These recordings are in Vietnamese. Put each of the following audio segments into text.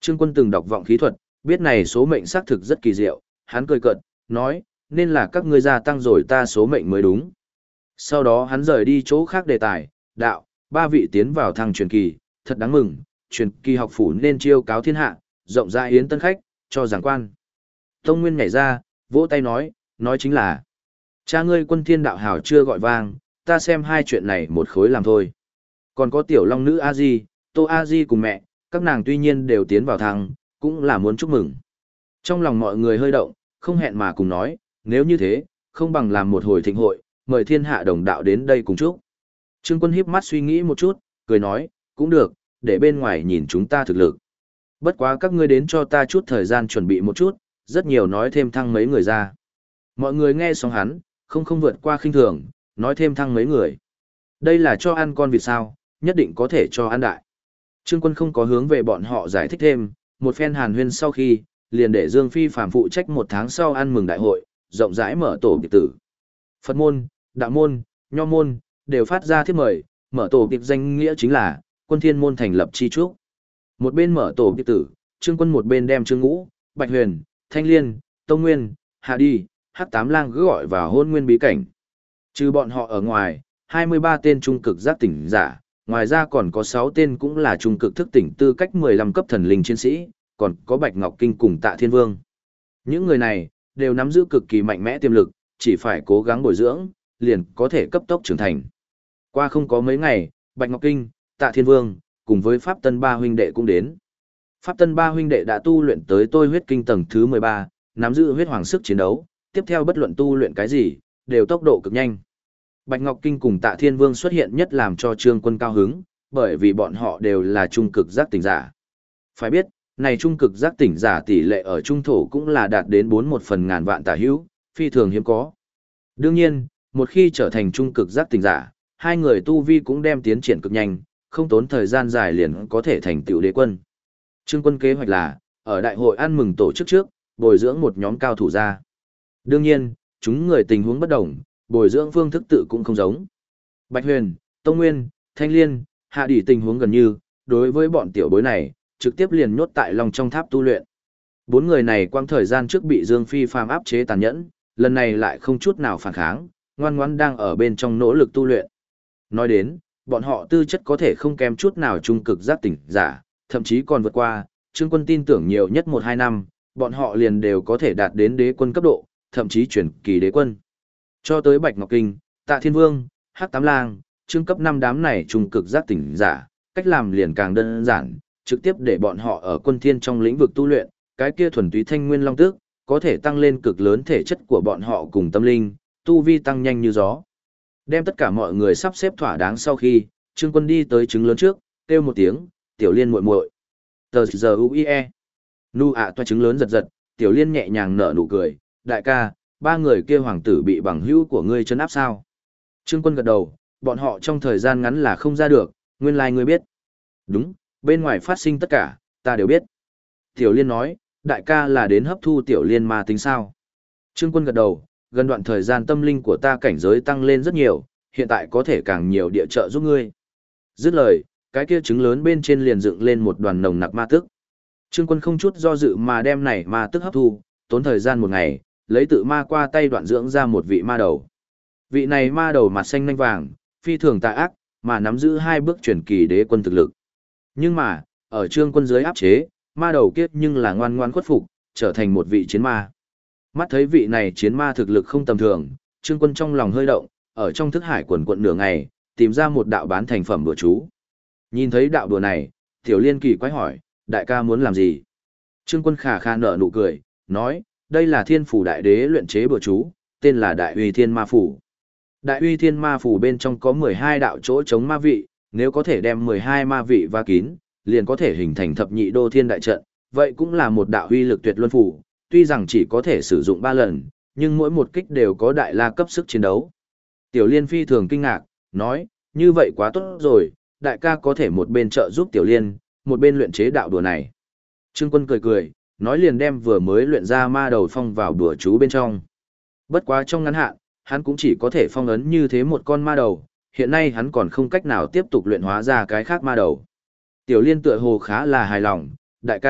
Trương Quân từng đọc vọng khí thuật, biết này số mệnh xác thực rất kỳ diệu, hắn cười cợt, nói, nên là các ngươi gia tăng rồi ta số mệnh mới đúng. Sau đó hắn rời đi chỗ khác đề tài, đạo, ba vị tiến vào thăng truyền kỳ, thật đáng mừng, truyền kỳ học phủ nên chiêu cáo thiên hạ, rộng rãi yến tân khách, cho giảng quan. Tông Nguyên nhảy ra, vỗ tay nói chính là, cha ngươi Quân Thiên đạo hảo chưa gọi vang, ta xem hai chuyện này một khối làm thôi. Còn có tiểu long nữ A-di, Tô A-di cùng mẹ, các nàng tuy nhiên đều tiến vào thăng, cũng là muốn chúc mừng. Trong lòng mọi người hơi động, không hẹn mà cùng nói, nếu như thế, không bằng làm một hồi thịnh hội, mời thiên hạ đồng đạo đến đây cùng chúc. Trương Quân híp mắt suy nghĩ một chút, cười nói, cũng được, để bên ngoài nhìn chúng ta thực lực. Bất quá các ngươi đến cho ta chút thời gian chuẩn bị một chút, rất nhiều nói thêm thăng mấy người ra. Mọi người nghe xong hắn, không vượt qua khinh thường, nói thêm thăng mấy người. Đây là cho ăn con vịt sao, nhất định có thể cho ăn đại. Trương Quân không có hướng về bọn họ giải thích thêm, một phen hàn huyên sau khi, liền để Dương Phi phàm phụ trách một tháng sau ăn mừng đại hội, rộng rãi mở tổ tiệc tử. Phật môn, đạo môn, nho môn, đều phát ra thiếp mời, mở tổ tiệc danh nghĩa chính là, Quân Thiên môn thành lập chi trúc. Một bên mở tổ tiệc tử, Trương Quân một bên đem Trương Ngũ, Bạch Huyền, Thanh Liên, Tông Nguyên, Hạ Đi, Hắc Tám Lang gọi vào hôn nguyên bí cảnh. Trừ bọn họ ở ngoài, 23 tên trung cực giác tỉnh giả, ngoài ra còn có 6 tên cũng là trung cực thức tỉnh tư cách 15 cấp thần linh chiến sĩ, còn có Bạch Ngọc Kinh cùng Tạ Thiên Vương. Những người này, đều nắm giữ cực kỳ mạnh mẽ tiềm lực, chỉ phải cố gắng bồi dưỡng, liền có thể cấp tốc trưởng thành. Qua không có mấy ngày, Bạch Ngọc Kinh, Tạ Thiên Vương, cùng với Pháp Tân Ba huynh đệ cũng đến. Pháp Tân Ba huynh đệ đã tu luyện tới tôi huyết kinh tầng thứ 13, nắm giữ huyết hoàng sức chiến đấu, tiếp theo bất luận tu luyện cái gì, đều tốc độ cực nhanh. Bạch Ngọc Kinh cùng Tạ Thiên Vương xuất hiện nhất làm cho Trương Quân cao hứng, bởi vì bọn họ đều là trung cực giác tỉnh giả. Phải biết, này trung cực giác tỉnh giả tỷ lệ ở trung thổ cũng là đạt đến 4/1 vạn tả hữu, phi thường hiếm có. Đương nhiên, một khi trở thành trung cực giác tỉnh giả, hai người tu vi cũng đem tiến triển cực nhanh, không tốn thời gian dài liền có thể thành tựu đế quân. Trương Quân kế hoạch là, ở đại hội ăn mừng tổ chức trước, bồi dưỡng một nhóm cao thủ ra. Đương nhiên, chúng người tình huống bất đồng, bồi dưỡng phương thức tự cũng không giống. Bạch Huyền, Tông Nguyên, Thanh Liên, Hạ Đỉ tình huống gần như, đối với bọn tiểu bối này, trực tiếp liền nhốt tại Long trong tháp tu luyện. Bốn người này quang thời gian trước bị Dương Phi phàm áp chế tàn nhẫn, lần này lại không chút nào phản kháng, ngoan ngoãn đang ở bên trong nỗ lực tu luyện. Nói đến, bọn họ tư chất có thể không kém chút nào trung cực giác tỉnh giả, thậm chí còn vượt qua, Trương Quân tin tưởng nhiều nhất 1-2 năm, bọn họ liền đều có thể đạt đến đế quân cấp độ, thậm chí chuyển kỳ đế quân. Cho tới Bạch Ngọc Kinh, Tạ Thiên Vương, Hắc Tám Lang, Trương cấp 5 đám này trung cực giác tỉnh giả, cách làm liền càng đơn giản, trực tiếp để bọn họ ở Quân Thiên trong lĩnh vực tu luyện, cái kia thuần túy thanh nguyên long tước, có thể tăng lên cực lớn thể chất của bọn họ cùng tâm linh, tu vi tăng nhanh như gió. Đem tất cả mọi người sắp xếp thỏa đáng sau khi, Trương Quân đi tới trứng lớn trước, kêu một tiếng, Tiểu Liên muội muội. Tờ giờ UIE. Nu ạ toa trứng lớn giật giật, Tiểu Liên nhẹ nhàng nở nụ cười, đại ca, ba người kia hoàng tử bị bằng hữu của ngươi trấn áp sao? Trương Quân gật đầu, bọn họ trong thời gian ngắn là không ra được, nguyên lai ngươi biết. Đúng, bên ngoài phát sinh tất cả, ta đều biết. Tiểu Liên nói, đại ca là đến hấp thu Tiểu Liên ma tính sao? Trương Quân gật đầu, gần đoạn thời gian tâm linh của ta cảnh giới tăng lên rất nhiều, hiện tại có thể càng nhiều địa trợ giúp ngươi. Dứt lời, cái kia trứng lớn bên trên liền dựng lên một đoàn nồng nặc ma tức. Trương Quân không chút do dự mà đem này ma tức hấp thu, tốn thời gian một ngày, lấy tự ma qua tay đoạn dưỡng ra một vị ma đầu. Vị này ma đầu mặt xanh nanh vàng, phi thường tà ác, mà nắm giữ 2 bước chuyển kỳ đế quân thực lực. Nhưng mà, ở Trương Quân dưới áp chế, ma đầu kiếp nhưng là ngoan ngoan khuất phục, trở thành một vị chiến ma. Mắt thấy vị này chiến ma thực lực không tầm thường, Trương Quân trong lòng hơi động, ở trong thức hải quần quận nửa ngày, tìm ra một đạo bán thành phẩm đùa chú. Nhìn thấy đạo đùa này, Tiểu Liên kỳ quái hỏi, đại ca muốn làm gì? Trương Quân khà khà nở nụ cười, nói, đây là thiên phủ đại đế luyện chế bùa chú, tên là Đại Uy Thiên Ma Phủ. Đại Uy Thiên Ma Phủ bên trong có 12 đạo chỗ chống ma vị, nếu có thể đem 12 ma vị va kín, liền có thể hình thành thập nhị đô thiên đại trận, vậy cũng là một đạo uy lực tuyệt luân phủ, tuy rằng chỉ có thể sử dụng 3 lần, nhưng mỗi một kích đều có đại la cấp sức chiến đấu. Tiểu Liên phi thường kinh ngạc, nói, như vậy quá tốt rồi, đại ca có thể một bên trợ giúp Tiểu Liên, một bên luyện chế đạo đùa này. Trương Quân cười cười, nói liền đem vừa mới luyện ra ma đầu phong vào đùa chú bên trong. Bất quá trong ngắn hạn, hắn cũng chỉ có thể phong ấn như thế một con ma đầu, hiện nay hắn còn không cách nào tiếp tục luyện hóa ra cái khác ma đầu. Tiểu Liên tựa hồ khá là hài lòng, đại ca,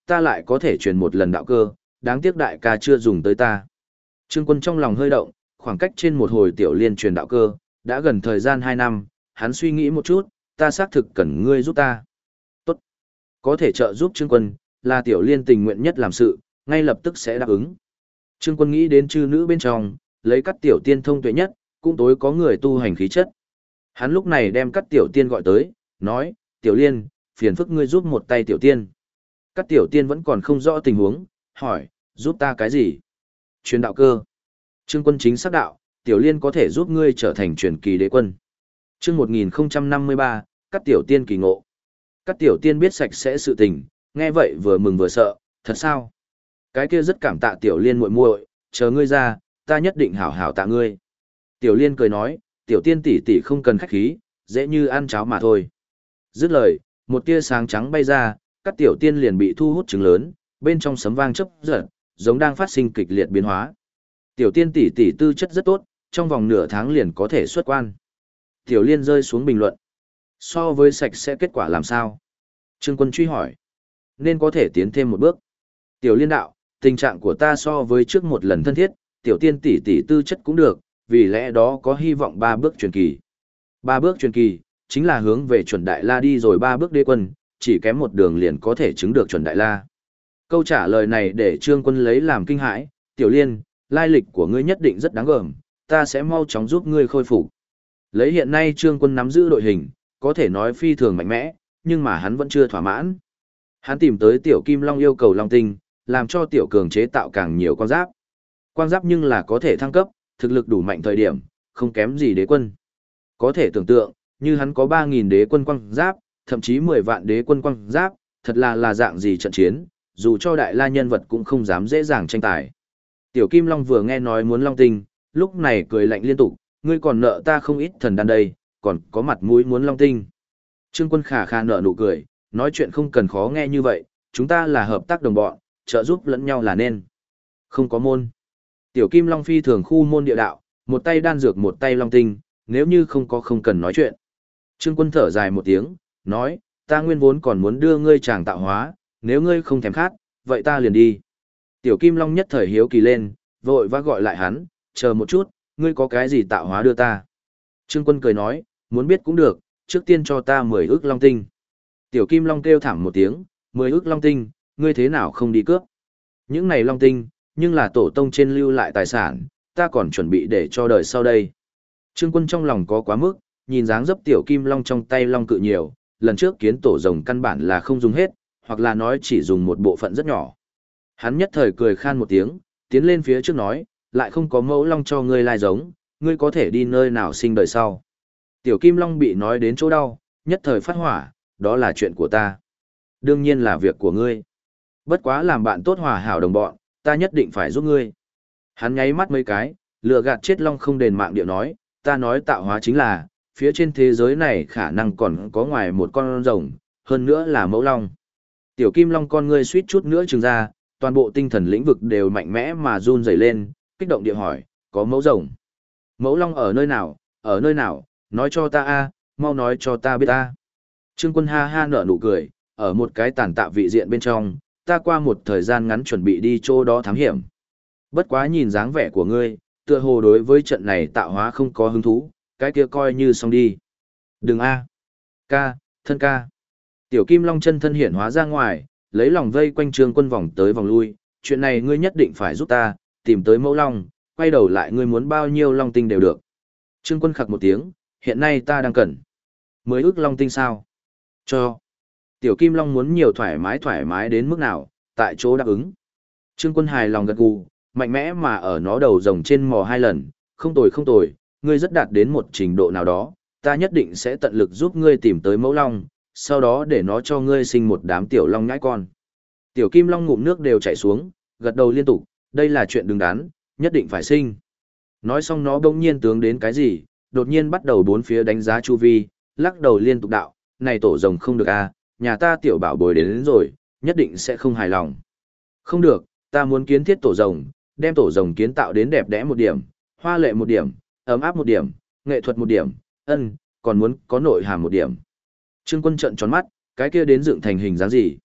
ta lại có thể truyền một lần đạo cơ, đáng tiếc đại ca chưa dùng tới ta. Trương Quân trong lòng hơi động, khoảng cách trên một hồi Tiểu Liên truyền đạo cơ, đã gần thời gian 2 năm, hắn suy nghĩ một chút, ta xác thực cần ngươi giúp ta. Tốt. Có thể trợ giúp Trương Quân, là Tiểu Liên tình nguyện nhất làm sự, ngay lập tức sẽ đáp ứng. Trương Quân nghĩ đến chư nữ bên trong, lấy Cắt Tiểu Tiên thông tuệ nhất, cũng tối có người tu hành khí chất. Hắn lúc này đem Cắt Tiểu Tiên gọi tới, nói, Tiểu Liên, phiền phức ngươi giúp một tay Tiểu Tiên. Cắt Tiểu Tiên vẫn còn không rõ tình huống, hỏi, giúp ta cái gì? Truyền đạo cơ. Trương Quân chính xác đạo, Tiểu Liên có thể giúp ngươi trở thành truyền kỳ đế quân. Chương 1053, Cắt Tiểu Tiên kỳ ngộ. Cắt Tiểu Tiên biết sạch sẽ sự tình, nghe vậy vừa mừng vừa sợ, thật sao? Cái kia rất cảm tạ Tiểu Liên muội muội, chờ ngươi ra, ta nhất định hảo hảo tạ ngươi. Tiểu Liên cười nói, Tiểu Tiên tỷ tỷ không cần khách khí, dễ như ăn cháo mà thôi. Dứt lời, một tia sáng trắng bay ra, Cắt Tiểu Tiên liền bị thu hút trứng lớn, bên trong sấm vang chớp giật, giống đang phát sinh kịch liệt biến hóa. Tiểu Tiên tỷ tỷ tư chất rất tốt, trong vòng nửa tháng liền có thể xuất quan. Tiểu Liên rơi xuống bình luận. So với sạch sẽ kết quả làm sao? Trương Quân truy hỏi. Nên có thể tiến thêm một bước. Tiểu Liên đạo, tình trạng của ta so với trước một lần thân thiết, Tiểu Tiên tỷ tỷ tư chất cũng được, vì lẽ đó có hy vọng 3 bước truyền kỳ. 3 bước truyền kỳ, chính là hướng về chuẩn đại la đi rồi 3 bước đế quân, chỉ kém một đường liền có thể chứng được chuẩn đại la. Câu trả lời này để Trương Quân lấy làm kinh hãi, Tiểu Liên, lai lịch của ngươi nhất định rất đáng gờm, ta sẽ mau chóng giúp ngươi khôi phục. Lấy hiện nay Trương Quân nắm giữ đội hình, có thể nói phi thường mạnh mẽ, nhưng mà hắn vẫn chưa thỏa mãn. Hắn tìm tới Tiểu Kim Long yêu cầu Long Tinh, làm cho Tiểu Cường chế tạo càng nhiều quang giáp. Quang giáp nhưng là có thể thăng cấp, thực lực đủ mạnh thời điểm, không kém gì đế quân. Có thể tưởng tượng, như hắn có 3.000 đế quân quang giáp, thậm chí 10 vạn đế quân quang giáp, thật là dạng gì trận chiến, dù cho đại la nhân vật cũng không dám dễ dàng tranh tài. Tiểu Kim Long vừa nghe nói muốn Long Tinh, lúc này cười lạnh liên tục, ngươi còn nợ ta không ít thần đan đây, còn có mặt mũi muốn Long Tinh. Trương Quân khà khà nở nụ cười, nói chuyện không cần khó nghe như vậy, chúng ta là hợp tác đồng bọn, trợ giúp lẫn nhau là nên. Không có môn. Tiểu Kim Long phi thường khu môn địa đạo, một tay đan dược một tay Long Tinh, nếu như không cần nói chuyện. Trương Quân thở dài một tiếng, nói, ta nguyên vốn còn muốn đưa ngươi chàng tạo hóa, nếu ngươi không thèm khát, vậy ta liền đi. Tiểu Kim Long nhất thời hiếu kỳ lên, vội vã gọi lại hắn, chờ một chút, ngươi có cái gì tạo hóa đưa ta. Trương Quân cười nói, muốn biết cũng được, trước tiên cho ta 10 ức Long Tinh. Tiểu Kim Long kêu thảm một tiếng, 10 ức Long Tinh, ngươi thế nào không đi cướp. Những này Long Tinh, nhưng là tổ tông trên lưu lại tài sản, ta còn chuẩn bị để cho đời sau đây. Trương Quân trong lòng có quá mức, nhìn dáng dấp Tiểu Kim Long trong tay Long cự nhiều, lần trước kiến tổ rồng căn bản là không dùng hết, hoặc là nói chỉ dùng một bộ phận rất nhỏ. Hắn nhất thời cười khan một tiếng, tiến lên phía trước nói, lại không có mẫu Long cho ngươi lai giống, ngươi có thể đi nơi nào sinh đời sau. Tiểu Kim Long bị nói đến chỗ đau, nhất thời phát hỏa, đó là chuyện của ta. Đương nhiên là việc của ngươi. Bất quá làm bạn tốt hòa hảo đồng bọn, ta nhất định phải giúp ngươi. Hắn nháy mắt mấy cái, lừa gạt chết Long không đền mạng điệu nói, ta nói tạo hóa chính là, phía trên thế giới này khả năng còn có ngoài một con rồng, hơn nữa là mẫu Long. Tiểu Kim Long con ngươi suýt chút nữa trừng ra, toàn bộ tinh thần lĩnh vực đều mạnh mẽ mà run rẩy lên, kích động địa hỏi, có mẫu rồng. Mẫu Long ở nơi nào, nói cho ta a, mau nói cho ta biết ta. Trương Quân ha ha nở nụ cười, ở một cái tàn tạ vị diện bên trong, ta qua một thời gian ngắn chuẩn bị đi chỗ đó thám hiểm. Bất quá nhìn dáng vẻ của ngươi, tựa hồ đối với trận này tạo hóa không có hứng thú, cái kia coi như xong đi. Đừng a. Ca, thân ca. Tiểu Kim Long chân thân hiện hóa ra ngoài, lấy lòng vây quanh Trương Quân vòng tới vòng lui, chuyện này ngươi nhất định phải giúp ta, tìm tới mẫu Long, quay đầu lại ngươi muốn bao nhiêu Long tinh đều được. Trương Quân khặc một tiếng, hiện nay ta đang cần 10 ức Long tinh sao? Cho. Tiểu Kim Long muốn nhiều thoải mái đến mức nào, tại chỗ đáp ứng. Trương Quân hài lòng gật gù, mạnh mẽ mà ở nó đầu rồng trên mò 2 lần, không tồi, ngươi rất đạt đến một trình độ nào đó, ta nhất định sẽ tận lực giúp ngươi tìm tới mẫu Long, sau đó để nó cho ngươi sinh một đám tiểu Long nhãi con. Tiểu Kim Long ngụm nước đều chảy xuống, gật đầu liên tục, đây là chuyện đứng đắn, nhất định phải sinh. Nói xong nó bỗng nhiên tướng đến cái gì, đột nhiên bắt đầu bốn phía đánh giá chu vi, lắc đầu liên tục đạo, này tổ rồng không được à, nhà ta tiểu bảo bối đến rồi, nhất định sẽ không hài lòng. Không được, ta muốn kiến thiết tổ rồng, đem tổ rồng kiến tạo đến đẹp đẽ một điểm, hoa lệ một điểm, ấm áp một điểm, nghệ thuật một điểm, còn muốn có nội hàm một điểm. Trương Quân trợn tròn mắt, cái kia đến dựng thành hình dáng gì?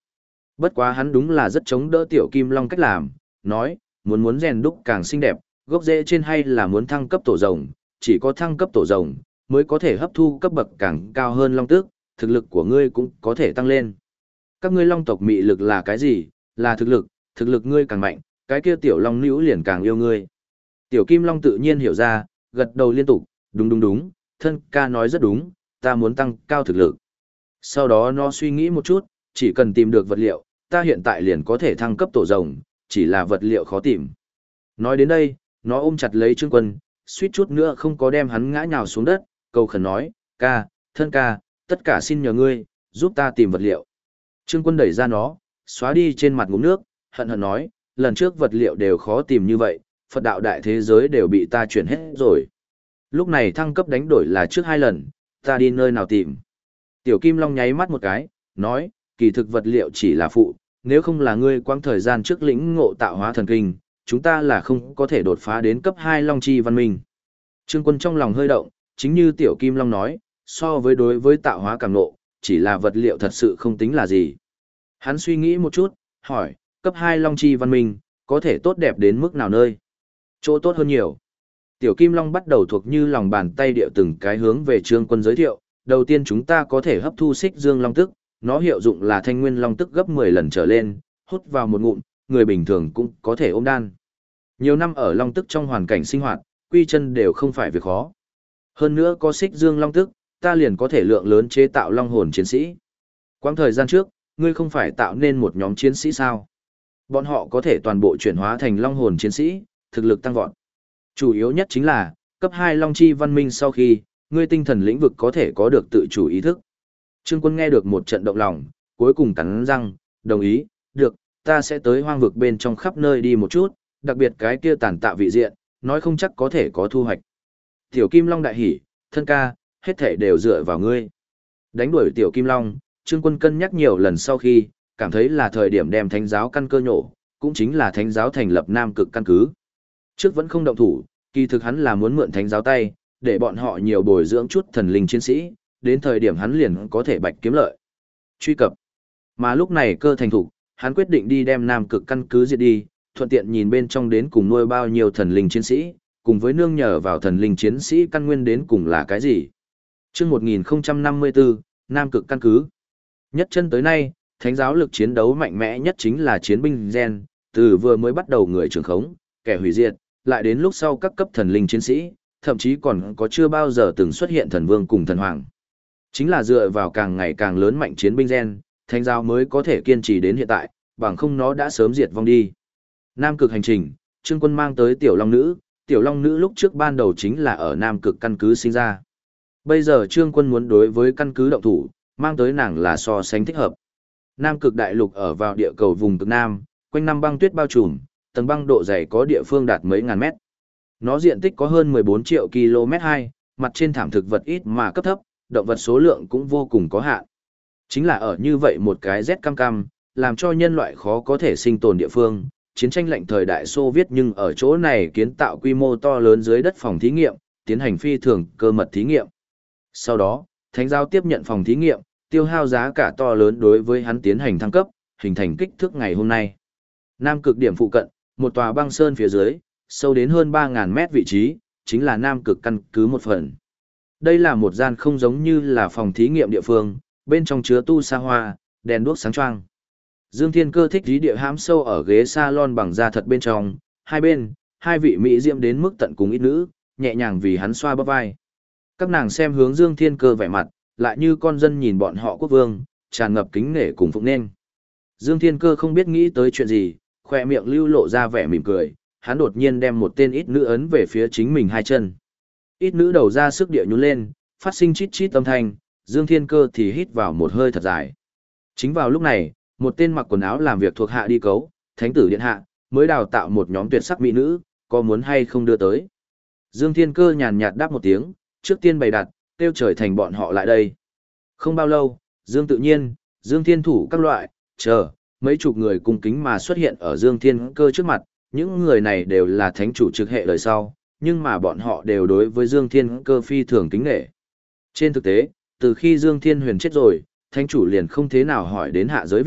Bất quá hắn đúng là rất chống đỡ Tiểu Kim Long cách làm, nói, muốn rèn đúc càng xinh đẹp, gốc rễ trên hay là muốn thăng cấp tổ rồng, chỉ có thăng cấp tổ rồng mới có thể hấp thu cấp bậc càng cao hơn long tước, thực lực của ngươi cũng có thể tăng lên. Các ngươi long tộc mị lực là cái gì? Là thực lực ngươi càng mạnh, cái kia tiểu long nữ liền càng yêu ngươi. Tiểu Kim Long tự nhiên hiểu ra, gật đầu liên tục, đúng, thân ca nói rất đúng, ta muốn tăng cao thực lực. Sau đó nó suy nghĩ một chút, chỉ cần tìm được vật liệu, ta hiện tại liền có thể thăng cấp tổ rồng, chỉ là vật liệu khó tìm. Nói đến đây, nó ôm chặt lấy Trương Quân, suýt chút nữa không có đem hắn ngã nhào xuống đất, cầu khẩn nói, thân ca, tất cả xin nhờ ngươi, giúp ta tìm vật liệu. Trương Quân đẩy ra nó, xóa đi trên mặt ngụm nước, hận hận nói, lần trước vật liệu đều khó tìm như vậy, Phật đạo đại thế giới đều bị ta chuyển hết rồi. Lúc này thăng cấp đánh đổi là trước 2 lần, ta đi nơi nào tìm. Tiểu Kim Long nháy mắt một cái, nói, kỳ thực vật liệu chỉ là phụ, nếu không là ngươi quãng thời gian trước lĩnh ngộ tạo hóa thần kinh, chúng ta là không có thể đột phá đến cấp 2 Long Chi văn minh. Trương Quân trong lòng hơi động, chính như Tiểu Kim Long nói, so với đối với tạo hóa càng ngộ, chỉ là vật liệu thật sự không tính là gì. Hắn suy nghĩ một chút, hỏi, cấp 2 Long Chi văn minh, có thể tốt đẹp đến mức nào nơi? Chỗ tốt hơn nhiều. Tiểu Kim Long bắt đầu thuộc như lòng bàn tay điệu từng cái hướng về Trương Quân giới thiệu, đầu tiên chúng ta có thể hấp thu xích dương long tức, nó hiệu dụng là thanh nguyên long tức gấp 10 lần trở lên, hút vào một ngụm, người bình thường cũng có thể ôm đan. Nhiều năm ở long tức trong hoàn cảnh sinh hoạt, quy chân đều không phải việc khó. Hơn nữa có xích dương long tức, ta liền có thể lượng lớn chế tạo long hồn chiến sĩ. Quãng thời gian trước, ngươi không phải tạo nên một nhóm chiến sĩ sao? Bọn họ có thể toàn bộ chuyển hóa thành long hồn chiến sĩ, thực lực tăng vọt. Chủ yếu nhất chính là, cấp 2 Long Chi văn minh sau khi, ngươi tinh thần lĩnh vực có thể có được tự chủ ý thức. Trương Quân nghe được một trận động lòng, cuối cùng cắn răng, đồng ý, được, ta sẽ tới hoang vực bên trong khắp nơi đi một chút, đặc biệt cái kia tàn tạ vị diện, nói không chắc có thể có thu hoạch. Tiểu Kim Long đại hỉ, thân ca, hết thể đều dựa vào ngươi. Đánh đuổi Tiểu Kim Long, Trương Quân cân nhắc nhiều lần sau khi, cảm thấy là thời điểm đem thánh giáo căn cơ nhổ, cũng chính là thánh giáo thành lập Nam Cực căn cứ. Trước vẫn không động thủ, kỳ thực hắn là muốn mượn thánh giáo tay, để bọn họ nhiều bồi dưỡng chút thần linh chiến sĩ, đến thời điểm hắn liền có thể bạch kiếm lợi. Truy cập. Mà lúc này cơ thành thục, hắn quyết định đi đem Nam Cực căn cứ diệt đi, thuận tiện nhìn bên trong đến cùng nuôi bao nhiêu thần linh chiến sĩ, cùng với nương nhờ vào thần linh chiến sĩ căn nguyên đến cùng là cái gì. Trước 1054, Nam Cực căn cứ. Nhất chân tới nay, thánh giáo lực chiến đấu mạnh mẽ nhất chính là chiến binh gen, từ vừa mới bắt đầu người trưởng khống, kẻ hủy diệt, lại đến lúc sau các cấp thần linh chiến sĩ, thậm chí còn có chưa bao giờ từng xuất hiện thần vương cùng thần hoàng. Chính là dựa vào càng ngày càng lớn mạnh chiến binh gen, thánh giáo mới có thể kiên trì đến hiện tại, bằng không nó đã sớm diệt vong đi. Nam Cực hành trình, Trương Quân mang tới Tiểu Long Nữ lúc trước ban đầu chính là ở Nam Cực căn cứ sinh ra. Bây giờ Trương Quân muốn đối với căn cứ động thủ, mang tới nàng là so sánh thích hợp. Nam Cực đại lục ở vào địa cầu vùng cực Nam, quanh năm băng tuyết bao trùm, tầng băng độ dày có địa phương đạt mấy ngàn mét. Nó diện tích có hơn 14 triệu km2, mặt trên thảm thực vật ít mà cấp thấp, động vật số lượng cũng vô cùng có hạn. Chính là ở như vậy một cái rét cam cam, làm cho nhân loại khó có thể sinh tồn địa phương, chiến tranh lạnh thời đại Xô Viết nhưng ở chỗ này kiến tạo quy mô to lớn dưới đất phòng thí nghiệm, tiến hành phi thường cơ mật thí nghiệm. Sau đó, Thánh giáo tiếp nhận phòng thí nghiệm, tiêu hao giá cả to lớn đối với hắn tiến hành thăng cấp, hình thành kích thước ngày hôm nay. Nam Cực điểm phụ cận, một tòa băng sơn phía dưới, sâu đến hơn 3.000 mét vị trí, chính là Nam Cực căn cứ một phần. Đây là một gian không giống như là phòng thí nghiệm địa phương, bên trong chứa tu sa hoa, đèn đuốc sáng choang. Dương Thiên Cơ thích dí địa hãm sâu ở ghế salon bằng da thật bên trong, hai bên, hai vị mỹ diệm đến mức tận cùng ít nữ, nhẹ nhàng vì hắn xoa bắp vai. Các nàng xem hướng Dương Thiên Cơ vẻ mặt, lại như con dân nhìn bọn họ quốc vương, tràn ngập kính nể cùng phụng nên. Dương Thiên Cơ không biết nghĩ tới chuyện gì, khoe miệng lưu lộ ra vẻ mỉm cười, hắn đột nhiên đem một tên ít nữ ấn về phía chính mình hai chân. Ít nữ đầu ra sức địa nhún lên, phát sinh chít chít âm thanh, Dương Thiên Cơ thì hít vào một hơi thật dài. Chính vào lúc này, một tên mặc quần áo làm việc thuộc hạ đi cấu, thánh tử điện hạ, mới đào tạo một nhóm tuyệt sắc mỹ nữ, có muốn hay không đưa tới. Dương Thiên Cơ nhàn nhạt đáp một tiếng, trước tiên bày đặt, tiêu trời thành bọn họ lại đây. Không bao lâu, Dương Tự Nhiên, Dương Thiên Thủ các loại, mấy chục người cung kính mà xuất hiện ở Dương Thiên Cơ trước mặt, những người này đều là thánh chủ trực hệ đời sau, nhưng mà bọn họ đều đối với Dương Thiên Cơ phi thường kính nể. Trên thực tế, từ khi Dương Thiên Huyền chết rồi, thánh chủ liền không thế nào hỏi đến hạ giới việc,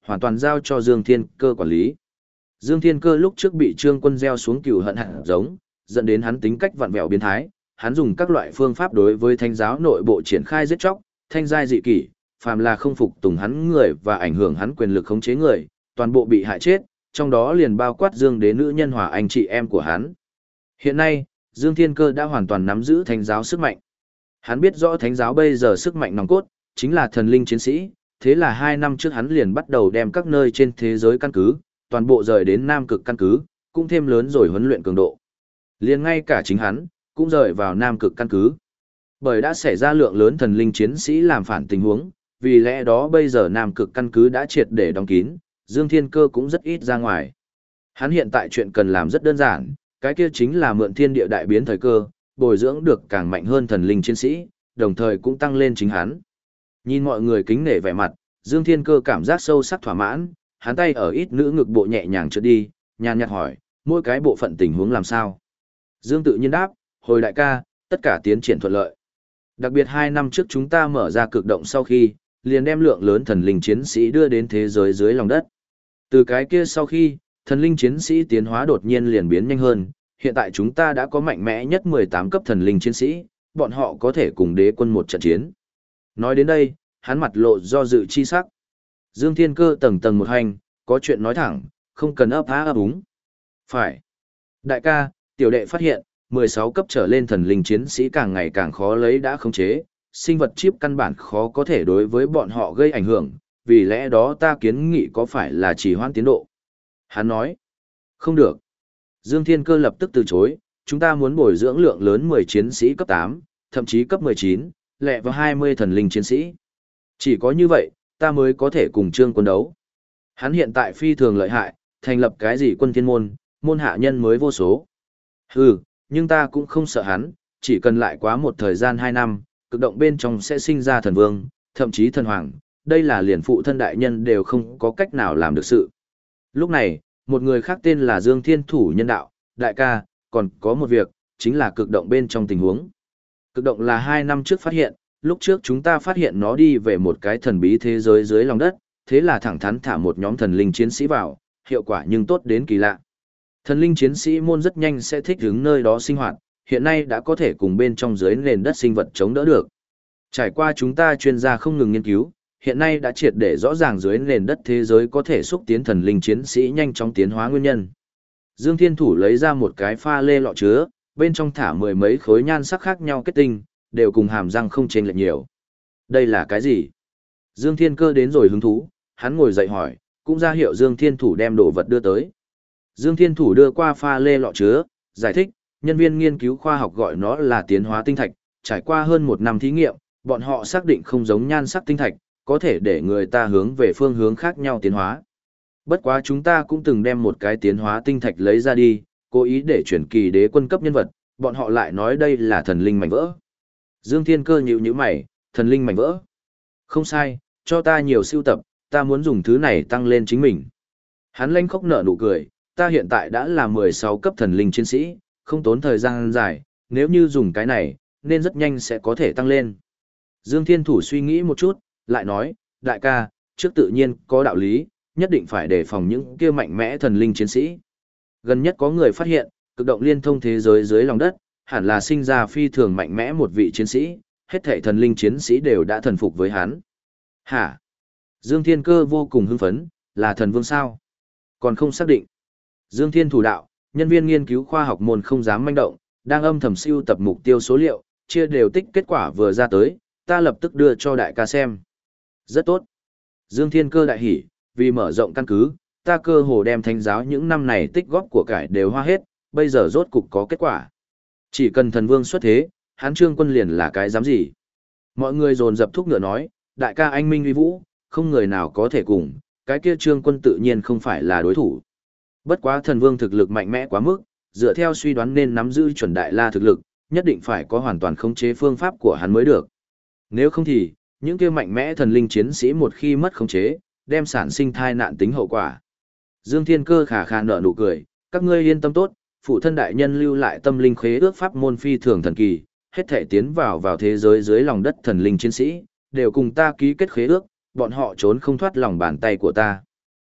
hoàn toàn giao cho Dương Thiên Cơ quản lý. Dương Thiên Cơ lúc trước bị Trương Quân gieo xuống cừu hận hạt giống, dẫn đến hắn tính cách vặn vẹo biến thái, hắn dùng các loại phương pháp đối với thánh giáo nội bộ triển khai giết chóc, thanh giai dị kỷ, phàm là không phục tùng hắn người và ảnh hưởng hắn quyền lực khống chế người, toàn bộ bị hại chết, trong đó liền bao quát Dương Đế nữ nhân hòa anh chị em của hắn. Hiện nay, Dương Thiên Cơ đã hoàn toàn nắm giữ thánh giáo sức mạnh. Hắn biết rõ thánh giáo bây giờ sức mạnh nòng cốt chính là thần linh chiến sĩ, thế là 2 năm trước hắn liền bắt đầu đem các nơi trên thế giới căn cứ, toàn bộ rời đến Nam Cực căn cứ, cũng thêm lớn rồi huấn luyện cường độ. Liền ngay cả chính hắn, cũng rời vào Nam Cực căn cứ. Bởi đã xảy ra lượng lớn thần linh chiến sĩ làm phản tình huống, vì lẽ đó bây giờ Nam Cực căn cứ đã triệt để đóng kín, Dương Thiên Cơ cũng rất ít ra ngoài. Hắn hiện tại chuyện cần làm rất đơn giản, cái kia chính là mượn thiên địa đại biến thời cơ, bồi dưỡng được càng mạnh hơn thần linh chiến sĩ, đồng thời cũng tăng lên chính hắn. Nhìn mọi người kính nể vẻ mặt, Dương Thiên Cơ cảm giác sâu sắc thỏa mãn, hắn tay ở ít nữ ngực bộ nhẹ nhàng trượt đi, nhàn nhạt hỏi, mỗi cái bộ phận tình huống làm sao? Dương tự nhiên đáp, hồi đại ca, tất cả tiến triển thuận lợi. Đặc biệt 2 năm trước chúng ta mở ra cực động sau khi, liền đem lượng lớn thần linh chiến sĩ đưa đến thế giới dưới lòng đất. Từ cái kia sau khi, thần linh chiến sĩ tiến hóa đột nhiên liền biến nhanh hơn, hiện tại chúng ta đã có mạnh mẽ nhất 18 cấp thần linh chiến sĩ, bọn họ có thể cùng đế quân một trận chiến. Nói đến đây, hắn mặt lộ do dự chi sắc. Dương Thiên Cơ tầng tầng một hành, có chuyện nói thẳng, không cần ấp há ấp úng. Phải. Đại ca, tiểu đệ phát hiện, 16 cấp trở lên thần linh chiến sĩ càng ngày càng khó lấy đã khống chế, sinh vật chip căn bản khó có thể đối với bọn họ gây ảnh hưởng, vì lẽ đó ta kiến nghị có phải là trì hoãn tiến độ. Hắn nói, không được. Dương Thiên Cơ lập tức từ chối, chúng ta muốn bồi dưỡng lượng lớn 10 chiến sĩ cấp 8, thậm chí cấp 19, lẹ vào 20 thần linh chiến sĩ. Chỉ có như vậy, ta mới có thể cùng Trương Quân đấu. Hắn hiện tại phi thường lợi hại, thành lập cái gì quân thiên môn, môn hạ nhân mới vô số. Hừ, nhưng ta cũng không sợ hắn, chỉ cần lại quá một thời gian 2 năm, cực động bên trong sẽ sinh ra thần vương, thậm chí thần hoàng, đây là liền phụ thân đại nhân đều không có cách nào làm được sự. Lúc này, một người khác tên là Dương Thiên Thủ nhân đạo, đại ca, còn có một việc, chính là cực động bên trong tình huống. Cực động là 2 năm trước phát hiện, lúc trước chúng ta phát hiện nó đi về một cái thần bí thế giới dưới lòng đất, thế là thẳng thắn thả một nhóm thần linh chiến sĩ vào, hiệu quả nhưng tốt đến kỳ lạ. Thần linh chiến sĩ môn rất nhanh sẽ thích ứng nơi đó sinh hoạt, hiện nay đã có thể cùng bên trong dưới nền đất sinh vật chống đỡ được. Trải qua chúng ta chuyên gia không ngừng nghiên cứu, hiện nay đã triệt để rõ ràng dưới nền đất thế giới có thể xúc tiến thần linh chiến sĩ nhanh chóng tiến hóa nguyên nhân. Dương Thiên Thủ lấy ra một cái pha lê lọ chứa, bên trong thả 10 mấy khối nhan sắc khác nhau kết tinh, đều cùng hàm răng không chênh lệch nhiều. Đây là cái gì? Dương Thiên Cơ đến rồi hứng thú, hắn ngồi dậy hỏi, cũng ra hiệu Dương Thiên Thủ đem đồ vật đưa tới. Dương Thiên Thủ đưa qua pha lê lọ chứa, giải thích, nhân viên nghiên cứu khoa học gọi nó là tiến hóa tinh thạch, trải qua hơn 1 năm thí nghiệm, bọn họ xác định không giống nhan sắc tinh thạch, có thể để người ta hướng về phương hướng khác nhau tiến hóa. Bất quá chúng ta cũng từng đem một cái tiến hóa tinh thạch lấy ra đi, cố ý để chuyển kỳ đế quân cấp nhân vật, bọn họ lại nói đây là thần linh mảnh vỡ. Dương Thiên Cơ nhíu nhíu mày, thần linh mảnh vỡ. Không sai, cho ta nhiều sưu tập, ta muốn dùng thứ này tăng lên chính mình. Hắn lanh khóc nở nụ cười, ta hiện tại đã là 16 cấp thần linh chiến sĩ, không tốn thời gian dài, nếu như dùng cái này, nên rất nhanh sẽ có thể tăng lên. Dương Thiên Thủ suy nghĩ một chút, lại nói, đại ca, trước tự nhiên có đạo lý, nhất định phải đề phòng những kia mạnh mẽ thần linh chiến sĩ. Gần nhất có người phát hiện, cực động liên thông thế giới dưới lòng đất, hẳn là sinh ra phi thường mạnh mẽ một vị chiến sĩ, hết thảy thần linh chiến sĩ đều đã thần phục với hắn. Hả? Dương Thiên Cơ vô cùng hưng phấn, là thần vương sao? Còn không xác định. Dương Thiên Thủ đạo, nhân viên nghiên cứu khoa học môn không dám manh động, đang âm thầm siêu tập mục tiêu số liệu, chia đều tích kết quả vừa ra tới, ta lập tức đưa cho đại ca xem. Rất tốt. Dương Thiên Cơ đại hỉ, vì mở rộng căn cứ, ta cơ hồ đem thánh giáo những năm này tích góp của cải đều hoa hết, bây giờ rốt cục có kết quả. Chỉ cần thần vương xuất thế, hắn Trương Quân liền là cái dám gì. Mọi người dồn dập thúc ngựa nói, đại ca anh minh uy vũ, không người nào có thể cùng, cái kia Trương Quân tự nhiên không phải là đối thủ. Bất quá thần vương thực lực mạnh mẽ quá mức, dựa theo suy đoán nên nắm giữ chuẩn đại la thực lực, nhất định phải có hoàn toàn khống chế phương pháp của hắn mới được. Nếu không thì, những kia mạnh mẽ thần linh chiến sĩ một khi mất khống chế, đem sản sinh thai nạn tính hậu quả. Dương Thiên Cơ khà khà nở nụ cười, các ngươi yên tâm tốt, phụ thân đại nhân lưu lại tâm linh khế ước pháp môn phi thường thần kỳ, hết thể tiến vào thế giới dưới lòng đất thần linh chiến sĩ, đều cùng ta ký kết khế ước, bọn họ trốn không thoát lòng bàn tay của ta.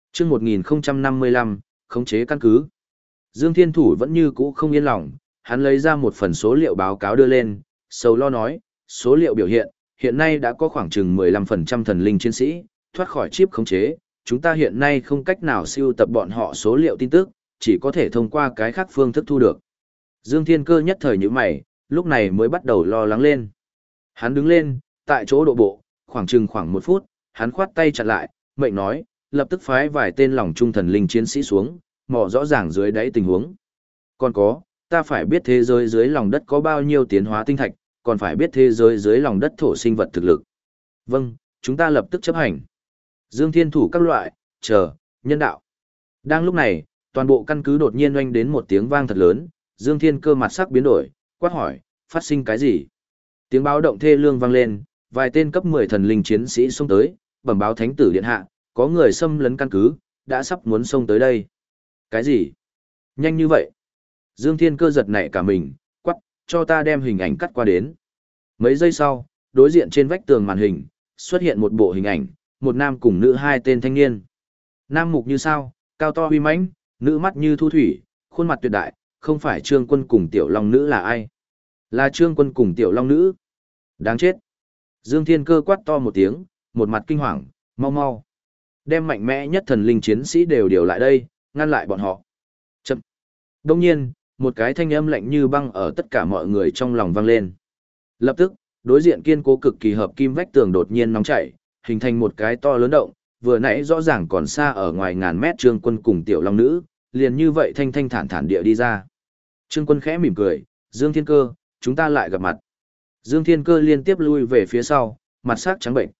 Chương 1055, khống chế căn cứ. Dương Thiên Thủ vẫn như cũ không yên lòng, hắn lấy ra một phần số liệu báo cáo đưa lên, sầu lo nói, số liệu biểu hiện nay đã có khoảng chừng 15% thần linh chiến sĩ thoát khỏi chip khống chế, chúng ta hiện nay không cách nào siêu tập bọn họ số liệu tin tức, chỉ có thể thông qua cái khác phương thức thu được. Dương Thiên Cơ nhất thời nhíu mày, lúc này mới bắt đầu lo lắng lên. Hắn đứng lên, tại chỗ độ bộ, khoảng 1 phút, hắn khoát tay chặn lại, mệnh nói, lập tức phái vài tên lòng trung thần linh chiến sĩ xuống, mò rõ ràng dưới đáy tình huống. Còn có, ta phải biết thế giới dưới lòng đất có bao nhiêu tiến hóa tinh thạch, còn phải biết thế giới dưới lòng đất thổ sinh vật thực lực. Vâng, chúng ta lập tức chấp hành. Dương Thiên Thủ các loại, nhân đạo. Đang lúc này, toàn bộ căn cứ đột nhiên oanh đến một tiếng vang thật lớn, Dương Thiên Cơ mặt sắc biến đổi, quát hỏi, phát sinh cái gì? Tiếng báo động thê lương vang lên, vài tên cấp 10 thần linh chiến sĩ xông tới, bẩm báo thánh tử điện hạ, có người xâm lấn căn cứ, đã sắp muốn xông tới đây. Cái gì? Nhanh như vậy? Dương Thiên Cơ giật nảy cả mình, quắc, cho ta đem hình ảnh cắt qua đến. Mấy giây sau, đối diện trên vách tường màn hình, xuất hiện một bộ hình ảnh, một nam cùng nữ hai tên thanh niên. Nam mục như sao, cao to uy mãnh, nữ mắt như thu thủy, khuôn mặt tuyệt đại, không phải Trương Quân cùng Tiểu Long Nữ là ai? Là Trương Quân cùng Tiểu Long Nữ. Đáng chết. Dương Thiên Cơ quát to một tiếng, một mặt kinh hoàng, mau mau. Đem mạnh mẽ nhất thần linh chiến sĩ đều điều lại đây, ngăn lại bọn họ. Chậm. Đông nhiên, một cái thanh âm lạnh như băng ở tất cả mọi người trong lòng vang lên. Lập tức, đối diện kiên cố cực kỳ hợp kim vách tường đột nhiên nóng chảy, hình thành một cái to lớn động, vừa nãy rõ ràng còn xa ở ngoài ngàn mét Trương Quân cùng Tiểu Long Nữ, liền như vậy thanh thanh thản thản địa đi ra. Trương Quân khẽ mỉm cười, Dương Thiên Cơ, chúng ta lại gặp mặt. Dương Thiên Cơ liên tiếp lui về phía sau, mặt sắc trắng bệnh,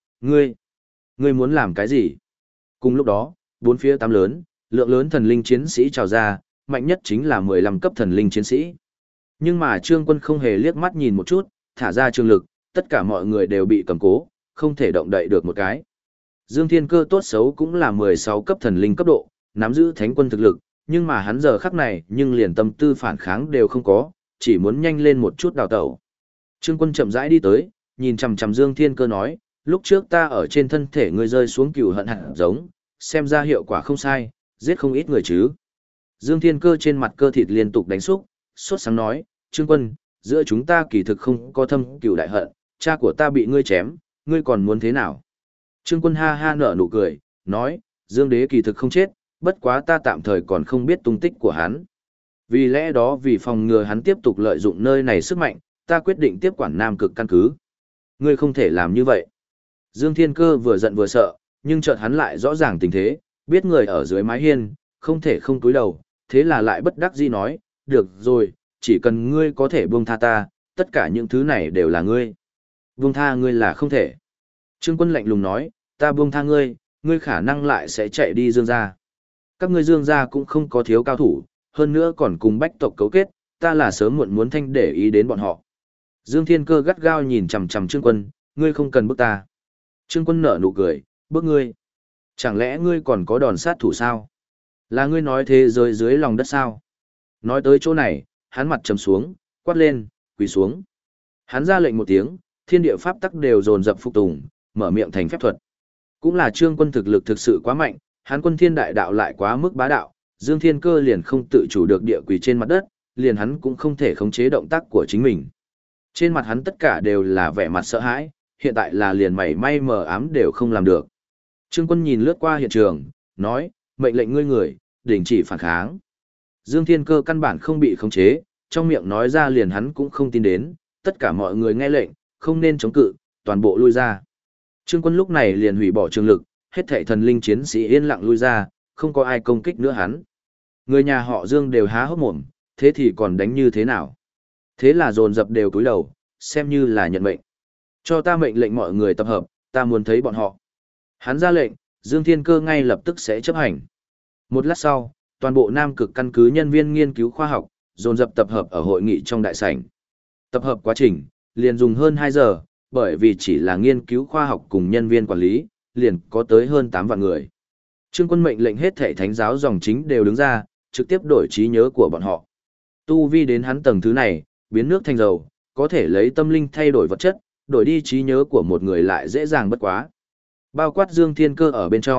ngươi muốn làm cái gì? Cùng lúc đó, bốn phía tám lớn, lượng lớn thần linh chiến sĩ trào ra, mạnh nhất chính là 15 cấp thần linh chiến sĩ. Nhưng mà Trương Quân không hề liếc mắt nhìn một chút, thả ra trường lực, tất cả mọi người đều bị cầm cố, không thể động đậy được một cái. Dương Thiên Cơ tốt xấu cũng là 16 cấp thần linh cấp độ, nắm giữ thánh quân thực lực, nhưng mà hắn giờ khắc này nhưng liền tâm tư phản kháng đều không có, chỉ muốn nhanh lên một chút đào tẩu. Trương Quân chậm rãi đi tới, nhìn chằm chằm Dương Thiên Cơ nói, lúc trước ta ở trên thân thể ngươi rơi xuống cừu hận hạt giống, xem ra hiệu quả không sai, giết không ít người chứ. Dương Thiên Cơ trên mặt cơ thịt liên tục đánh xúc, sốt sáng nói, Trương Quân, giữa chúng ta kỳ thực không có thâm cừu đại hận, cha của ta bị ngươi chém, ngươi còn muốn thế nào? Trương Quân ha ha nở nụ cười, nói, Dương Đế kỳ thực không chết, bất quá ta tạm thời còn không biết tung tích của hắn. Vì lẽ đó vì phòng ngừa hắn tiếp tục lợi dụng nơi này sức mạnh, ta quyết định tiếp quản Nam Cực căn cứ. Ngươi không thể làm như vậy. Dương Thiên Cơ vừa giận vừa sợ, nhưng chợt hắn lại rõ ràng tình thế, biết người ở dưới mái hiên, không thể không cúi đầu, thế là lại bất đắc dĩ nói, được rồi, chỉ cần ngươi có thể buông tha ta, tất cả những thứ này đều là ngươi. Buông tha ngươi là không thể. Trương Quân lạnh lùng nói, ta buông tha ngươi, ngươi khả năng lại sẽ chạy đi Dương gia. Các ngươi Dương gia cũng không có thiếu cao thủ, hơn nữa còn cùng bách tộc cấu kết, ta là sớm muộn muốn thanh để ý đến bọn họ. Dương Thiên Cơ gắt gao nhìn chằm chằm Trương Quân, ngươi không cần bức ta. Trương Quân nở nụ cười, bức ngươi. Chẳng lẽ ngươi còn có đòn sát thủ sao? Là ngươi nói thế giới dưới lòng đất sao? Nói tới chỗ này, hắn mặt trầm xuống, quát lên, quỳ xuống. Hắn ra lệnh một tiếng, thiên địa pháp tắc đều dồn dập phục tùng, mở miệng thành phép thuật. Cũng là Trương Quân thực lực thực sự quá mạnh, hắn Quân Thiên Đại Đạo lại quá mức bá đạo, Dương Thiên Cơ liền không tự chủ được địa quỳ trên mặt đất, liền hắn cũng không thể khống chế động tác của chính mình. Trên mặt hắn tất cả đều là vẻ mặt sợ hãi, hiện tại là liền mảy may mờ ám đều không làm được. Trương Quân nhìn lướt qua hiện trường, nói, mệnh lệnh ngươi người, đình chỉ phản kháng. Dương Thiên Cơ căn bản không bị khống chế, trong miệng nói ra liền hắn cũng không tin đến, tất cả mọi người nghe lệnh, không nên chống cự, toàn bộ lui ra. Trương Quân lúc này liền hủy bỏ trường lực, hết thảy thần linh chiến sĩ yên lặng lui ra, không có ai công kích nữa hắn. Người nhà họ Dương đều há hốc mồm, thế thì còn đánh như thế nào? Thế là dồn dập đều cúi đầu, xem như là nhận mệnh. Cho ta mệnh lệnh mọi người tập hợp, ta muốn thấy bọn họ. Hắn ra lệnh, Dương Thiên Cơ ngay lập tức sẽ chấp hành. Một lát sau, toàn bộ Nam Cực căn cứ nhân viên nghiên cứu khoa học, dồn dập tập hợp ở hội nghị trong đại sảnh. Tập hợp quá trình, liền dùng hơn 2 giờ, bởi vì chỉ là nghiên cứu khoa học cùng nhân viên quản lý, liền có tới hơn 8 vạn người. Trương Quân mệnh lệnh hết thảy thánh giáo dòng chính đều đứng ra, trực tiếp đổi trí nhớ của bọn họ. Tu vi đến hắn tầng thứ này, biến nước thành dầu, có thể lấy tâm linh thay đổi vật chất, đổi đi trí nhớ của một người lại dễ dàng bất quá. Bao quát Dương Thiên Cơ ở bên trong,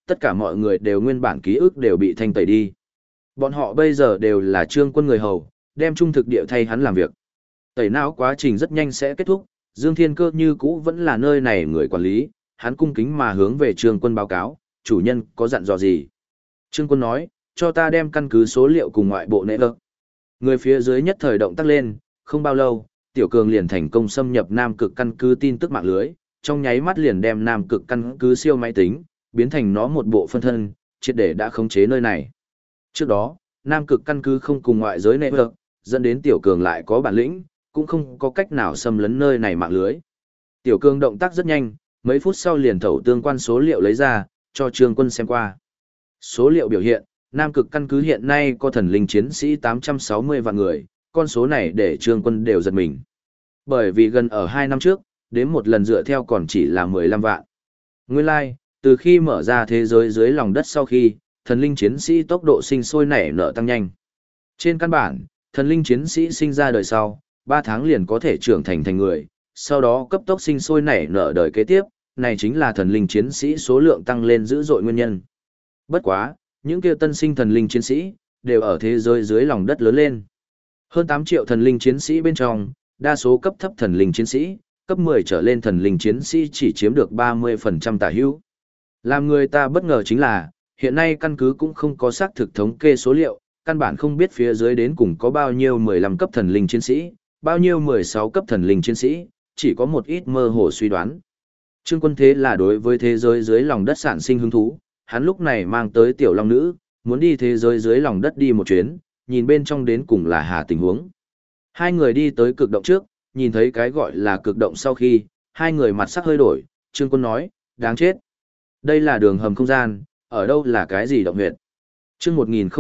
tất cả mọi người đều nguyên bản ký ức đều bị thanh tẩy đi. Bọn họ bây giờ đều là Trương Quân người hầu, đem trung thực địa thay hắn làm việc. Tẩy não quá trình rất nhanh sẽ kết thúc, Dương Thiên Cơ như cũ vẫn là nơi này người quản lý, hắn cung kính mà hướng về Trương Quân báo cáo, chủ nhân có dặn dò gì. Trương Quân nói, cho ta đem căn cứ số liệu cùng ngoại bộ nệ ơ. Người phía dưới nhất thời động tác lên, không bao lâu, Tiểu Cường liền thành công xâm nhập Nam Cực căn cứ tin tức mạng lưới, trong nháy mắt liền đem Nam Cực căn cứ siêu máy tính, biến thành nó một bộ phân thân, triệt để đã khống chế nơi này. Trước đó, Nam Cực căn cứ không cùng ngoại giới nệ ơ, dẫn đến Tiểu Cường lại có bản lĩnh, cũng không có cách nào xâm lấn nơi này mạng lưới. Tiểu Cường động tác rất nhanh, mấy phút sau liền thẩu tương quan số liệu lấy ra, cho Trương Quân xem qua. Số liệu biểu hiện, Nam Cực căn cứ hiện nay có thần linh chiến sĩ 860 vạn người, con số này để Trương Quân đều giật mình. Bởi vì gần ở 2 năm trước, đến một lần dựa theo còn chỉ là 15 vạn. Nguyên lai, like, từ khi mở ra thế giới dưới lòng đất sau khi, thần linh chiến sĩ tốc độ sinh sôi nảy nở tăng nhanh. Trên căn bản, thần linh chiến sĩ sinh ra đời sau, 3 tháng liền có thể trưởng thành người, sau đó cấp tốc sinh sôi nảy nở đời kế tiếp, này chính là thần linh chiến sĩ số lượng tăng lên dữ dội nguyên nhân. Bất quá, những kia tân sinh thần linh chiến sĩ, đều ở thế giới dưới lòng đất lớn lên. Hơn 8 triệu thần linh chiến sĩ bên trong, đa số cấp thấp thần linh chiến sĩ, cấp 10 trở lên thần linh chiến sĩ chỉ chiếm được 30% tả hữu. Làm người ta bất ngờ chính là, hiện nay căn cứ cũng không có xác thực thống kê số liệu, căn bản không biết phía dưới đến cùng có bao nhiêu 15 cấp thần linh chiến sĩ, bao nhiêu 16 cấp thần linh chiến sĩ, chỉ có một ít mơ hồ suy đoán. Trương Quân thế là đối với thế giới dưới lòng đất sản sinh hứng thú, hắn lúc này mang tới tiểu long nữ, muốn đi thế giới dưới lòng đất đi một chuyến, nhìn bên trong đến cùng là hà tình huống. Hai người đi tới cực động trước, nhìn thấy cái gọi là cực động sau khi, hai người mặt sắc hơi đổi, Trương Quân nói, đáng chết. Đây là đường hầm không gian, ở đâu là cái gì động huyệt. Chương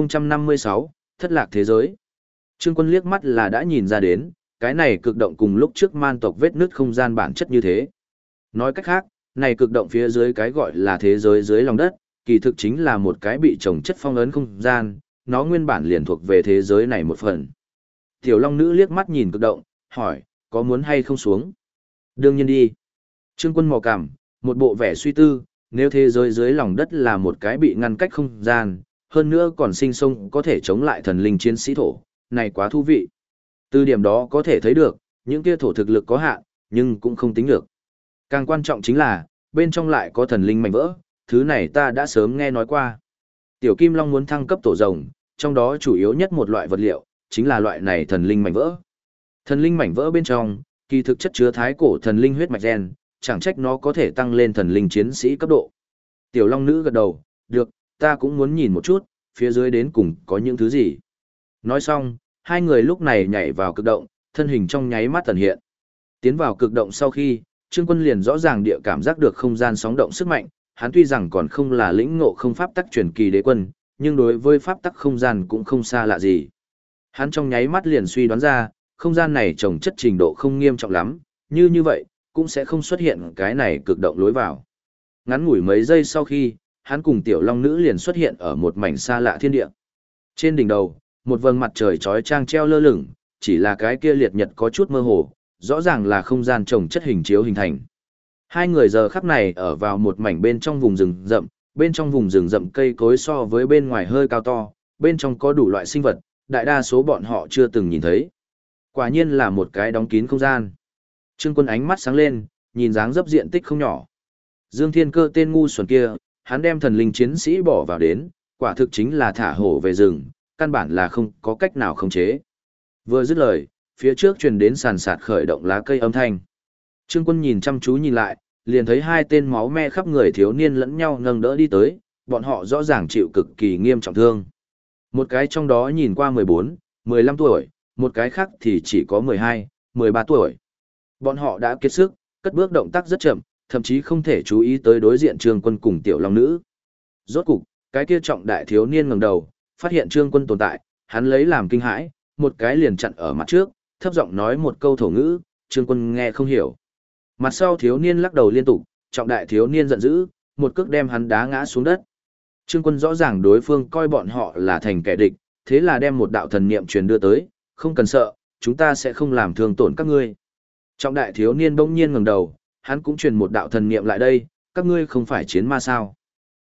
1056, thất lạc thế giới. Trương Quân liếc mắt là đã nhìn ra đến, cái này cực động cùng lúc trước man tộc vết nứt không gian bản chất như thế. Nói cách khác, này cực động phía dưới cái gọi là thế giới dưới lòng đất, kỳ thực chính là một cái bị trồng chất phong ấn không gian, nó nguyên bản liền thuộc về thế giới này một phần. Tiểu Long Nữ liếc mắt nhìn cực động, hỏi, có muốn hay không xuống? Đương nhiên đi. Trương Quân mò cằm, một bộ vẻ suy tư, nếu thế giới dưới lòng đất là một cái bị ngăn cách không gian, hơn nữa còn sinh sông có thể chống lại thần linh chiến sĩ thổ, này quá thú vị. Từ điểm đó có thể thấy được, những kia thổ thực lực có hạn, nhưng cũng không tính được. Càng quan trọng chính là, bên trong lại có thần linh mảnh vỡ, thứ này ta đã sớm nghe nói qua. Tiểu Kim Long muốn thăng cấp tổ rồng, trong đó chủ yếu nhất một loại vật liệu, chính là loại này thần linh mảnh vỡ. Thần linh mảnh vỡ bên trong, kỳ thực chất chứa thái cổ thần linh huyết mạch gen, chẳng trách nó có thể tăng lên thần linh chiến sĩ cấp độ. Tiểu Long Nữ gật đầu, được, ta cũng muốn nhìn một chút, phía dưới đến cùng có những thứ gì. Nói xong, hai người lúc này nhảy vào cực động, thân hình trong nháy mắt tần hiện. Tiến vào cực động sau khi, Trương Quân liền rõ ràng địa cảm giác được không gian sóng động sức mạnh, hắn tuy rằng còn không là lĩnh ngộ không pháp tắc truyền kỳ đế quân, nhưng đối với pháp tắc không gian cũng không xa lạ gì. Hắn trong nháy mắt liền suy đoán ra, không gian này trồng chất trình độ không nghiêm trọng lắm, như vậy, cũng sẽ không xuất hiện cái này cực động lối vào. Ngắn ngủi mấy giây sau khi, hắn cùng Tiểu Long Nữ liền xuất hiện ở một mảnh xa lạ thiên địa. Trên đỉnh đầu, một vầng mặt trời chói chang treo lơ lửng, chỉ là cái kia liệt nhật có chút mơ hồ, rõ ràng là không gian trồng chất hình chiếu hình thành. Hai người giờ khắc này ở vào một mảnh bên trong vùng rừng rậm, bên trong vùng rừng rậm cây cối so với bên ngoài hơi cao to, bên trong có đủ loại sinh vật, đại đa số bọn họ chưa từng nhìn thấy. Quả nhiên là một cái đóng kín không gian. Trương Quân ánh mắt sáng lên, nhìn dáng dấp diện tích không nhỏ. Dương Thiên Cơ tên ngu xuẩn kia, hắn đem thần linh chiến sĩ bỏ vào đến, quả thực chính là thả hổ về rừng, căn bản là không có cách nào khống chế. Vừa dứt lời, phía trước truyền đến sàn sạt khởi động lá cây âm thanh. Trương Quân nhìn chăm chú nhìn lại, liền thấy hai tên máu me khắp người thiếu niên lẫn nhau nâng đỡ đi tới, bọn họ rõ ràng chịu cực kỳ nghiêm trọng thương. Một cái trong đó nhìn qua 14, 15 tuổi, một cái khác thì chỉ có 12, 13 tuổi. Bọn họ đã kiệt sức, cất bước động tác rất chậm, thậm chí không thể chú ý tới đối diện Trương Quân cùng Tiểu Long Nữ. Rốt cục, cái kia trọng đại thiếu niên ngẩng đầu, phát hiện Trương Quân tồn tại, hắn lấy làm kinh hãi, một cái liền chặn ở mặt trước, thấp giọng nói một câu thổ ngữ, Trương Quân nghe không hiểu. Mặt sau thiếu niên lắc đầu liên tục, trọng đại thiếu niên giận dữ, một cước đem hắn đá ngã xuống đất. Trương Quân rõ ràng đối phương coi bọn họ là thành kẻ địch, thế là đem một đạo thần niệm truyền đưa tới, không cần sợ, chúng ta sẽ không làm thương tổn các ngươi. Trọng đại thiếu niên bỗng nhiên ngẩng đầu, hắn cũng truyền một đạo thần niệm lại đây, các ngươi không phải chiến ma sao?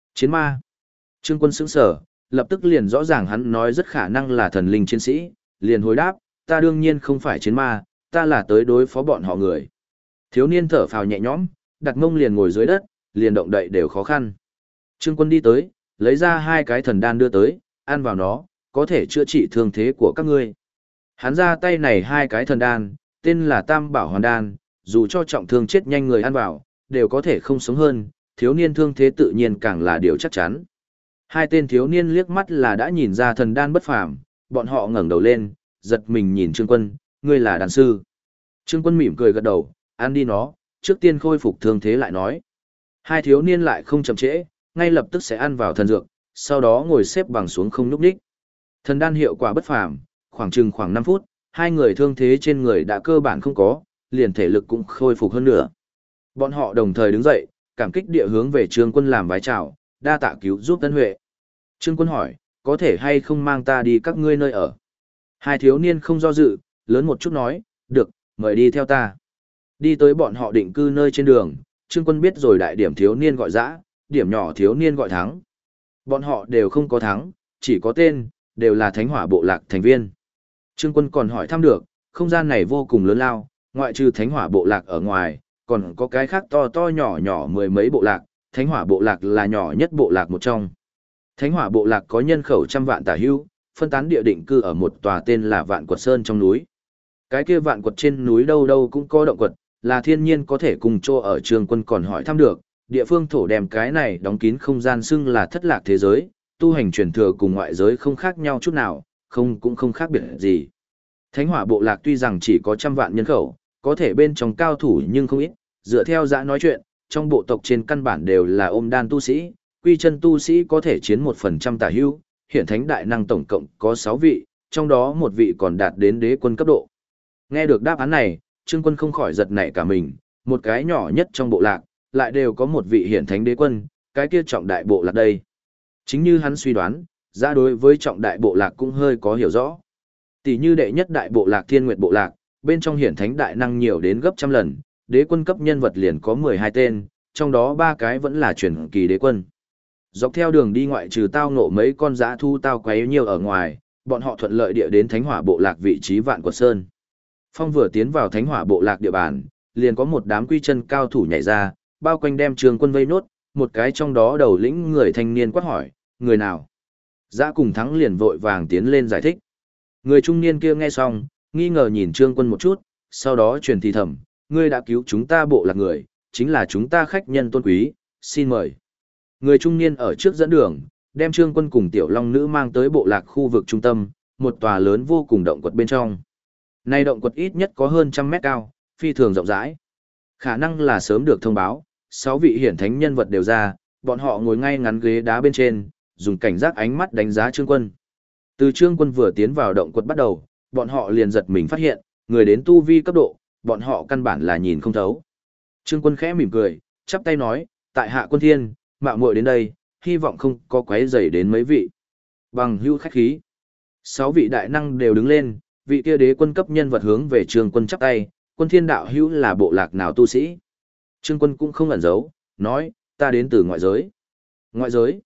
Chiến ma. Trương Quân sững sờ, lập tức liền rõ ràng hắn nói rất khả năng là thần linh chiến sĩ, liền hồi đáp, ta đương nhiên không phải chiến ma, ta là tới đối phó bọn họ người. Thiếu niên thở phào nhẹ nhõm, đặt mông liền ngồi dưới đất, liền động đậy đều khó khăn. Trương Quân đi tới, lấy ra 2 cái thần đan đưa tới, ăn vào nó, có thể chữa trị thương thế của các ngươi. Hắn ra tay này 2 cái thần đan, tên là Tam Bảo Hoàn Đan, dù cho trọng thương chết nhanh người ăn vào, đều có thể không sống hơn, thiếu niên thương thế tự nhiên càng là điều chắc chắn. 2 tên thiếu niên liếc mắt là đã nhìn ra thần đan bất phàm, bọn họ ngẩng đầu lên, giật mình nhìn Trương Quân, ngươi là đan sư. Trương Quân mỉm cười gật đầu, ăn đi nó, trước tiên khôi phục thương thế lại nói. 2 thiếu niên lại không chậm trễ, ngay lập tức sẽ ăn vào thần dược, sau đó ngồi xếp bằng xuống không nhúc nhích. Thần đan hiệu quả bất phàm, khoảng 5 phút, 2 người thương thế trên người đã cơ bản không có, liền thể lực cũng khôi phục hơn nữa. Bọn họ đồng thời đứng dậy, cảm kích địa hướng về Trương Quân làm vái chào, đa tạ cứu giúp Tân Huệ. Trương Quân hỏi, có thể hay không mang ta đi các ngươi nơi ở? 2 thiếu niên không do dự, lớn một chút nói, được, mời đi theo ta. Đi tới bọn họ định cư nơi trên đường, Trương Quân biết rồi đại điểm thiếu niên gọi dã, điểm nhỏ thiếu niên gọi thắng. Bọn họ đều không có thắng, chỉ có tên, đều là Thánh Hỏa Bộ Lạc thành viên. Trương Quân còn hỏi thăm được, không gian này vô cùng lớn lao, ngoại trừ Thánh Hỏa Bộ Lạc ở ngoài, còn có cái khác to to nhỏ nhỏ 10 mấy bộ lạc, Thánh Hỏa Bộ Lạc là nhỏ nhất bộ lạc một trong. Thánh Hỏa Bộ Lạc có nhân khẩu trăm vạn tả hữu, phân tán địa định cư ở một tòa tên là Vạn Quật Sơn trong núi. Cái kia Vạn Quật trên núi đâu đâu cũng có động quật, là thiên nhiên có thể cùng chỗ ở. Trương Quân còn hỏi thăm được, địa phương thổ đem cái này đóng kín không gian xưng là thất lạc thế giới, tu hành truyền thừa cùng ngoại giới không khác nhau chút nào, cũng không khác biệt gì. Thánh Hỏa Bộ Lạc tuy rằng chỉ có 100 vạn nhân khẩu, có thể bên trong cao thủ nhưng không ít, dựa theo dã nói chuyện, trong bộ tộc trên căn bản đều là ôm đan tu sĩ, quy chân tu sĩ có thể chiến 1% tả hữu, hiện thánh đại năng tổng cộng có 6 vị, trong đó một vị còn đạt đến đế quân cấp độ. Nghe được đáp án này, Trương Quân không khỏi giật nảy cả mình, một cái nhỏ nhất trong bộ lạc, lại đều có một vị hiển thánh đế quân, cái kia trọng đại bộ lạc đây. Chính như hắn suy đoán, ra đối với trọng đại bộ lạc cũng hơi có hiểu rõ. Tỷ như đệ nhất đại bộ lạc Thiên Nguyệt bộ lạc, bên trong hiển thánh đại năng nhiều đến gấp trăm lần, đế quân cấp nhân vật liền có 12 tên, trong đó 3 cái vẫn là truyền kỳ đế quân. Dọc theo đường đi ngoại trừ tao ngộ mấy con dã thu tao quấy nhiều ở ngoài, bọn họ thuận lợi địa đến Thánh Hỏa Bộ Lạc vị trí Vạn Quật Sơn. Phong vừa tiến vào Thánh Hỏa Bộ Lạc địa bàn, liền có một đám quy chân cao thủ nhảy ra, bao quanh đem Trương Quân vây nốt, một cái trong đó đầu lĩnh người thanh niên quát hỏi, người nào? Dã cùng thắng liền vội vàng tiến lên giải thích. Người trung niên kia nghe xong, nghi ngờ nhìn Trương Quân một chút, sau đó truyền thì thầm, ngươi đã cứu chúng ta bộ lạc người, chính là chúng ta khách nhân tôn quý, xin mời. Người trung niên ở trước dẫn đường, đem Trương Quân cùng Tiểu Long Nữ mang tới bộ lạc khu vực trung tâm, một tòa lớn vô cùng động quật bên trong. Nay động quật ít nhất có hơn 100 mét cao, phi thường rộng rãi. Khả năng là sớm được thông báo, 6 vị hiển thánh nhân vật đều ra, bọn họ ngồi ngay ngắn ghế đá bên trên, dùng cảnh giác ánh mắt đánh giá Trương Quân. Từ Trương Quân vừa tiến vào động quật bắt đầu, bọn họ liền giật mình phát hiện, người đến tu vi cấp độ, bọn họ căn bản là nhìn không thấu. Trương Quân khẽ mỉm cười, chắp tay nói, tại hạ Quân Thiên, mạo muội đến đây, hy vọng không có quấy rầy đến mấy vị. Bằng hữu khách khí. 6 vị đại năng đều đứng lên, vị kia đế quân cấp nhân vật hướng về Trương Quân chắp tay, Quân Thiên đạo hữu là bộ lạc nào tu sĩ? Trương Quân cũng không ẩn giấu, nói, ta đến từ ngoại giới. Ngoại giới?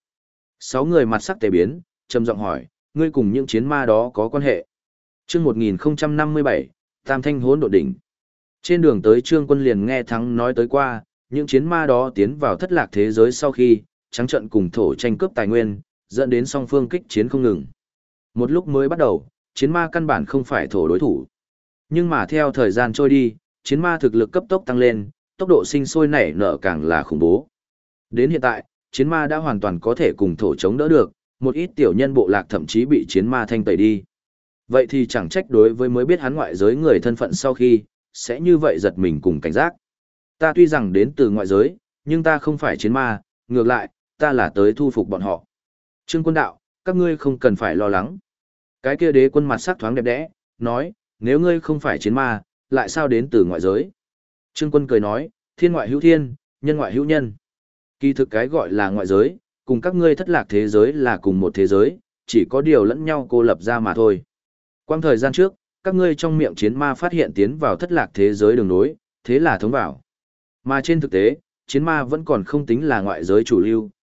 6 người mặt sắc tề biến, trầm giọng hỏi, ngươi cùng những chiến ma đó có quan hệ? Chương 1057, Tam Thanh Hỗn Độn Đỉnh. Trên đường tới Trương Quân liền nghe Thắng nói tới qua, những chiến ma đó tiến vào thất lạc thế giới sau khi, trắng trận cùng thổ tranh cướp tài nguyên, dẫn đến song phương kích chiến không ngừng. Một lúc mới bắt đầu, chiến ma căn bản không phải thổ đối thủ. Nhưng mà theo thời gian trôi đi, chiến ma thực lực cấp tốc tăng lên, tốc độ sinh sôi nảy nở càng là khủng bố. Đến hiện tại, chiến ma đã hoàn toàn có thể cùng thổ chống đỡ được, một ít tiểu nhân bộ lạc thậm chí bị chiến ma thanh tẩy đi. Vậy thì chẳng trách đối với mới biết hắn ngoại giới người thân phận sau khi, sẽ như vậy giật mình cùng cảnh giác. Ta tuy rằng đến từ ngoại giới, nhưng ta không phải chiến ma, ngược lại, ta là tới thu phục bọn họ. Trương Quân đạo, các ngươi không cần phải lo lắng. Cái kia đế quân mặt sắc thoáng đẹp đẽ, nói, nếu ngươi không phải chiến ma, lại sao đến từ ngoại giới? Trương Quân cười nói, thiên ngoại hữu thiên, nhân ngoại hữu nhân. Kỳ thực cái gọi là ngoại giới, cùng các ngươi thất lạc thế giới là cùng một thế giới, chỉ có điều lẫn nhau cô lập ra mà thôi. Quang thời gian trước, các ngươi trong miệng chiến ma phát hiện tiến vào thất lạc thế giới đường nối, thế là thống vào. Mà trên thực tế, chiến ma vẫn còn không tính là ngoại giới chủ lưu,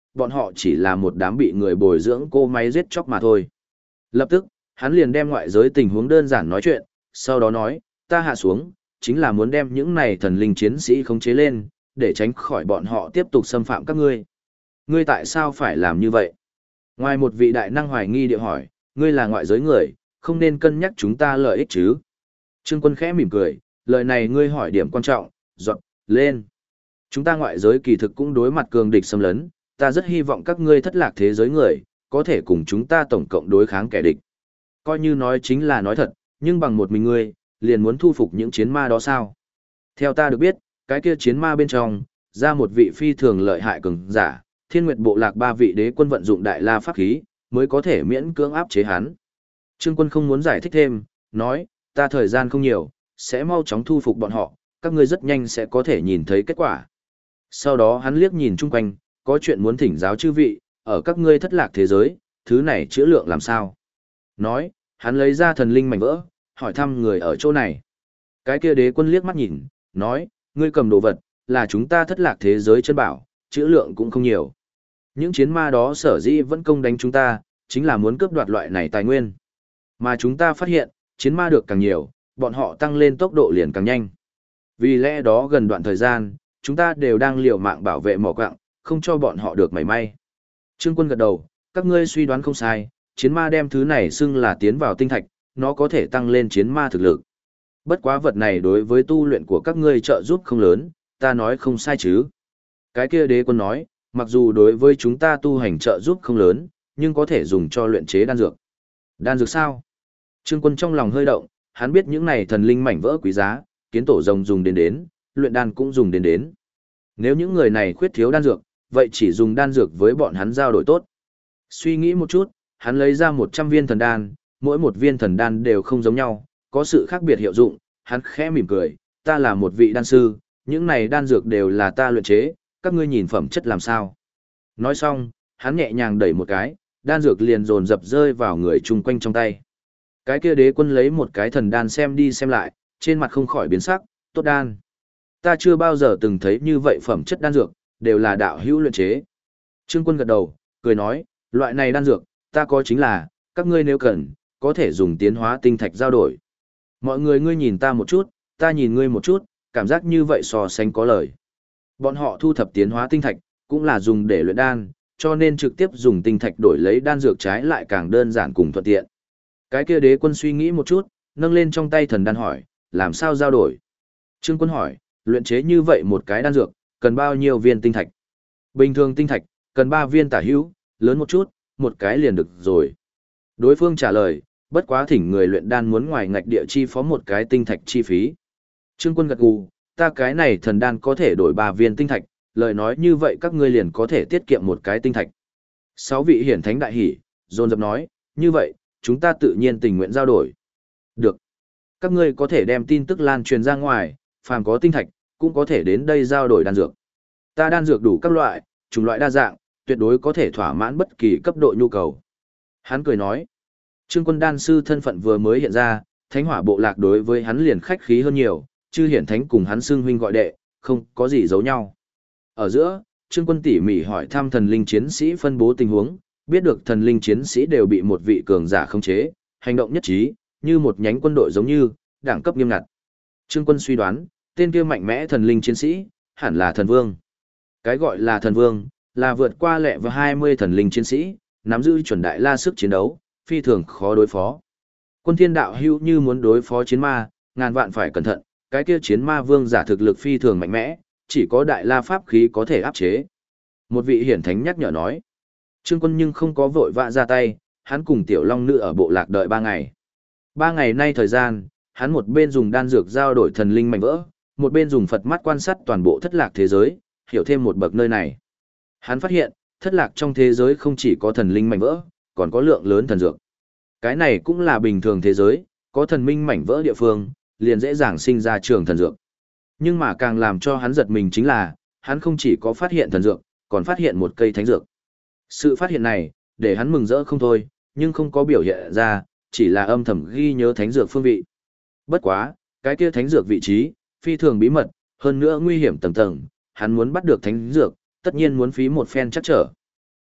bọn họ chỉ là một đám bị người bồi dưỡng cô máy giết chóc mà thôi. Lập tức, hắn liền đem ngoại giới tình huống đơn giản nói chuyện, sau đó nói, ta hạ xuống, chính là muốn đem những này thần linh chiến sĩ khống chế lên, để tránh khỏi bọn họ tiếp tục xâm phạm các ngươi. Ngươi tại sao phải làm như vậy? Ngoài một vị đại năng hoài nghi địa hỏi, ngươi là ngoại giới người, không nên cân nhắc chúng ta lợi ích chứ? Trương Quân khẽ mỉm cười, lời này ngươi hỏi điểm quan trọng, dọn, lên. Chúng ta ngoại giới kỳ thực cũng đối mặt cường địch xâm lấn, ta rất hy vọng các ngươi thất lạc thế giới người, có thể cùng chúng ta tổng cộng đối kháng kẻ địch. Coi như nói chính là nói thật, nhưng bằng một mình ngươi, liền muốn thu phục những chiến ma đó sao? Theo ta được biết, cái kia chiến ma bên trong, ra một vị phi thường lợi hại cường giả, Thiên Nguyệt bộ lạc 3 vị đế quân vận dụng đại la pháp khí, mới có thể miễn cưỡng áp chế hắn. Trương Quân không muốn giải thích thêm, nói, ta thời gian không nhiều, sẽ mau chóng thu phục bọn họ, các ngươi rất nhanh sẽ có thể nhìn thấy kết quả. Sau đó hắn liếc nhìn chung quanh, có chuyện muốn thỉnh giáo chư vị, ở các ngươi thất lạc thế giới, thứ này chữa lượng làm sao? Nói, hắn lấy ra thần linh mảnh vỡ, hỏi thăm người ở chỗ này. Cái kia đế quân liếc mắt nhìn, nói, ngươi cầm đồ vật, là chúng ta thất lạc thế giới chân bảo, chữa lượng cũng không nhiều. Những chiến ma đó sở dĩ vẫn công đánh chúng ta, chính là muốn cướp đoạt loại này tài nguyên. Mà chúng ta phát hiện, chiến ma được càng nhiều, bọn họ tăng lên tốc độ liền càng nhanh. Vì lẽ đó gần đoạn thời gian, chúng ta đều đang liều mạng bảo vệ mỏ quặng, không cho bọn họ được mảy may. Trương Quân gật đầu, các ngươi suy đoán không sai, chiến ma đem thứ này xưng là tiến vào tinh thạch, nó có thể tăng lên chiến ma thực lực. Bất quá vật này đối với tu luyện của các ngươi trợ giúp không lớn, ta nói không sai chứ. Cái kia đế quân nói, mặc dù đối với chúng ta tu hành trợ giúp không lớn, nhưng có thể dùng cho luyện chế đan dược. Đan dược sao? Trương Quân trong lòng hơi động, hắn biết những này thần linh mảnh vỡ quý giá, kiến tổ rồng dùng đến, luyện đan cũng dùng đến. Nếu những người này khuyết thiếu đan dược, vậy chỉ dùng đan dược với bọn hắn giao đổi tốt. Suy nghĩ một chút, hắn lấy ra 100 viên thần đan, mỗi một viên thần đan đều không giống nhau, có sự khác biệt hiệu dụng, hắn khẽ mỉm cười, ta là một vị đan sư, những này đan dược đều là ta luyện chế, các ngươi nhìn phẩm chất làm sao. Nói xong, hắn nhẹ nhàng đẩy một cái, đan dược liền dồn dập rơi vào người chung quanh trong tay. Cái kia đế quân lấy một cái thần đan xem đi xem lại, trên mặt không khỏi biến sắc, tốt đan. Ta chưa bao giờ từng thấy như vậy phẩm chất đan dược, đều là đạo hữu luyện chế. Trương Quân gật đầu, cười nói, loại này đan dược, ta có chính là, các ngươi nếu cần, có thể dùng tiến hóa tinh thạch giao đổi. Mọi người ngươi nhìn ta một chút, ta nhìn ngươi một chút, cảm giác như vậy so sánh có lời. Bọn họ thu thập tiến hóa tinh thạch, cũng là dùng để luyện đan, cho nên trực tiếp dùng tinh thạch đổi lấy đan dược trái lại càng đơn giản cùng thuận tiện. Cái kia đế quân suy nghĩ một chút, nâng lên trong tay thần đan hỏi, làm sao giao đổi? Trương Quân hỏi, luyện chế như vậy một cái đan dược, cần bao nhiêu viên tinh thạch? Bình thường tinh thạch, cần 3 viên tả hữu, lớn một chút, một cái liền được rồi. Đối phương trả lời, bất quá thỉnh người luyện đan muốn ngoài ngạch địa chi phó một cái tinh thạch chi phí. Trương Quân gật gù, ta cái này thần đan có thể đổi 3 viên tinh thạch, lời nói như vậy các ngươi liền có thể tiết kiệm một cái tinh thạch. 6 vị hiển thánh đại hỉ, dồn dập nói, như vậy, chúng ta tự nhiên tình nguyện giao đổi. Được. Các ngươi có thể đem tin tức lan truyền ra ngoài, phàm có tinh thạch, cũng có thể đến đây giao đổi đan dược. Ta đan dược đủ các loại, chủng loại đa dạng, tuyệt đối có thể thỏa mãn bất kỳ cấp độ nhu cầu. Hắn cười nói, Trương Quân đan sư thân phận vừa mới hiện ra, Thánh Hỏa bộ lạc đối với hắn liền khách khí hơn nhiều, chư hiển thánh cùng hắn xưng huynh gọi đệ, không có gì giấu nhau. Ở giữa, Trương Quân tỉ mỉ hỏi thăm thần linh chiến sĩ phân bố tình huống, biết được thần linh chiến sĩ đều bị một vị cường giả khống chế, hành động nhất trí, như một nhánh quân đội giống như, đẳng cấp nghiêm ngặt. Trương Quân suy đoán, tên kia mạnh mẽ thần linh chiến sĩ, hẳn là thần vương. Cái gọi là thần vương, là vượt qua lẹ và 20 thần linh chiến sĩ, nắm giữ chuẩn đại la sức chiến đấu, phi thường khó đối phó. Quân thiên đạo hữu như muốn đối phó chiến ma, ngàn vạn phải cẩn thận, cái kia chiến ma vương giả thực lực phi thường mạnh mẽ, chỉ có đại la pháp khí có thể áp chế. Một vị hiển thánh nhắc nhở nói. Trương Quân nhưng không có vội vã ra tay, hắn cùng tiểu long nữ ở bộ lạc đợi 3 ngày. 3 ngày nay thời gian, hắn một bên dùng đan dược giao đổi thần linh mảnh vỡ, một bên dùng Phật mắt quan sát toàn bộ thất lạc thế giới, hiểu thêm một bậc nơi này. Hắn phát hiện, thất lạc trong thế giới không chỉ có thần linh mảnh vỡ, còn có lượng lớn thần dược. Cái này cũng là bình thường thế giới, có thần minh mảnh vỡ địa phương, liền dễ dàng sinh ra trường thần dược. Nhưng mà càng làm cho hắn giật mình chính là, hắn không chỉ có phát hiện thần dược, còn phát hiện một cây thánh dược. Sự phát hiện này, để hắn mừng rỡ không thôi, nhưng không có biểu hiện ra, chỉ là âm thầm ghi nhớ thánh dược phương vị. Bất quá, cái kia thánh dược vị trí, phi thường bí mật, hơn nữa nguy hiểm tầng tầng, hắn muốn bắt được thánh dược, tất nhiên muốn phí một phen chắc trở.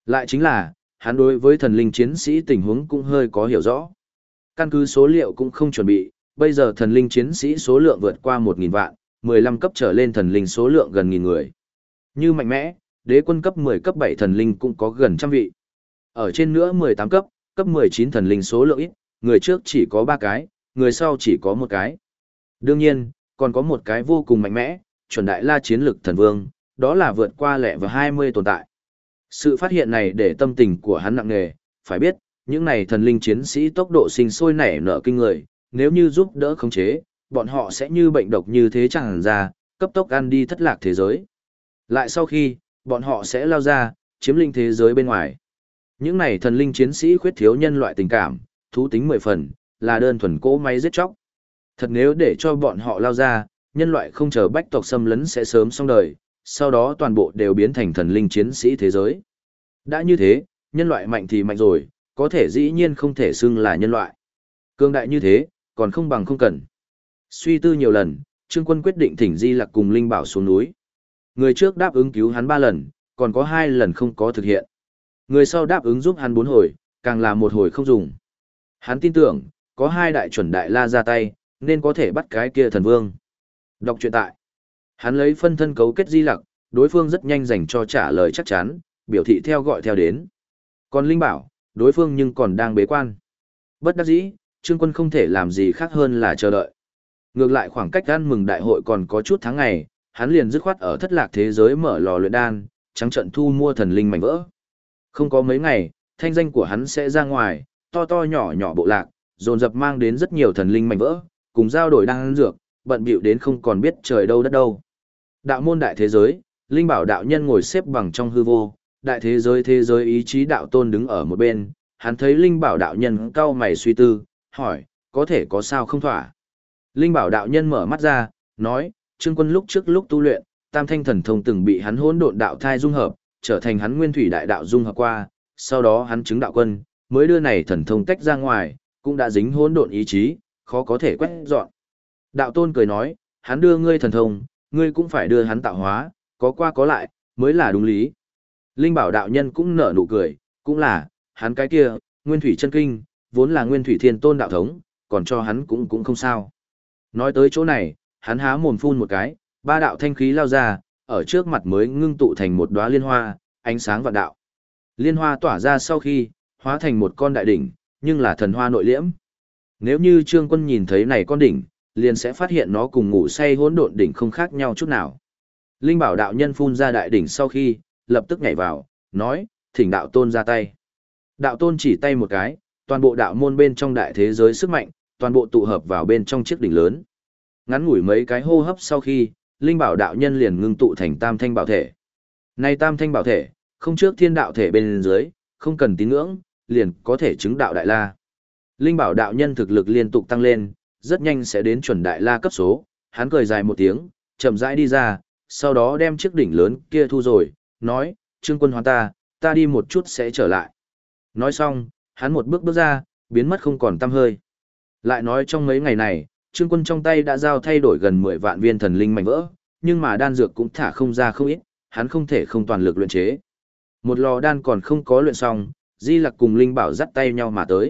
Lại chính là, hắn đối với thần linh chiến sĩ tình huống cũng hơi có hiểu rõ. Căn cứ số liệu cũng không chuẩn bị, bây giờ thần linh chiến sĩ số lượng vượt qua 1.000 vạn, 15 cấp trở lên thần linh số lượng gần nghìn người. Như mạnh mẽ, đế quân cấp 10 cấp 7 thần linh cũng có gần trăm vị. Ở trên nữa 18 cấp, cấp 19 thần linh số lượng ít, người trước chỉ có 3 cái, người sau chỉ có 1 cái. Đương nhiên, còn có một cái vô cùng mạnh mẽ, chuẩn đại la chiến lực thần vương, đó là vượt qua lẻ và 20 tồn tại. Sự phát hiện này để tâm tình của hắn nặng nề, phải biết, những này thần linh chiến sĩ tốc độ sinh sôi nảy nở kinh người, nếu như giúp đỡ khống chế, bọn họ sẽ như bệnh độc như thế chẳng ra, cấp tốc ăn đi thất lạc thế giới. Lại sau khi, bọn họ sẽ lao ra, chiếm lĩnh thế giới bên ngoài. Những này thần linh chiến sĩ khuyết thiếu nhân loại tình cảm, thú tính 10 phần, là đơn thuần cỗ máy giết chóc. Thật nếu để cho bọn họ lao ra, nhân loại không chờ bách tộc xâm lấn sẽ sớm xong đời, sau đó toàn bộ đều biến thành thần linh chiến sĩ thế giới. Đã như thế, nhân loại mạnh thì mạnh rồi, có thể dĩ nhiên không thể xưng là nhân loại. Cương đại như thế, còn không bằng không cần. Suy tư nhiều lần, Trương Quân quyết định thỉnh Di Lặc cùng Linh Bảo xuống núi. Người trước đáp ứng cứu hắn 3 lần, còn có 2 lần không có thực hiện. Người sau đáp ứng giúp hắn 4 hồi, càng là 1 hồi không dùng. Hắn tin tưởng, có 2 đại chuẩn đại la ra tay, nên có thể bắt cái kia thần vương. Đọc truyện tại. Hắn lấy phân thân cấu kết Di Lặc, đối phương rất nhanh dành cho trả lời chắc chắn, biểu thị theo gọi theo đến. Còn Linh Bảo, đối phương nhưng còn đang bế quan. Bất đắc dĩ, Trương Quân không thể làm gì khác hơn là chờ đợi. Ngược lại khoảng cách ăn mừng đại hội còn có chút tháng ngày, hắn liền dứt khoát ở thất lạc thế giới mở lò luyện đan, trắng trận thu mua thần linh mảnh vỡ. Không có mấy ngày, thanh danh của hắn sẽ ra ngoài, to to nhỏ nhỏ bộ lạc, dồn dập mang đến rất nhiều thần linh mảnh vỡ, cùng giao đổi đan dược, bận bịu đến không còn biết trời đâu đất đâu. Đạo môn đại thế giới, Linh Bảo đạo nhân ngồi xếp bằng trong hư vô, đại thế giới ý chí đạo tôn đứng ở một bên, hắn thấy Linh Bảo đạo nhân cau mày suy tư, hỏi, có thể có sao không thỏa. Linh Bảo đạo nhân mở mắt ra, nói, Trương Quân lúc trước lúc tu luyện, Tam Thanh thần thông từng bị hắn hỗn độn đạo thai dung hợp, trở thành hắn nguyên thủy đại đạo dung hợp qua, sau đó hắn chứng đạo quân, mới đưa này thần thông tách ra ngoài, cũng đã dính hỗn độn ý chí, khó có thể quét dọn. Đạo tôn cười nói, hắn đưa ngươi thần thông, ngươi cũng phải đưa hắn tạo hóa, có qua có lại, mới là đúng lý. Linh Bảo đạo nhân cũng nở nụ cười, cũng là, hắn cái kia, nguyên thủy chân kinh, vốn là nguyên thủy thiên tôn đạo thống, còn cho hắn cũng không sao. Nói tới chỗ này, hắn há mồm phun một cái, 3 đạo thanh khí lao ra, ở trước mặt mới ngưng tụ thành một đóa liên hoa, ánh sáng vạn đạo. Liên hoa tỏa ra sau khi, hóa thành một con đại đỉnh, nhưng là thần hoa nội liễm. Nếu như Trương Quân nhìn thấy này con đỉnh, liền sẽ phát hiện nó cùng ngủ say hỗn độn đỉnh không khác nhau chút nào. Linh Bảo đạo nhân phun ra đại đỉnh sau khi, lập tức nhảy vào, nói, thỉnh đạo tôn ra tay. Đạo tôn chỉ tay một cái, toàn bộ đạo môn bên trong đại thế giới sức mạnh, toàn bộ tụ hợp vào bên trong chiếc đỉnh lớn. Ngắn ngủi mấy cái hô hấp sau khi, Linh Bảo đạo nhân liền ngưng tụ thành Tam Thanh bảo thể. Này Tam Thanh bảo thể, không trước thiên đạo thể bên dưới, không cần tín ngưỡng, liền có thể chứng đạo đại la. Linh Bảo đạo nhân thực lực liên tục tăng lên, rất nhanh sẽ đến chuẩn đại la cấp số, hắn cười dài một tiếng, chậm rãi đi ra, sau đó đem chiếc đỉnh lớn kia thu rồi, nói, Trương Quân hoán ta đi một chút sẽ trở lại. Nói xong, hắn một bước bước ra, biến mất không còn tăm hơi. Lại nói trong mấy ngày này, Trương Quân trong tay đã giao thay đổi gần 10 vạn viên thần linh mảnh vỡ, nhưng mà đan dược cũng thả không ra không ít, hắn không thể không toàn lực luyện chế. Một lò đan còn không có luyện xong, Di Lặc cùng Linh Bảo dắt tay nhau mà tới.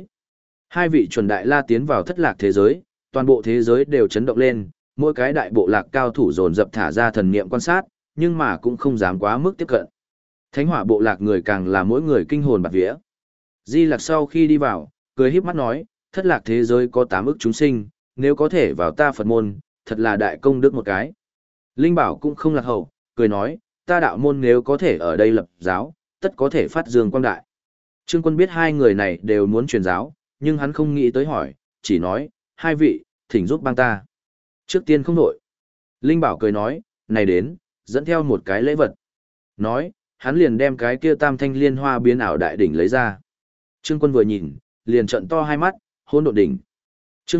2 vị chuẩn đại la tiến vào thất lạc thế giới, toàn bộ thế giới đều chấn động lên, mỗi cái đại bộ lạc cao thủ dồn dập thả ra thần niệm quan sát, nhưng mà cũng không dám quá mức tiếp cận. Thánh Hỏa bộ lạc người càng là mỗi người kinh hồn bạt vía. Di Lặc sau khi đi vào, cười híp mắt nói, thất lạc thế giới có 8 ức chúng sinh, nếu có thể vào ta Phật môn, thật là đại công đức một cái. Linh Bảo cũng không lạc hậu, cười nói, ta đạo môn nếu có thể ở đây lập giáo, tất có thể phát dương quang đại. Trương Quân biết 2 người này đều muốn truyền giáo, nhưng hắn không nghĩ tới hỏi, chỉ nói, 2 vị, thỉnh giúp bang ta. Trước tiên không nội. Linh Bảo cười nói, này đến, dẫn theo một cái lễ vật. Nói, hắn liền đem cái kia Tam Thanh liên hoa biến ảo đại đỉnh lấy ra. Trương Quân vừa nhìn, liền trợn to hai mắt, hỗn độn đỉnh. Chương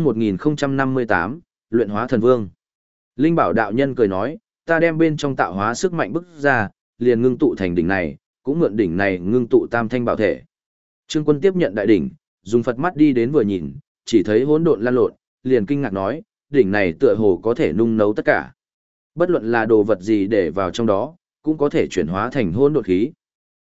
1058, luyện hóa thần vương. Linh Bảo đạo nhân cười nói, ta đem bên trong tạo hóa sức mạnh bức ra, liền ngưng tụ thành đỉnh này, cũng mượn đỉnh này ngưng tụ Tam Thanh bảo thể. Trương Quân tiếp nhận đại đỉnh, dùng Phật mắt đi đến vừa nhìn, chỉ thấy hỗn độn lan lộn, liền kinh ngạc nói, đỉnh này tựa hồ có thể nung nấu tất cả. Bất luận là đồ vật gì để vào trong đó, cũng có thể chuyển hóa thành hỗn độn khí.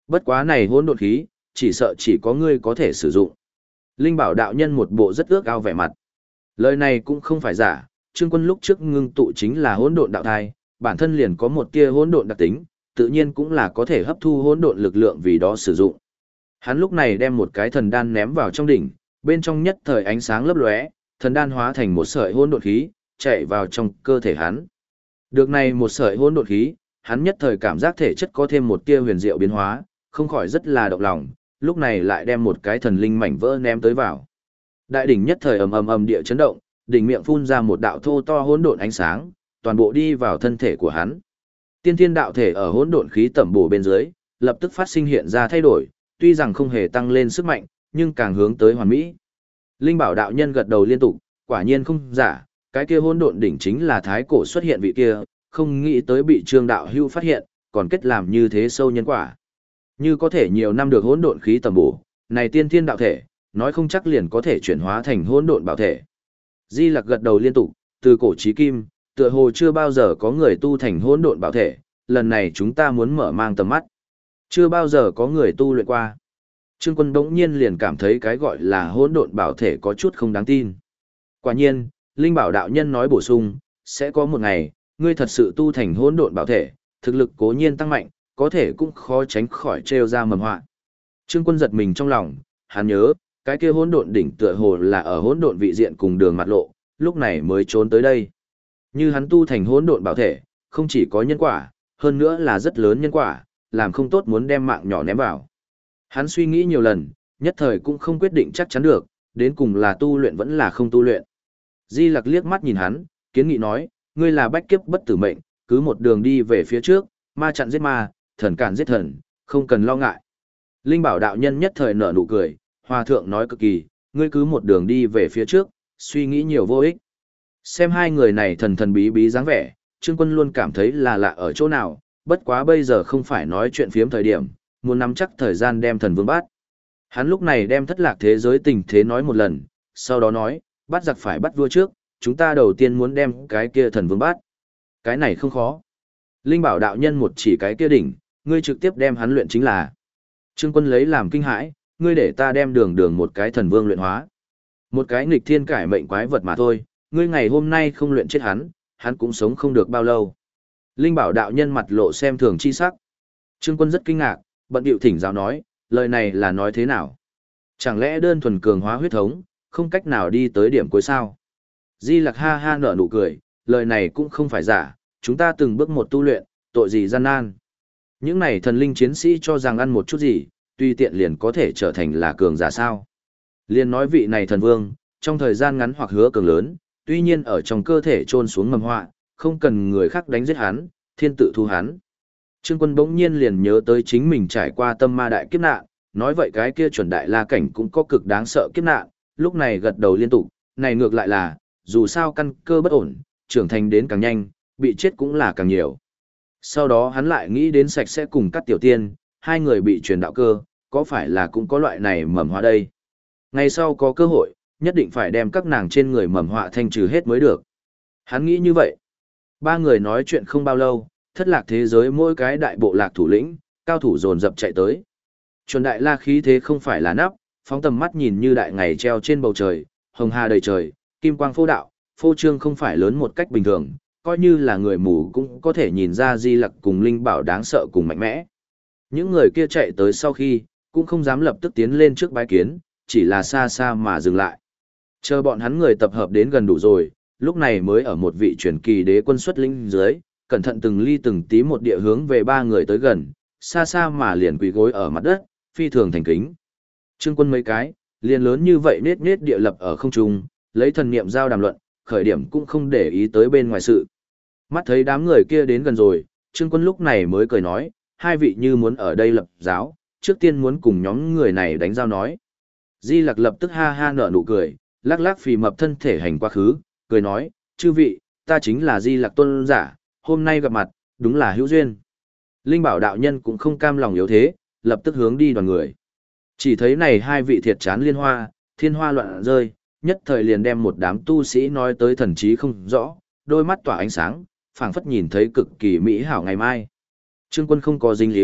Bất quá này hỗn độn khí, chỉ sợ chỉ có ngươi có thể sử dụng. Linh Bảo đạo nhân một bộ rất ước ao vẻ mặt. Lời này cũng không phải giả, Trương Quân lúc trước ngưng tụ chính là hỗn độn đạo thai, bản thân liền có một tia hỗn độn đặc tính, tự nhiên cũng là có thể hấp thu hỗn độn lực lượng vì đó sử dụng. Hắn lúc này đem một cái thần đan ném vào trong đỉnh, bên trong nhất thời ánh sáng lấp lóe, thần đan hóa thành một sợi hỗn độn khí, chạy vào trong cơ thể hắn. Được này một sợi hỗn độn khí, hắn nhất thời cảm giác thể chất có thêm một tia huyền diệu biến hóa, không khỏi rất là động lòng, lúc này lại đem một cái thần linh mảnh vỡ ném tới vào. Đại đỉnh nhất thời ầm ầm ầm địa chấn động, đỉnh miệng phun ra một đạo thô to hỗn độn ánh sáng, toàn bộ đi vào thân thể của hắn. Tiên thiên đạo thể ở hỗn độn khí tẩm bổ bên dưới, lập tức phát sinh hiện ra thay đổi, tuy rằng không hề tăng lên sức mạnh, nhưng càng hướng tới hoàn mỹ. Linh Bảo đạo nhân gật đầu liên tục, quả nhiên không giả, cái kia hỗn độn đỉnh chính là thái cổ xuất hiện vị kia, không nghĩ tới bị Trương đạo hưu phát hiện, còn kết làm như thế sâu nhân quả. Như có thể nhiều năm được hỗn độn khí tầm bổ, này tiên thiên đạo thể, nói không chắc liền có thể chuyển hóa thành hỗn độn bảo thể. Di Lặc gật đầu liên tục, từ cổ chí kim, tựa hồ chưa bao giờ có người tu thành hỗn độn bảo thể, lần này chúng ta muốn mở mang tầm mắt. Chưa bao giờ có người tu luyện qua. Trương Quân đống nhiên liền cảm thấy cái gọi là hỗn độn bảo thể có chút không đáng tin. Quả nhiên, Linh Bảo đạo nhân nói bổ sung, sẽ có một ngày, ngươi thật sự tu thành hỗn độn bảo thể, thực lực cố nhiên tăng mạnh, có thể cũng khó tránh khỏi trêu ra mầm họa. Trương Quân giật mình trong lòng, hắn nhớ, cái kia hỗn độn đỉnh tựa hồ là ở hỗn độn vị diện cùng đường mặt lộ, lúc này mới trốn tới đây. Như hắn tu thành hỗn độn bảo thể, không chỉ có nhân quả, hơn nữa là rất lớn nhân quả, làm không tốt muốn đem mạng nhỏ ném vào. Hắn suy nghĩ nhiều lần, nhất thời cũng không quyết định chắc chắn được, đến cùng là tu luyện vẫn là không tu luyện. Di Lặc liếc mắt nhìn hắn, kiến nghị nói, ngươi là bách kiếp bất tử mệnh, cứ một đường đi về phía trước, ma chặn giết ma, thần cản giết thần, không cần lo ngại. Linh Bảo đạo nhân nhất thời nở nụ cười, hòa thượng nói cực kỳ, ngươi cứ một đường đi về phía trước, suy nghĩ nhiều vô ích. Xem hai người này thần thần bí bí dáng vẻ, Trương Quân luôn cảm thấy là lạ ở chỗ nào, bất quá bây giờ không phải nói chuyện phiếm thời điểm, muốn nắm chắc thời gian đem thần vương bắt. Hắn lúc này đem thất lạc thế giới tình thế nói một lần, sau đó nói, bắt giặc phải bắt vua trước, chúng ta đầu tiên muốn đem cái kia thần vương bắt. Cái này không khó. Linh Bảo đạo nhân một chỉ cái kia đỉnh, ngươi trực tiếp đem hắn luyện chính là. Trương Quân lấy làm kinh hãi, ngươi để ta đem đường đường một cái thần vương luyện hóa. Một cái nghịch thiên cải mệnh quái vật mà thôi, ngươi ngày hôm nay không luyện chết hắn, hắn cũng sống không được bao lâu. Linh Bảo đạo nhân mặt lộ xem thường chi sắc. Trương Quân rất kinh ngạc, bận điệu thỉnh giáo nói, lời này là nói thế nào? Chẳng lẽ đơn thuần cường hóa huyết thống, không cách nào đi tới điểm cuối sao? Di Lặc ha ha nở nụ cười, lời này cũng không phải giả, chúng ta từng bước một tu luyện, tội gì gian nan. Những này thần linh chiến sĩ cho rằng ăn một chút gì, tuy tiện liền có thể trở thành là cường giả sao. Liền nói vị này thần vương, trong thời gian ngắn hoặc hứa cường lớn, tuy nhiên ở trong cơ thể trôn xuống mầm họa, không cần người khác đánh giết hắn, thiên tự thu hắn. Trương Quân bỗng nhiên liền nhớ tới chính mình trải qua tâm ma đại kiếp nạn, nói vậy cái kia chuẩn đại la cảnh cũng có cực đáng sợ kiếp nạn, lúc này gật đầu liên tục, này ngược lại là, dù sao căn cơ bất ổn, trưởng thành đến càng nhanh, bị chết cũng là càng nhiều. Sau đó hắn lại nghĩ đến sạch sẽ cùng các tiểu tiên, hai người bị truyền đạo cơ, có phải là cũng có loại này mầm họa đây. Ngày sau có cơ hội, nhất định phải đem các nàng trên người mầm họa thanh trừ hết mới được. Hắn nghĩ như vậy. Ba người nói chuyện không bao lâu, thất lạc thế giới mỗi cái đại bộ lạc thủ lĩnh, cao thủ dồn dập chạy tới. Chuẩn đại la khí thế không phải là nắp, phóng tầm mắt nhìn như đại ngày treo trên bầu trời, hồng hà đầy trời, kim quang phô đạo, phô trương không phải lớn một cách bình thường, coi như là người mù cũng có thể nhìn ra Di Lặc cùng Linh Bảo đáng sợ cùng mạnh mẽ. Những người kia chạy tới sau khi, cũng không dám lập tức tiến lên trước bái kiến, chỉ là xa xa mà dừng lại. Chờ bọn hắn người tập hợp đến gần đủ rồi, lúc này mới ở một vị truyền kỳ đế quân xuất linh dưới, cẩn thận từng ly từng tí một địa hướng về ba người tới gần, xa xa mà liền quỳ gối ở mặt đất, phi thường thành kính. Trương Quân mấy cái, liền lớn như vậy nết nết địa lập ở không trung, lấy thần niệm giao đàm luận, khởi điểm cũng không để ý tới bên ngoài sự. Mắt thấy đám người kia đến gần rồi, Trương Quân lúc này mới cười nói, hai vị như muốn ở đây lập giáo, trước tiên muốn cùng nhóm người này đánh giao nói. Di Lặc lập tức ha ha nở nụ cười, lắc lắc phì mập thân thể hành quá khứ, cười nói, chư vị, ta chính là Di Lặc tôn giả, hôm nay gặp mặt, đúng là hữu duyên. Linh Bảo đạo nhân cũng không cam lòng yếu thế, lập tức hướng đi đoàn người. Chỉ thấy này hai vị thiệt chán liên hoa, thiên hoa loạn rơi, nhất thời liền đem một đám tu sĩ nói tới thần trí không rõ, đôi mắt tỏa ánh sáng, phảng phất nhìn thấy cực kỳ mỹ hảo ngày mai. Trương Quân không có dính líu,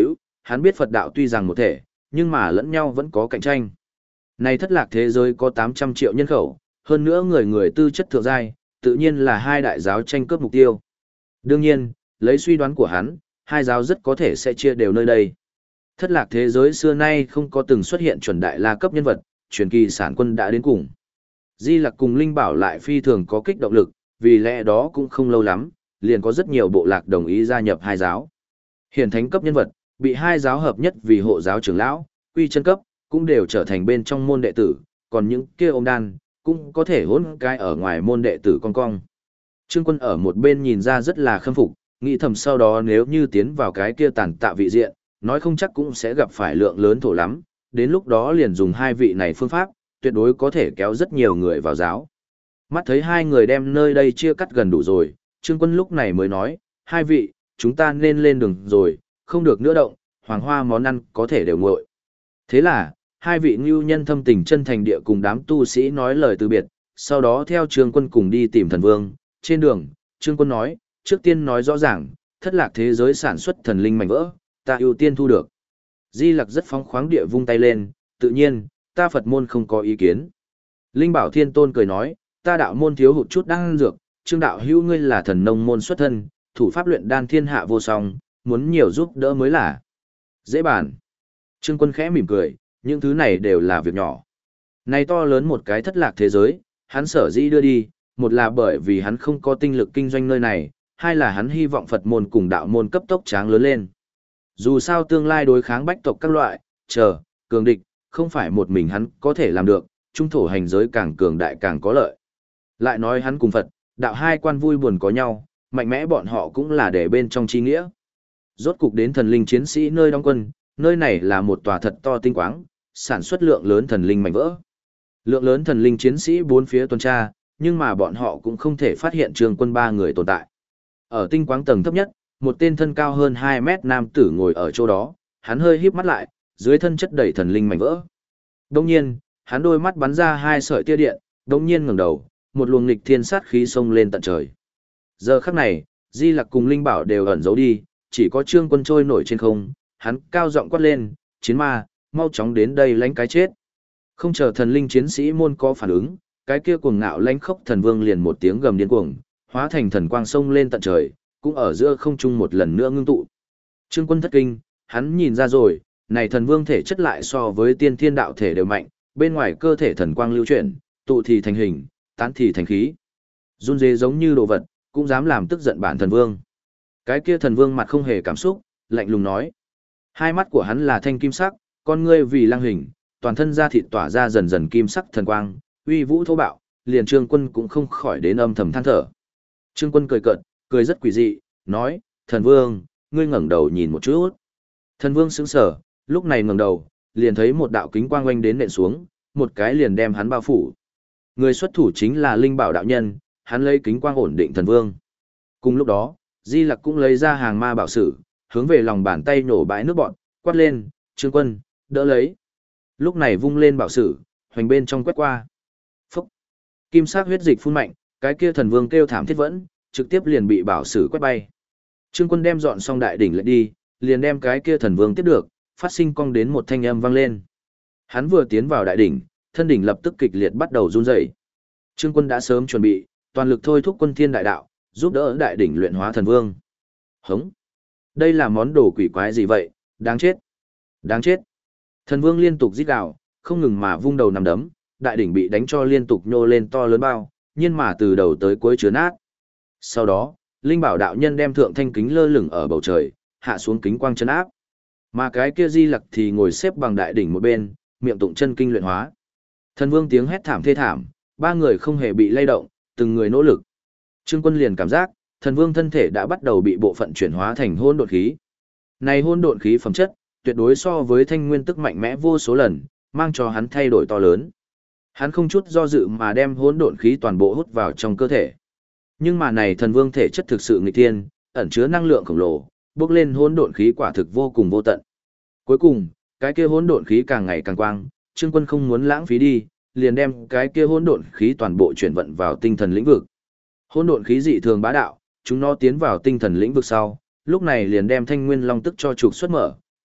hắn biết Phật đạo tuy rằng một thể, nhưng mà lẫn nhau vẫn có cạnh tranh. Này thất lạc thế giới có 800 triệu nhân khẩu, hơn nữa người người tư chất thượng giai, tự nhiên là hai đại giáo tranh cướp mục tiêu. Đương nhiên, lấy suy đoán của hắn, hai giáo rất có thể sẽ chia đều nơi đây. Thất lạc thế giới xưa nay không có từng xuất hiện chuẩn đại la cấp nhân vật, truyền kỳ sản quân đã đến cùng. Di Lặc cùng Linh Bảo lại phi thường có kích động lực, vì lẽ đó cũng không lâu lắm, liền có rất nhiều bộ lạc đồng ý gia nhập hai giáo. Hiển thánh cấp nhân vật, bị hai giáo hợp nhất vì hộ giáo trưởng lão, quy chân cấp, cũng đều trở thành bên trong môn đệ tử, còn những kia ôm đan, cũng có thể hỗn cái ở ngoài môn đệ tử con cong. Trương Quân ở một bên nhìn ra rất là khâm phục, nghĩ thầm sau đó nếu như tiến vào cái kia tàn tạ vị diện, nói không chắc cũng sẽ gặp phải lượng lớn thổ lắm, đến lúc đó liền dùng hai vị này phương pháp, tuyệt đối có thể kéo rất nhiều người vào giáo. Mắt thấy hai người đem nơi đây chia cắt gần đủ rồi, Trương Quân lúc này mới nói, hai vị, chúng ta nên lên đường rồi, không được nữa động, hoàng hoa món ăn có thể đều nguội. Thế là, hai vị ngưu nhân thâm tình chân thành địa cùng đám tu sĩ nói lời từ biệt, sau đó theo Trương Quân cùng đi tìm thần vương. Trên đường, Trương Quân nói, trước tiên nói rõ ràng, thất lạc thế giới sản xuất thần linh mảnh vỡ, ta ưu tiên thu được. Di Lặc rất phóng khoáng địa vung tay lên, tự nhiên, ta Phật môn không có ý kiến. Linh Bảo Thiên Tôn cười nói, ta đạo môn thiếu hụt chút đan dược, Trương đạo hữu ngươi là thần nông môn xuất thân, thủ pháp luyện đan thiên hạ vô song, muốn nhiều giúp đỡ mới là. Dễ bàn. Trương Quân khẽ mỉm cười, những thứ này đều là việc nhỏ. Này to lớn một cái thất lạc thế giới, hắn sở dĩ đưa đi, một là bởi vì hắn không có tinh lực kinh doanh nơi này, hai là hắn hy vọng Phật môn cùng đạo môn cấp tốc tráng lớn lên. Dù sao tương lai đối kháng bách tộc các loại, cường địch, không phải một mình hắn có thể làm được, trung thổ hành giới càng cường đại càng có lợi. Lại nói hắn cùng Phật, đạo hai quan vui buồn có nhau, mạnh mẽ bọn họ cũng là để bên trong chi nghĩa. Rốt cục đến thần linh chiến sĩ nơi đóng quân, nơi này là một tòa thật to tinh quáng, sản xuất lượng lớn thần linh mảnh vỡ. Lượng lớn thần linh chiến sĩ bốn phía tuần tra, nhưng mà bọn họ cũng không thể phát hiện Trương Quân ba người tồn tại. Ở tinh quáng tầng thấp nhất, một tên thân cao hơn 2 mét nam tử ngồi ở chỗ đó, hắn hơi híp mắt lại, dưới thân chất đầy thần linh mảnh vỡ. Đồng nhiên, hắn đôi mắt bắn ra hai sợi tia điện, đồng nhiên ngẩng đầu, một luồng nghịch thiên sát khí xông lên tận trời. Giờ khắc này, Di Lặc cùng Linh Bảo đều ẩn giấu đi, chỉ có Trương Quân trôi nổi trên không, hắn cao giọng quát lên, chiến ma, mau chóng đến đây lánh cái chết. Không chờ thần linh chiến sĩ môn có phản ứng, cái kia cuồng ngạo lánh khốc thần vương liền một tiếng gầm điên cuồng, hóa thành thần quang sông lên tận trời, cũng ở giữa không trung một lần nữa ngưng tụ. Trương Quân thất kinh, hắn nhìn ra rồi, này thần vương thể chất lại so với tiên thiên đạo thể đều mạnh, bên ngoài cơ thể thần quang lưu chuyển, tụ thì thành hình, tán thì thành khí. Run rế giống như đồ vật, cũng dám làm tức giận bản thần vương. Cái kia thần vương mặt không hề cảm xúc, lạnh lùng nói. Hai mắt của hắn là thanh kim sắc, con ngươi vì lăng hình, toàn thân da thịt tỏa ra dần dần kim sắc thần quang, uy vũ thô bạo, liền Trương Quân cũng không khỏi đến âm thầm than thở. Trương Quân cười cợt, cười rất quỷ dị, nói, thần vương, ngươi ngẩng đầu nhìn một chút. Thần vương sững sờ, lúc này ngẩng đầu, liền thấy một đạo kính quang oanh đến nện xuống, một cái liền đem hắn bao phủ. Người xuất thủ chính là Linh Bảo đạo nhân, hắn lấy kính quang ổn định thần vương. Cùng lúc đó, Di Lặc cũng lấy ra hàng ma bảo sử, hướng về lòng bàn tay nổ bãi nước bọn, quát lên, Trương Quân, đỡ lấy. Lúc này vung lên bảo sử, hoành bên trong quét qua. Phúc! Kim sắc huyết dịch phun mạnh, cái kia thần vương kêu thảm thiết vẫn, trực tiếp liền bị bảo sử quét bay. Trương Quân đem dọn xong đại đỉnh lại đi, liền đem cái kia thần vương tiếp được, phát sinh cong đến một thanh âm vang lên. Hắn vừa tiến vào đại đỉnh, thân đỉnh lập tức kịch liệt bắt đầu run rẩy. Trương Quân đã sớm chuẩn bị, toàn lực thôi thúc quân thiên đại đạo, giúp đỡ đại đỉnh luyện hóa thần vương. Hống! Đây là món đồ quỷ quái gì vậy, đáng chết! Đáng chết! Thần vương liên tục rít gào, không ngừng mà vung đầu nằm đấm, đại đỉnh bị đánh cho liên tục nhô lên to lớn bao, nhưng mà từ đầu tới cuối chứa nát. Sau đó, Linh Bảo đạo nhân đem thượng thanh kính lơ lửng ở bầu trời, hạ xuống kính quang chân áp. Mà cái kia Di Lặc thì ngồi xếp bằng đại đỉnh một bên, miệng tụng chân kinh luyện hóa. Thần vương tiếng hét thảm thê thảm, ba người không hề bị lay động, từng người nỗ lực. Trương Quân liền cảm giác, thần vương thân thể đã bắt đầu bị bộ phận chuyển hóa thành hỗn độn khí. Này hỗn độn khí phẩm chất, tuyệt đối so với thanh nguyên tức mạnh mẽ vô số lần, mang cho hắn thay đổi to lớn. Hắn không chút do dự mà đem hỗn độn khí toàn bộ hút vào trong cơ thể. Nhưng mà này thần vương thể chất thực sự nghịch thiên, ẩn chứa năng lượng khổng lồ, bốc lên hỗn độn khí quả thực vô cùng vô tận. Cuối cùng, cái kia hỗn độn khí càng ngày càng quang, Trương Quân không muốn lãng phí đi, liền đem cái kia hỗn độn khí toàn bộ chuyển vận vào tinh thần lĩnh vực. Hỗn độn khí dị thường bá đạo, chúng nó tiến vào tinh thần lĩnh vực sau, lúc này liền đem Thanh Nguyên Long tức cho trục xuất mở,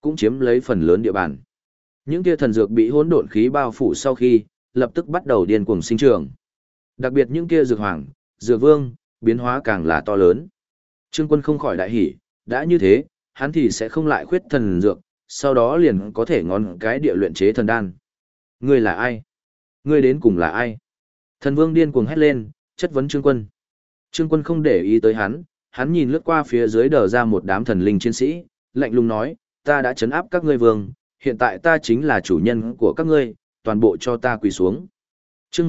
cũng chiếm lấy phần lớn địa bàn. Những kia thần dược bị hỗn độn khí bao phủ sau khi, lập tức bắt đầu điên cuồng sinh trưởng. Đặc biệt những kia dược hoàng, dược vương, biến hóa càng là to lớn. Trương Quân không khỏi đại hỉ, đã như thế, hắn thì sẽ không lại khuyết thần dược, sau đó liền có thể ngón cái địa luyện chế thần đan. Ngươi là ai? Ngươi đến cùng là ai? Thần vương điên cuồng hét lên, chất vấn Trương Quân. Trương Quân không để ý tới hắn nhìn lướt qua phía dưới đờ ra một đám thần linh chiến sĩ, lạnh lùng nói, ta đã trấn áp các ngươi vương, hiện tại ta chính là chủ nhân của các ngươi, toàn bộ cho ta quỳ xuống. Chương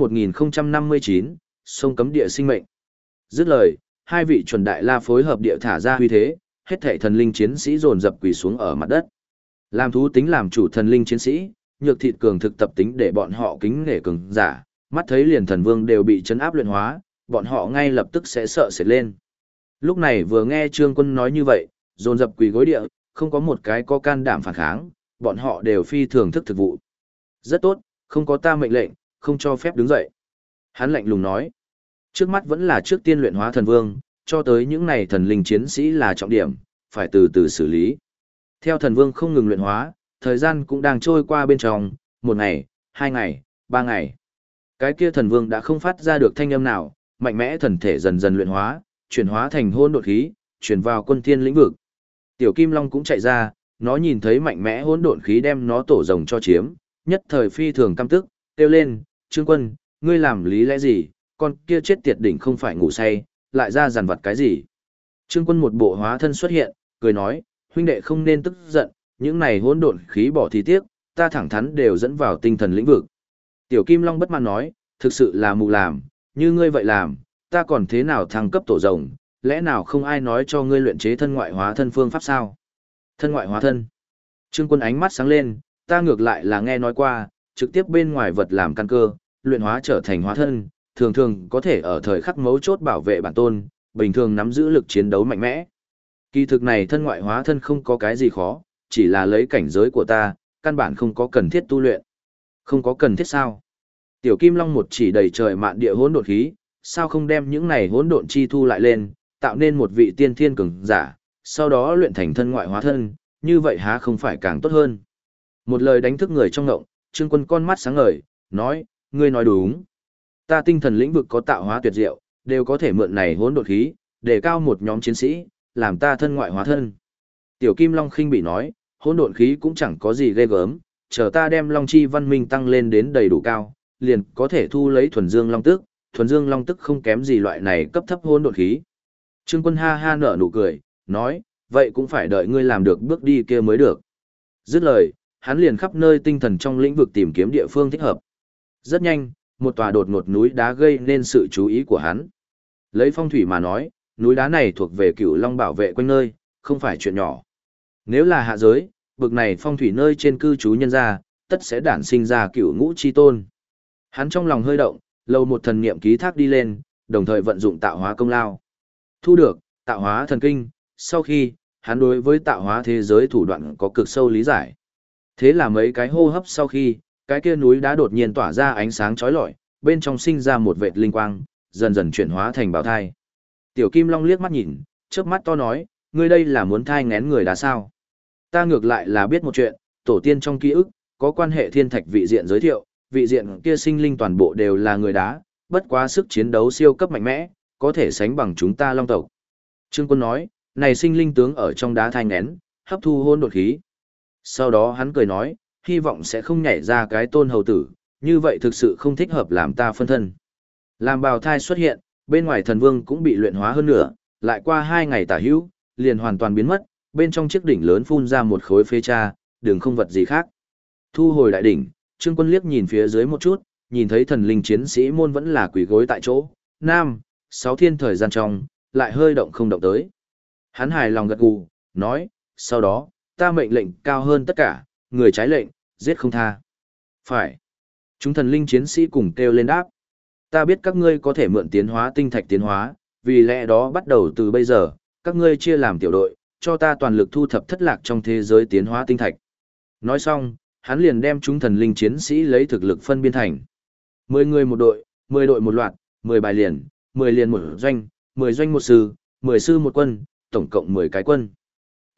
1059, sông cấm địa sinh mệnh. Dứt lời, hai vị chuẩn đại la phối hợp địa thả ra huy thế, hết thảy thần linh chiến sĩ dồn dập quỳ xuống ở mặt đất. Làm thú tính làm chủ thần linh chiến sĩ, nhược thịt cường thực tập tính để bọn họ kính nể cường giả, mắt thấy liền thần vương đều bị trấn áp luyện hóa, bọn họ ngay lập tức sẽ sợ sệt lên. Lúc này vừa nghe Trương Quân nói như vậy, dồn dập quỳ gối địa, không có một cái có can đảm phản kháng, bọn họ đều phi thường thức thực vụ. Rất tốt, không có ta mệnh lệnh, không cho phép đứng dậy. Hắn lạnh lùng nói, trước mắt vẫn là trước tiên luyện hóa thần vương, cho tới những này thần linh chiến sĩ là trọng điểm, phải từ từ xử lý. Theo thần vương không ngừng luyện hóa, thời gian cũng đang trôi qua bên trong, 1 ngày, 2 ngày, 3 ngày. Cái kia thần vương đã không phát ra được thanh âm nào, mạnh mẽ thần thể dần dần luyện hóa, chuyển hóa thành hỗn độn khí, chuyển vào quân thiên lĩnh vực. Tiểu Kim Long cũng chạy ra, nó nhìn thấy mạnh mẽ hỗn độn khí đem nó tổ rồng cho chiếm, nhất thời phi thường căm tức, kêu lên, Trương Quân, ngươi làm lý lẽ gì, con kia chết tiệt đỉnh không phải ngủ say, lại ra giàn vật cái gì. Trương Quân một bộ hóa thân xuất hiện, cười nói, huynh đệ không nên tức giận, những này hỗn độn khí bỏ thì tiếc, ta thẳng thắn đều dẫn vào tinh thần lĩnh vực. Tiểu Kim Long bất mãn nói, thực sự là mù làm, như ngươi vậy làm, ta còn thế nào thăng cấp tổ rồng, lẽ nào không ai nói cho ngươi luyện chế thân ngoại hóa thân phương pháp sao? Thân ngoại hóa thân. Trương Quân ánh mắt sáng lên, ta ngược lại là nghe nói qua, trực tiếp bên ngoài vật làm căn cơ, luyện hóa trở thành hóa thân, thường thường có thể ở thời khắc mấu chốt bảo vệ bản tôn, bình thường nắm giữ lực chiến đấu mạnh mẽ. Kỳ thực này thân ngoại hóa thân không có cái gì khó, chỉ là lấy cảnh giới của ta, căn bản không có cần thiết tu luyện. Không có cần thiết sao? Tiểu Kim Long một chỉ đầy trời mạn địa hỗn độn khí, sao không đem những này hỗn độn chi thu lại lên, tạo nên một vị tiên thiên cường giả, sau đó luyện thành thân ngoại hóa thân, như vậy há không phải càng tốt hơn. Một lời đánh thức người trong ngộng, Trương Quân con mắt sáng ngời, nói, ngươi nói đúng. Ta tinh thần lĩnh vực có tạo hóa tuyệt diệu, đều có thể mượn này hỗn độn khí, để cao một nhóm chiến sĩ, làm ta thân ngoại hóa thân. Tiểu Kim Long khinh bị nói, hỗn độn khí cũng chẳng có gì ghê gớm, chờ ta đem Long Chi văn minh tăng lên đến đầy đủ cao, liền có thể thu lấy thuần dương long tức, thuần dương long tức không kém gì loại này cấp thấp hỗn độn khí. Trương Quân ha ha nở nụ cười, nói, vậy cũng phải đợi ngươi làm được bước đi kia mới được. Dứt lời, hắn liền khắp nơi tinh thần trong lĩnh vực tìm kiếm địa phương thích hợp. Rất nhanh, một tòa đột ngột núi đá gây nên sự chú ý của hắn. Lấy phong thủy mà nói, núi đá này thuộc về Cửu Long bảo vệ quanh nơi, không phải chuyện nhỏ. Nếu là hạ giới, bực này phong thủy nơi trên cư trú nhân gia, tất sẽ đản sinh ra Cửu Ngũ chi tôn. Hắn trong lòng hơi động, lâu một thần niệm ký thác đi lên, đồng thời vận dụng tạo hóa công lao. Thu được tạo hóa thần kinh, sau khi hắn đối với tạo hóa thế giới thủ đoạn có cực sâu lý giải. Thế là mấy cái hô hấp sau khi, cái kia núi đá đột nhiên tỏa ra ánh sáng chói lọi, bên trong sinh ra một vệt linh quang, dần dần chuyển hóa thành bào thai. Tiểu Kim Long liếc mắt nhìn, chớp mắt to nói, ngươi đây là muốn thai nghén người đá sao? Ta ngược lại là biết một chuyện, tổ tiên trong ký ức, có quan hệ thiên thạch vị diện giới thiệu, vị diện kia sinh linh toàn bộ đều là người đá, bất quá sức chiến đấu siêu cấp mạnh mẽ, có thể sánh bằng chúng ta Long tộc. Trương Quân nói, này sinh linh tướng ở trong đá thai nghén, hấp thu hỗn độn khí. Sau đó hắn cười nói, hy vọng sẽ không nhảy ra cái tôn hầu tử, như vậy thực sự không thích hợp làm ta phân thân. Làm bào thai xuất hiện, bên ngoài thần vương cũng bị luyện hóa hơn nữa, lại qua 2 ngày tả hữu, liền hoàn toàn biến mất, bên trong chiếc đỉnh lớn phun ra một khối phế tra, đừng không vật gì khác. Thu hồi đại đỉnh, Trương Quân liếc nhìn phía dưới một chút, nhìn thấy thần linh chiến sĩ môn vẫn là quỳ gối tại chỗ, 6 thiên thời gian trong, lại hơi động không động tới. Hắn hài lòng gật gù, nói, sau đó, ta mệnh lệnh cao hơn tất cả, người trái lệnh, giết không tha. Phải. Chúng thần linh chiến sĩ cùng kêu lên đáp. Ta biết các ngươi có thể mượn tiến hóa tinh thạch tiến hóa, vì lẽ đó bắt đầu từ bây giờ, các ngươi chia làm tiểu đội, cho ta toàn lực thu thập thất lạc trong thế giới tiến hóa tinh thạch. Nói xong, hắn liền đem chúng thần linh chiến sĩ lấy thực lực phân biên thành 10 người một đội, 10 đội một loạt, 10 bài liền, 10 liền một doanh, 10 doanh một sư, 10 sư một quân, tổng cộng 10 cái quân.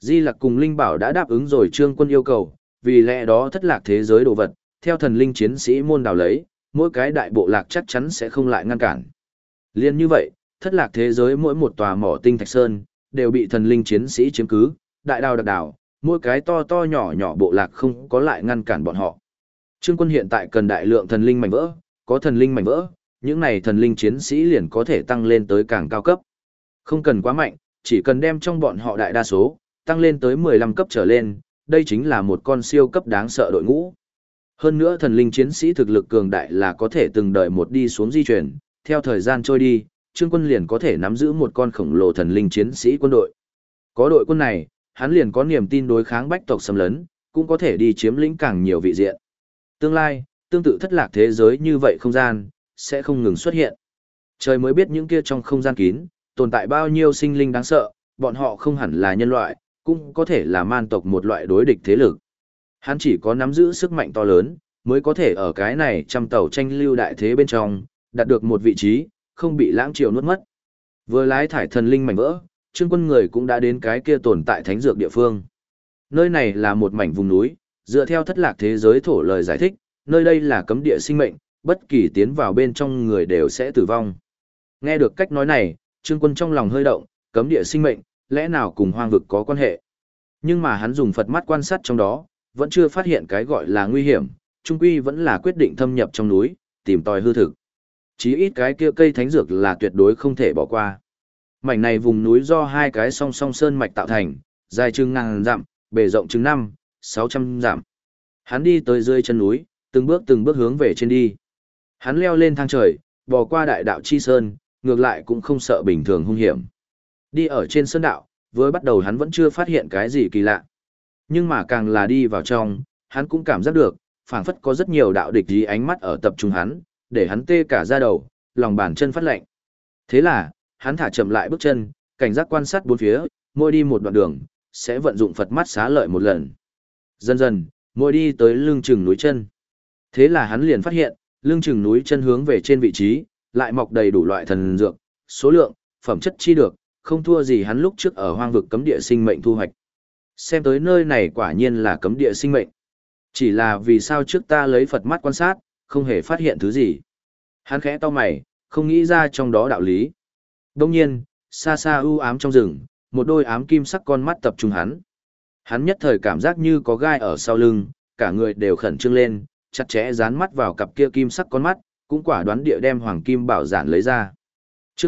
Di Lặc cùng Linh Bảo đã đáp ứng rồi Trương Quân yêu cầu, vì lẽ đó thất lạc thế giới đồ vật, theo thần linh chiến sĩ môn đào lấy, mỗi cái đại bộ lạc chắc chắn sẽ không lại ngăn cản. Liên như vậy, thất lạc thế giới mỗi một tòa mỏ tinh thạch sơn, đều bị thần linh chiến sĩ chiếm cứ, đại đào đặc đào, mỗi cái to to nhỏ nhỏ bộ lạc không có lại ngăn cản bọn họ. Trương Quân hiện tại cần đại lượng thần linh mảnh vỡ, có thần linh mảnh vỡ, những này thần linh chiến sĩ liền có thể tăng lên tới càng cao cấp. Không cần quá mạnh, chỉ cần đem trong bọn họ đại đa số, tăng lên tới 15 cấp trở lên, đây chính là một con siêu cấp đáng sợ đội ngũ. Hơn nữa thần linh chiến sĩ thực lực cường đại là có thể từng đời một đi xuống di chuyển, theo thời gian trôi đi, Trương Quân liền có thể nắm giữ một con khổng lồ thần linh chiến sĩ quân đội. Có đội quân này, hắn liền có niềm tin đối kháng bách tộc xâm lấn, cũng có thể đi chiếm lĩnh càng nhiều vị diện. Tương lai, tương tự thất lạc thế giới như vậy không gian, sẽ không ngừng xuất hiện. Trời mới biết những kia trong không gian kín, tồn tại bao nhiêu sinh linh đáng sợ, bọn họ không hẳn là nhân loại, cũng có thể là man tộc một loại đối địch thế lực. Hắn chỉ có nắm giữ sức mạnh to lớn, mới có thể ở cái này trăm tàu tranh lưu đại thế bên trong, đạt được một vị trí, không bị lãng triều nuốt mất. Vừa lái thải thần linh mảnh vỡ, Trương Quân người cũng đã đến cái kia tồn tại thánh dược địa phương. Nơi này là một mảnh vùng núi, dựa theo thất lạc thế giới thổ lời giải thích, nơi đây là cấm địa sinh mệnh, bất kỳ tiến vào bên trong người đều sẽ tử vong. Nghe được cách nói này, Trương Quân trong lòng hơi động, cấm địa sinh mệnh, lẽ nào cùng hoang vực có quan hệ. Nhưng mà hắn dùng Phật mắt quan sát trong đó, vẫn chưa phát hiện cái gọi là nguy hiểm, trung quy vẫn là quyết định thâm nhập trong núi, tìm tòi hư thực. Chí ít cái kia cây thánh dược là tuyệt đối không thể bỏ qua. Mảnh này vùng núi do hai cái song song sơn mạch tạo thành, dài chừng ngàn dặm, bề rộng chừng 600 dặm. Hắn đi tới dưới chân núi, từng bước hướng về trên đi. Hắn leo lên thang trời, bò qua đại đạo chi sơn, ngược lại cũng không sợ bình thường hung hiểm. Đi ở trên sơn đạo, với bắt đầu hắn vẫn chưa phát hiện cái gì kỳ lạ. Nhưng mà càng là đi vào trong, hắn cũng cảm giác được, phảng phất có rất nhiều đạo địch ý ánh mắt ở tập trung hắn, để hắn tê cả da đầu, lòng bàn chân phát lạnh. Thế là, hắn thả chậm lại bước chân, cảnh giác quan sát bốn phía, mỗi đi một đoạn đường, sẽ vận dụng Phật mắt xá lợi một lần. Dần dần, mỗi đi tới lưng chừng núi chân. Thế là hắn liền phát hiện, lưng chừng núi chân hướng về trên vị trí, lại mọc đầy đủ loại thần dược, số lượng, phẩm chất chi được, không thua gì hắn lúc trước ở hoang vực cấm địa sinh mệnh thu hoạch. Xem tới nơi này quả nhiên là cấm địa sinh mệnh. Chỉ là vì sao trước ta lấy Phật mắt quan sát, không hề phát hiện thứ gì. Hắn khẽ cau mày, không nghĩ ra trong đó đạo lý. Đông nhiên, xa xa u ám trong rừng, một đôi ám kim sắc con mắt tập trung hắn. Hắn nhất thời cảm giác như có gai ở sau lưng, cả người đều khẩn trương lên, chặt chẽ dán mắt vào cặp kia kim sắc con mắt, cũng quả đoán địa đem hoàng kim bảo giản lấy ra. Chương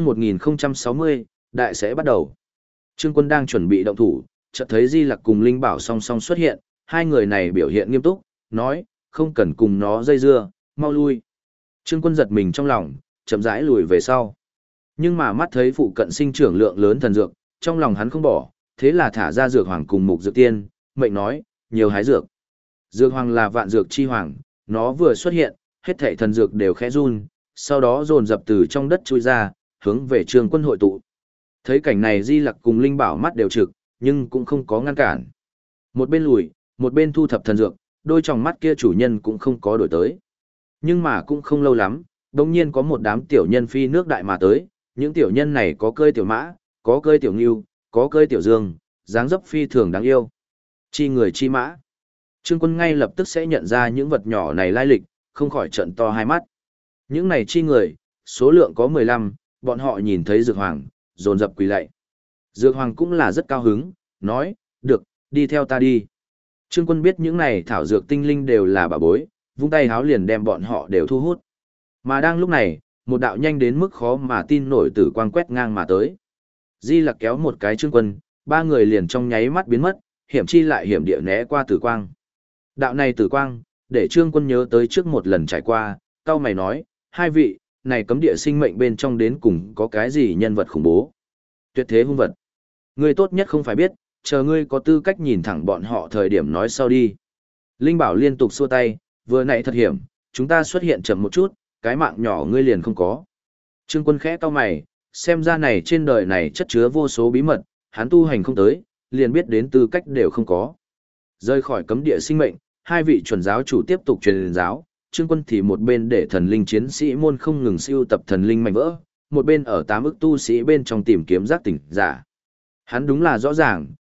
1060, đại sẽ bắt đầu. Trương Quân đang chuẩn bị động thủ, chợt thấy Di Lặc cùng Linh Bảo song song xuất hiện, hai người này biểu hiện nghiêm túc, nói, không cần cùng nó dây dưa, mau lui. Trương Quân giật mình trong lòng, chậm rãi lùi về sau. Nhưng mà mắt thấy phụ cận sinh trưởng lượng lớn thần dược, trong lòng hắn không bỏ, thế là thả ra dược hoàng cùng mục dược tiên, mệnh nói, nhiều hái dược. Dược hoàng là vạn dược chi hoàng, nó vừa xuất hiện, hết thảy thần dược đều khẽ run, sau đó dồn dập từ trong đất chui ra, hướng về Trương Quân hội tụ. Thấy cảnh này Di Lặc cùng Linh Bảo mắt đều trực, nhưng cũng không có ngăn cản. Một bên lùi, một bên thu thập thần dược, đôi tròng mắt kia chủ nhân cũng không có đổi tới. Nhưng mà cũng không lâu lắm, đột nhiên có một đám tiểu nhân phi nước đại mà tới, những tiểu nhân này có cơi tiểu mã, có cơi tiểu ngưu, có cơi tiểu dương, dáng dấp phi thường đáng yêu. Chi người chi mã. Trương Quân ngay lập tức sẽ nhận ra những vật nhỏ này lai lịch, không khỏi trợn to hai mắt. Những này chi người, số lượng có 15, bọn họ nhìn thấy Dược Hoàng, dồn dập quỳ lạy. Dược Hoàng cũng là rất cao hứng, nói, được, đi theo ta đi. Trương Quân biết những này thảo dược tinh linh đều là bà bối, vung tay háo liền đem bọn họ đều thu hút. Mà đang lúc này, một đạo nhanh đến mức khó mà tin nổi tử quang quét ngang mà tới. Di Lặc kéo một cái Trương Quân, ba người liền trong nháy mắt biến mất, hiểm chi lại hiểm địa né qua tử quang. Đạo này tử quang, để Trương Quân nhớ tới trước một lần trải qua, cao mày nói, hai vị, này cấm địa sinh mệnh bên trong đến cùng có cái gì nhân vật khủng bố. Tuyệt thế hung vật. Ngươi tốt nhất không phải biết, chờ ngươi có tư cách nhìn thẳng bọn họ thời điểm nói sau đi. Linh Bảo liên tục xua tay, vừa nãy thật hiểm, chúng ta xuất hiện chậm một chút, cái mạng nhỏ ngươi liền không có. Trương Quân khẽ cau mày, xem ra này trên đời này chất chứa vô số bí mật, hắn tu hành không tới, liền biết đến tư cách đều không có. Rơi khỏi cấm địa sinh mệnh, hai vị chuẩn giáo chủ tiếp tục truyền giáo, Trương Quân thì một bên để thần linh chiến sĩ môn không ngừng siêu tập thần linh mảnh vỡ, một bên ở 8 ức tu sĩ bên trong tìm kiếm giác tỉnh giả. Hắn đúng là rõ ràng,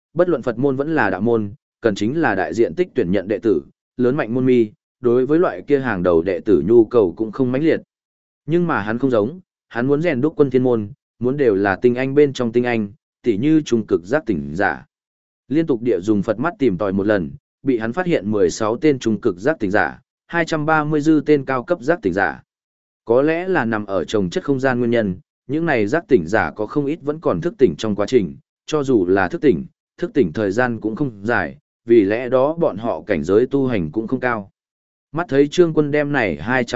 bất luận Phật môn vẫn là đạo môn, cần chính là đại diện tích tuyển nhận đệ tử, lớn mạnh môn mi, đối với loại kia hàng đầu đệ tử nhu cầu cũng không mãnh liệt. Nhưng mà hắn không giống, hắn muốn rèn đúc quân thiên môn, muốn đều là tinh anh bên trong tinh anh, tỉ như trung cực giác tỉnh giả. Liên tục địa dùng Phật mắt tìm tòi một lần, bị hắn phát hiện 16 tên trung cực giác tỉnh giả, 230 dư tên cao cấp giác tỉnh giả. Có lẽ là nằm ở trồng chất không gian nguyên nhân, những này giác tỉnh giả có không ít vẫn còn thức tỉnh trong quá trình, cho dù là thức tỉnh thời gian cũng không dài, vì lẽ đó bọn họ cảnh giới tu hành cũng không cao. Mắt thấy Trương Quân đem này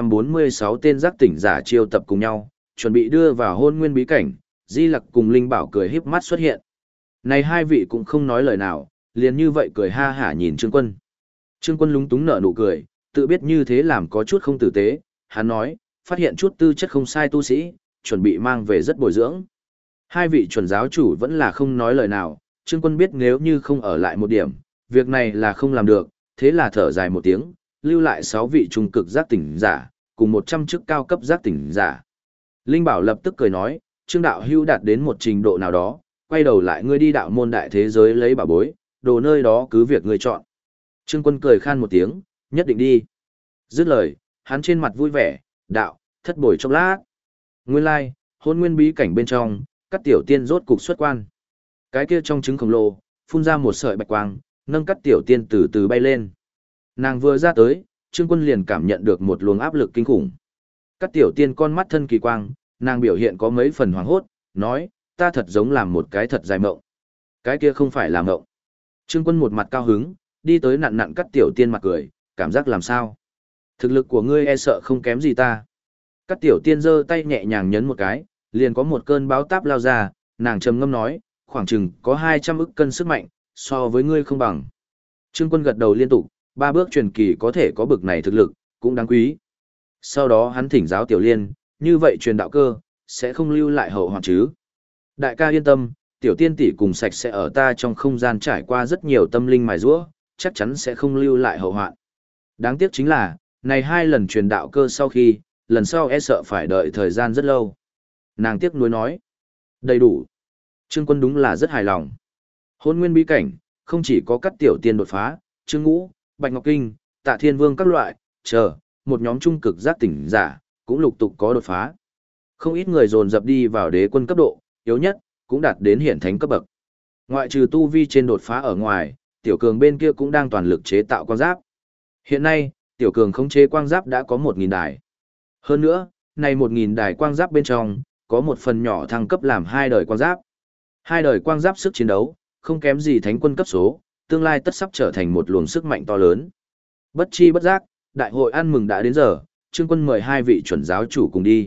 246 tên giác tỉnh giả chiêu tập cùng nhau, chuẩn bị đưa vào hôn nguyên bí cảnh, Di Lặc cùng Linh Bảo cười híp mắt xuất hiện. Này hai vị cũng không nói lời nào, liền như vậy cười ha hả nhìn Trương Quân. Trương Quân lúng túng nở nụ cười, tự biết như thế làm có chút không tử tế, hắn nói, phát hiện chút tư chất không sai tu sĩ, chuẩn bị mang về rất bồi dưỡng. Hai vị chuẩn giáo chủ vẫn là không nói lời nào, Trương Quân biết nếu như không ở lại một điểm, việc này là không làm được, thế là thở dài một tiếng, lưu lại 6 vị trung cực giác tỉnh giả, cùng 100 chức cao cấp giác tỉnh giả. Linh Bảo lập tức cười nói, Trương đạo hưu đạt đến một trình độ nào đó, quay đầu lại ngươi đi đạo môn đại thế giới lấy bảo bối, đồ nơi đó cứ việc ngươi chọn. Trương Quân cười khan một tiếng, nhất định đi. Dứt lời, hắn trên mặt vui vẻ, đạo, thất bồi chốc lát. Nguyên lai, hôn nguyên bí cảnh bên trong, các tiểu tiên rốt cục xuất quan. Cái kia trong trứng khổng lồ, phun ra một sợi bạch quang, nâng các tiểu tiên từ từ bay lên. Nàng vừa ra tới, Trương Quân liền cảm nhận được một luồng áp lực kinh khủng. Các tiểu tiên con mắt thân kỳ quang, nàng biểu hiện có mấy phần hoảng hốt, nói, ta thật giống làm một cái thật dài mộng. Cái kia không phải là mộng. Trương Quân một mặt cao hứng, đi tới nặn nặn các tiểu tiên mặt cười, cảm giác làm sao? Thực lực của ngươi e sợ không kém gì ta. Các tiểu tiên giơ tay nhẹ nhàng nhấn một cái, liền có một cơn báo táp lao ra, nàng trầm ngâm nói, khoảng chừng có 200 ức cân sức mạnh, so với ngươi không bằng. Trương Quân gật đầu liên tục, 3 bước truyền kỳ có thể có bực này thực lực, cũng đáng quý. Sau đó hắn thỉnh giáo Tiểu Liên, như vậy truyền đạo cơ, sẽ không lưu lại hậu hoạn chứ. Đại ca yên tâm, Tiểu Tiên tỷ cùng sạch sẽ ở ta trong không gian trải qua rất nhiều tâm linh mài giũa, chắc chắn sẽ không lưu lại hậu hoạn. Đáng tiếc chính là, này 2 lần truyền đạo cơ sau khi, lần sau e sợ phải đợi thời gian rất lâu. Nàng tiếc nuối nói, đầy đủ. Trương Quân đúng là rất hài lòng. Hôn nguyên bí cảnh, không chỉ có các tiểu tiên đột phá, Trương Ngũ, Bạch Ngọc Kinh, Tạ Thiên Vương các loại, một nhóm trung cực giác tỉnh giả, cũng lục tục có đột phá. Không ít người dồn dập đi vào đế quân cấp độ, yếu nhất, cũng đạt đến hiển thánh cấp bậc. Ngoại trừ tu vi trên đột phá ở ngoài, tiểu cường bên kia cũng đang toàn lực chế tạo quang giáp. Hiện nay, tiểu cường khống chế quang giáp đã có 1.000 đài. Hơn nữa, này 1.000 đài quang giáp bên trong, có một phần nhỏ thăng cấp làm 2 đời quang giáp. 2 đời quang giáp sức chiến đấu, không kém gì thánh quân cấp số, tương lai tất sắp trở thành một luồng sức mạnh to lớn. Bất chi bất giác, đại hội ăn mừng đã đến giờ, Trương Quân mời 2 vị chuẩn giáo chủ cùng đi.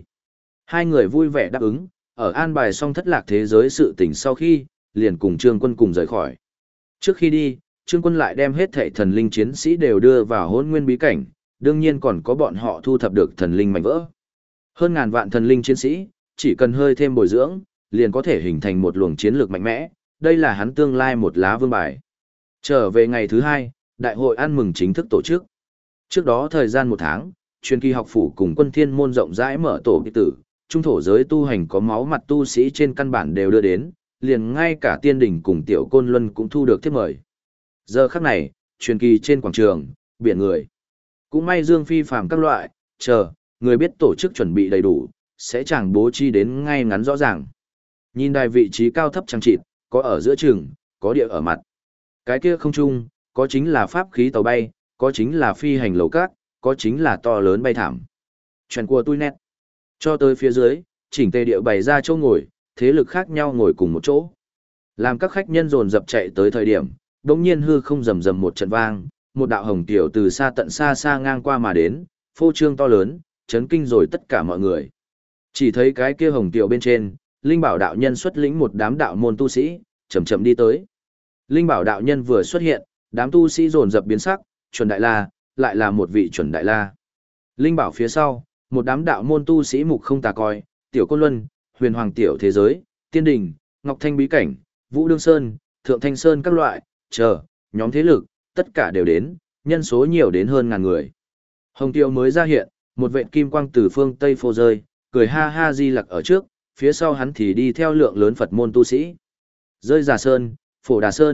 2 người vui vẻ đáp ứng, ở an bài xong thất lạc thế giới sự tình sau khi, liền cùng Trương Quân cùng rời khỏi. Trước khi đi, Trương Quân lại đem hết thảy thần linh chiến sĩ đều đưa vào hôn nguyên bí cảnh, đương nhiên còn có bọn họ thu thập được thần linh mảnh vỡ. Hơn ngàn vạn thần linh chiến sĩ, chỉ cần hơi thêm bồi dưỡng, liền có thể hình thành một luồng chiến lược mạnh mẽ, đây là hắn tương lai một lá vương bài. Trở về ngày thứ 2, đại hội ăn mừng chính thức tổ chức. Trước đó thời gian 1 tháng, truyền kỳ học phủ cùng quân thiên môn rộng rãi mở tổ kỳ tử, trung thổ giới tu hành có máu mặt tu sĩ trên căn bản đều đưa đến, liền ngay cả tiên đỉnh cùng tiểu côn luân cũng thu được thiếp mời. Giờ khắc này, truyền kỳ trên quảng trường, biển người. Cũng may Dương Phi phàm các loại, người biết tổ chức chuẩn bị đầy đủ, sẽ chẳng bố trí đến ngay ngắn rõ ràng. Nhìn đài vị trí cao thấp chẳng chịt, có ở giữa trường, có địa ở mặt. Cái kia không trung, có chính là pháp khí tàu bay, có chính là phi hành lầu cát, có chính là to lớn bay thảm. Chuyện của tôi nét. Cho tới phía dưới, chỉnh tề địa bày ra chỗ ngồi, thế lực khác nhau ngồi cùng một chỗ. Làm các khách nhân dồn dập chạy tới thời điểm, đột nhiên hư không rầm rầm một trận vang, một đạo hồng tiểu từ xa tận xa xa ngang qua mà đến, phô trương to lớn, chấn kinh rồi tất cả mọi người. Chỉ thấy cái kia hồng tiểu bên trên, Linh Bảo đạo nhân xuất lĩnh một đám đạo môn tu sĩ, chậm chậm đi tới. Linh Bảo đạo nhân vừa xuất hiện, đám tu sĩ dồn dập biến sắc, chuẩn đại la, lại là một vị chuẩn đại la. Linh Bảo phía sau, một đám đạo môn tu sĩ mục không tà coi, tiểu côn luân, huyền hoàng tiểu thế giới, tiên đình, ngọc thanh bí cảnh, vũ đương sơn, thượng thanh sơn các loại, nhóm thế lực, tất cả đều đến, nhân số nhiều đến hơn ngàn người. Hồng tiểu mới ra hiện, một vệt kim quang từ phương Tây phô rơi, cười ha ha Di Lặc ở trước, phía sau hắn thì đi theo lượng lớn Phật môn tu sĩ. Rơi Già Sơn, Phổ Đà Sơn,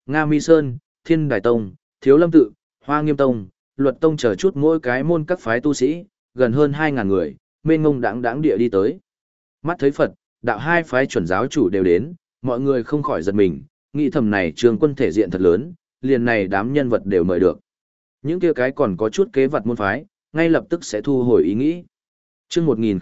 Nga Mi Sơn, Thiên Đài Tông, Thiếu Lâm Tự, Hoa Nghiêm Tông, Luật Tông chờ chút mỗi cái môn các phái tu sĩ, gần hơn 2.000 người, mênh ngông đãng đãng địa đi tới. Mắt thấy Phật, đạo hai phái chuẩn giáo chủ đều đến, mọi người không khỏi giật mình, nghĩ thầm này Trương Quân thể diện thật lớn, liền này đám nhân vật đều mời được. Những kia cái còn có chút kế vật môn phái, ngay lập tức sẽ thu hồi ý nghĩ. Chương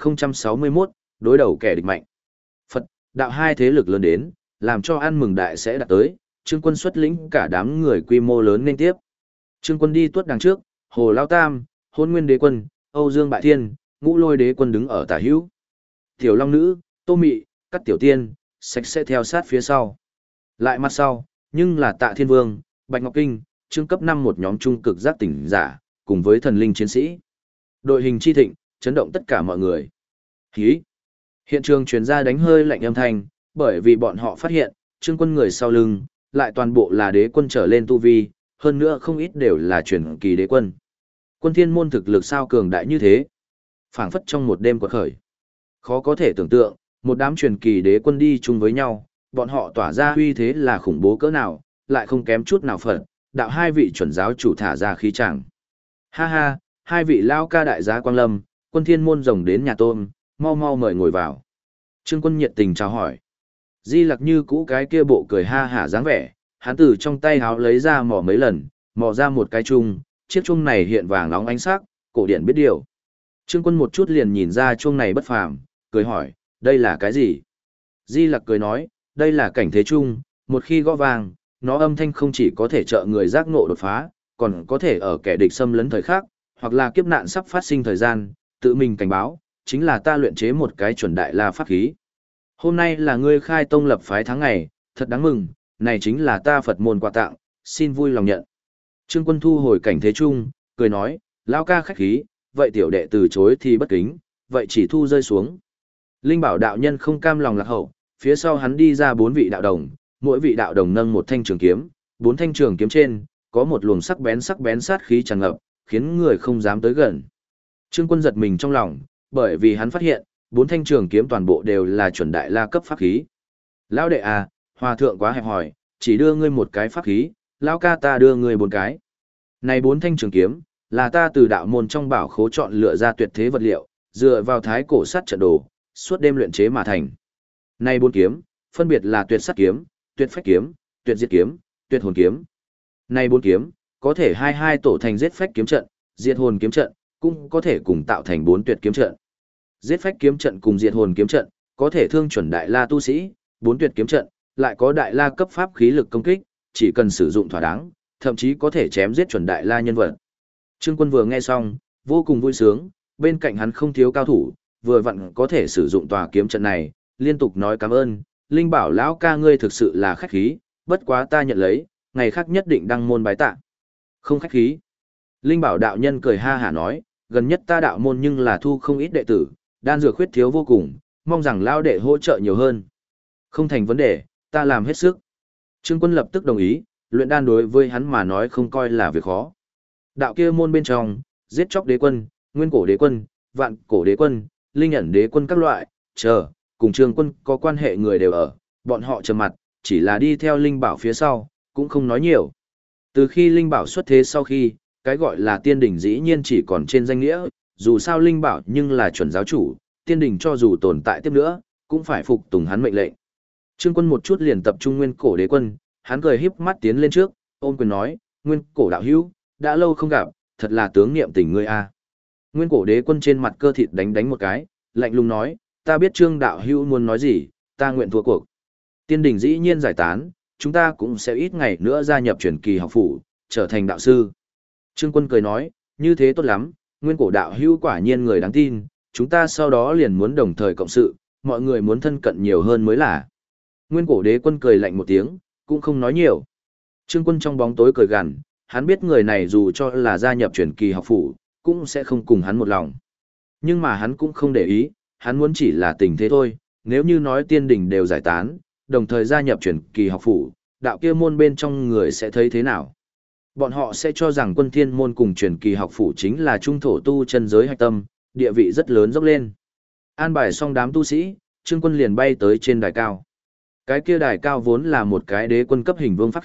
1061, đối đầu kẻ địch mạnh. Phật, đạo hai thế lực lớn đến, làm cho ăn mừng đại sẽ đạt tới, Trương Quân xuất lĩnh cả đám người quy mô lớn nên tiếp. Trương Quân đi tuốt đằng trước, Hồ Lao Tam, Hôn Nguyên Đế Quân, Âu Dương Bại Thiên, Ngũ Lôi Đế Quân đứng ở tả hữu. Tiểu Long Nữ, Tô Mị, Cắt Tiểu Tiên, sạch sẽ theo sát phía sau. Lại mặt sau, nhưng là Tạ Thiên Vương, Bạch Ngọc Kinh, Trương cấp 5 một nhóm trung cực giác tỉnh giả, cùng với thần linh chiến sĩ. Đội hình chi thịnh, chấn động tất cả mọi người. Hí! Hiện trường truyền ra đánh hơi lạnh âm thanh, bởi vì bọn họ phát hiện, Trương Quân người sau lưng, lại toàn bộ là đế quân trở lên tu vi, hơn nữa không ít đều là truyền kỳ đế quân. Quân thiên môn thực lực sao cường đại như thế? Phảng phất trong một đêm quật khởi. Khó có thể tưởng tượng, một đám truyền kỳ đế quân đi chung với nhau, bọn họ tỏa ra uy thế là khủng bố cỡ nào, lại không kém chút nào Phật, đạo hai vị chuẩn giáo chủ thả ra khí chẳng. Ha ha, hai vị lao ca đại giá Quang Lâm, Quân thiên môn rồng đến nhà tôm, mau mau mời ngồi vào. Trương Quân nhiệt tình chào hỏi. Di Lặc như cũ cái kia bộ cười ha hả dáng vẻ, hắn từ trong tay háo lấy ra mò mấy lần, mò ra một cái chung, chiếc chung này hiện vàng nóng ánh sắc, cổ điển biết điều. Trương Quân một chút liền nhìn ra chung này bất phàm, cười hỏi, đây là cái gì? Di Lặc cười nói, đây là cảnh thế chung, một khi gõ vàng, nó âm thanh không chỉ có thể trợ người giác ngộ đột phá, còn có thể ở kẻ địch xâm lấn thời khắc, hoặc là kiếp nạn sắp phát sinh thời gian, tự mình cảnh báo, chính là ta luyện chế một cái chuẩn đại la pháp khí. Hôm nay là ngươi khai tông lập phái tháng ngày, thật đáng mừng, này chính là ta Phật môn quà tặng, xin vui lòng nhận. Trương Quân thu hồi cảnh thế chung, cười nói, lão ca khách khí, vậy tiểu đệ từ chối thì bất kính, vậy chỉ thu rơi xuống. Linh Bảo đạo nhân không cam lòng lạc hậu, phía sau hắn đi ra 4 vị đạo đồng, mỗi vị đạo đồng nâng một thanh trường kiếm, 4 thanh trường kiếm trên, có một luồng sắc bén sát khí tràn ngập, khiến người không dám tới gần. Trương Quân giật mình trong lòng, bởi vì hắn phát hiện, 4 thanh trường kiếm toàn bộ đều là chuẩn đại la cấp pháp khí. Lão đệ à, hòa thượng quá hẹp hòi, chỉ đưa ngươi một cái pháp khí, lão ca ta đưa ngươi 4 cái. Này 4 thanh trường kiếm, là ta từ đạo môn trong bảo khố chọn lựa ra tuyệt thế vật liệu, dựa vào thái cổ sắt trận đồ, suốt đêm luyện chế mà thành. Này 4 kiếm, phân biệt là tuyệt sắt kiếm, tuyệt phách kiếm, tuyệt diệt kiếm, tuyệt hồn kiếm. Này 4 kiếm, có thể hai tổ thành giết phách kiếm trận, diệt hồn kiếm trận, cũng có thể cùng tạo thành 4 tuyệt kiếm trận. Giết phách kiếm trận cùng diệt hồn kiếm trận, có thể thương chuẩn đại la tu sĩ, 4 tuyệt kiếm trận, lại có đại la cấp pháp khí lực công kích, chỉ cần sử dụng thỏa đáng, thậm chí có thể chém giết chuẩn đại la nhân vật. Trương Quân vừa nghe xong, vô cùng vui sướng, bên cạnh hắn không thiếu cao thủ, vừa vặn có thể sử dụng tòa kiếm trận này, liên tục nói cảm ơn, Linh Bảo lão ca ngươi thực sự là khách khí, bất quá ta nhận lấy, ngày khác nhất định đăng môn bái tạ. Không khách khí. Linh Bảo đạo nhân cười ha hả nói, gần nhất ta đạo môn nhưng là thu không ít đệ tử, đan dược khuyết thiếu vô cùng, mong rằng lão đệ hỗ trợ nhiều hơn. Không thành vấn đề, ta làm hết sức. Trương Quân lập tức đồng ý, luyện đan đối với hắn mà nói không coi là việc khó. Đạo kia môn bên trong, giết chóc đế quân, nguyên cổ đế quân, vạn cổ đế quân, linh ẩn đế quân các loại, chờ, cùng Trương Quân có quan hệ người đều ở, bọn họ trầm mặt, chỉ là đi theo Linh Bảo phía sau, cũng không nói nhiều. Từ khi Linh Bảo xuất thế sau khi, cái gọi là tiên đỉnh dĩ nhiên chỉ còn trên danh nghĩa, dù sao Linh Bảo nhưng là chuẩn giáo chủ, tiên đỉnh cho dù tồn tại tiếp nữa, cũng phải phục tùng hắn mệnh lệnh. Trương Quân một chút liền tập trung nguyên cổ đế quân, hắn cười híp mắt tiến lên trước, ôm quyền nói, nguyên cổ đạo hữu, đã lâu không gặp, thật là tướng niệm tình ngươi a. Nguyên cổ đế quân trên mặt cơ thịt đánh một cái, lạnh lùng nói, ta biết Trương đạo hữu muốn nói gì, ta nguyện thua cuộc. Tiên đỉnh dĩ nhiên giải tán, chúng ta cũng sẽ ít ngày nữa gia nhập truyền kỳ học phủ, trở thành đạo sư. Trương Quân cười nói, như thế tốt lắm, nguyên cổ đạo hữu quả nhiên người đáng tin, chúng ta sau đó liền muốn đồng thời cộng sự, mọi người muốn thân cận nhiều hơn mới là. Nguyên cổ đế quân cười lạnh một tiếng, cũng không nói nhiều. Trương Quân trong bóng tối cười gằn, hắn biết người này dù cho là gia nhập truyền kỳ học phủ, cũng sẽ không cùng hắn một lòng. Nhưng mà hắn cũng không để ý, hắn muốn chỉ là tình thế thôi, nếu như nói tiên đỉnh đều giải tán, đồng thời gia nhập truyền kỳ học phủ, đạo kia môn bên trong người sẽ thấy thế nào? Bọn họ sẽ cho rằng Quân Thiên môn cùng truyền kỳ học phủ chính là trung thổ tu chân giới hạch tâm, địa vị rất lớn dốc lên. An bài xong đám tu sĩ, Trương Quân liền bay tới trên đài cao. Cái kia đài cao vốn là một cái đế quân cấp hình vương pháp khí,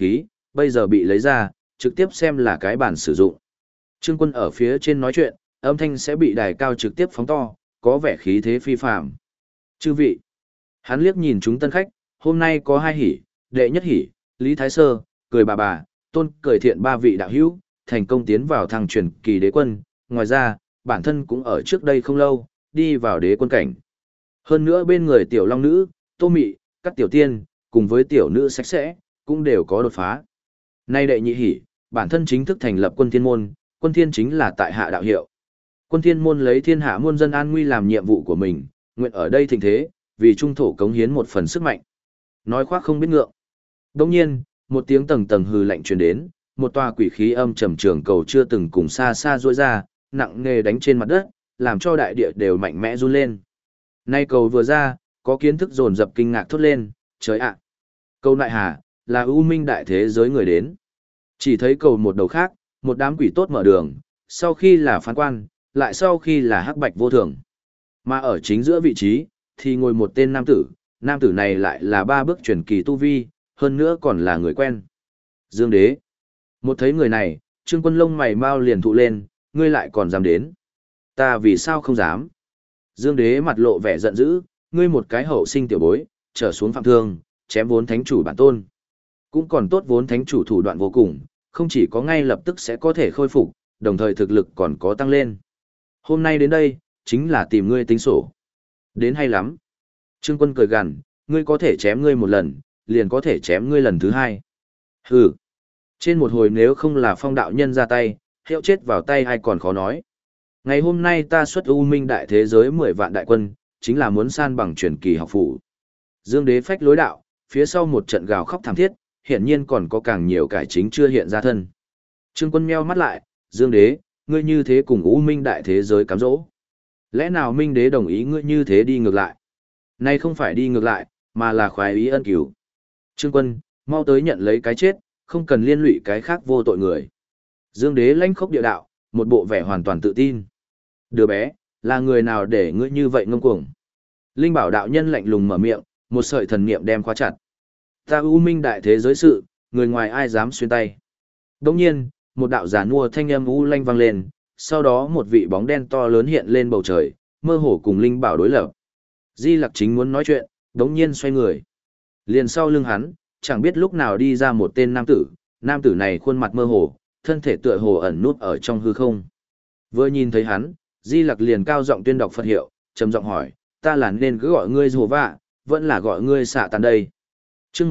bây giờ bị lấy ra, trực tiếp xem là cái bản sử dụng. Trương Quân ở phía trên nói chuyện, âm thanh sẽ bị đài cao trực tiếp phóng to, có vẻ khí thế phi phàm. Chư vị, hắn liếc nhìn chúng tân khách, hôm nay có 2 hỉ, đệ nhất hỉ, Lý Thái Sơ, cười bà, Tôn cười thiện 3 vị đạo hữu, thành công tiến vào thăng truyền kỳ đế quân, ngoài ra, bản thân cũng ở trước đây không lâu, đi vào đế quân cảnh. Hơn nữa bên người tiểu long nữ, Tô Mị, các tiểu tiên, cùng với tiểu nữ sạch sẽ, cũng đều có đột phá. Nay đệ nhị hỉ, bản thân chính thức thành lập quân thiên môn, quân thiên chính là tại hạ đạo hiệu. Quân thiên môn lấy thiên hạ muôn dân an nguy làm nhiệm vụ của mình, nguyện ở đây thịnh thế, vì trung thổ cống hiến một phần sức mạnh. Nói khoác không biết ngượng. Đồng nhiên, một tiếng tầng tầng hừ lạnh truyền đến, một tòa quỷ khí âm trầm trường cầu chưa từng cùng xa xa rũa ra, nặng nề đánh trên mặt đất, làm cho đại địa đều mạnh mẽ run lên. Nay cầu vừa ra, có kiến thức dồn dập kinh ngạc thốt lên, trời ạ! Cầu Nại Hà, là ưu minh đại thế giới người đến. Chỉ thấy cầu một đầu khác, một đám quỷ tốt mở đường, sau khi là phán quan, lại sau khi là hắc bạch vô thường. Mà ở chính giữa vị trí, thì ngồi một tên nam tử này lại là 3 bước truyền kỳ tu vi, hơn nữa còn là người quen. Dương Đế. Một thấy người này, Trương Quân lông mày mau liền thụ lên, ngươi lại còn dám đến. Ta vì sao không dám? Dương Đế mặt lộ vẻ giận dữ, ngươi một cái hậu sinh tiểu bối, trở xuống phạm thương, chém vốn thánh chủ bản tôn. Cũng còn tốt vốn thánh chủ thủ đoạn vô cùng, không chỉ có ngay lập tức sẽ có thể khôi phục, đồng thời thực lực còn có tăng lên. Hôm nay đến đây, chính là tìm ngươi tính sổ. Đến hay lắm. Trương Quân cười gằn, ngươi có thể chém ngươi một lần, liền có thể chém ngươi lần thứ 2. Hừ. Trên một hồi nếu không là phong đạo nhân ra tay, hiệu chết vào tay ai còn khó nói. Ngày hôm nay ta xuất U Minh đại thế giới 10 vạn đại quân, chính là muốn san bằng truyền kỳ học phủ. Dương Đế phách lối đạo, phía sau một trận gào khóc thảm thiết, hiển nhiên còn có càng nhiều cải chính chưa hiện ra thân. Trương Quân meo mắt lại, Dương Đế, ngươi như thế cùng U Minh đại thế giới cám dỗ. Lẽ nào Minh Đế đồng ý ngươi như thế đi ngược lại? Nay không phải đi ngược lại, mà là khoái ý ân cứu. Trương Quân, mau tới nhận lấy cái chết, không cần liên lụy cái khác vô tội người. Dương Đế lãnh khốc địa đạo, một bộ vẻ hoàn toàn tự tin. Đứa bé, là người nào để ngươi như vậy ngông cuồng? Linh Bảo đạo nhân lạnh lùng mở miệng, một sợi thần niệm đem khóa chặt. Ta U Minh đại thế giới sự, người ngoài ai dám xuyên tay. Đồng nhiên, một đạo giả nua thanh âm u lanh vang lên, sau đó một vị bóng đen to lớn hiện lên bầu trời, mơ hồ cùng Linh Bảo đối lập. Di Lặc chính muốn nói chuyện, đống nhiên xoay người. Liền sau lưng hắn, chẳng biết lúc nào đi ra một tên nam tử này khuôn mặt mơ hồ, thân thể tựa hồ ẩn nút ở trong hư không. Vừa nhìn thấy hắn, Di Lặc liền cao giọng tuyên đọc Phật hiệu, trầm giọng hỏi, ta là nên cứ gọi ngươi Rùa Vạ, vẫn là gọi ngươi Xạ Tàn đây. Chương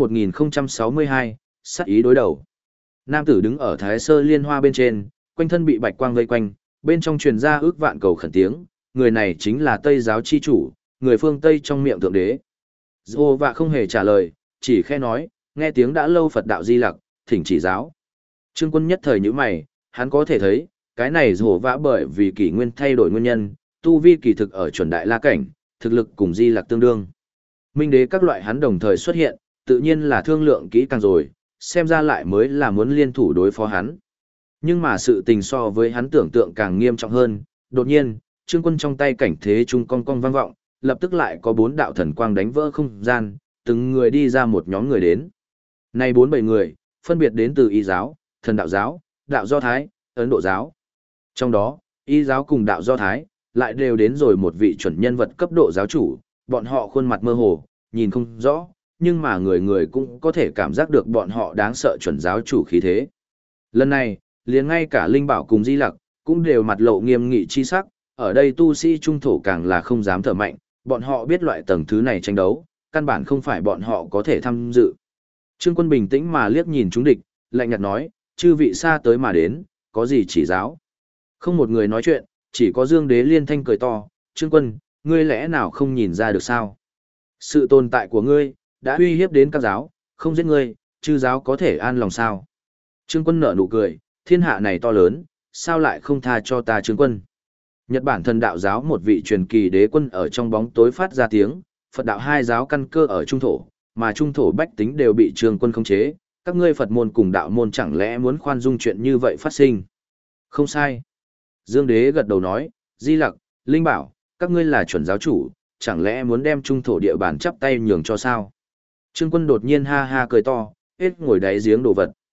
1062, sát ý đối đầu. Nam tử đứng ở Thái Sơ Liên Hoa bên trên, quanh thân bị bạch quang vây quanh, bên trong truyền ra ước vạn cầu khẩn tiếng, người này chính là Tây giáo chi chủ, người phương Tây trong miệng thượng đế. Rùa Vạ không hề trả lời, chỉ khẽ nói, nghe tiếng đã lâu Phật đạo Di Lặc, thỉnh chỉ giáo. Trương Quân nhất thời nhíu mày, hắn có thể thấy, cái này Rùa Vạ bởi vì kỷ nguyên thay đổi nguyên nhân, tu vi kỳ thực ở chuẩn đại la cảnh, thực lực cùng Di Lặc tương đương. Minh Đế các loại hắn đồng thời xuất hiện, tự nhiên là thương lượng kỹ càng rồi, xem ra lại mới là muốn liên thủ đối phó hắn. Nhưng mà sự tình so với hắn tưởng tượng càng nghiêm trọng hơn, đột nhiên, Trương Quân trong tay cảnh thế trung cong cong vang vọng, lập tức lại có 4 đạo thần quang đánh vỡ không gian, từng người đi ra một nhóm người đến. Này 4-7 người, phân biệt đến từ Y giáo, Thần đạo giáo, Đạo Do Thái, Ấn Độ giáo. Trong đó, Y giáo cùng Đạo Do Thái, lại đều đến rồi một vị chuẩn nhân vật cấp độ giáo chủ, bọn họ khuôn mặt mơ hồ, nhìn không rõ, nhưng mà người người cũng có thể cảm giác được bọn họ đáng sợ chuẩn giáo chủ khí thế. Lần này, liền ngay cả Linh Bảo cùng Di Lặc, cũng đều mặt lộ nghiêm nghị chi sắc, ở đây tu sĩ trung thổ càng là không dám thở mạnh, bọn họ biết loại tầng thứ này tranh đấu, căn bản không phải bọn họ có thể tham dự. Trương Quân bình tĩnh mà liếc nhìn chúng địch, lạnh nhạt nói, chư vị xa tới mà đến, có gì chỉ giáo. Không một người nói chuyện, chỉ có Dương Đế liên thanh cười to, Trương Quân, ngươi lẽ nào không nhìn ra được sao? Sự tồn tại của ngươi, đã uy hiếp đến các giáo, không giết ngươi, chư giáo có thể an lòng sao? Trương Quân nở nụ cười, thiên hạ này to lớn, sao lại không tha cho ta Trương Quân? Nhật Bản Thần đạo giáo một vị truyền kỳ đế quân ở trong bóng tối phát ra tiếng, Phật đạo 2 giáo căn cơ ở trung thổ, mà trung thổ bách tính đều bị Trương Quân khống chế, các ngươi Phật môn cùng đạo môn chẳng lẽ muốn khoan dung chuyện như vậy phát sinh? Không sai. Dương Đế gật đầu nói, Di Lặc, Linh Bảo, các ngươi là chuẩn giáo chủ, chẳng lẽ muốn đem trung thổ địa bàn chắp tay nhường cho sao? Trương Quân đột nhiên ha ha cười to, hết ngồi đáy giếng đồ vật.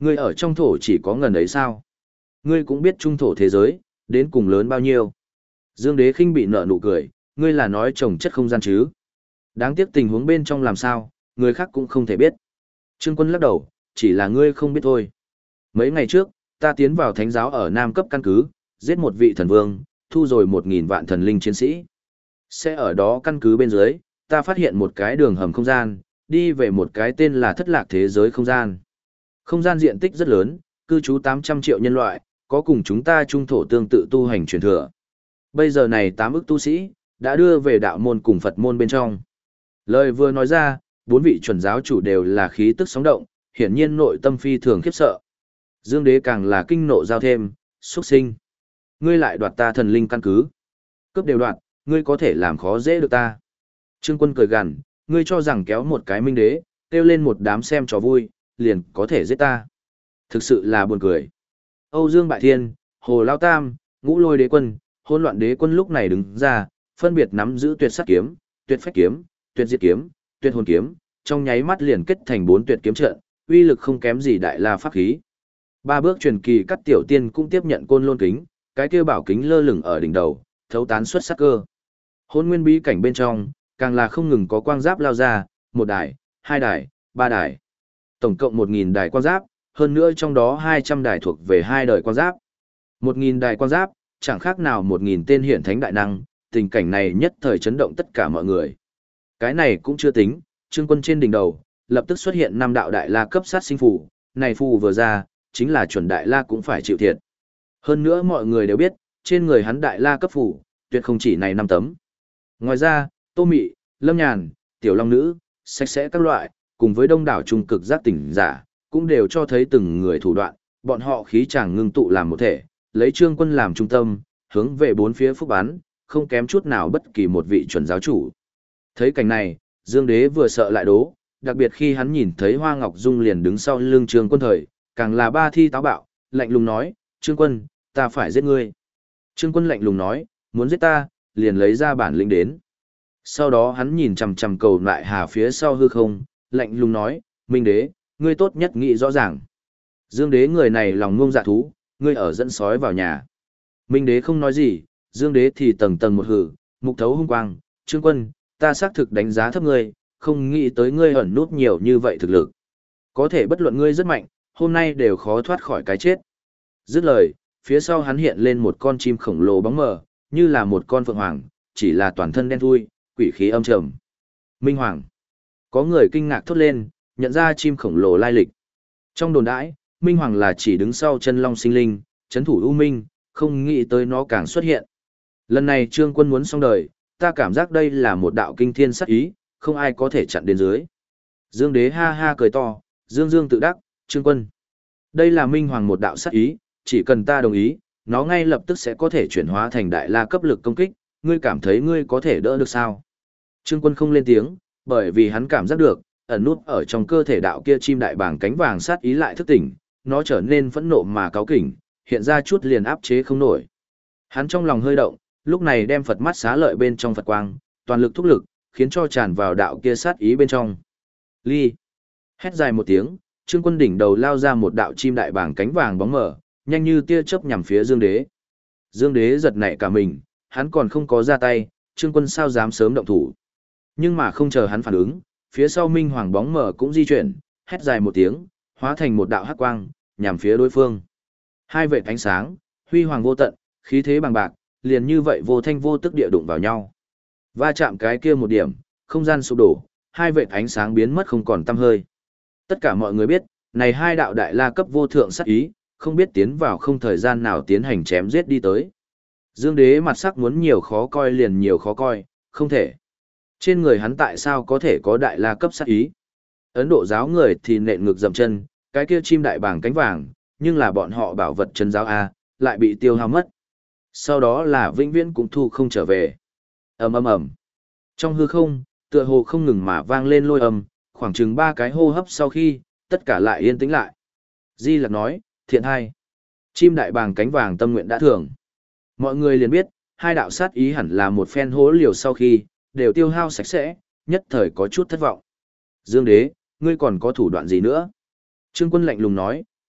Ngươi ở trong thổ chỉ có ngần ấy sao? Ngươi cũng biết trung thổ thế giới, đến cùng lớn bao nhiêu. Dương Đế khinh bị nở nụ cười, ngươi là nói trồng chất không gian chứ. Đáng tiếc tình huống bên trong làm sao, người khác cũng không thể biết. Trương Quân lắc đầu, chỉ là ngươi không biết thôi. Mấy ngày trước, ta tiến vào thánh giáo ở Nam cấp căn cứ, giết một vị thần vương, thu rồi 1.000 vạn thần linh chiến sĩ. Sẽ ở đó căn cứ bên dưới, ta phát hiện một cái đường hầm không gian, đi về một cái tên là thất lạc thế giới không gian. Không gian diện tích rất lớn, cư trú 800 triệu nhân loại, có cùng chúng ta trung thổ tương tự tu hành truyền thừa. Bây giờ này 8 ức tu sĩ, đã đưa về đạo môn cùng Phật môn bên trong. Lời vừa nói ra, 4 vị chuẩn giáo chủ đều là khí tức sóng động, hiển nhiên nội tâm phi thường khiếp sợ. Dương Đế càng là kinh nộ giao thêm, xuất sinh. Ngươi lại đoạt ta thần linh căn cứ. Cướp đều đoạt, ngươi có thể làm khó dễ được ta. Trương Quân cười gằn, ngươi cho rằng kéo một cái minh đế, kêu lên một đám xem trò vui, liền có thể giết ta. Thực sự là buồn cười. Âu Dương Bại Thiên, Hồ Lao Tam, Ngũ Lôi Đế Quân, Hỗn Loạn Đế Quân lúc này đứng ra, phân biệt nắm giữ tuyệt sát kiếm, tuyệt phách kiếm, tuyệt diệt kiếm, tuyệt hồn kiếm, trong nháy mắt liền kết thành 4 tuyệt kiếm trận, uy lực không kém gì đại la pháp khí. Ba bước truyền kỳ cắt tiểu tiên cũng tiếp nhận côn lôn kính, cái kia bảo kính lơ lửng ở đỉnh đầu, thấu tán xuất sắc cơ. Hôn nguyên bí cảnh bên trong, càng là không ngừng có quang giáp lao ra, 1 đài, 2 đài, 3 đài. Tổng cộng 1.000 đài quang giáp, hơn nữa trong đó 200 đài thuộc về 2 đời quang giáp. 1.000 đài quang giáp, chẳng khác nào 1.000 tên hiển thánh đại năng, tình cảnh này nhất thời chấn động tất cả mọi người. Cái này cũng chưa tính, Trương Quân trên đỉnh đầu, lập tức xuất hiện 5 đạo đại la cấp sát sinh phù, này phù vừa ra, chính là chuẩn đại la cũng phải chịu thiệt. Hơn nữa mọi người đều biết, trên người hắn đại la cấp phù, tuyệt không chỉ này 5 tấm. Ngoài ra, Tô Mị, Lâm Nhàn, Tiểu Long Nữ, sạch sẽ các loại, cùng với đông đảo trung cực giác tỉnh giả, cũng đều cho thấy từng người thủ đoạn, bọn họ khí chàng ngưng tụ làm một thể, lấy Trương Quân làm trung tâm, hướng về 4 phía phúc bắn, không kém chút nào bất kỳ một vị chuẩn giáo chủ. Thấy cảnh này, Dương Đế vừa sợ lại đố, đặc biệt khi hắn nhìn thấy Hoa Ngọc Dung liền đứng sau lưng Trương Quân thời, càng là ba thi táo bạo, lạnh lùng nói, Trương Quân, ta phải giết ngươi. Trương Quân lạnh lùng nói, muốn giết ta, liền lấy ra bản lĩnh đến. Sau đó hắn nhìn chằm chằm cầu lại hà phía sau hư không, lạnh lùng nói, Minh Đế, ngươi tốt nhất nghĩ rõ ràng. Dương Đế người này lòng ngông dạ thú, ngươi ở dẫn sói vào nhà. Minh Đế không nói gì, Dương Đế thì tầng tầng một hử, mục thấu hung quang, Trương Quân, ta xác thực đánh giá thấp ngươi, không nghĩ tới ngươi ẩn nút nhiều như vậy thực lực. Có thể bất luận ngươi rất mạnh, hôm nay đều khó thoát khỏi cái chết. Dứt lời, phía sau hắn hiện lên một con chim khổng lồ bóng mờ, như là một con phượng hoàng, chỉ là toàn thân đen thui, quỷ khí âm trầm. Minh Hoàng. Có người kinh ngạc thốt lên, nhận ra chim khổng lồ lai lịch. Trong đồn đãi, Minh Hoàng là chỉ đứng sau chân long sinh linh, chấn thủ U Minh, không nghĩ tới nó càng xuất hiện. Lần này Trương Quân muốn xong đời, ta cảm giác đây là một đạo kinh thiên sát ý, không ai có thể chặn đến dưới. Dương Đế ha ha cười to, Dương Dương tự đắc, Trương Quân. Đây là Minh Hoàng một đạo sát ý, chỉ cần ta đồng ý, nó ngay lập tức sẽ có thể chuyển hóa thành đại la cấp lực công kích, ngươi cảm thấy ngươi có thể đỡ được sao? Trương Quân không lên tiếng, bởi vì hắn cảm giác được, ẩn nút ở trong cơ thể đạo kia chim đại bàng cánh vàng sát ý lại thức tỉnh, nó trở nên phẫn nộ mà cáu kỉnh, hiện ra chút liền áp chế không nổi. Hắn trong lòng hơi động, lúc này đem Phật mắt xá lợi bên trong Phật quang, toàn lực thúc lực, khiến cho tràn vào đạo kia sát ý bên trong. Ly. Hét dài một tiếng, Trương Quân đỉnh đầu lao ra một đạo chim đại bàng cánh vàng bóng mở, nhanh như tia chớp nhằm phía Dương Đế. Dương Đế giật nảy cả mình, hắn còn không có ra tay, Trương Quân sao dám sớm động thủ. Nhưng mà không chờ hắn phản ứng, phía sau Minh Hoàng bóng mở cũng di chuyển, hét dài một tiếng, hóa thành một đạo hắc quang, nhằm phía đối phương. Hai vệt ánh sáng, huy hoàng vô tận, khí thế bằng bạc, liền như vậy vô thanh vô tức địa đụng vào nhau. Va chạm cái kia một điểm, không gian sụp đổ, hai vệt ánh sáng biến mất không còn tăm hơi. Tất cả mọi người biết, này hai đạo đại la cấp vô thượng sát ý, không biết tiến vào không thời gian nào tiến hành chém giết đi tới. Dương Đế mặt sắc muốn nhiều khó coi liền nhiều khó coi, không thể. Trên người hắn tại sao có thể có đại la cấp sát ý? Ấn Độ giáo người thì nện ngược dậm chân, cái kia chim đại bàng cánh vàng, nhưng là bọn họ bảo vật chân giáo A, lại bị tiêu hao mất. Sau đó là vĩnh viễn cũng thu không trở về. Ầm ầm ầm. Trong hư không, tựa hồ không ngừng mà vang lên lôi âm, khoảng chừng 3 cái hô hấp sau khi, tất cả lại yên tĩnh lại. Di Lặc nói, thiện hai. Chim đại bàng cánh vàng tâm nguyện đã thường. Mọi người liền biết, hai đạo sát ý hẳn là một phen hố liều sau khi, đều tiêu hao sạch sẽ, nhất thời có chút thất vọng. Dương Đế, ngươi còn có thủ đoạn gì nữa? Trương Quân lạnh lùng nói,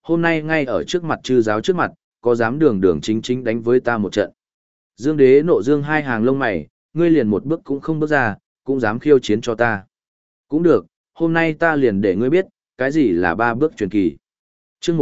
hôm nay ngay ở trước mặt chư giáo trước mặt, có dám đường đường chính chính đánh với ta một trận. Dương Đế nộ dương hai hàng lông mày, ngươi liền một bước cũng không bước ra, cũng dám khiêu chiến cho ta. Cũng được, hôm nay ta liền để ngươi biết, cái gì là ba bước truyền kỳ. Chương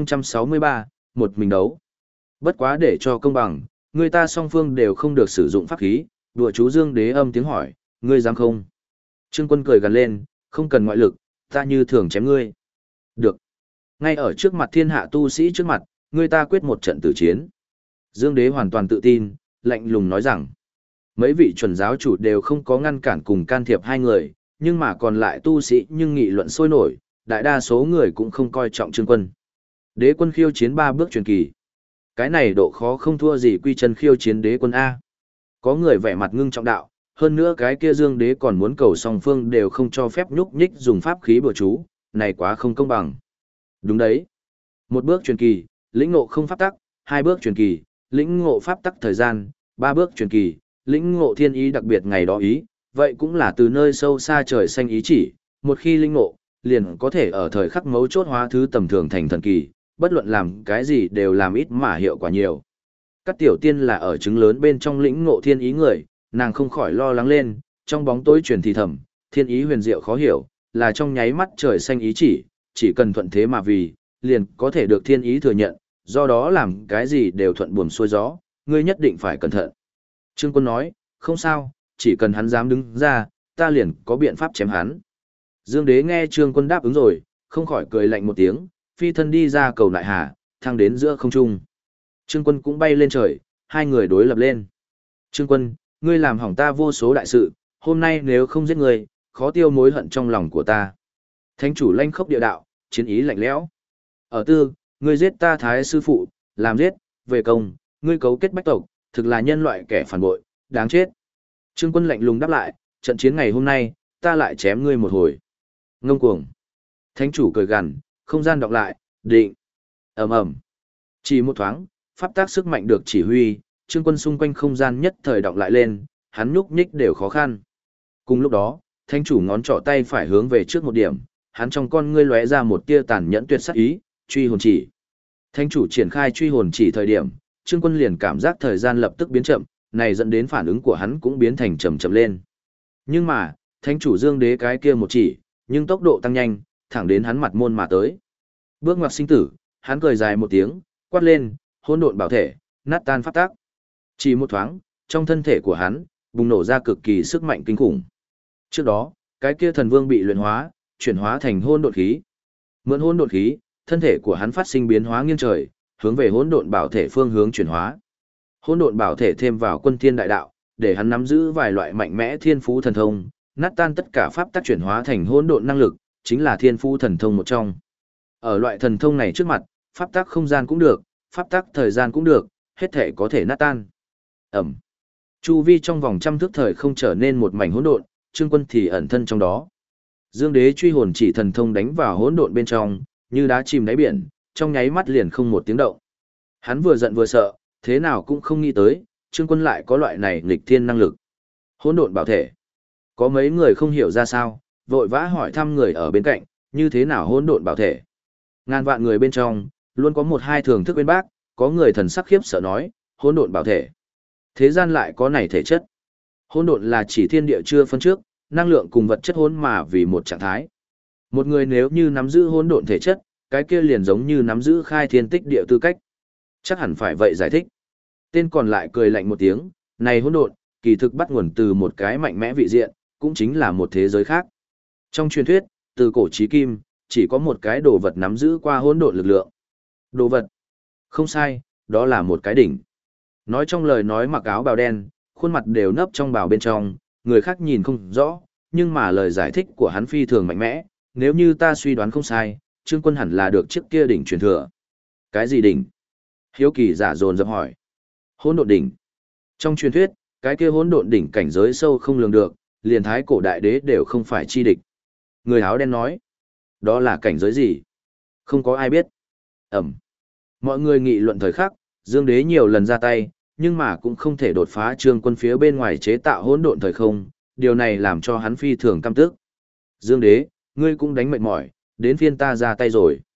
1063, một mình đấu. Bất quá để cho công bằng, người ta song phương đều không được sử dụng pháp khí, đùa chú Dương Đế âm tiếng hỏi, ngươi dám không? Trương Quân cười gần lên, không cần ngoại lực, ta như thường chém ngươi. Được. Ngay ở trước mặt thiên hạ tu sĩ trước mặt, người ta quyết một trận tử chiến. Dương Đế hoàn toàn tự tin, lạnh lùng nói rằng, mấy vị chuẩn giáo chủ đều không có ngăn cản cùng can thiệp hai người, nhưng mà còn lại tu sĩ nhưng nghị luận sôi nổi, đại đa số người cũng không coi trọng Trương Quân. Đế quân khiêu chiến ba bước truyền kỳ. Cái này độ khó không thua gì quy chân khiêu chiến đế quân A. Có người vẻ mặt ngưng trọng đạo, hơn nữa cái kia Dương Đế còn muốn cầu song phương đều không cho phép nhúc nhích dùng pháp khí bừa chú, này quá không công bằng. Đúng đấy. Một bước truyền kỳ, lĩnh ngộ không pháp tắc, hai bước truyền kỳ, lĩnh ngộ pháp tắc thời gian, ba bước truyền kỳ, lĩnh ngộ thiên ý đặc biệt ngày đó ý, vậy cũng là từ nơi sâu xa trời xanh ý chỉ, một khi lĩnh ngộ, liền có thể ở thời khắc mấu chốt hóa thứ tầm thường thành thần kỳ, bất luận làm cái gì đều làm ít mà hiệu quả nhiều. Các tiểu tiên là ở trứng lớn bên trong lĩnh ngộ thiên ý người, nàng không khỏi lo lắng lên, trong bóng tối truyền thì thầm, thiên ý huyền diệu khó hiểu, là trong nháy mắt trời xanh ý chỉ cần thuận thế mà vì, liền có thể được thiên ý thừa nhận, do đó làm cái gì đều thuận buồm xuôi gió, ngươi nhất định phải cẩn thận. Trương Quân nói, không sao, chỉ cần hắn dám đứng ra, ta liền có biện pháp chém hắn. Dương Đế nghe Trương Quân đáp ứng rồi, không khỏi cười lạnh một tiếng, phi thân đi ra cầu nại hà, thăng đến giữa không trung. Trương Quân cũng bay lên trời, hai người đối lập lên. Trương Quân, ngươi làm hỏng ta vô số đại sự, hôm nay nếu không giết ngươi, khó tiêu mối hận trong lòng của ta. Thánh chủ lanh khốc địa đạo, chiến ý lạnh lẽo. Ở tư, ngươi giết ta thái sư phụ, làm giết, về công, ngươi cấu kết bách tộc, thực là nhân loại kẻ phản bội, đáng chết. Trương Quân lạnh lùng đáp lại, trận chiến ngày hôm nay, ta lại chém ngươi một hồi. Ngông cuồng. Thánh chủ cười gằn, không gian đọc lại, định. Ầm ầm. Chỉ một thoáng, pháp tác sức mạnh được chỉ huy, Trương Quân xung quanh không gian nhất thời đọc lại lên, hắn nhúc nhích đều khó khăn. Cùng lúc đó, thánh chủ ngón trỏ tay phải hướng về trước một điểm, hắn trong con ngươi lóe ra một tia tàn nhẫn tuyệt sắc ý, truy hồn chỉ. Thánh chủ triển khai truy hồn chỉ thời điểm, Trương Quân liền cảm giác thời gian lập tức biến chậm, này dẫn đến phản ứng của hắn cũng biến thành chậm chậm lên. Nhưng mà, thánh chủ Dương Đế cái kia một chỉ, nhưng tốc độ tăng nhanh, thẳng đến hắn mặt môn mà tới. Bước ngoặt sinh tử, hắn cười dài một tiếng, quát lên, hỗn độn bảo thể, nát tan pháp tắc. Chỉ một thoáng, trong thân thể của hắn, bùng nổ ra cực kỳ sức mạnh kinh khủng. Trước đó, cái kia thần vương bị luyện hóa, chuyển hóa thành hỗn độn khí. Mượn hỗn độn khí, thân thể của hắn phát sinh biến hóa nghiêng trời, hướng về hỗn độn bảo thể phương hướng chuyển hóa. Hỗn độn bảo thể thêm vào quân thiên đại đạo, để hắn nắm giữ vài loại mạnh mẽ thiên phú thần thông, nát tan tất cả pháp tắc chuyển hóa thành hỗn độn năng lực, chính là thiên phú thần thông một trong. Ở loại thần thông này trước mặt, pháp tắc không gian cũng được, pháp tắc thời gian cũng được, hết thể có thể nát tan. Ẩm. Chu vi trong vòng trăm thước thời không trở nên một mảnh hỗn độn, Trương Quân thì ẩn thân trong đó. Dương Đế truy hồn chỉ thần thông đánh vào hỗn độn bên trong, như đá chìm đáy biển, trong nháy mắt liền không một tiếng động. Hắn vừa giận vừa sợ, thế nào cũng không nghĩ tới, Trương Quân lại có loại này nghịch thiên năng lực. Hỗn độn bảo thể. Có mấy người không hiểu ra sao, vội vã hỏi thăm người ở bên cạnh, như thế nào hỗn độn bảo thể. Ngàn vạn người bên trong, luôn có một hai thường thức bên bác, có người thần sắc khiếp sợ nói, hỗn độn bảo thể. Thế gian lại có này thể chất. Hỗn độn là chỉ thiên địa chưa phân trước, năng lượng cùng vật chất hỗn mà vì một trạng thái. Một người nếu như nắm giữ hỗn độn thể chất, cái kia liền giống như nắm giữ khai thiên tích địa tư cách. Chắc hẳn phải vậy giải thích. Tên còn lại cười lạnh một tiếng, này hỗn độn, kỳ thực bắt nguồn từ một cái mạnh mẽ vị diện, cũng chính là một thế giới khác. Trong truyền thuyết, từ cổ chí kim, chỉ có một cái đồ vật nắm giữ qua hỗn độn lực lượng. Đồ vật? Không sai, đó là một cái đỉnh. Nói trong lời nói mặc áo bào đen, khuôn mặt đều nấp trong bào bên trong, người khác nhìn không rõ, nhưng mà lời giải thích của hắn phi thường mạnh mẽ, nếu như ta suy đoán không sai, Trương Quân hẳn là được chiếc kia đỉnh truyền thừa. Cái gì đỉnh? Hiếu kỳ giả dồn dập hỏi. Hỗn độn đỉnh. Trong truyền thuyết, cái kia hỗn độn đỉnh cảnh giới sâu không lường được, liền thái cổ đại đế đều không phải chi địch. Người áo đen nói. Đó là cảnh giới gì? Không có ai biết. Ẩm. Mọi người nghị luận thời khắc, Dương Đế nhiều lần ra tay, nhưng mà cũng không thể đột phá Trương Quân phía bên ngoài chế tạo hỗn độn thời không, điều này làm cho hắn phi thường căm tức. Dương Đế, ngươi cũng đánh mệt mỏi, đến phiên ta ra tay rồi.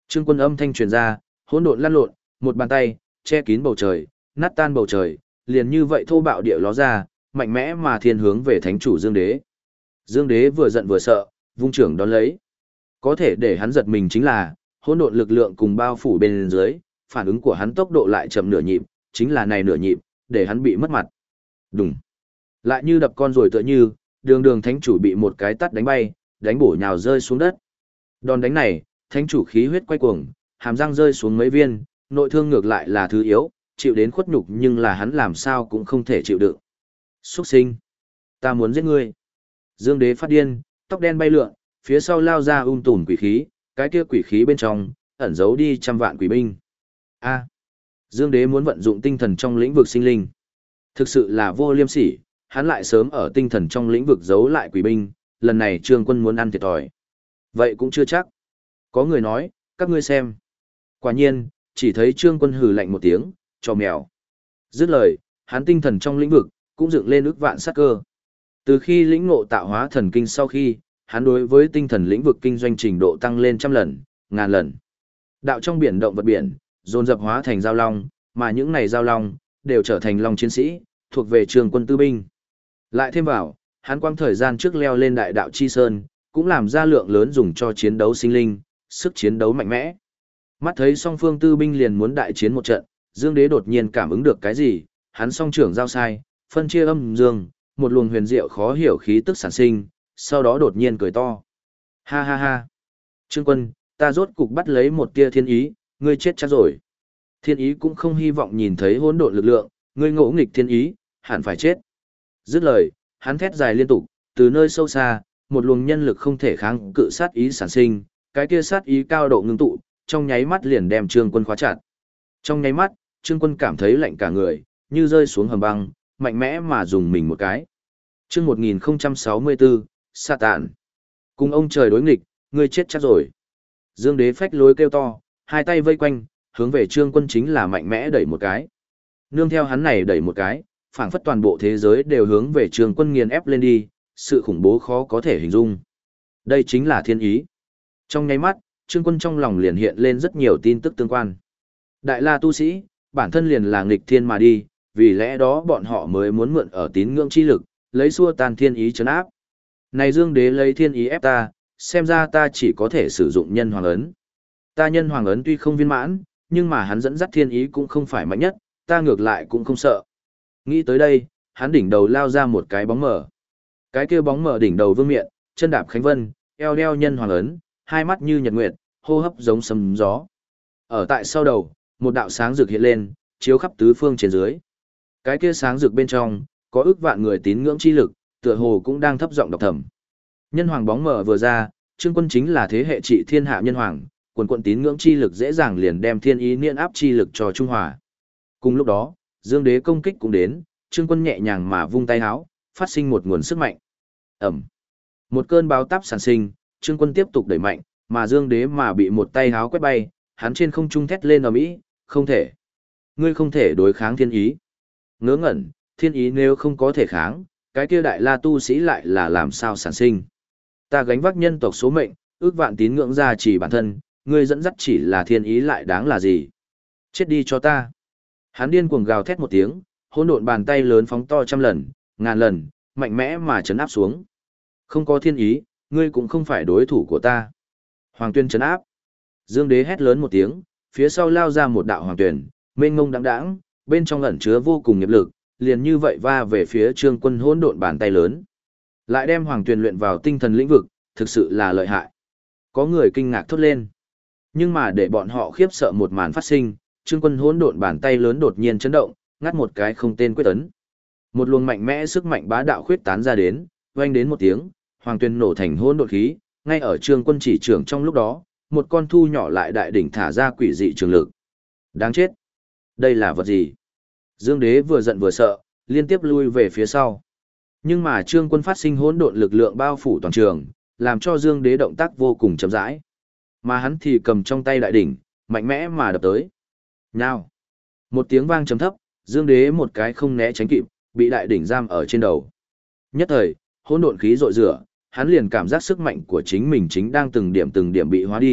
Trương Quân âm thanh truyền ra, hỗn độn lăn lộn, một bàn tay che kín bầu trời, nát tan bầu trời, liền như vậy thô bạo địa ló ra, mạnh mẽ mà thiên hướng về thánh chủ Dương Đế. Dương Đế vừa giận vừa sợ, vung trưởng đón lấy. Có thể để hắn giật mình chính là, hỗn độn lực lượng cùng bao phủ bên dưới, phản ứng của hắn tốc độ lại chậm nửa nhịp, chính là này nửa nhịp, để hắn bị mất mặt. Đùng. Lại như đập con rồi tựa như, đường thánh chủ bị một cái tát đánh bay, đánh bổ nhào rơi xuống đất. Đòn đánh này, thánh chủ khí huyết quay cuồng, hàm răng rơi xuống mấy viên, nội thương ngược lại là thứ yếu, chịu đến khuất nhục nhưng là hắn làm sao cũng không thể chịu đựng. Xuất sinh! Ta muốn giết ngươi! Dương Đế phát điên, tóc đen bay lượn, phía sau lao ra tùm quỷ khí, cái kia quỷ khí bên trong, ẩn giấu đi trăm vạn quỷ binh. A! Dương Đế muốn vận dụng tinh thần trong lĩnh vực sinh linh. Thực sự là vô liêm sỉ, hắn lại sớm ở tinh thần trong lĩnh vực giấu lại quỷ binh, lần này Trương Quân muốn ăn thiệt thòi. Vậy cũng chưa chắc. Có người nói, các ngươi xem. Quả nhiên, chỉ thấy Trương Quân hừ lạnh một tiếng, cho mèo. Dứt lời, hắn tinh thần trong lĩnh vực, cũng dựng lên ức vạn sát cơ. Từ khi lĩnh ngộ tạo hóa thần kinh sau khi, hắn đối với tinh thần lĩnh vực kinh doanh trình độ tăng lên trăm lần, ngàn lần. Đạo trong biển động vật biển, dồn dập hóa thành giao long, mà những này giao long, đều trở thành long chiến sĩ, thuộc về Trương Quân tư binh. Lại thêm vào, hắn quang thời gian trước leo lên đại đạo chi sơn, cũng làm ra lượng lớn dùng cho chiến đấu sinh linh, sức chiến đấu mạnh mẽ. Mắt thấy song phương tư binh liền muốn đại chiến một trận, Dương Đế đột nhiên cảm ứng được cái gì, hắn song trưởng giao sai, phân chia âm dương, một luồng huyền diệu khó hiểu khí tức sản sinh, sau đó đột nhiên cười to. Ha ha ha. Trương Quân, ta rốt cục bắt lấy một tia thiên ý, ngươi chết chắc rồi. Thiên ý cũng không hy vọng nhìn thấy hỗn độn lực lượng, ngươi ngỗ nghịch thiên ý, hẳn phải chết. Dứt lời, hắn thét dài liên tục, từ nơi sâu xa, một luồng nhân lực không thể kháng cự sát ý sản sinh, cái kia sát ý cao độ ngưng tụ, trong nháy mắt liền đem Trương Quân khóa chặt. Trong nháy mắt, Trương Quân cảm thấy lạnh cả người, như rơi xuống hầm băng, mạnh mẽ mà dùng mình một cái. Chương 1064, Sa Tạn. Cùng ông trời đối nghịch, ngươi chết chắc rồi. Dương Đế phách lối kêu to, hai tay vây quanh, hướng về Trương Quân chính là mạnh mẽ đẩy một cái. Nương theo hắn này đẩy một cái, phảng phất toàn bộ thế giới đều hướng về Trương Quân nghiền ép lên đi, sự khủng bố khó có thể hình dung. Đây chính là thiên ý. Trong nháy mắt, Trương Quân trong lòng liền hiện lên rất nhiều tin tức tương quan. Đại La tu sĩ, bản thân liền là nghịch thiên mà đi, vì lẽ đó bọn họ mới muốn mượn ở tín ngưỡng chi lực, lấy xua tan thiên ý trấn áp. Này Dương Đế lấy thiên ý ép ta, xem ra ta chỉ có thể sử dụng nhân hoàng ấn. Ta nhân hoàng ấn tuy không viên mãn, nhưng mà hắn dẫn dắt thiên ý cũng không phải mạnh nhất, ta ngược lại cũng không sợ. Nghĩ tới đây, hắn đỉnh đầu lao ra một cái bóng mờ. Cái kia bóng mờ đỉnh đầu vương miện, chân đạp khánh vân, eo đeo nhân hoàng ấn, hai mắt như nhật nguyệt, hô hấp giống sấm gió. Ở tại sau đầu, một đạo sáng rực hiện lên, chiếu khắp tứ phương trên dưới. Cái kia sáng rực bên trong, có ước vạn người tín ngưỡng chi lực, tựa hồ cũng đang thấp giọng đọc thầm. Nhân hoàng bóng mờ vừa ra, Trương Quân chính là thế hệ trị thiên hạ nhân hoàng, quần tín ngưỡng chi lực dễ dàng liền đem thiên ý niên áp chi lực cho Trung Hòa. Cùng lúc đó, Dương Đế công kích cũng đến, Trương Quân nhẹ nhàng mà vung tay háo, phát sinh một nguồn sức mạnh. Ẩm. Một cơn báo táp sản sinh, Trương Quân tiếp tục đẩy mạnh, mà Dương Đế mà bị một tay háo quét bay, hắn trên không trung thét lên ầm ĩ, không thể. Ngươi không thể đối kháng thiên ý. Ngớ ngẩn, thiên ý nếu không có thể kháng, cái kia đại la tu sĩ lại là làm sao sản sinh. Ta gánh vác nhân tộc số mệnh, ước vạn tín ngưỡng gia trì bản thân, ngươi dẫn dắt chỉ là thiên ý lại đáng là gì. Chết đi cho ta. Hắn điên cuồng gào thét một tiếng, hỗn độn bàn tay lớn phóng to trăm lần, ngàn lần, mạnh mẽ mà chấn áp xuống. Không có thiên ý, ngươi cũng không phải đối thủ của ta. Hoàng tuyên chấn áp. Dương Đế hét lớn một tiếng, phía sau lao ra một đạo hoàng tuyển, mênh ngông đãng đãng, bên trong ẩn chứa vô cùng nghiệp lực, liền như vậy va về phía Trương Quân hỗn độn bàn tay lớn. Lại đem hoàng tuyển luyện vào tinh thần lĩnh vực, thực sự là lợi hại. Có người kinh ngạc thốt lên. Nhưng mà để bọn họ khiếp sợ một màn phát sinh, Trương Quân hỗn độn bàn tay lớn đột nhiên chấn động, ngắt một cái không tên quyết ấn. Một luồng mạnh mẽ sức mạnh bá đạo khuyết tán ra đến, oanh đến một tiếng, hoàng tuyển nổ thành hỗn độn khí, ngay ở Trương Quân chỉ trưởng trong lúc đó, một con thu nhỏ lại đại đỉnh thả ra quỷ dị trường lực. Đáng chết! Đây là vật gì? Dương Đế vừa giận vừa sợ, liên tiếp lui về phía sau. Nhưng mà Trương Quân phát sinh hỗn độn lực lượng bao phủ toàn trường, làm cho Dương Đế động tác vô cùng chậm rãi. Mà hắn thì cầm trong tay đại đỉnh, mạnh mẽ mà đập tới. Nhao! Một tiếng vang trầm thấp, Dương Đế một cái không né tránh kịp, bị đại đỉnh giam ở trên đầu. Nhất thời, hỗn độn khí rội rửa, hắn liền cảm giác sức mạnh của chính mình chính đang từng điểm bị hóa đi,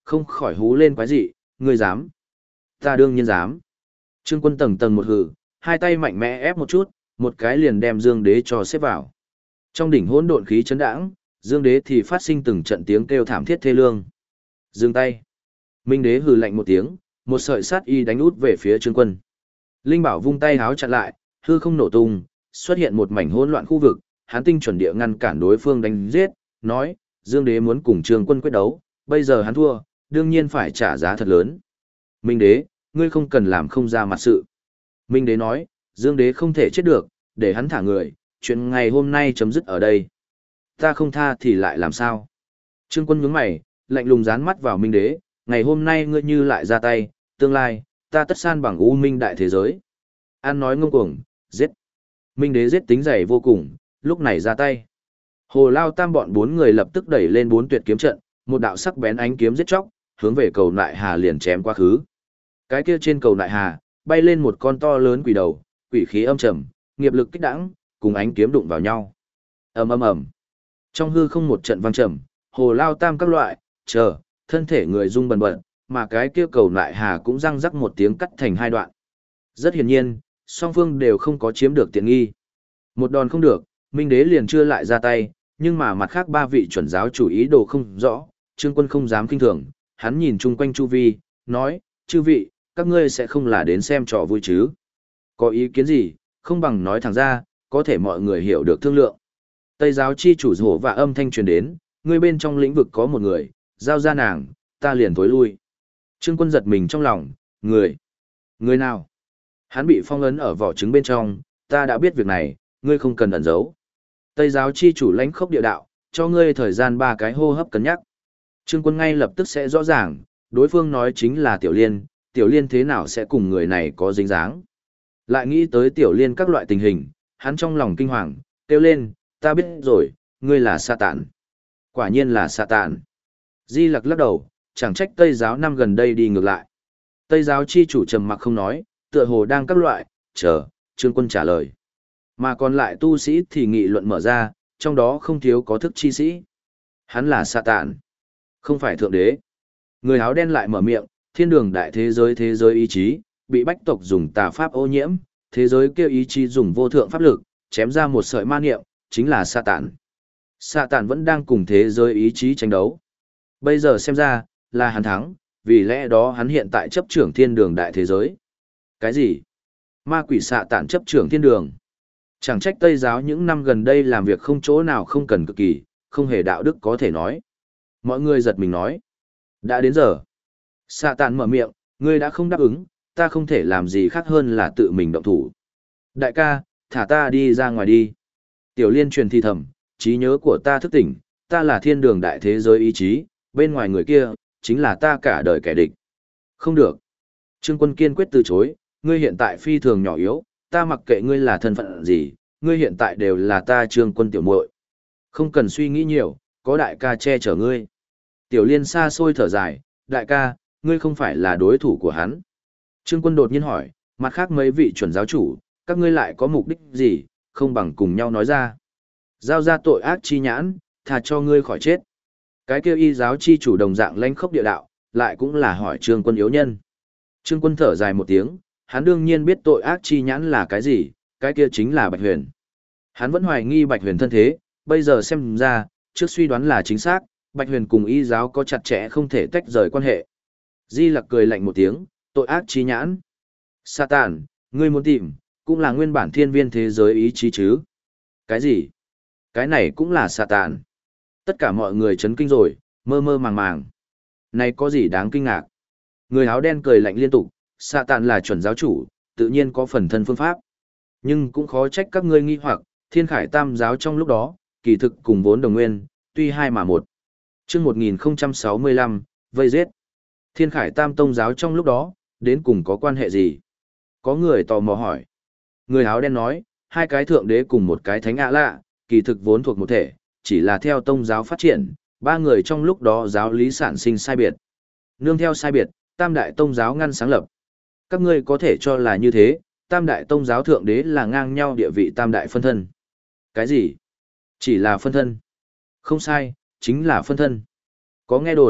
không khỏi hú lên quái dị, ngươi dám? Ta đương nhiên dám. Trương Quân tầng tầng một hừ, hai tay mạnh mẽ ép một chút, một cái liền đem Dương Đế cho xếp vào. Trong đỉnh hỗn độn khí chấn đãng, Dương Đế thì phát sinh từng trận tiếng kêu thảm thiết thê lương. Dừng tay. Minh Đế hừ lạnh một tiếng, một sợi sát y đánh út về phía Trương Quân. Linh Bảo vung tay háo chặn lại, hư không nổ tung, xuất hiện một mảnh hỗn loạn khu vực, hắn tinh chuẩn địa ngăn cản đối phương đánh giết, nói, Dương Đế muốn cùng Trương Quân quyết đấu, bây giờ hắn thua, đương nhiên phải trả giá thật lớn. Minh Đế, ngươi không cần làm không ra mặt sự. Minh Đế nói, Dương Đế không thể chết được, để hắn thả người, chuyện ngày hôm nay chấm dứt ở đây. Ta không tha thì lại làm sao? Trương Quân nhướng mày, lạnh lùng dán mắt vào Minh Đế, ngày hôm nay ngươi như lại ra tay, tương lai, ta tất san bằng U Minh đại thế giới. An nói ngông cuồng, giết. Minh Đế giết tính dày vô cùng, lúc này ra tay. Hồ Lao Tam bọn bốn người lập tức đẩy lên bốn tuyệt kiếm trận, một đạo sắc bén ánh kiếm giết chóc, hướng về cầu nại hà liền chém qua khứ. Cái kia trên cầu nại hà, bay lên một con to lớn quỷ đầu, quỷ khí âm trầm, nghiệp lực kích đãng, cùng ánh kiếm đụng vào nhau. Ầm ầm ầm. Trong hư không một trận vang trầm, Hồ Lao Tam các loại, thân thể người rung bần bật, mà cái kia cầu nại hà cũng răng rắc một tiếng cắt thành hai đoạn. Rất hiển nhiên, song phương đều không có chiếm được tiện nghi. Một đòn không được, Minh Đế liền chưa lại ra tay, nhưng mà mặt khác ba vị chuẩn giáo chủ ý đồ không rõ, Trương Quân không dám kinh thường, hắn nhìn chung quanh chu vi, nói, chư vị, các ngươi sẽ không là đến xem trò vui chứ. Có ý kiến gì, không bằng nói thẳng ra, có thể mọi người hiểu được thương lượng. Tây giáo chi chủ hổ và âm thanh truyền đến, ngươi bên trong lĩnh vực có một người, giao ra nàng, ta liền tối lui. Trương Quân giật mình trong lòng, người nào? Hắn bị phong ấn ở vỏ trứng bên trong, ta đã biết việc này, ngươi không cần ẩn giấu. Tây giáo chi chủ lãnh khốc địa đạo, cho ngươi thời gian 3 cái hô hấp cân nhắc. Trương Quân ngay lập tức sẽ rõ ràng, đối phương nói chính là Tiểu Liên thế nào sẽ cùng người này có dính dáng. Lại nghĩ tới Tiểu Liên các loại tình hình, hắn trong lòng kinh hoàng, kêu lên, ta biết rồi, ngươi là Satan. Quả nhiên là Satan. Di Lặc lắc đầu, chẳng trách Tây giáo năm gần đây đi ngược lại. Tây giáo chi chủ trầm mặc không nói, tựa hồ đang các loại, Trương Quân trả lời. Mà còn lại tu sĩ thì nghị luận mở ra, trong đó không thiếu có thức chi sĩ. Hắn là Satan, không phải thượng đế. Người áo đen lại mở miệng, thiên đường đại thế giới ý chí, bị bách tộc dùng tà pháp ô nhiễm, thế giới kêu ý chí dùng vô thượng pháp lực, chém ra một sợi ma niệm, chính là Satan. Satan vẫn đang cùng thế giới ý chí tranh đấu. Bây giờ xem ra, là hắn thắng, vì lẽ đó hắn hiện tại chấp trưởng thiên đường đại thế giới. Cái gì? Ma quỷ Satan chấp trưởng thiên đường. Chẳng trách Tây giáo những năm gần đây làm việc không chỗ nào không cần cực kỳ, không hề đạo đức có thể nói. Mọi người giật mình nói. Đã đến giờ. Satan mở miệng, ngươi đã không đáp ứng, ta không thể làm gì khác hơn là tự mình động thủ. Đại ca, thả ta đi ra ngoài đi. Tiểu Liên truyền thì thầm, trí nhớ của ta thức tỉnh, ta là thiên đường đại thế giới ý chí, bên ngoài người kia, chính là ta cả đời kẻ địch. Không được. Trương Quân kiên quyết từ chối, ngươi hiện tại phi thường nhỏ yếu, ta mặc kệ ngươi là thân phận gì, ngươi hiện tại đều là ta Trương Quân tiểu muội. Không cần suy nghĩ nhiều, có đại ca che chở ngươi. Tiểu Liên xa xôi thở dài, đại ca, ngươi không phải là đối thủ của hắn. Trương Quân đột nhiên hỏi, mặt khác mấy vị chuẩn giáo chủ, các ngươi lại có mục đích gì, không bằng cùng nhau nói ra. Giao ra tội ác chi nhãn, thà cho ngươi khỏi chết. Cái kêu y giáo chi chủ đồng dạng lãnh khốc địa đạo, lại cũng là hỏi Trương Quân yếu nhân. Trương Quân thở dài một tiếng, hắn đương nhiên biết tội ác chi nhãn là cái gì, cái kia chính là Bạch Huyền. Hắn vẫn hoài nghi Bạch Huyền thân thế, bây giờ xem ra, trước suy đoán là chính xác, Bạch Huyền cùng y giáo có chặt chẽ không thể tách rời quan hệ. Di Lặc cười lạnh một tiếng, tội ác chi nhãn. Satan, ngươi muốn tìm, cũng là nguyên bản thiên viên thế giới ý chí chứ. Cái gì? Cái này cũng là Satan. Tất cả mọi người chấn kinh rồi, mơ mơ màng màng. Này có gì đáng kinh ngạc? Người áo đen cười lạnh liên tục, Satan là chuẩn giáo chủ, tự nhiên có phần thân phương pháp. Nhưng cũng khó trách các ngươi nghi hoặc, Thiên Khải Tam giáo trong lúc đó, kỳ thực cùng vốn đồng nguyên, tuy hai mà một. Chương 1065, vây giết. Thiên Khải Tam tông giáo trong lúc đó, đến cùng có quan hệ gì? Có người tò mò hỏi. Người áo đen nói, hai cái thượng đế cùng một cái thánh ạ lạ, kỳ thực vốn thuộc một thể, chỉ là theo tông giáo phát triển, ba người trong lúc đó giáo lý sản sinh sai biệt. Nương theo sai biệt, Tam đại tông giáo ngăn sáng lập. Các ngươi có thể cho là như thế, Tam đại tông giáo thượng đế là ngang nhau địa vị Tam đại phân thân. Cái gì? Chỉ là phân thân. Không sai, chính là phân thân. Có nghe đồn,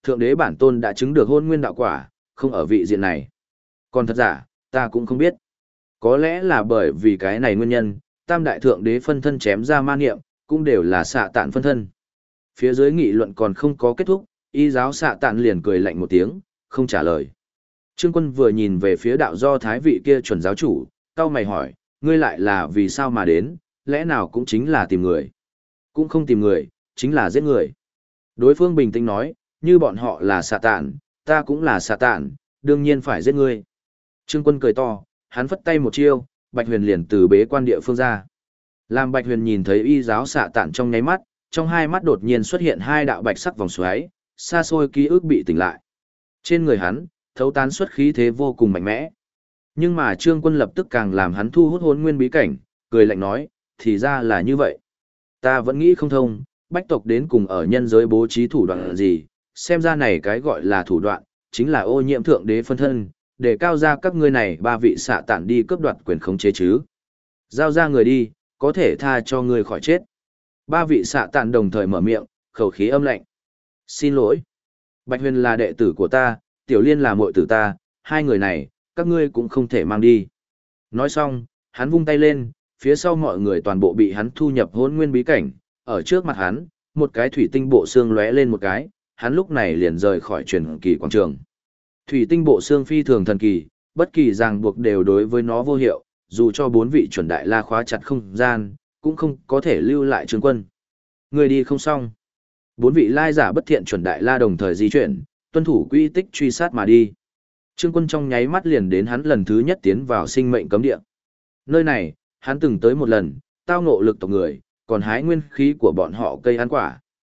Thượng đế bản tôn đã chứng được hôn nguyên đạo quả, không ở vị diện này. Còn thật giả, ta cũng không biết. Có lẽ là bởi vì cái này nguyên nhân, tam đại thượng đế phân thân chém ra ma niệm, cũng đều là xạ tạn phân thân. Phía dưới nghị luận còn không có kết thúc, y giáo xạ tạn liền cười lạnh một tiếng, không trả lời. Trương Quân vừa nhìn về phía đạo do thái vị kia chuẩn giáo chủ, cau mày hỏi, ngươi lại là vì sao mà đến, lẽ nào cũng chính là tìm người. Cũng không tìm người, chính là giết người. Đối phương bình tĩnh nói, như bọn họ là xạ tạn, ta cũng là xạ tạn, đương nhiên phải giết ngươi. Trương Quân cười to, hắn phất tay một chiêu, Bạch Huyền liền từ bế quan địa phương ra. Làm Bạch Huyền nhìn thấy y giáo xạ tạn trong nháy mắt, trong hai mắt đột nhiên xuất hiện hai đạo bạch sắc vòng xoáy, xa xôi ký ức bị tỉnh lại. Trên người hắn, thấu tán xuất khí thế vô cùng mạnh mẽ. Nhưng mà Trương Quân lập tức càng làm hắn thu hút hồn nguyên bí cảnh, cười lạnh nói, thì ra là như vậy. Ta vẫn nghĩ không thông, bách tộc đến cùng ở nhân giới bố trí thủ đoạn gì, xem ra này cái gọi là thủ đoạn, chính là ô nhiễm thượng đế phân thân, để cao ra các ngươi này ba vị xạ tản đi cướp đoạt quyền khống chế chứ. Giao ra người đi, có thể tha cho người khỏi chết. Ba vị xạ tản đồng thời mở miệng, khẩu khí âm lạnh. Xin lỗi. Bạch Huyền là đệ tử của ta, Tiểu Liên là muội tử ta, hai người này, các ngươi cũng không thể mang đi. Nói xong, hắn vung tay lên, phía sau mọi người toàn bộ bị hắn thu nhập hỗn nguyên bí cảnh, ở trước mặt hắn, một cái thủy tinh bộ xương lóe lên một cái, hắn lúc này liền rời khỏi truyền kỳ quảng trường. Thủy tinh bộ xương phi thường thần kỳ, bất kỳ ràng buộc đều đối với nó vô hiệu, dù cho bốn vị chuẩn đại la khóa chặt không gian, cũng không có thể lưu lại Trương Quân. Người đi không xong. Bốn vị lai giả bất thiện chuẩn đại la đồng thời di chuyển, tuân thủ quy tích truy sát mà đi. Trương Quân trong nháy mắt liền đến hắn lần thứ nhất tiến vào sinh mệnh cấm địa. Nơi này, hắn từng tới một lần, tao ngộ lực tộc người, còn hái nguyên khí của bọn họ cây ăn quả.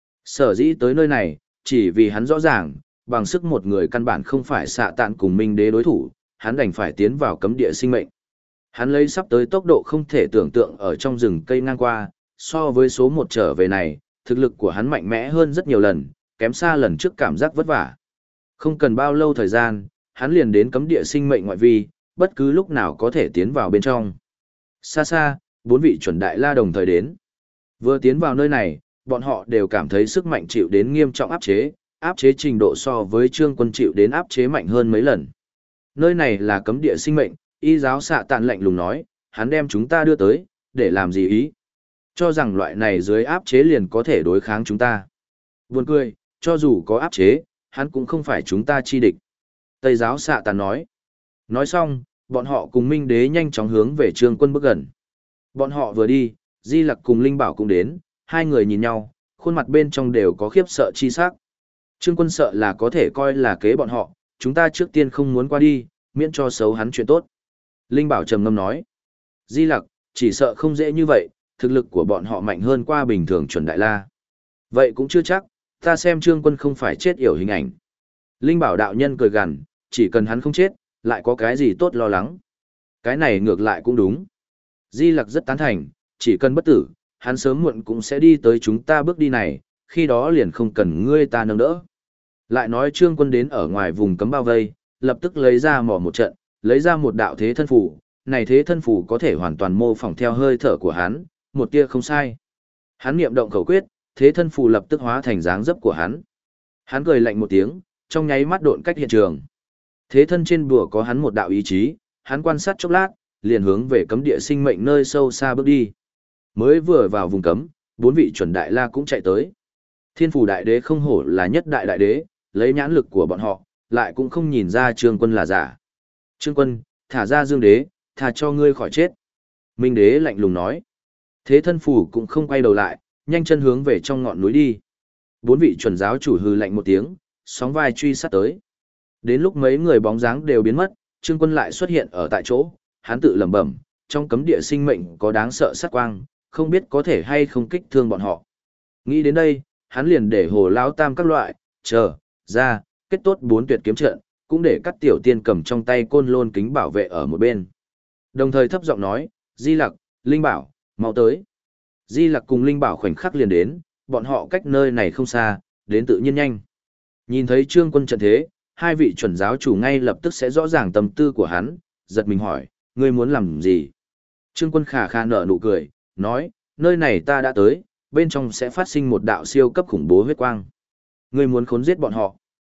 Sở dĩ tới nơi này, chỉ vì hắn rõ ràng, bằng sức một người căn bản không phải xạ tạn cùng minh đế đối thủ, hắn đành phải tiến vào cấm địa sinh mệnh. Hắn lấy sắp tới tốc độ không thể tưởng tượng ở trong rừng cây ngang qua, so với số một trở về này, thực lực của hắn mạnh mẽ hơn rất nhiều lần, kém xa lần trước cảm giác vất vả. Không cần bao lâu thời gian, hắn liền đến cấm địa sinh mệnh ngoại vi, bất cứ lúc nào có thể tiến vào bên trong. Xa xa, bốn vị chuẩn đại la đồng thời đến. Vừa tiến vào nơi này, bọn họ đều cảm thấy sức mạnh chịu đến nghiêm trọng áp chế trình độ so với Trương Quân chịu đến áp chế mạnh hơn mấy lần. Nơi này là cấm địa sinh mệnh, y giáo xạ tạn lạnh lùng nói, hắn đem chúng ta đưa tới, để làm gì ý? Cho rằng loại này dưới áp chế liền có thể đối kháng chúng ta. Buồn cười, cho dù có áp chế, hắn cũng không phải chúng ta chi địch. Tây giáo xạ tạn nói. Nói xong, bọn họ cùng Minh Đế nhanh chóng hướng về Trương Quân bước gần. Bọn họ vừa đi, Di Lặc cùng Linh Bảo cũng đến, hai người nhìn nhau, khuôn mặt bên trong đều có khiếp sợ chi sắc. Trương Quân sợ là có thể coi là kế bọn họ, chúng ta trước tiên không muốn qua đi, miễn cho xấu hắn chuyện tốt. Linh Bảo trầm ngâm nói. Di Lặc, chỉ sợ không dễ như vậy, thực lực của bọn họ mạnh hơn qua bình thường chuẩn đại la. Vậy cũng chưa chắc, ta xem Trương Quân không phải chết yểu hình ảnh. Linh Bảo đạo nhân cười gằn, chỉ cần hắn không chết, lại có cái gì tốt lo lắng. Cái này ngược lại cũng đúng. Di Lặc rất tán thành, chỉ cần bất tử, hắn sớm muộn cũng sẽ đi tới chúng ta bước đi này, khi đó liền không cần ngươi ta nâng đỡ. Lại nói Trương Quân đến ở ngoài vùng cấm bao vây, lập tức lấy ra mỏ một trận, lấy ra một đạo thế thân phủ, này thế thân phủ có thể hoàn toàn mô phỏng theo hơi thở của hắn, một tia không sai. Hắn niệm động khẩu quyết, thế thân phủ lập tức hóa thành dáng dấp của hắn. Hắn cười lạnh một tiếng, trong nháy mắt độn cách hiện trường. Thế thân trên bùa có hắn một đạo ý chí, hắn quan sát chốc lát, liền hướng về cấm địa sinh mệnh nơi sâu xa bước đi. Mới vừa vào vùng cấm, bốn vị chuẩn đại la cũng chạy tới. Thiên phủ đại đế không hổ là nhất đại đại đế, lấy nhãn lực của bọn họ, lại cũng không nhìn ra Trương Quân là giả. Trương Quân, thả ra Dương đế, thả cho ngươi khỏi chết. Minh đế lạnh lùng nói. Thế thân phủ cũng không quay đầu lại, nhanh chân hướng về trong ngọn núi đi. Bốn vị chuẩn giáo chủ hừ lạnh một tiếng, sóng vai truy sát tới. Đến lúc mấy người bóng dáng đều biến mất, Trương Quân lại xuất hiện ở tại chỗ, hắn tự lẩm bẩm, trong cấm địa sinh mệnh có đáng sợ sát quang, không biết có thể hay không kích thương bọn họ. Nghĩ đến đây, hắn liền để Hồ Lão Tam các loại, ra, kết tốt 4 tuyệt kiếm trận, cũng để các tiểu tiên cầm trong tay côn lôn kính bảo vệ ở một bên. Đồng thời thấp giọng nói, Di Lặc, Linh Bảo, mau tới. Di Lặc cùng Linh Bảo khoảnh khắc liền đến, bọn họ cách nơi này không xa, đến tự nhiên nhanh. Nhìn thấy Trương Quân trận thế, hai vị chuẩn giáo chủ ngay lập tức sẽ rõ ràng tâm tư của hắn, giật mình hỏi, ngươi muốn làm gì? Trương Quân khà khà nở nụ cười, nói, nơi này ta đã tới, bên trong sẽ phát sinh một đạo siêu cấp khủng bố huyết quang. Ngươi muốn khốn giết bọn họ.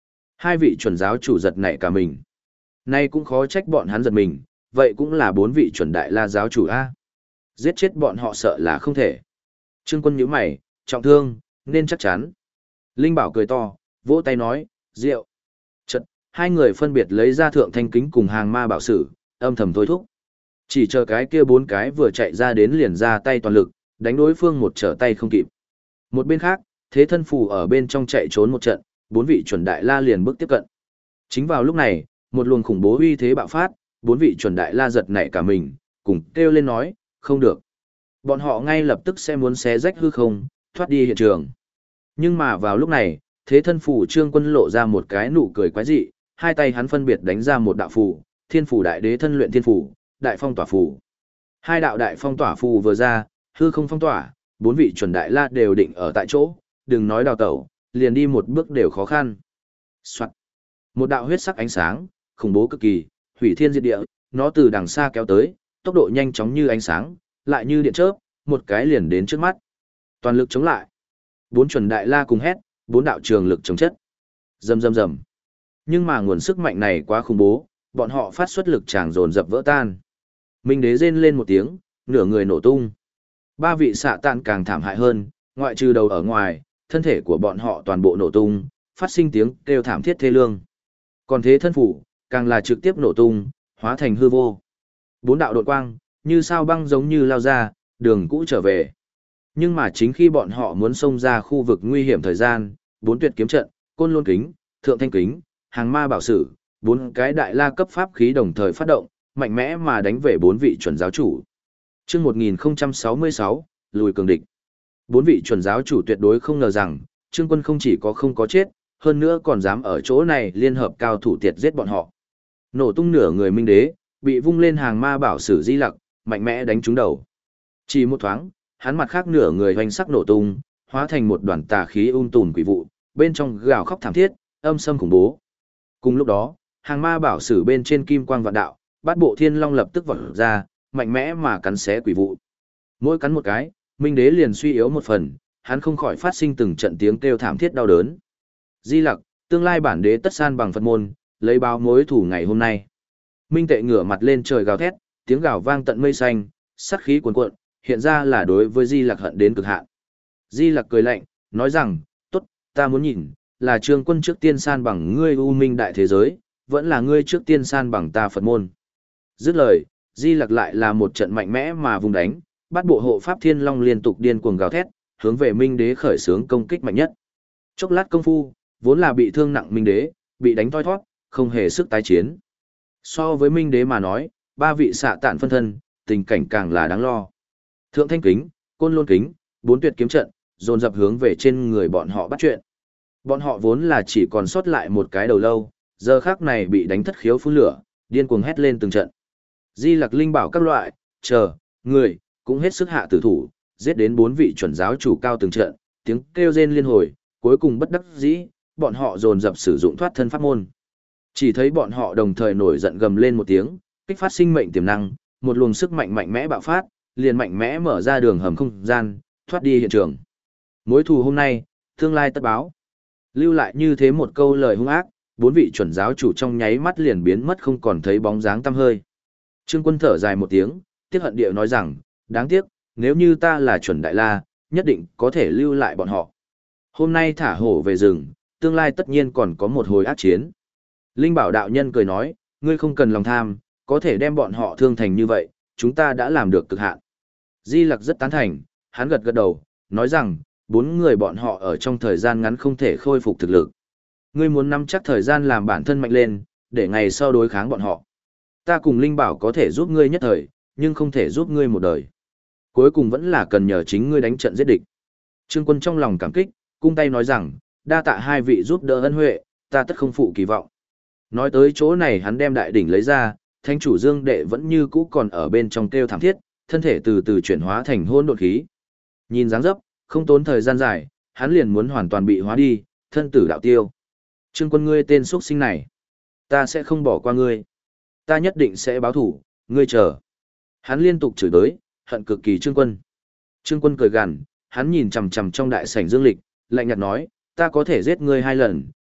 Hai vị chuẩn giáo chủ giật nảy cả mình. Nay cũng khó trách bọn hắn giật mình, vậy cũng là bốn vị chuẩn đại la giáo chủ A. Giết chết bọn họ sợ là không thể. Trương Quân nhíu mày, trọng thương, nên chắc chắn. Linh Bảo cười to, vỗ tay nói, rượu. Chật, hai người phân biệt lấy ra thượng thanh kính cùng hàng ma bảo sử, âm thầm thôi thúc. Chỉ chờ cái kia bốn cái vừa chạy ra đến liền ra tay toàn lực, đánh đối phương một trở tay không kịp. Một bên khác, thế thân phù ở bên trong chạy trốn một trận, bốn vị chuẩn đại la liền bước tiếp cận. Chính vào lúc này, một luồng khủng bố uy thế bạo phát, bốn vị chuẩn đại la giật nảy cả mình, cùng kêu lên nói, không được. Bọn họ ngay lập tức sẽ muốn xé rách hư không, thoát đi hiện trường. Nhưng mà vào lúc này, thế thân phù Trương Quân lộ ra một cái nụ cười quái dị, hai tay hắn phân biệt đánh ra một đạo phù, thiên phù đại đế thân luyện thiên phù, đại phong tỏa phù. Hai đạo đại phong tỏa phù vừa ra, hư không phong tỏa, bốn vị chuẩn đại la đều định ở tại chỗ, đừng nói đào tẩu, liền đi một bước đều khó khăn. Soạn. Một đạo huyết sắc ánh sáng, khủng bố cực kỳ, hủy thiên diệt địa, nó từ đằng xa kéo tới, tốc độ nhanh chóng như ánh sáng, lại như điện chớp, một cái liền đến trước mắt. Toàn lực chống lại. Bốn chuẩn đại la cùng hét, bốn đạo trường lực chống chất. Rầm rầm rầm. Nhưng mà nguồn sức mạnh này quá khủng bố, bọn họ phát xuất lực tràng dồn dập vỡ tan. Minh đế rên lên một tiếng, nửa người nổ tung. Ba vị xạ tạn càng thảm hại hơn, ngoại trừ đầu ở ngoài, thân thể của bọn họ toàn bộ nổ tung, phát sinh tiếng kêu thảm thiết thê lương. Còn thế thân phủ, càng là trực tiếp nổ tung, hóa thành hư vô. Bốn đạo đột quang, như sao băng giống như lao ra, đường cũ trở về. Nhưng mà chính khi bọn họ muốn xông ra khu vực nguy hiểm thời gian, bốn tuyệt kiếm trận, côn lôn kính, thượng thanh kính, hàng ma bảo sử, bốn cái đại la cấp pháp khí đồng thời phát động, mạnh mẽ mà đánh về bốn vị chuẩn giáo chủ. Chương 1066, lùi cường địch. Bốn vị chuẩn giáo chủ tuyệt đối không ngờ rằng, Trương Quân không chỉ có không có chết, hơn nữa còn dám ở chỗ này liên hợp cao thủ tiệt giết bọn họ. Nổ tung nửa người minh đế, bị vung lên hàng ma bảo sử di lặc, mạnh mẽ đánh trúng đầu. Chỉ một thoáng, hắn mặt khác nửa người hoành sắc nổ tung, hóa thành một đoàn tà khí tùm quỷ vụ, bên trong gào khóc thảm thiết, âm sâm khủng bố. Cùng lúc đó, hàng ma bảo sử bên trên kim quang vạn đạo, bát bộ thiên long lập tức vọt ra, mạnh mẽ mà cắn xé quỷ vụ. Mỗi cắn một cái, minh đế liền suy yếu một phần, hắn không khỏi phát sinh từng trận tiếng kêu thảm thiết đau đớn. Di lặc, tương lai bản đế tất san bằng Phật môn, lấy báo mối thủ ngày hôm nay. Minh tệ ngửa mặt lên trời gào thét, tiếng gào vang tận mây xanh, sát khí cuồn cuộn, hiện ra là đối với Di lặc hận đến cực hạn. Di lặc cười lạnh, nói rằng, tốt, ta muốn nhìn, là Trương Quân trước tiên san bằng ngươi u minh đại thế giới, vẫn là ngươi trước tiên san bằng ta Phật môn. Dứt lời, Di lặc lại là một trận mạnh mẽ mà vùng đánh, bát bộ hộ pháp thiên long liên tục điên cuồng gào thét, hướng về Minh đế khởi xướng công kích mạnh nhất. Chốc lát công phu, vốn là bị thương nặng Minh đế, bị đánh thoi thoát, không hề sức tái chiến. So với Minh đế mà nói, ba vị xạ tạn phân thân, tình cảnh càng là đáng lo. Thượng thanh kính, côn lôn kính, bốn tuyệt kiếm trận, dồn dập hướng về trên người bọn họ bắt chuyện. Bọn họ vốn là chỉ còn sót lại một cái đầu lâu, giờ khắc này bị đánh thất khiếu phun lửa, điên cuồng hét lên từng trận. Di lặc linh bảo các loại, người, cũng hết sức hạ tử thủ, giết đến bốn vị chuẩn giáo chủ cao từng trận, tiếng kêu rên liên hồi, cuối cùng bất đắc dĩ, bọn họ dồn dập sử dụng thoát thân pháp môn. Chỉ thấy bọn họ đồng thời nổi giận gầm lên một tiếng, kích phát sinh mệnh tiềm năng, một luồng sức mạnh mạnh mẽ bạo phát, liền mạnh mẽ mở ra đường hầm không gian, thoát đi hiện trường. Mối thù hôm nay, tương lai tất báo. Lưu lại như thế một câu lời hung ác, bốn vị chuẩn giáo chủ trong nháy mắt liền biến mất không còn thấy bóng dáng tăm hơi. Trương Quân thở dài một tiếng, tiếc hận địa nói rằng, đáng tiếc, nếu như ta là chuẩn đại la, nhất định có thể lưu lại bọn họ. Hôm nay thả hổ về rừng, tương lai tất nhiên còn có một hồi ác chiến. Linh Bảo đạo nhân cười nói, ngươi không cần lòng tham, có thể đem bọn họ thương thành như vậy, chúng ta đã làm được cực hạn. Di lặc rất tán thành, hắn gật gật đầu, nói rằng, bốn người bọn họ ở trong thời gian ngắn không thể khôi phục thực lực. Ngươi muốn nắm chắc thời gian làm bản thân mạnh lên, để ngày sau đối kháng bọn họ. Ta cùng Linh Bảo có thể giúp ngươi nhất thời, nhưng không thể giúp ngươi một đời. Cuối cùng vẫn là cần nhờ chính ngươi đánh trận giết địch. Trương Quân trong lòng cảm kích, cung tay nói rằng, đa tạ hai vị giúp đỡ ân huệ, ta tất không phụ kỳ vọng. Nói tới chỗ này hắn đem đại đỉnh lấy ra, Thánh chủ Dương Đệ vẫn như cũ còn ở bên trong kêu thảm thiết, thân thể từ từ chuyển hóa thành hỗn độn khí. Nhìn dáng dấp, không tốn thời gian dài, hắn liền muốn hoàn toàn bị hóa đi, thân tử đạo tiêu. Trương Quân ngươi tên xuất sinh này, ta sẽ không bỏ qua ngươi. Ta nhất định sẽ báo thủ, ngươi chờ. Hắn liên tục chửi tới, hận cực kỳ Trương Quân. Trương Quân cười gằn, hắn nhìn chằm chằm trong đại sảnh Dương Lịch, lạnh nhạt nói, ta có thể giết ngươi 2 lần,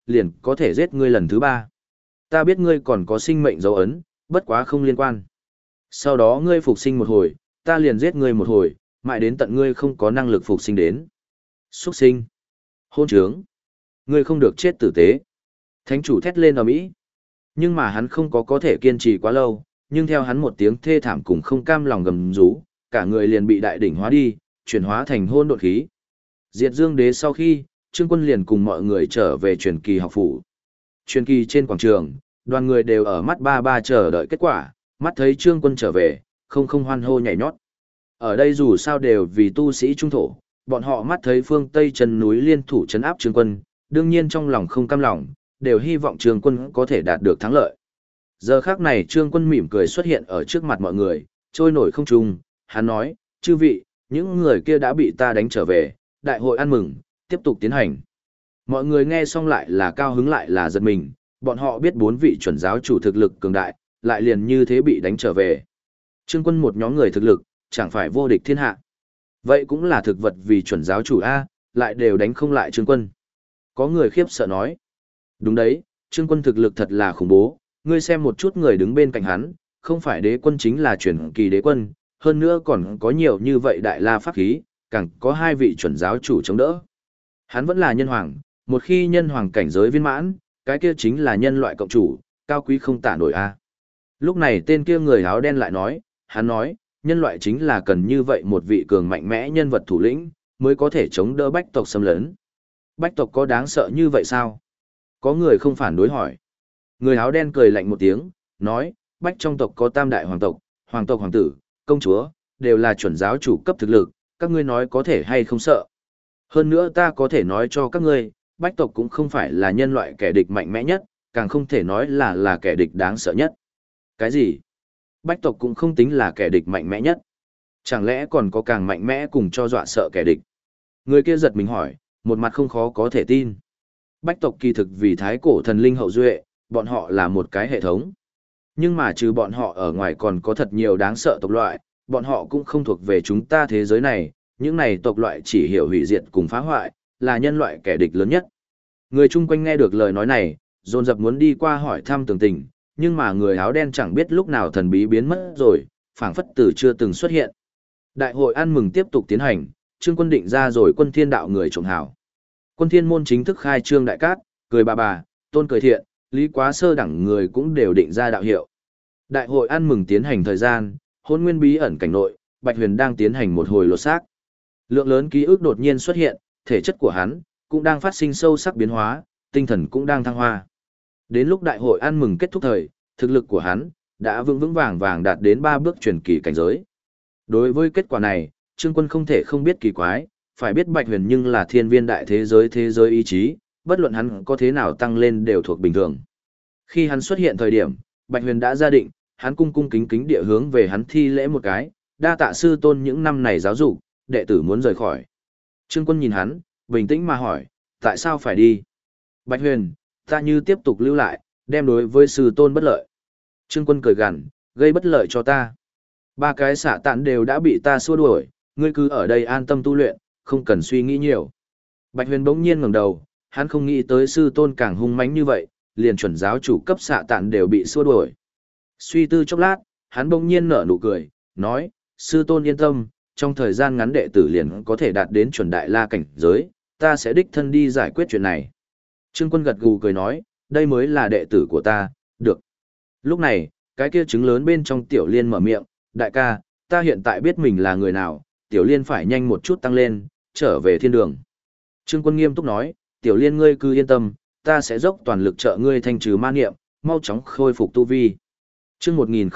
liền có thể giết ngươi lần thứ 3. Ta biết ngươi còn có sinh mệnh dấu ấn, bất quá không liên quan. Sau đó ngươi phục sinh một hồi, ta liền giết ngươi một hồi, mãi đến tận ngươi không có năng lực phục sinh đến. Xuất sinh. Hôn trướng. Ngươi không được chết tử tế. Thánh chủ thét lên ầm ĩ. Nhưng mà hắn không có thể kiên trì quá lâu, nhưng theo hắn một tiếng thê thảm cùng không cam lòng gầm rú, cả người liền bị đại đỉnh hóa đi, chuyển hóa thành hôn độn khí. Diệt Dương Đế sau khi, Trương Quân liền cùng mọi người trở về truyền kỳ học phủ. Truyền kỳ trên quảng trường, đoàn người đều ở mắt ba ba chờ đợi kết quả, mắt thấy Trương Quân trở về, không hoan hô nhảy nhót. Ở đây dù sao đều vì tu sĩ trung thổ, bọn họ mắt thấy phương Tây chân núi liên thủ trấn áp Trương Quân, đương nhiên trong lòng không cam lòng, đều hy vọng Trương Quân có thể đạt được thắng lợi. Giờ khắc này Trương Quân mỉm cười xuất hiện ở trước mặt mọi người, trôi nổi không trung, hắn nói, chư vị, những người kia đã bị ta đánh trở về, đại hội ăn mừng, tiếp tục tiến hành. Mọi người nghe xong lại là cao hứng lại là giật mình, bọn họ biết 4 vị chuẩn giáo chủ thực lực cường đại, lại liền như thế bị đánh trở về. Trương Quân một nhóm người thực lực, chẳng phải vô địch thiên hạ. Vậy cũng là thực vật vì chuẩn giáo chủ A, lại đều đánh không lại Trương Quân. Có người khiếp sợ nói. Đúng đấy, Trương Quân thực lực thật là khủng bố, ngươi xem một chút người đứng bên cạnh hắn, không phải đế quân chính là chuyển kỳ đế quân, hơn nữa còn có nhiều như vậy đại la pháp khí, càng có 2 vị chuẩn giáo chủ chống đỡ. Hắn vẫn là nhân hoàng, một khi nhân hoàng cảnh giới viên mãn, cái kia chính là nhân loại cộng chủ, cao quý không tả nổi a. Lúc này tên kia người áo đen lại nói, hắn nói, nhân loại chính là cần như vậy một vị cường mạnh mẽ nhân vật thủ lĩnh, mới có thể chống đỡ bách tộc xâm lấn. Bách tộc có đáng sợ như vậy sao? Có người không phản đối hỏi. Người áo đen cười lạnh một tiếng, nói, bách trong tộc có 3 đại hoàng tộc, hoàng tử, công chúa, đều là chuẩn giáo chủ cấp thực lực, các ngươi nói có thể hay không sợ. Hơn nữa ta có thể nói cho các ngươi, bách tộc cũng không phải là nhân loại kẻ địch mạnh mẽ nhất, càng không thể nói là kẻ địch đáng sợ nhất. Cái gì? Bách tộc cũng không tính là kẻ địch mạnh mẽ nhất. Chẳng lẽ còn có càng mạnh mẽ cùng cho dọa sợ kẻ địch? Người kia giật mình hỏi, một mặt không khó có thể tin. Bách tộc kỳ thực vì thái cổ thần linh hậu duệ, bọn họ là một cái hệ thống. Nhưng mà trừ bọn họ ở ngoài còn có thật nhiều đáng sợ tộc loại, bọn họ cũng không thuộc về chúng ta thế giới này, những này tộc loại chỉ hiểu hủy diệt cùng phá hoại, là nhân loại kẻ địch lớn nhất. Người chung quanh nghe được lời nói này, dồn dập muốn đi qua hỏi thăm tường tình, nhưng mà người áo đen chẳng biết lúc nào thần bí biến mất rồi, phảng phất từ chưa từng xuất hiện. Đại hội ăn mừng tiếp tục tiến hành, Trương Quân định ra rồi Quân Thiên đạo người trộm hảo. Quân Thiên môn chính thức khai trương đại cát, cười bà, tôn cười thiện, lý quá sơ đẳng người cũng đều định ra đạo hiệu. Đại hội ăn mừng tiến hành thời gian, Hỗn Nguyên bí ẩn cảnh nội, Bạch Huyền đang tiến hành một hồi lột xác. Lượng lớn ký ức đột nhiên xuất hiện, thể chất của hắn cũng đang phát sinh sâu sắc biến hóa, tinh thần cũng đang thăng hoa. Đến lúc đại hội ăn mừng kết thúc thời, thực lực của hắn đã vững vàng đạt đến 3 bước truyền kỳ cảnh giới. Đối với kết quả này, Trương Quân không thể không biết kỳ quái, phải biết Bạch Huyền nhưng là thiên viên đại thế giới ý chí, bất luận hắn có thế nào tăng lên đều thuộc bình thường. Khi hắn xuất hiện thời điểm, Bạch Huyền đã ra định, hắn cung kính địa hướng về hắn thi lễ một cái, đa tạ sư tôn những năm này giáo dục, đệ tử muốn rời khỏi. Trương Quân nhìn hắn, bình tĩnh mà hỏi, tại sao phải đi? Bạch Huyền, ta như tiếp tục lưu lại, đem đối với sư tôn bất lợi. Trương Quân cười gằn, gây bất lợi cho ta. 3 cái xạ tạn đều đã bị ta xua đuổi, ngươi cứ ở đây an tâm tu luyện, không cần suy nghĩ nhiều. Bạch Huyền bỗng nhiên ngẩng đầu, hắn không nghĩ tới sư tôn càng hung mãnh như vậy, liền chuẩn giáo chủ cấp xạ tạn đều bị xua đuổi. Suy tư chốc lát, hắn bỗng nhiên nở nụ cười, nói, sư tôn yên tâm, trong thời gian ngắn đệ tử liền có thể đạt đến chuẩn đại la cảnh giới, ta sẽ đích thân đi giải quyết chuyện này. Trương Quân gật gù cười nói, đây mới là đệ tử của ta, được. Lúc này, cái kia trứng lớn bên trong Tiểu Liên mở miệng, đại ca, ta hiện tại biết mình là người nào, Tiểu Liên phải nhanh một chút tăng lên, trở về thiên đường. Trương Quân nghiêm túc nói, Tiểu Liên ngươi cứ yên tâm, ta sẽ dốc toàn lực trợ ngươi thanh trừ ma niệm, mau chóng khôi phục tu vi. Chương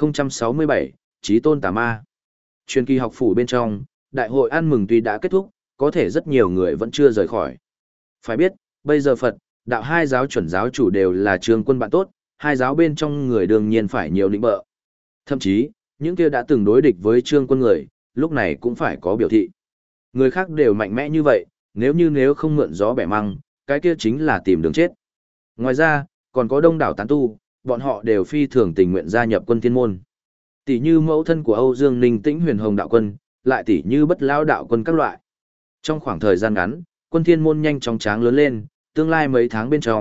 1067, Chí Tôn Tà Ma. Truyền kỳ học phủ bên trong, đại hội ăn mừng tuy đã kết thúc, có thể rất nhiều người vẫn chưa rời khỏi. Phải biết, bây giờ Phật, đạo 2 giáo chuẩn giáo chủ đều là Trương Quân bạn tốt, 2 giáo bên trong người đương nhiên phải nhiều lĩnh bợ. Thậm chí, những kia đã từng đối địch với Trương Quân người, lúc này cũng phải có biểu thị. Người khác đều mạnh mẽ như vậy, nếu không mượn gió bẻ măng, cái kia chính là tìm đường chết. Ngoài ra, còn có đông đảo tán tu, bọn họ đều phi thường tình nguyện gia nhập Quân Thiên môn. Tỷ như mẫu thân của Âu Dương Ninh Tĩnh Huyền Hồng đạo quân, lại tỷ như Bất Lão đạo quân các loại. Trong khoảng thời gian ngắn, Quân Thiên môn nhanh chóng tráng lớn lên, tương lai mấy tháng bên trong,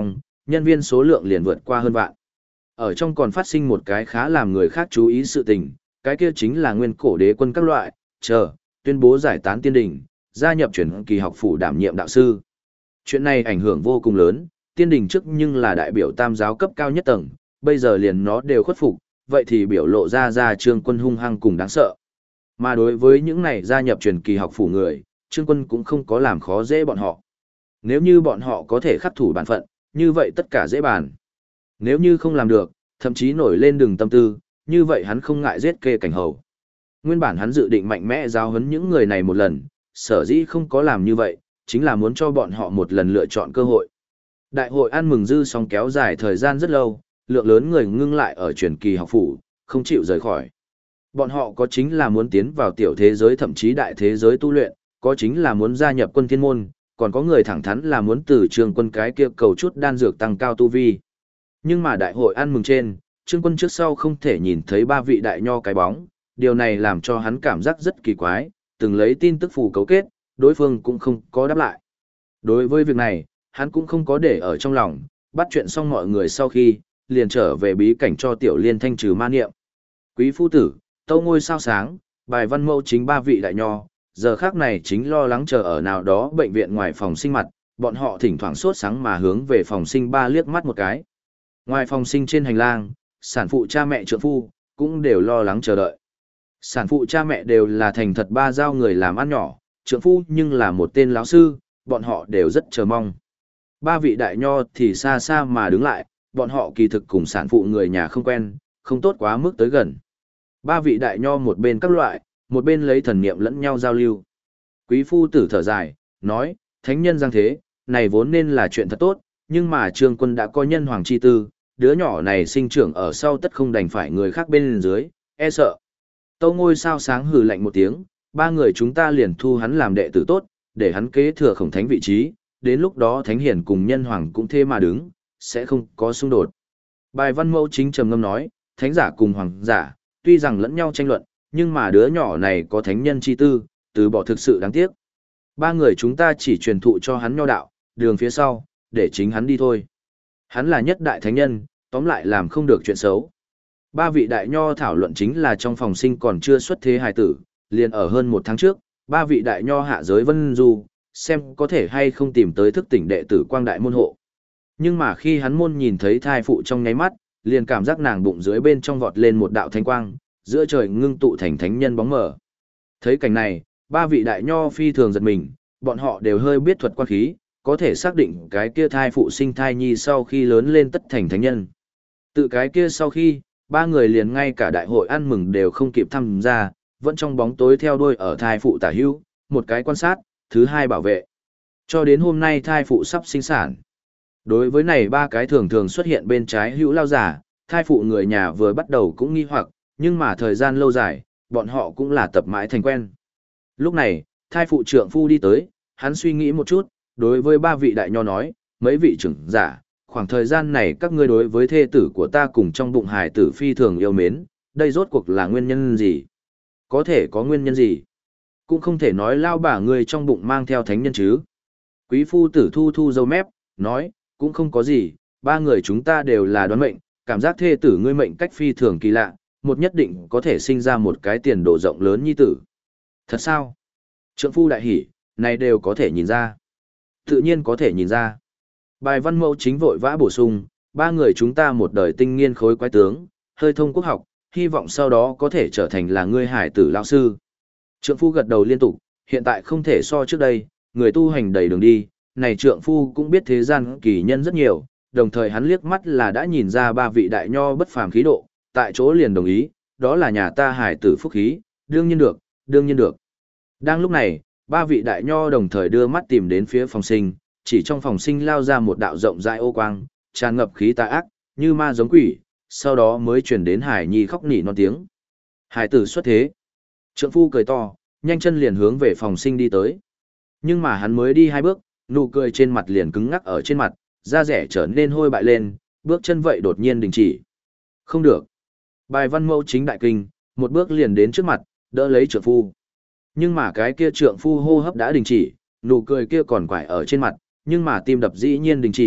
nhân viên số lượng liền vượt qua hơn vạn. Ở trong còn phát sinh một cái khá làm người khác chú ý sự tình, cái kia chính là nguyên cổ đế quân các loại, tuyên bố giải tán tiên đình, gia nhập chuyển kỳ học phủ đảm nhiệm đạo sư. Chuyện này ảnh hưởng vô cùng lớn, tiên đình trước nhưng là đại biểu tam giáo cấp cao nhất tầng, bây giờ liền nó đều khuất phục, vậy thì biểu lộ ra Trương Quân hung hăng cùng đáng sợ. Mà đối với những này gia nhập truyền kỳ học phủ người, Trương Quân cũng không có làm khó dễ bọn họ. Nếu như bọn họ có thể khắc thủ bản phận, như vậy tất cả dễ bàn. Nếu như không làm được, thậm chí nổi lên đường tâm tư, như vậy hắn không ngại giết kê cảnh hầu. Nguyên bản hắn dự định mạnh mẽ giáo huấn những người này một lần, sở dĩ không có làm như vậy, chính là muốn cho bọn họ một lần lựa chọn cơ hội. Đại hội ăn mừng dư song kéo dài thời gian rất lâu, lượng lớn người ngưng lại ở truyền kỳ học phủ, không chịu rời khỏi. Bọn họ có chính là muốn tiến vào tiểu thế giới thậm chí đại thế giới tu luyện, có chính là muốn gia nhập quân thiên môn, còn có người thẳng thắn là muốn từ Trương Quân cái kia cầu chút đan dược tăng cao tu vi. Nhưng mà đại hội ăn mừng trên, Trương Quân trước sau không thể nhìn thấy ba vị đại nho cái bóng, điều này làm cho hắn cảm giác rất kỳ quái, từng lấy tin tức phù cấu kết, đối phương cũng không có đáp lại. Đối với việc này, hắn cũng không có để ở trong lòng, bắt chuyện xong mọi người sau khi, liền trở về bí cảnh cho Tiểu Liên thanh trừ ma niệm. Quý phu tử, tâu ngôi sao sáng, bài văn mẫu chính ba vị đại nho, giờ khác này chính lo lắng chờ ở nào đó bệnh viện ngoài phòng sinh mặt, bọn họ thỉnh thoảng sốt sáng mà hướng về phòng sinh ba liếc mắt một cái. Ngoài phòng sinh trên hành lang, sản phụ cha mẹ trượng phu, cũng đều lo lắng chờ đợi. Sản phụ cha mẹ đều là thành thật ba giao người làm ăn nhỏ, trượng phu nhưng là một tên lão sư, bọn họ đều rất chờ mong. Ba vị đại nho thì xa xa mà đứng lại, bọn họ kỳ thực cùng sản phụ người nhà không quen, không tốt quá mức tới gần. Ba vị đại nho một bên các loại, một bên lấy thần niệm lẫn nhau giao lưu. Quý phu tử thở dài, nói, thánh nhân giang thế, này vốn nên là chuyện thật tốt, nhưng mà Trương Quân đã có nhân hoàng chi tư, đứa nhỏ này sinh trưởng ở sau tất không đành phải người khác bên dưới, e sợ. Tâu ngôi sao sáng hừ lạnh một tiếng, ba người chúng ta liền thu hắn làm đệ tử tốt, để hắn kế thừa khổng thánh vị trí, đến lúc đó thánh hiển cùng nhân hoàng cũng thế mà đứng, sẽ không có xung đột. Bài văn mẫu chính trầm ngâm nói, thánh giả cùng hoàng giả, tuy rằng lẫn nhau tranh luận, nhưng mà đứa nhỏ này có thánh nhân chi tư, từ bỏ thực sự đáng tiếc. Ba người chúng ta chỉ truyền thụ cho hắn nho đạo, đường phía sau, để chính hắn đi thôi. Hắn là nhất đại thánh nhân, tóm lại làm không được chuyện xấu. Ba vị đại nho thảo luận chính là trong phòng sinh còn chưa xuất thế hài tử, liền ở hơn một tháng trước, ba vị đại nho hạ giới vân du, xem có thể hay không tìm tới thức tỉnh đệ tử quang đại môn hộ. Nhưng mà khi hắn môn nhìn thấy thai phụ trong nháy mắt, liền cảm giác nàng bụng dưới bên trong vọt lên một đạo thánh quang, giữa trời ngưng tụ thành thánh nhân bóng mờ. Thấy cảnh này, ba vị đại nho phi thường giật mình, bọn họ đều hơi biết thuật quan khí, có thể xác định cái kia thai phụ sinh thai nhi sau khi lớn lên tất thành thánh nhân. Tự cái kia sau khi, ba người liền ngay cả đại hội ăn mừng đều không kịp tham gia, vẫn trong bóng tối theo đuôi ở thai phụ tả hữu, một cái quan sát, thứ hai bảo vệ. Cho đến hôm nay thai phụ sắp sinh sản. Đối với này ba cái thường thường xuất hiện bên trái hữu lao giả, thai phụ người nhà vừa bắt đầu cũng nghi hoặc, nhưng mà thời gian lâu dài, bọn họ cũng là tập mãi thành quen. Lúc này, thai phụ trượng phu đi tới, hắn suy nghĩ một chút, đối với ba vị đại nho nói, mấy vị trưởng giả, khoảng thời gian này các ngươi đối với thê tử của ta cùng trong bụng hài tử phi thường yêu mến, đây rốt cuộc là nguyên nhân gì? Có thể có nguyên nhân gì? Cũng không thể nói lao bà ngươi trong bụng mang theo thánh nhân chứ. Quý phu tử thu thu dâu mép, nói, cũng không có gì, ba người chúng ta đều là đoán mệnh, cảm giác thê tử ngươi mệnh cách phi thường kỳ lạ, một nhất định có thể sinh ra một cái tiền đồ rộng lớn nhi tử. Thật sao? Trượng phu đại hỉ, này đều có thể nhìn ra. Tự nhiên có thể nhìn ra. Bài văn mẫu chính vội vã bổ sung, ba người chúng ta một đời tinh nghiên khối quái tướng, hơi thông quốc học, hy vọng sau đó có thể trở thành là ngươi hải tử lão sư. Trượng phu gật đầu liên tục, hiện tại không thể so trước đây, người tu hành đầy đường đi, này trượng phu cũng biết thế gian kỳ nhân rất nhiều, đồng thời hắn liếc mắt là đã nhìn ra ba vị đại nho bất phàm khí độ, tại chỗ liền đồng ý, đó là nhà ta hải tử phúc khí, đương nhiên được, đương nhiên được. Đang lúc này, ba vị đại nho đồng thời đưa mắt tìm đến phía phòng sinh, chỉ trong phòng sinh lao ra một đạo rộng rãi ô quang, tràn ngập khí tà ác, như ma giống quỷ, sau đó mới truyền đến Hải Nhi khóc nỉ non tiếng. Hải tử xuất thế. Trượng phu cười to, nhanh chân liền hướng về phòng sinh đi tới. Nhưng mà hắn mới đi hai bước, nụ cười trên mặt liền cứng ngắc ở trên mặt, da rẻ trở nên hôi bại lên, bước chân vậy đột nhiên đình chỉ. Không được. Bài văn mẫu chính đại kinh, một bước liền đến trước mặt, đỡ lấy trượng phu. Nhưng mà cái kia trượng phu hô hấp đã đình chỉ, nụ cười kia còn quải ở trên mặt, nhưng mà tim đập dĩ nhiên đình chỉ,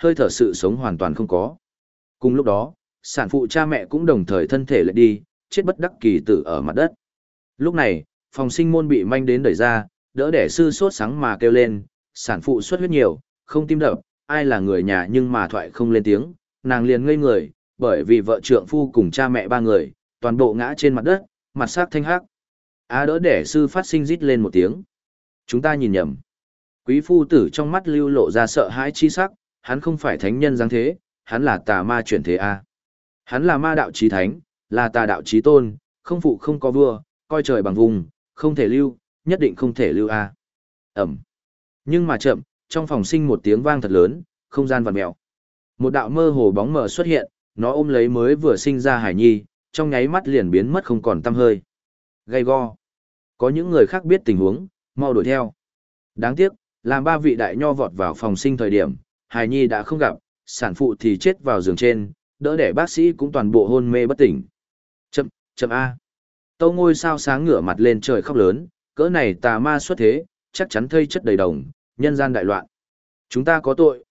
hơi thở sự sống hoàn toàn không có. Cùng lúc đó, sản phụ cha mẹ cũng đồng thời thân thể lại đi, chết bất đắc kỳ tử ở mặt đất. Lúc này, phòng sinh môn bị manh đến đẩy ra, đỡ đẻ sư sốt sáng mà kêu lên, sản phụ xuất huyết nhiều, không tim đập, ai là người nhà nhưng mà thoại không lên tiếng, nàng liền ngây người, bởi vì vợ trượng phu cùng cha mẹ ba người, toàn bộ ngã trên mặt đất, mặt sắc thanh hắc. Đỡ đẻ sư phát sinh rít lên một tiếng. Chúng ta nhìn nhầm. Quý phu tử trong mắt lưu lộ ra sợ hãi chi sắc, hắn không phải thánh nhân dáng thế, hắn là tà ma chuyển thế a. Hắn là ma đạo chí thánh, là tà đạo chí tôn, không phụ không có vua, coi trời bằng vùng, không thể lưu, nhất định không thể lưu a. Ẩm. Nhưng mà chậm, trong phòng sinh một tiếng vang thật lớn, không gian vặn mèo. Một đạo mơ hồ bóng mờ xuất hiện, nó ôm lấy mới vừa sinh ra hải nhi, trong nháy mắt liền biến mất không còn tăm hơi. Gay go. Có những người khác biết tình huống, mau đuổi theo. Đáng tiếc, làm ba vị đại nho vọt vào phòng sinh thời điểm, hài nhi đã không gặp, sản phụ thì chết vào giường trên, đỡ đẻ bác sĩ cũng toàn bộ hôn mê bất tỉnh. Chậm, chậm A. Tâu ngôi sao sáng ngửa mặt lên trời khóc lớn, cỡ này tà ma xuất thế, chắc chắn thây chất đầy đồng, nhân gian đại loạn. Chúng ta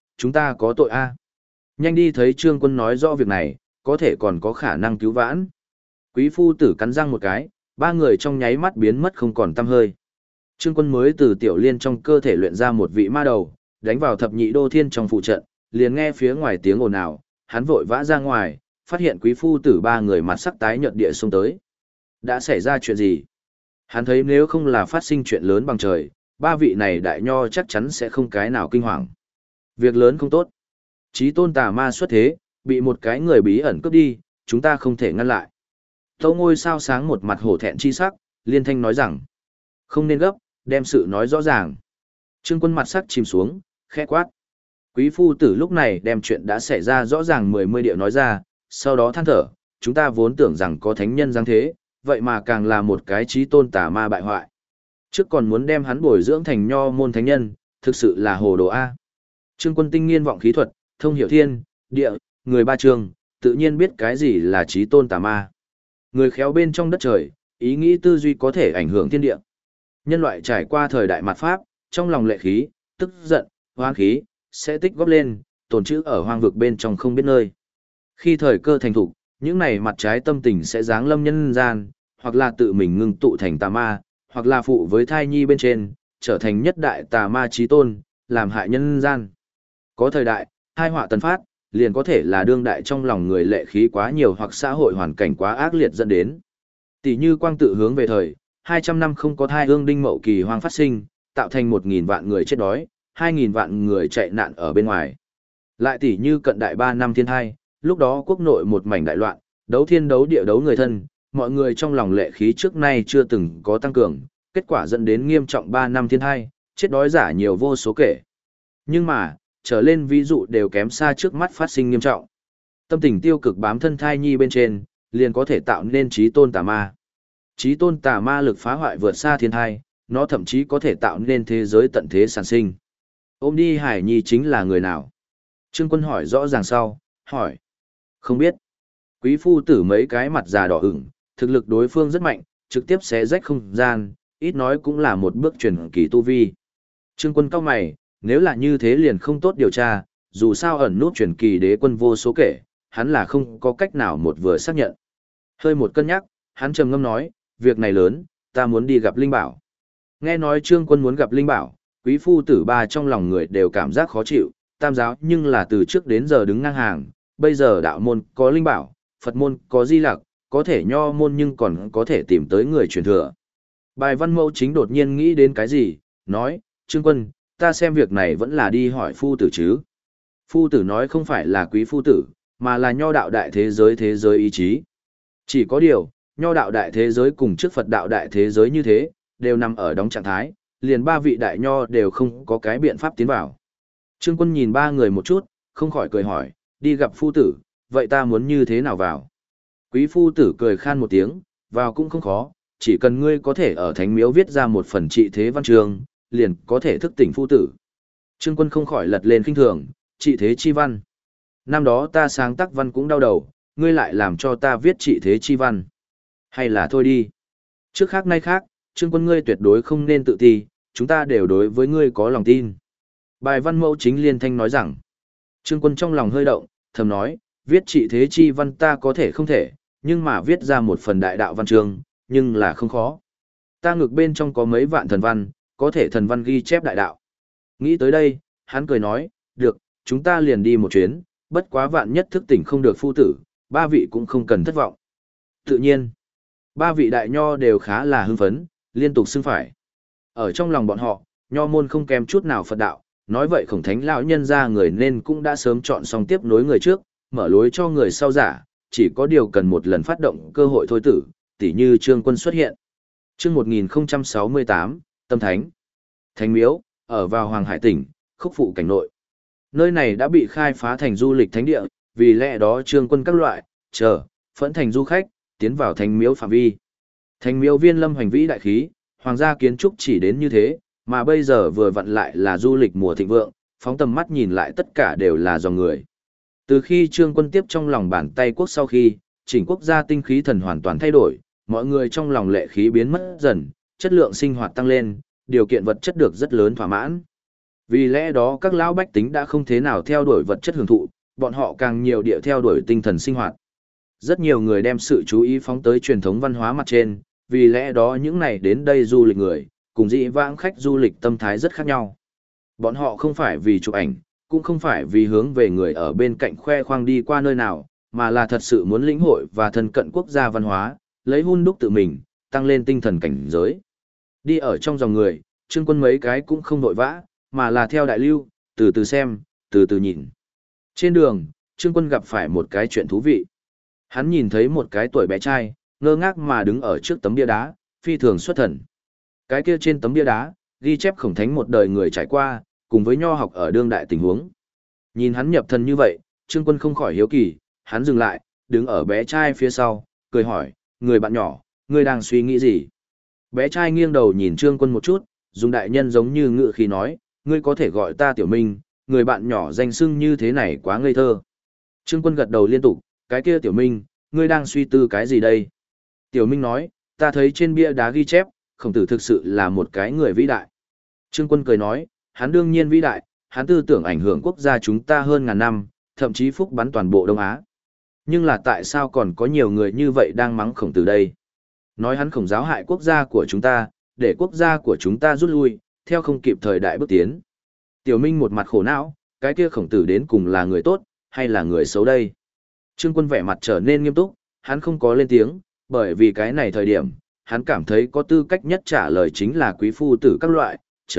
có tội A. Nhanh đi thấy Trương Quân nói rõ việc này, có thể còn có khả năng cứu vãn. Quý phu tử cắn răng một cái, ba người trong nháy mắt biến mất không còn tăm hơi. Trương Quân mới từ tiểu liên trong cơ thể luyện ra một vị ma đầu, đánh vào thập nhị đô thiên trong phụ trận, liền nghe phía ngoài tiếng ồn ào, hắn vội vã ra ngoài, phát hiện quý phu tử ba người mặt sắc tái nhợt địa xông tới. Đã xảy ra chuyện gì? Hắn thấy nếu không là phát sinh chuyện lớn bằng trời, ba vị này đại nho chắc chắn sẽ không cái nào kinh hoàng. Việc lớn không tốt. Chí tôn tà ma xuất thế, bị một cái người bí ẩn cướp đi, chúng ta không thể ngăn lại. Tâu ngôi sao sáng một mặt hổ thẹn chi sắc, liên thanh nói rằng, không nên gấp, đem sự nói rõ ràng. Trương Quân mặt sắc chìm xuống, khẽ quát. Quý phu tử lúc này đem chuyện đã xảy ra rõ ràng mười điệu nói ra, sau đó than thở, chúng ta vốn tưởng rằng có thánh nhân giáng thế, vậy mà càng là một cái chí tôn tà ma bại hoại. Trước còn muốn đem hắn bồi dưỡng thành nho môn thánh nhân, thực sự là hồ đồ A. Trương Quân tinh nghiên vọng khí thuật, thông hiểu thiên, địa, người ba trường, tự nhiên biết cái gì là chí tôn tà ma. Người khéo bên trong đất trời, ý nghĩ tư duy có thể ảnh hưởng thiên địa. Nhân loại trải qua thời đại mạt Pháp, trong lòng lệ khí, tức giận, hoang khí, sẽ tích góp lên, tồn trữ ở hoang vực bên trong không biết nơi. Khi thời cơ thành thục, những này mặt trái tâm tình sẽ giáng lâm nhân gian, hoặc là tự mình ngưng tụ thành tà ma, hoặc là phụ với thai nhi bên trên, trở thành nhất đại tà ma chí tôn, làm hại nhân gian. Có thời đại, hai họa tần phát, liền có thể là đương đại trong lòng người lệ khí quá nhiều hoặc xã hội hoàn cảnh quá ác liệt dẫn đến. Tỷ như quang tự hướng về thời, 200 năm không có thai ương đinh mậu kỳ hoang phát sinh, tạo thành 1.000 vạn người chết đói, 2.000 vạn người chạy nạn ở bên ngoài. Lại tỷ như cận đại 3 năm thiên thai, lúc đó quốc nội một mảnh đại loạn, đấu thiên đấu địa đấu người thân, mọi người trong lòng lệ khí trước nay chưa từng có tăng cường, kết quả dẫn đến nghiêm trọng 3 năm thiên thai, chết đói giả nhiều vô số kể. Nhưng mà, trở lên ví dụ đều kém xa trước mắt phát sinh nghiêm trọng. Tâm tình tiêu cực bám thân thai nhi bên trên, liền có thể tạo nên chí tôn tà ma. Chí tôn tà ma lực phá hoại vượt xa thiên thai, nó thậm chí có thể tạo nên thế giới tận thế sản sinh. Ôm đi hải nhi chính là người nào? Trương Quân hỏi rõ ràng sau, hỏi. Không biết. Quý phu tử mấy cái mặt già đỏ ửng, thực lực đối phương rất mạnh, trực tiếp xé rách không gian, ít nói cũng là một bước truyền kỳ tu vi. Trương Quân cau mày, nếu là như thế liền không tốt điều tra, dù sao ẩn nút truyền kỳ đế quân vô số kể, hắn là không có cách nào một vừa xác nhận. Hơi một cân nhắc, hắn trầm ngâm nói, việc này lớn, ta muốn đi gặp Linh Bảo. Nghe nói Trương Quân muốn gặp Linh Bảo, quý phu tử ba trong lòng người đều cảm giác khó chịu, tam giáo nhưng là từ trước đến giờ đứng ngang hàng, bây giờ đạo môn có Linh Bảo, Phật môn có Di Lặc, có thể nho môn nhưng còn có thể tìm tới người truyền thừa. Bài văn mẫu chính đột nhiên nghĩ đến cái gì, nói, Trương Quân, ta xem việc này vẫn là đi hỏi phu tử chứ. Phu tử nói không phải là quý phu tử, mà là nho đạo đại thế giới ý chí. Chỉ có điều, nho đạo đại thế giới cùng trước Phật đạo đại thế giới như thế, đều nằm ở đóng trạng thái, liền ba vị đại nho đều không có cái biện pháp tiến vào. Trương Quân nhìn ba người một chút, không khỏi cười hỏi, đi gặp phu tử, vậy ta muốn như thế nào vào? Quý phu tử cười khan một tiếng, vào cũng không khó, chỉ cần ngươi có thể ở thánh miếu viết ra một phần trị thế văn chương, liền có thể thức tỉnh phu tử. Trương Quân không khỏi lật lên khinh thường, trị thế chi văn. Năm đó ta sáng tác văn cũng đau đầu, ngươi lại làm cho ta viết trị thế chi văn. Hay là thôi đi. Trước khác nay khác, Trương Quân ngươi tuyệt đối không nên tự ti, chúng ta đều đối với ngươi có lòng tin. Bài văn mẫu chính liên thanh nói rằng, Trương Quân trong lòng hơi động, thầm nói, viết trị thế chi văn ta có thể không thể, nhưng mà viết ra một phần đại đạo văn chương, nhưng là không khó. Ta ngược bên trong có mấy vạn thần văn, có thể thần văn ghi chép đại đạo. Nghĩ tới đây, hắn cười nói, được, chúng ta liền đi một chuyến, bất quá vạn nhất thức tỉnh không được phu tử, ba vị cũng không cần thất vọng. Tự nhiên, ba vị đại nho đều khá là hưng phấn, liên tục xưng phải. Ở trong lòng bọn họ, nho môn không kém chút nào Phật đạo, nói vậy khổng thánh lão nhân ra người nên cũng đã sớm chọn xong tiếp nối người trước, mở lối cho người sau giả, chỉ có điều cần một lần phát động cơ hội thôi tử, tỉ như Trương Quân xuất hiện. Chương 1068, Tâm Thánh. Thánh Miếu, ở vào Hoàng Hải tỉnh, Khúc Phụ cảnh nội. Nơi này đã bị khai phá thành du lịch thánh địa, vì lẽ đó Trương Quân các loại, phẫn thành du khách, tiến vào Thánh Miếu phạm vi. Thánh Miếu viên lâm hoành vĩ đại khí, hoàng gia kiến trúc chỉ đến như thế, mà bây giờ vừa vặn lại là du lịch mùa thịnh vượng, phóng tầm mắt nhìn lại tất cả đều là dòng người. Từ khi Trương Quân tiếp trong lòng bàn tay quốc sau khi, chỉnh quốc gia tinh khí thần hoàn toàn thay đổi, mọi người trong lòng lệ khí biến mất dần, chất lượng sinh hoạt tăng lên, điều kiện vật chất được rất lớn thỏa mãn. Vì lẽ đó các lão bách tính đã không thế nào theo đuổi vật chất hưởng thụ, bọn họ càng nhiều địa theo đuổi tinh thần sinh hoạt. Rất nhiều người đem sự chú ý phóng tới truyền thống văn hóa mặt trên, vì lẽ đó những này đến đây du lịch người, cùng dĩ vãng khách du lịch tâm thái rất khác nhau. Bọn họ không phải vì chụp ảnh, cũng không phải vì hướng về người ở bên cạnh khoe khoang đi qua nơi nào, mà là thật sự muốn lĩnh hội và thân cận quốc gia văn hóa, lấy hun đúc tự mình, tăng lên tinh thần cảnh giới. Đi ở trong dòng người, Trương Quân mấy cái cũng không vội vã, mà là theo đại lưu, từ từ xem, từ từ nhìn. Trên đường, Trương Quân gặp phải một cái chuyện thú vị. Hắn nhìn thấy một cái tuổi bé trai, ngơ ngác mà đứng ở trước tấm bia đá, phi thường xuất thần. Cái kia trên tấm bia đá, ghi chép khổng thánh một đời người trải qua, cùng với nho học ở đương đại tình huống. Nhìn hắn nhập thần như vậy, Trương Quân không khỏi hiếu kỳ, hắn dừng lại, đứng ở bé trai phía sau, cười hỏi, người bạn nhỏ, ngươi đang suy nghĩ gì? Bé trai nghiêng đầu nhìn Trương Quân một chút, dùng đại nhân giống như ngự khí nói, ngươi có thể gọi ta Tiểu Minh, người bạn nhỏ danh xưng như thế này quá ngây thơ. Trương Quân gật đầu liên tục, cái kia Tiểu Minh, ngươi đang suy tư cái gì đây? Tiểu Minh nói, ta thấy trên bia đá ghi chép, khổng tử thực sự là một cái người vĩ đại. Trương Quân cười nói, hắn đương nhiên vĩ đại, hắn tư tưởng ảnh hưởng quốc gia chúng ta hơn ngàn năm, thậm chí phúc bắn toàn bộ Đông Á. Nhưng là tại sao còn có nhiều người như vậy đang mắng khổng tử đây? Nói hắn khổng giáo hại quốc gia của chúng ta, để quốc gia của chúng ta rút lui, theo không kịp thời đại bước tiến. Tiểu Minh một mặt khổ não, cái kia khổng tử đến cùng là người tốt, hay là người xấu đây? Trương Quân vẻ mặt trở nên nghiêm túc, hắn không có lên tiếng, bởi vì cái này thời điểm, hắn cảm thấy có tư cách nhất trả lời chính là quý phu tử các loại,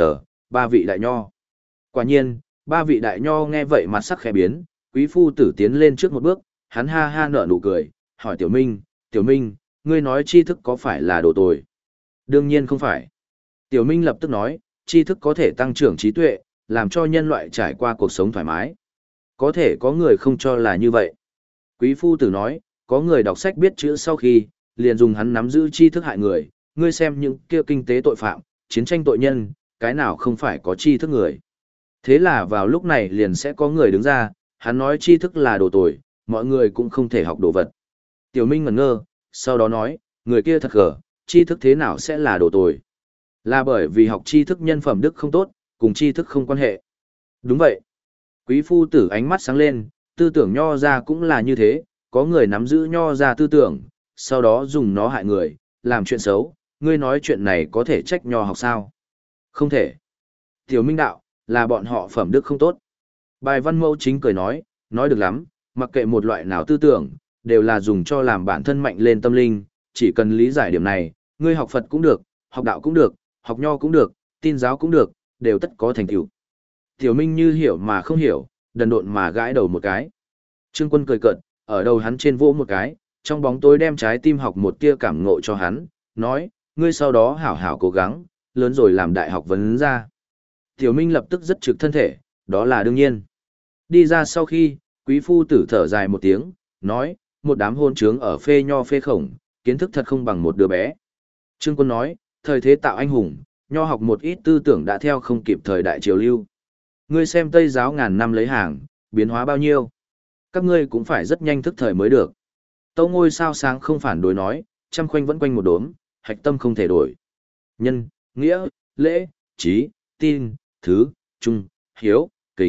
ba vị đại nho. Quả nhiên, ba vị đại nho nghe vậy mặt sắc khẽ biến, quý phu tử tiến lên trước một bước, hắn ha ha nở nụ cười, hỏi Tiểu Minh, ngươi nói tri thức có phải là đồ tồi? Đương nhiên không phải. Tiểu Minh lập tức nói, tri thức có thể tăng trưởng trí tuệ, làm cho nhân loại trải qua cuộc sống thoải mái. Có thể có người không cho là như vậy. Quý phu tử nói, có người đọc sách biết chữ sau khi, liền dùng hắn nắm giữ tri thức hại người, ngươi xem những kia kinh tế tội phạm, chiến tranh tội nhân, cái nào không phải có tri thức người. Thế là vào lúc này liền sẽ có người đứng ra, hắn nói tri thức là đồ tồi, mọi người cũng không thể học đồ vật. Tiểu Minh ngẩn ngơ, sau đó nói, người kia thật gở, tri thức thế nào sẽ là đồ tồi? Là bởi vì học tri thức nhân phẩm đức không tốt, cùng tri thức không quan hệ. Đúng vậy. Quý phu tử ánh mắt sáng lên, tư tưởng nho ra cũng là như thế, có người nắm giữ nho ra tư tưởng, sau đó dùng nó hại người, làm chuyện xấu, ngươi nói chuyện này có thể trách nho học sao? Không thể. Tiểu Minh đạo, là bọn họ phẩm đức không tốt. Bài văn mẫu chính cười nói được lắm, mặc kệ một loại nào tư tưởng, đều là dùng cho làm bản thân mạnh lên tâm linh, chỉ cần lý giải điểm này, ngươi học Phật cũng được, học đạo cũng được, học nho cũng được, tin giáo cũng được, đều tất có thành tựu. Tiểu Minh như hiểu mà không hiểu, đần độn mà gãi đầu một cái. Trương Quân cười cợt, ở đầu hắn trên vỗ một cái, trong bóng tối đem trái tim học một tia cảm ngộ cho hắn, nói, ngươi sau đó hảo hảo cố gắng, lớn rồi làm đại học vấn ra. Tiểu Minh lập tức rất trực thân thể, đó là đương nhiên. Đi ra sau khi, quý phu tử thở dài một tiếng, nói, một đám hôn trướng ở phê nho phê khổng, kiến thức thật không bằng một đứa bé. Trương Quân nói, thời thế tạo anh hùng, nho học một ít tư tưởng đã theo không kịp thời đại triều lưu. Ngươi xem Tây giáo ngàn năm lấy hàng, biến hóa bao nhiêu. Các ngươi cũng phải rất nhanh thức thời mới được. Tâu ngôi sao sáng không phản đối nói, trăm khoanh vẫn quanh một đốm, hạch tâm không thể đổi. Nhân, nghĩa, lễ, trí, tin, thứ, trung, hiếu, kính,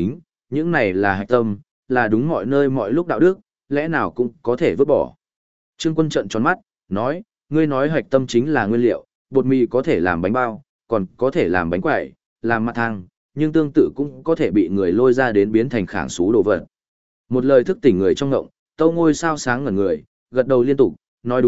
những này là hạch tâm, là đúng mọi nơi mọi lúc đạo đức, lẽ nào cũng có thể vứt bỏ. Trương Quân trợn tròn mắt, nói, ngươi nói hạch tâm chính là nguyên liệu, bột mì có thể làm bánh bao, còn có thể làm bánh quẩy, làm mặt thang, nhưng tương tự cũng có thể bị người lôi ra đến biến thành khảng xú đồ vật. Một lời thức tỉnh người trong ngộng, Tâu Ngôi sao sáng ngẩn người, gật đầu liên tục,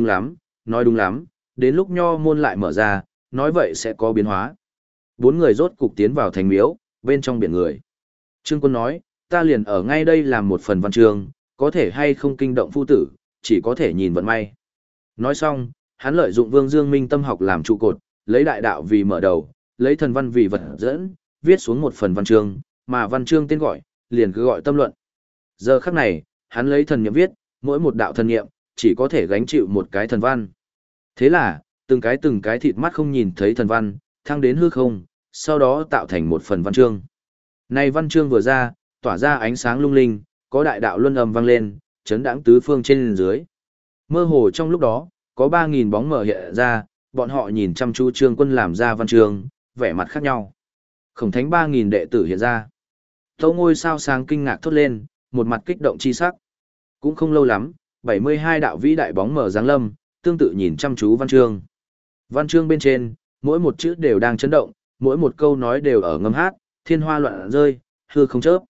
nói đúng lắm, đến lúc nho môn lại mở ra, nói vậy sẽ có biến hóa. Bốn người rốt cục tiến vào thành miếu, bên trong biển người. Trương Quân nói, ta liền ở ngay đây làm một phần văn chương, có thể hay không kinh động phu tử, chỉ có thể nhìn vận may. Nói xong, hắn lợi dụng Vương Dương Minh tâm học làm trụ cột, lấy đại đạo vì mở đầu, lấy thần văn vì vật dẫn, viết xuống một phần văn chương, mà văn chương tên gọi, liền cứ gọi tâm luận. Giờ khắc này, hắn lấy thần niệm viết, mỗi một đạo thần niệm, chỉ có thể gánh chịu một cái thần văn. Thế là, từng cái thịt mắt không nhìn thấy thần văn, thăng đến hư không, sau đó tạo thành một phần văn chương. Này văn chương vừa ra, tỏa ra ánh sáng lung linh, có đại đạo luân âm vang lên, chấn đãng tứ phương trên dưới. Mơ hồ trong lúc đó, có 3.000 bóng mờ hiện ra, bọn họ nhìn chăm chú Trương Quân làm ra văn chương, vẻ mặt khác nhau. Khổng thánh 3.000 đệ tử hiện ra. Tâu Ngôi sao sáng kinh ngạc thốt lên, một mặt kích động chi sắc. Cũng không lâu lắm, 72 đạo vĩ đại bóng mờ giáng lâm, tương tự nhìn chăm chú văn chương. Văn chương bên trên, mỗi một chữ đều đang chấn động, mỗi một câu nói đều ở ngâm hát, thiên hoa loạn rơi, hư không chớp.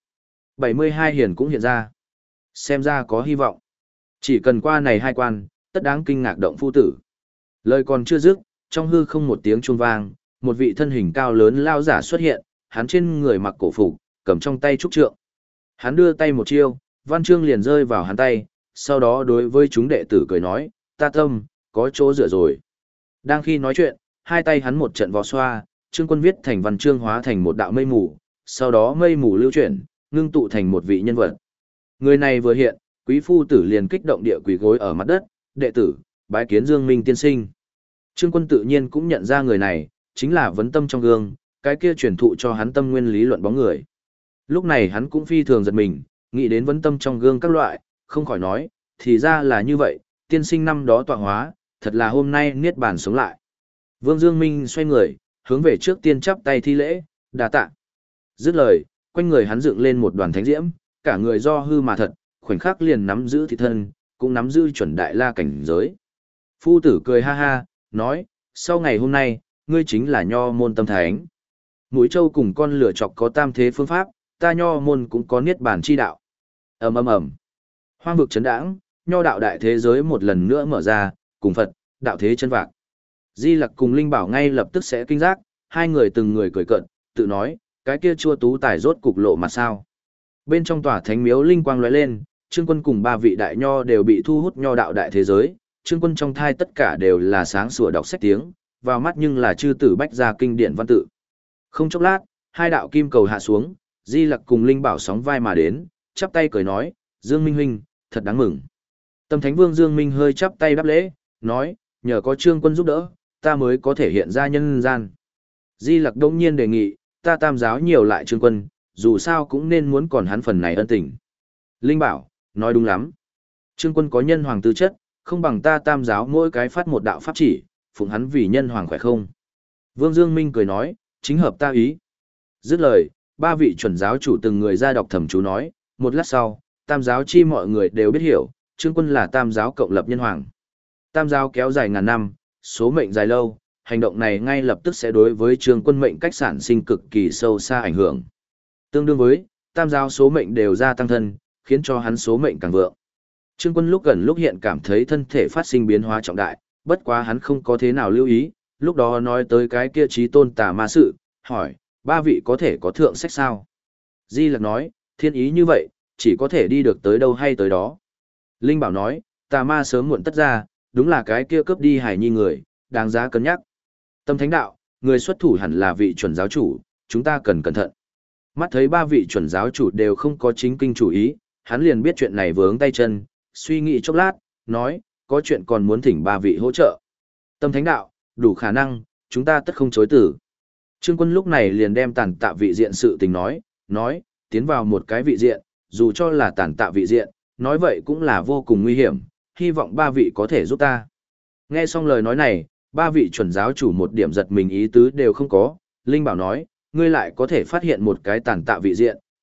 72 hiển cũng hiện ra. Xem ra có hy vọng. Chỉ cần qua này hai quan, tất đáng kinh ngạc động phu tử. Lời còn chưa dứt, trong hư không một tiếng chuông vang, một vị thân hình cao lớn lao giả xuất hiện, hắn trên người mặc cổ phục, cầm trong tay trúc trượng. Hắn đưa tay một chiêu, văn chương liền rơi vào hắn tay, sau đó đối với chúng đệ tử cười nói, ta tâm, có chỗ dựa rồi. Đang khi nói chuyện, hai tay hắn một trận vò xoa, Trương Quân viết thành văn chương hóa thành một đạo mây mù, sau đó mây mù lưu chuyển, ngưng tụ thành một vị nhân vật. Người này vừa hiện, quý phu tử liền kích động địa quỳ gối ở mặt đất, đệ tử, bái kiến Dương Minh tiên sinh. Trương Quân tự nhiên cũng nhận ra người này, chính là vấn tâm trong gương, cái kia truyền thụ cho hắn tâm nguyên lý luận bóng người. Lúc này hắn cũng phi thường giật mình, nghĩ đến vấn tâm trong gương các loại, không khỏi nói, thì ra là như vậy, tiên sinh năm đó tọa hóa, thật là hôm nay niết bàn sống lại. Vương Dương Minh xoay người, hướng về trước tiên chắp tay thi lễ, đa tạ. Dứt lời, quanh người hắn dựng lên một đoàn thánh diễm, cả người do hư mà thật, khoảnh khắc liền nắm giữ thị thân, cũng nắm giữ chuẩn đại la cảnh giới. Phu tử cười ha ha, nói, sau ngày hôm nay, ngươi chính là nho môn tâm thánh. Mũi châu cùng con lửa chọc có tam thế phương pháp, ta nho môn cũng có niết bàn chi đạo. ầm ầm ầm, hoang vực chấn đãng, nho đạo đại thế giới một lần nữa mở ra, cùng Phật, đạo thế chân vạc. Di Lặc cùng Linh Bảo ngay lập tức sẽ kinh giác, hai người từng người cười cợt, tự nói, cái kia chua tú tài rốt cục lộ mặt sao. Bên trong tòa thánh miếu linh quang lóe lên, Trương Quân cùng ba vị đại nho đều bị thu hút nho đạo đại thế giới, Trương Quân trong thai tất cả đều là sáng sủa đọc sách tiếng, vào mắt nhưng là chư tử bách gia kinh điển văn tự. Không chốc lát, hai đạo kim cầu hạ xuống, Di Lặc cùng Linh Bảo sóng vai mà đến, chắp tay cười nói, Dương Minh huynh, thật đáng mừng. Tâm Thánh Vương Dương Minh hơi chắp tay đáp lễ, nói, nhờ có Trương Quân giúp đỡ, ta mới có thể hiện ra nhân gian. Di Lặc đông nhiên đề nghị, ta tam giáo nhiều lại Trương Quân, dù sao cũng nên muốn còn hắn phần này ân tình. Linh Bảo, nói đúng lắm. Trương Quân có nhân hoàng tư chất, không bằng ta tam giáo mỗi cái phát một đạo pháp chỉ, phụng hắn vì nhân hoàng khỏe không. Vương Dương Minh cười nói, chính hợp ta ý. Dứt lời, ba vị chuẩn giáo chủ từng người ra đọc thẩm chú nói, một lát sau, tam giáo chi mọi người đều biết hiểu, Trương Quân là tam giáo cộng lập nhân hoàng. Tam giáo kéo dài ngàn năm, số mệnh dài lâu, hành động này ngay lập tức sẽ đối với Trương Quân mệnh cách sản sinh cực kỳ sâu xa ảnh hưởng. Tương đương với, tam giáo số mệnh đều gia tăng thân, khiến cho hắn số mệnh càng vượng. Trương Quân lúc gần lúc hiện cảm thấy thân thể phát sinh biến hóa trọng đại, bất quá hắn không có thế nào lưu ý, lúc đó nói tới cái kia trí tôn tà ma sự, hỏi, ba vị có thể có thượng sách sao? Di Lặc nói, thiên ý như vậy, chỉ có thể đi được tới đâu hay tới đó. Linh Bảo nói, tà ma sớm muộn tất ra, đúng là cái kia cướp đi hải nhi người, đáng giá cân nhắc. Tâm Thánh đạo, người xuất thủ hẳn là vị chuẩn giáo chủ, chúng ta cần cẩn thận. Mắt thấy ba vị chuẩn giáo chủ đều không có chính kinh chủ ý, hắn liền biết chuyện này vướng tay chân, suy nghĩ chốc lát, nói, có chuyện còn muốn thỉnh ba vị hỗ trợ. Tâm Thánh đạo, đủ khả năng, chúng ta tất không chối từ. Trương Quân lúc này liền đem tàn tạ vị diện sự tình nói, tiến vào một cái vị diện, dù cho là tàn tạ vị diện, nói vậy cũng là vô cùng nguy hiểm, hy vọng ba vị có thể giúp ta. Nghe xong lời nói này, ba vị chuẩn giáo chủ một điểm giật mình ý tứ đều không có, Linh Bảo nói, ngươi lại có thể phát hiện một cái tàn tạ vị diện,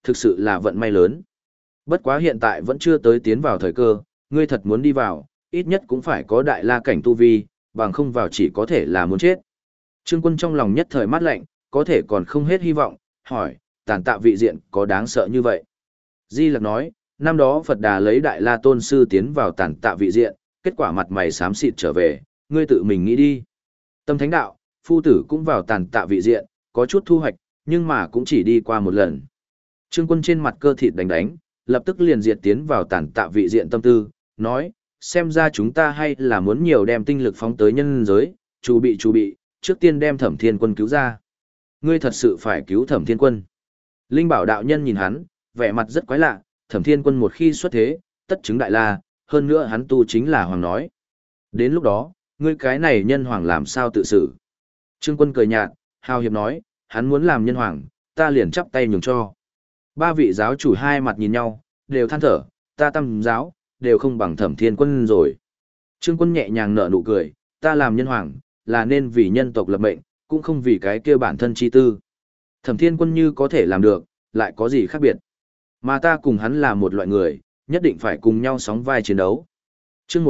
thực sự là vận may lớn. Bất quá hiện tại vẫn chưa tới tiến vào thời cơ, ngươi thật muốn đi vào, ít nhất cũng phải có đại la cảnh tu vi, bằng không vào chỉ có thể là muốn chết. Trương Quân trong lòng nhất thời mát lạnh, có thể còn không hết hy vọng, hỏi, Tàn Tạ vị diện có đáng sợ như vậy? Di Lặc nói, năm đó Phật Đà lấy Đại La Tôn Sư tiến vào Tàn Tạ vị diện, kết quả mặt mày xám xịt trở về, ngươi tự mình nghĩ đi. Tâm Thánh đạo, phu tử cũng vào Tàn Tạ vị diện, có chút thu hoạch, nhưng mà cũng chỉ đi qua một lần. Trương Quân trên mặt cơ thịt đánh, lập tức liền diệt tiến vào Tàn Tạ vị diện tâm tư, nói, xem ra chúng ta hay là muốn nhiều đem tinh lực phóng tới nhân giới, chuẩn bị, trước tiên đem Thẩm Thiên Quân cứu ra. Ngươi thật sự phải cứu Thẩm Thiên Quân. Linh Bảo đạo nhân nhìn hắn, vẻ mặt rất quái lạ, Thẩm Thiên Quân một khi xuất thế, tất chứng đại la, hơn nữa hắn tu chính là hoàng nói. Đến lúc đó, ngươi cái này nhân hoàng làm sao tự xử? Trương Quân cười nhạt, hào hiệp nói, hắn muốn làm nhân hoàng, ta liền chắp tay nhường cho. Ba vị giáo chủ hai mặt nhìn nhau, đều than thở, ta Tam giáo, đều không bằng Thẩm Thiên Quân rồi. Trương Quân nhẹ nhàng nở nụ cười, ta làm nhân hoàng, là nên vì nhân tộc lập mệnh, cũng không vì cái kia bản thân chi tư. Thẩm Thiên Quân như có thể làm được, lại có gì khác biệt. Mà ta cùng hắn là một loại người, nhất định phải cùng nhau sóng vai chiến đấu. Chương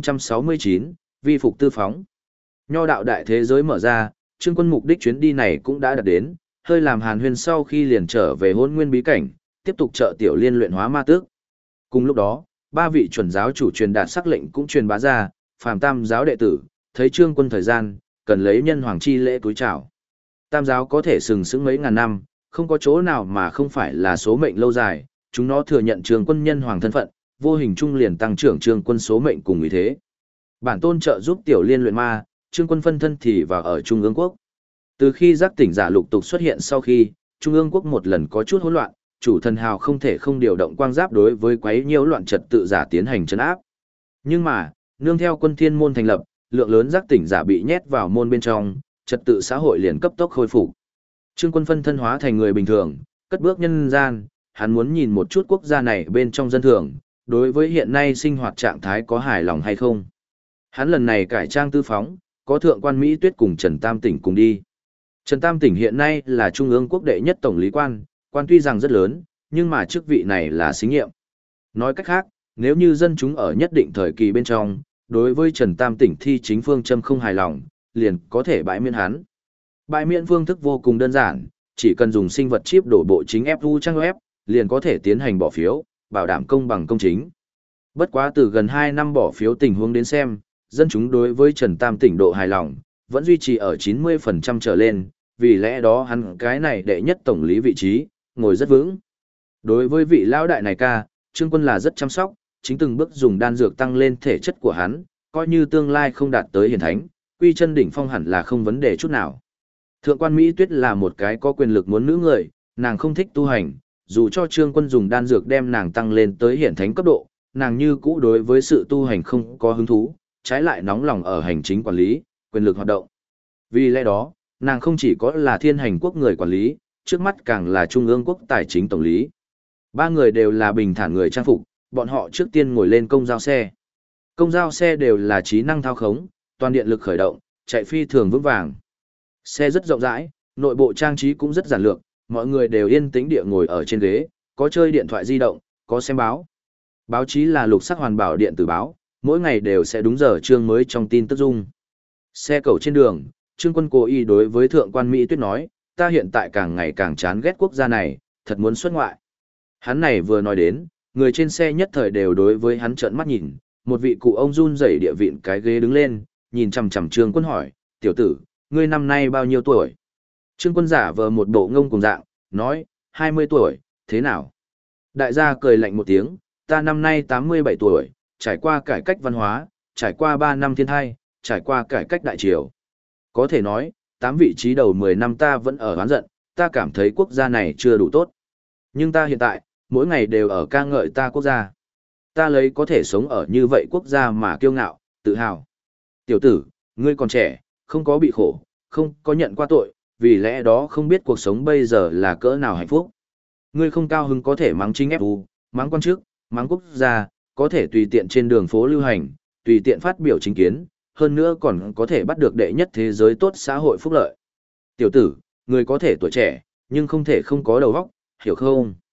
1069, vi phục tư phóng. Nho đạo đại thế giới mở ra, Trương Quân mục đích chuyến đi này cũng đã đạt đến, hơi làm hàn huyên sau khi liền trở về Hỗn Nguyên bí cảnh, tiếp tục trợ tiểu liên luyện hóa ma tước. Cùng lúc đó, ba vị chuẩn giáo chủ truyền đạt sắc lệnh cũng truyền bá ra, phàm Tam giáo đệ tử, thấy Trương Quân thời gian, cần lấy nhân hoàng chi lễ túi chào. Tam giáo có thể sừng sững mấy ngàn năm, không có chỗ nào mà không phải là số mệnh lâu dài, chúng nó thừa nhận Trương Quân nhân hoàng thân phận, vô hình trung liền tăng trưởng Trương Quân số mệnh cùng ý thế. Bản tôn trợ giúp tiểu liên luyện ma, Trương Quân phân thân thì vào ở Trung ương quốc. Từ khi giác tỉnh giả lục tục xuất hiện sau khi, Trung ương quốc một lần có chút hỗn loạn, chủ thần hào không thể không điều động quang giáp đối với quấy nhiễu loạn trật tự giả tiến hành trấn áp. Nhưng mà, nương theo quân thiên môn thành lập, lượng lớn giác tỉnh giả bị nhét vào môn bên trong, trật tự xã hội liền cấp tốc khôi phục. Trương Quân phân thân hóa thành người bình thường, cất bước nhân gian, hắn muốn nhìn một chút quốc gia này bên trong dân thường, đối với hiện nay sinh hoạt trạng thái có hài lòng hay không. Hắn lần này cải trang tư phóng, có thượng quan Mỹ Tuyết cùng Trần Tam Tỉnh cùng đi. Trần Tam Tỉnh hiện nay là trung ương quốc đệ nhất tổng lý quan, quan tuy rằng rất lớn, nhưng mà chức vị này là xí nhiệm. Nói cách khác, nếu như dân chúng ở nhất định thời kỳ bên trong, đối với Trần Tam Tỉnh thi chính phương châm không hài lòng, liền có thể bãi miễn hắn. Bãi miễn phương thức vô cùng đơn giản, chỉ cần dùng sinh vật chip đổ bộ chính FU trang web, liền có thể tiến hành bỏ phiếu, bảo đảm công bằng công chính. Bất quá từ gần 2 năm bỏ phiếu tình huống đến xem, dân chúng đối với Trần Tam Tỉnh độ hài lòng, vẫn duy trì ở 90% trở lên, vì lẽ đó hắn cái này đệ nhất tổng lý vị trí, ngồi rất vững. Đối với vị lão đại này ca, Trương Quân là rất chăm sóc, chính từng bước dùng đan dược tăng lên thể chất của hắn, coi như tương lai không đạt tới hiển thánh, quy chân đỉnh phong hẳn là không vấn đề chút nào. Thượng quan Mỹ Tuyết là một cái có quyền lực muốn nữ người, nàng không thích tu hành, dù cho Trương Quân dùng đan dược đem nàng tăng lên tới hiển thánh cấp độ, nàng như cũ đối với sự tu hành không có hứng thú, trái lại nóng lòng ở hành chính quản lý, quyền lực hoạt động. Vì lẽ đó, nàng không chỉ có là thiên hành quốc người quản lý, trước mắt càng là trung ương quốc tài chính tổng lý. Ba người đều là bình thản người trang phục, bọn họ trước tiên ngồi lên công giao xe. Công giao xe đều là trí năng thao khống, toàn điện lực khởi động, chạy phi thường vững vàng. Xe rất rộng rãi, nội bộ trang trí cũng rất giản lược, mọi người đều yên tĩnh địa ngồi ở trên ghế, có chơi điện thoại di động, có xem báo. Báo chí là lục sắc hoàn bảo điện tử báo, mỗi ngày đều sẽ đúng giờ chương mới trong tin tức dung. Xe cẩu trên đường, Trương Quân cố ý đối với thượng quan Mỹ Tuyết nói, ta hiện tại càng ngày càng chán ghét quốc gia này, thật muốn xuất ngoại. Hắn này vừa nói đến, người trên xe nhất thời đều đối với hắn trợn mắt nhìn, một vị cụ ông run rẩy địa vịn cái ghế đứng lên, nhìn chằm chằm Trương Quân hỏi, tiểu tử, ngươi năm nay bao nhiêu tuổi? Trương Quân giả vờ một bộ ngông cùng dạng, nói, 20 tuổi, thế nào? Đại gia cười lạnh một tiếng, ta năm nay 87 tuổi, trải qua cải cách văn hóa, trải qua 3 năm thiên thai, trải qua cải cách đại triều. Có thể nói, 8 vị trí đầu 10 năm ta vẫn ở oán giận, ta cảm thấy quốc gia này chưa đủ tốt. Nhưng ta hiện tại, mỗi ngày đều ở ca ngợi ta quốc gia. Ta lấy có thể sống ở như vậy quốc gia mà kiêu ngạo, tự hào. Tiểu tử, ngươi còn trẻ, không có bị khổ, không có nhận qua tội, vì lẽ đó không biết cuộc sống bây giờ là cỡ nào hạnh phúc. Ngươi không cao hứng có thể mắng chính FU, mắng quan chức, mắng quốc gia, có thể tùy tiện trên đường phố lưu hành, tùy tiện phát biểu chính kiến, hơn nữa còn có thể bắt được đệ nhất thế giới tốt xã hội phúc lợi. Tiểu tử, ngươi có thể tuổi trẻ, nhưng không thể không có đầu óc, hiểu không?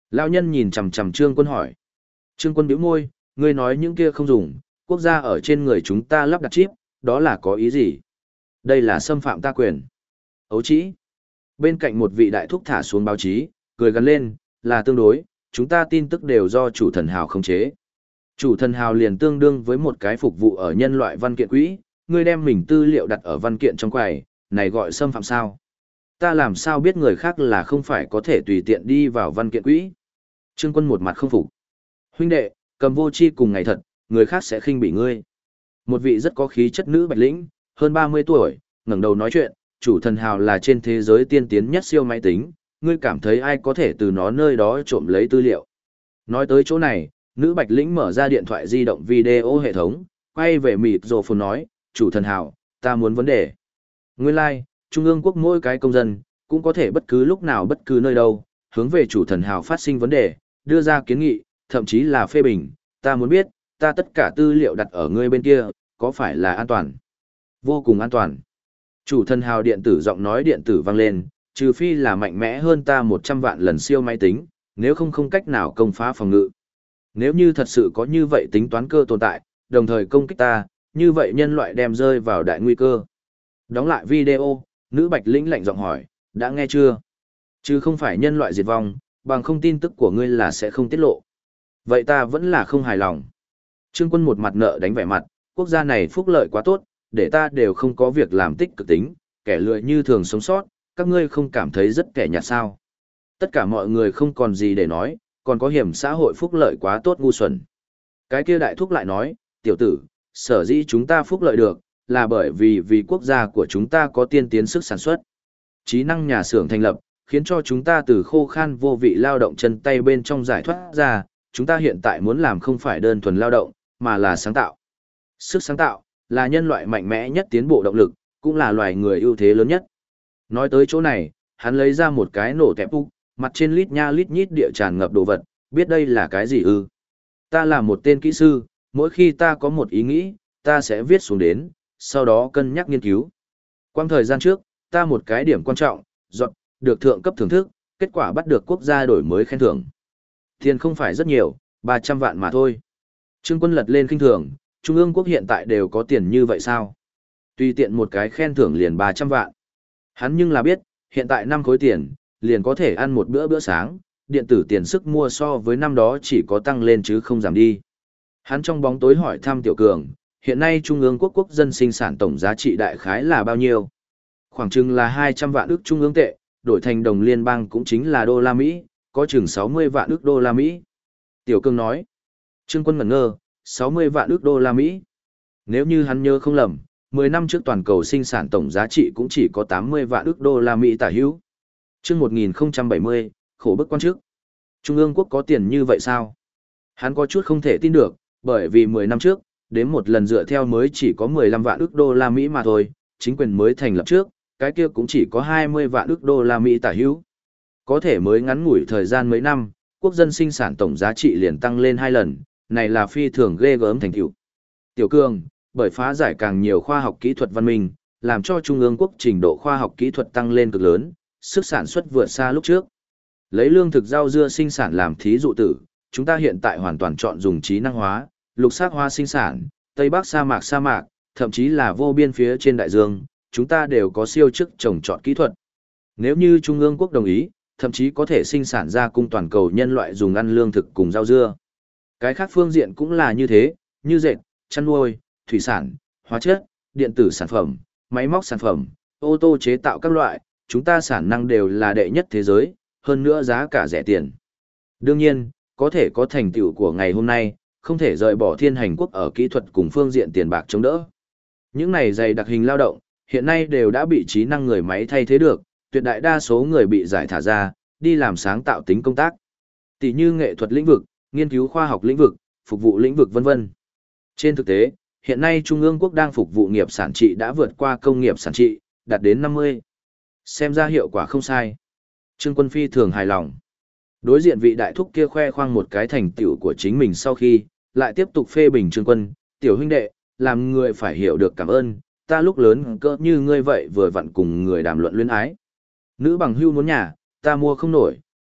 Lão nhân nhìn chằm chằm Trương Quân hỏi. Trương Quân bĩu môi, ngươi nói những kia không dùng, quốc gia ở trên người chúng ta lắp đặt chip, đó là có ý gì? Đây là xâm phạm ta quyền. Ấu trĩ. Bên cạnh một vị đại thúc thả xuống báo chí, cười gắn lên, là tương đối, chúng ta tin tức đều do chủ thần hào khống chế. Chủ thần hào liền tương đương với một cái phục vụ ở nhân loại văn kiện quỹ, ngươi đem mình tư liệu đặt ở văn kiện trong quầy, này gọi xâm phạm sao? Ta làm sao biết người khác là không phải có thể tùy tiện đi vào văn kiện quỹ? Trương Quân một mặt không phục. Huynh đệ, cầm vô chi cùng ngày thật, người khác sẽ khinh bỉ ngươi. Một vị rất có khí chất nữ bạch lĩnh, hơn 30 tuổi, ngẩng đầu nói chuyện, chủ thần hào là trên thế giới tiên tiến nhất siêu máy tính, ngươi cảm thấy ai có thể từ nó nơi đó trộm lấy tư liệu. Nói tới chỗ này, nữ bạch lĩnh mở ra điện thoại di động video hệ thống, quay về mịt rồ phồn nói, chủ thần hào, ta muốn vấn đề. Nguyên lai, Trung ương quốc mỗi cái công dân, cũng có thể bất cứ lúc nào bất cứ nơi đâu, hướng về chủ thần hào phát sinh vấn đề, đưa ra kiến nghị, thậm chí là phê bình, ta muốn biết, ta tất cả tư liệu đặt ở ngươi bên kia, có phải là an toàn? Vô cùng an toàn. Chủ thần hào điện tử giọng nói điện tử vang lên, trừ phi là mạnh mẽ hơn ta 100 vạn lần siêu máy tính, nếu không cách nào công phá phòng ngự. Nếu như thật sự có như vậy tính toán cơ tồn tại, đồng thời công kích ta, như vậy nhân loại đem rơi vào đại nguy cơ. Đóng lại video, nữ bạch lĩnh lạnh giọng hỏi, đã nghe chưa? Chứ không phải nhân loại diệt vong, bằng không tin tức của ngươi là sẽ không tiết lộ. Vậy ta vẫn là không hài lòng. Trương Quân một mặt nợ đánh vẻ mặt, quốc gia này phúc lợi quá tốt, để ta đều không có việc làm tích cực tính, kẻ lười như thường sống sót, các ngươi không cảm thấy rất kẻ nhạt sao. Tất cả mọi người không còn gì để nói, còn có hiểm xã hội phúc lợi quá tốt ngu xuẩn. Cái kia đại thúc lại nói, tiểu tử, sở dĩ chúng ta phúc lợi được, là bởi vì quốc gia của chúng ta có tiên tiến sức sản xuất. Trí năng nhà xưởng thành lập, khiến cho chúng ta từ khô khan vô vị lao động chân tay bên trong giải thoát ra, chúng ta hiện tại muốn làm không phải đơn thuần lao động, mà là sáng tạo. Sức sáng tạo, là nhân loại mạnh mẽ nhất tiến bộ động lực, cũng là loài người ưu thế lớn nhất. Nói tới chỗ này, hắn lấy ra một cái nổ tẹp úc, mặt trên lít nha lít nhít địa tràn ngập đồ vật, biết đây là cái gì ư? Ta là một tên kỹ sư, mỗi khi ta có một ý nghĩ, ta sẽ viết xuống đến, sau đó cân nhắc nghiên cứu. Quang thời gian trước, ta một cái điểm quan trọng, dọn, được thượng cấp thưởng thức, kết quả bắt được quốc gia đổi mới khen thưởng. Tiền không phải rất nhiều, 300 vạn mà thôi. Trương Quân lật lên kinh thường, Trung ương quốc hiện tại đều có tiền như vậy sao? Tùy tiện một cái khen thưởng liền 300 vạn. Hắn nhưng là biết, hiện tại 5 khối tiền, liền có thể ăn một bữa sáng, điện tử tiền sức mua so với năm đó chỉ có tăng lên chứ không giảm đi. Hắn trong bóng tối hỏi thăm Tiểu Cường, hiện nay Trung ương quốc quốc dân sinh sản tổng giá trị đại khái là bao nhiêu? Khoảng chừng là 200 vạn ức Trung ương tệ, đổi thành đồng liên bang cũng chính là đô la Mỹ, có chừng 60 vạn ức đô la Mỹ. Tiểu Cường nói, Trương Quân ngẩn ngơ, 60 vạn ức đô la Mỹ. Nếu như hắn nhớ không lầm, 10 năm trước toàn cầu sinh sản tổng giá trị cũng chỉ có 80 vạn ức đô la Mỹ tả hữu. Chương 1070, khổ bức quan chức. Trung ương quốc có tiền như vậy sao? Hắn có chút không thể tin được, bởi vì 10 năm trước, đến một lần dựa theo mới chỉ có 15 vạn ức đô la Mỹ mà thôi, chính quyền mới thành lập trước, cái kia cũng chỉ có 20 vạn ức đô la Mỹ tả hữu. Có thể mới ngắn ngủi thời gian mấy năm, quốc dân sinh sản tổng giá trị liền tăng lên 2 lần, này là phi thường ghê gớm thành tựu. Tiểu Cường, bởi phá giải càng nhiều khoa học kỹ thuật văn minh, làm cho Trung ương quốc trình độ khoa học kỹ thuật tăng lên cực lớn, sức sản xuất vượt xa lúc trước. Lấy lương thực rau dưa sinh sản làm thí dụ tử, chúng ta hiện tại hoàn toàn chọn dùng trí năng hóa, lục sắc hóa sinh sản, Tây Bắc sa mạc, thậm chí là vô biên phía trên đại dương, chúng ta đều có siêu chức trồng trọt kỹ thuật. Nếu như Trung ương quốc đồng ý, thậm chí có thể sinh sản ra cung toàn cầu nhân loại dùng ăn lương thực cùng rau dưa. Cái khác phương diện cũng là như thế, như dệt, chăn nuôi, thủy sản, hóa chất, điện tử sản phẩm, máy móc sản phẩm, ô tô chế tạo các loại, chúng ta sản năng đều là đệ nhất thế giới, hơn nữa giá cả rẻ tiền. Đương nhiên, có thể có thành tựu của ngày hôm nay, không thể rời bỏ thiên hành quốc ở kỹ thuật cùng phương diện tiền bạc chống đỡ. Những này dày đặc hình lao động, hiện nay đều đã bị trí năng người máy thay thế được, tuyệt đại đa số người bị giải thả ra, đi làm sáng tạo tính công tác. Tỷ như nghệ thuật lĩnh vực, nghiên cứu khoa học lĩnh vực, phục vụ lĩnh vực vân vân. Trên thực tế, hiện nay Trung ương quốc đang phục vụ nghiệp sản trị đã vượt qua công nghiệp sản trị, đạt đến 50. Xem ra hiệu quả không sai. Trương Quân phi thường hài lòng. Đối diện vị đại thúc kia khoe khoang một cái thành tựu của chính mình sau khi, lại tiếp tục phê bình Trương Quân, tiểu huynh đệ, làm người phải hiểu được cảm ơn, ta lúc lớn cỡ như ngươi vậy vừa vặn cùng người đàm luận luyến ái. Nữ bằng hưu muốn nhà, ta mua không nổi,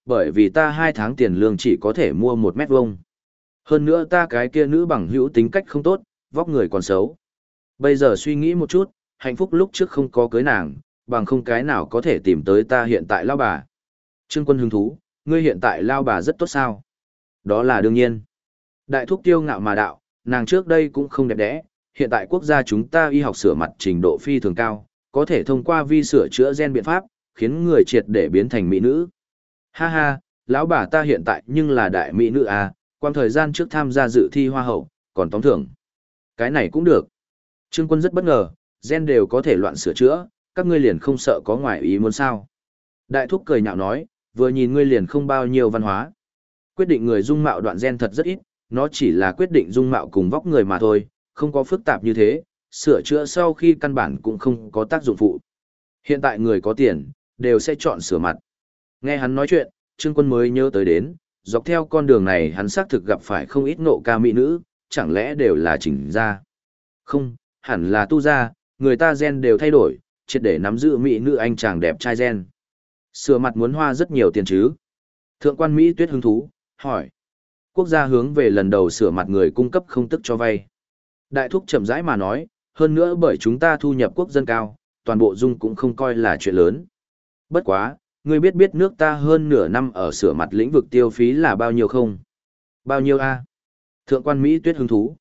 bởi vì ta 2 tháng tiền lương chỉ có thể mua 1 mét vuông. Hơn nữa ta cái kia nữ bằng hữu tính cách không tốt, vóc người còn xấu. Bây giờ suy nghĩ một chút, hạnh phúc lúc trước không có cưới nàng, bằng không cái nào có thể tìm tới ta hiện tại lao bà. Trương Quân hứng thú, ngươi hiện tại lao bà rất tốt sao? Đó là đương nhiên. Đại thúc tiêu ngạo mà đạo, nàng trước đây cũng không đẹp đẽ, hiện tại quốc gia chúng ta y học sửa mặt trình độ phi thường cao, có thể thông qua vi sửa chữa gen biện pháp, khiến người triệt để biến thành mỹ nữ. Ha ha, lão bà ta hiện tại nhưng là đại mỹ nữ à, quang thời gian trước tham gia dự thi hoa hậu, còn tóm thưởng. Cái này cũng được. Trương Quân rất bất ngờ, gen đều có thể loạn sửa chữa, các ngươi liền không sợ có ngoại ý muốn sao. Đại thúc cười nhạo nói, vừa nhìn ngươi liền không bao nhiêu văn hóa. Quyết định người dung mạo đoạn gen thật rất ít, nó chỉ là quyết định dung mạo cùng vóc người mà thôi, không có phức tạp như thế, sửa chữa sau khi căn bản cũng không có tác dụng phụ. Hiện tại người có tiền, đều sẽ chọn sửa mặt. Nghe hắn nói chuyện, Trương Quân mới nhớ tới đến, dọc theo con đường này hắn xác thực gặp phải không ít nộ ca mỹ nữ, chẳng lẽ đều là chỉnh ra. Không, hẳn là tu ra, người ta gen đều thay đổi, triệt để nắm giữ mỹ nữ anh chàng đẹp trai gen. Sửa mặt muốn hoa rất nhiều tiền chứ. Thượng quan Mỹ Tuyết hứng thú, hỏi. Quốc gia hướng về lần đầu sửa mặt người cung cấp không tức cho vay. Đại thúc chậm rãi mà nói, hơn nữa bởi chúng ta thu nhập quốc dân cao, toàn bộ dung cũng không coi là chuyện lớn. Bất quá, ngươi biết biết nước ta hơn nửa năm ở sửa mặt lĩnh vực tiêu phí là bao nhiêu không? Bao nhiêu a? Thượng quan Mỹ Tuyết hứng thú.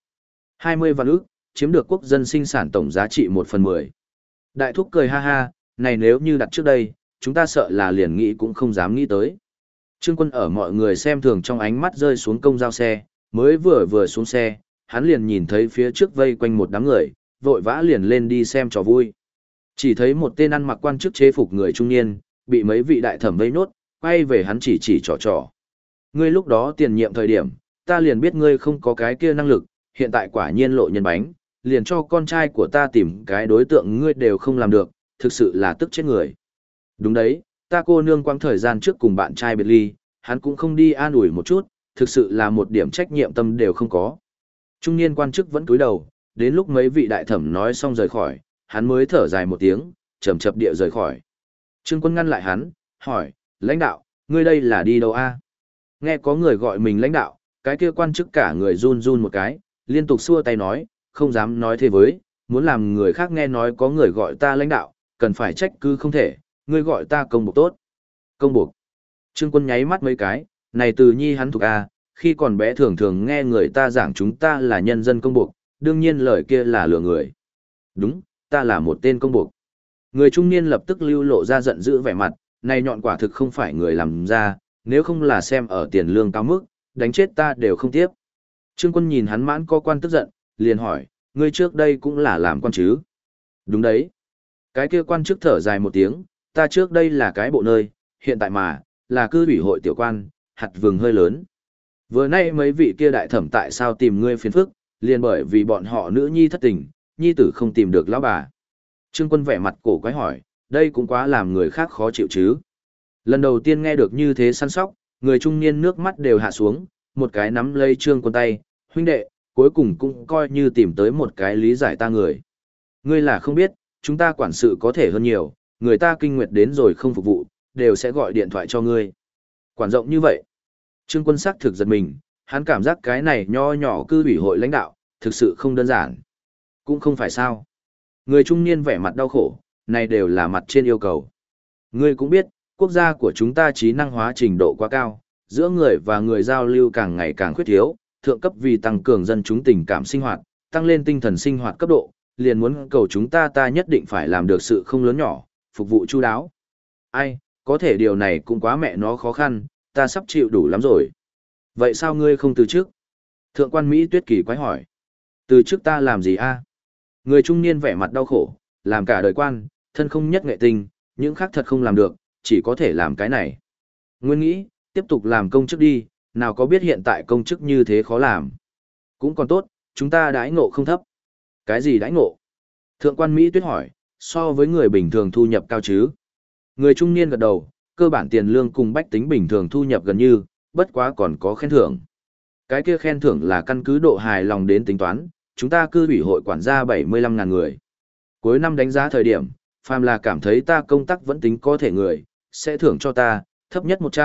20 vạn ức, chiếm được quốc dân sinh sản tổng giá trị 1/10. Đại thúc cười ha ha, này nếu như đặt trước đây, chúng ta sợ là liền nghĩ cũng không dám nghĩ tới. Trương Quân ở mọi người xem thường trong ánh mắt rơi xuống công giao xe, mới vừa xuống xe, hắn liền nhìn thấy phía trước vây quanh một đám người, vội vã liền lên đi xem trò vui. Chỉ thấy một tên ăn mặc quan chức chế phục người trung niên, bị mấy vị đại thẩm vây nốt, quay về hắn chỉ trò. Ngươi lúc đó tiền nhiệm thời điểm, ta liền biết ngươi không có cái kia năng lực, hiện tại quả nhiên lộ nhân bánh, liền cho con trai của ta tìm cái đối tượng ngươi đều không làm được, thực sự là tức chết người. Đúng đấy, ta cô nương quãng thời gian trước cùng bạn trai biệt ly, hắn cũng không đi an ủi một chút, thực sự là một điểm trách nhiệm tâm đều không có. Trung niên quan chức vẫn cúi đầu, đến lúc mấy vị đại thẩm nói xong rời khỏi, hắn mới thở dài một tiếng, chậm chậm địa rời khỏi. Trương Quân ngăn lại hắn, hỏi, lãnh đạo, ngươi đây là đi đâu a? Nghe có người gọi mình lãnh đạo, cái kia quan chức cả người run run một cái, liên tục xua tay nói, không dám nói thế với, muốn làm người khác nghe nói có người gọi ta lãnh đạo, cần phải trách cứ không thể, ngươi gọi ta công buộc tốt. Công buộc. Trương Quân nháy mắt mấy cái, này từ nhi hắn thuộc A, khi còn bé thường thường nghe người ta giảng chúng ta là nhân dân công buộc, đương nhiên lời kia là lừa người. Đúng, ta là một tên công buộc. Người trung niên lập tức lưu lộ ra giận dữ vẻ mặt, này nhọn quả thực không phải người làm ra, nếu không là xem ở tiền lương cao mức, đánh chết ta đều không tiếp. Trương Quân nhìn hắn mãn có quan tức giận, liền hỏi, ngươi trước đây cũng là làm quan chứ? Đúng đấy. Cái kia quan chức thở dài một tiếng, ta trước đây là cái bộ nơi, hiện tại mà, là cư ủy hội tiểu quan, hạt vừng hơi lớn. Vừa nay mấy vị kia đại thẩm tại sao tìm ngươi phiền phức, liền bởi vì bọn họ nữ nhi thất tình, nhi tử không tìm được lão bà. Trương Quân vẻ mặt cổ quái hỏi, đây cũng quá làm người khác khó chịu chứ. Lần đầu tiên nghe được như thế săn sóc, người trung niên nước mắt đều hạ xuống, một cái nắm lấy Trương Quân tay, huynh đệ, cuối cùng cũng coi như tìm tới một cái lý giải ta người. Ngươi là không biết, chúng ta quản sự có thể hơn nhiều, người ta kinh nguyệt đến rồi không phục vụ, đều sẽ gọi điện thoại cho ngươi. Quản rộng như vậy. Trương Quân sắc thực giật mình, hắn cảm giác cái này nho nhỏ cư ủy hội lãnh đạo, thực sự không đơn giản. Cũng không phải sao. Người trung niên vẻ mặt đau khổ, này đều là mặt trên yêu cầu. Ngươi cũng biết, quốc gia của chúng ta trí năng hóa trình độ quá cao, giữa người và người giao lưu càng ngày càng khuyết thiếu, thượng cấp vì tăng cường dân chúng tình cảm sinh hoạt, tăng lên tinh thần sinh hoạt cấp độ, liền muốn cầu chúng ta nhất định phải làm được sự không lớn nhỏ, phục vụ chu đáo. Ai, có thể điều này cũng quá mẹ nó khó khăn, ta sắp chịu đủ lắm rồi. Vậy sao ngươi không từ trước? Thượng quan Mỹ Tuyết kỳ quái hỏi. Từ trước ta làm gì a? Người trung niên vẻ mặt đau khổ, làm cả đời quan, thân không nhất nghệ tinh, những khác thật không làm được, chỉ có thể làm cái này. Nguyên nghĩ, tiếp tục làm công chức đi, nào có biết hiện tại công chức như thế khó làm. Cũng còn tốt, chúng ta đãi ngộ không thấp. Cái gì đãi ngộ? Thượng quan Mỹ Tuyết hỏi, so với người bình thường thu nhập cao chứ? Người trung niên gật đầu, cơ bản tiền lương cùng bách tính bình thường thu nhập gần như, bất quá còn có khen thưởng. Cái kia khen thưởng là căn cứ độ hài lòng đến tính toán, chúng ta cư ủy hội quản gia 75.000 người. Cuối năm đánh giá thời điểm, phàm là cảm thấy ta công tác vẫn tính có thể người, sẽ thưởng cho ta, thấp nhất 100,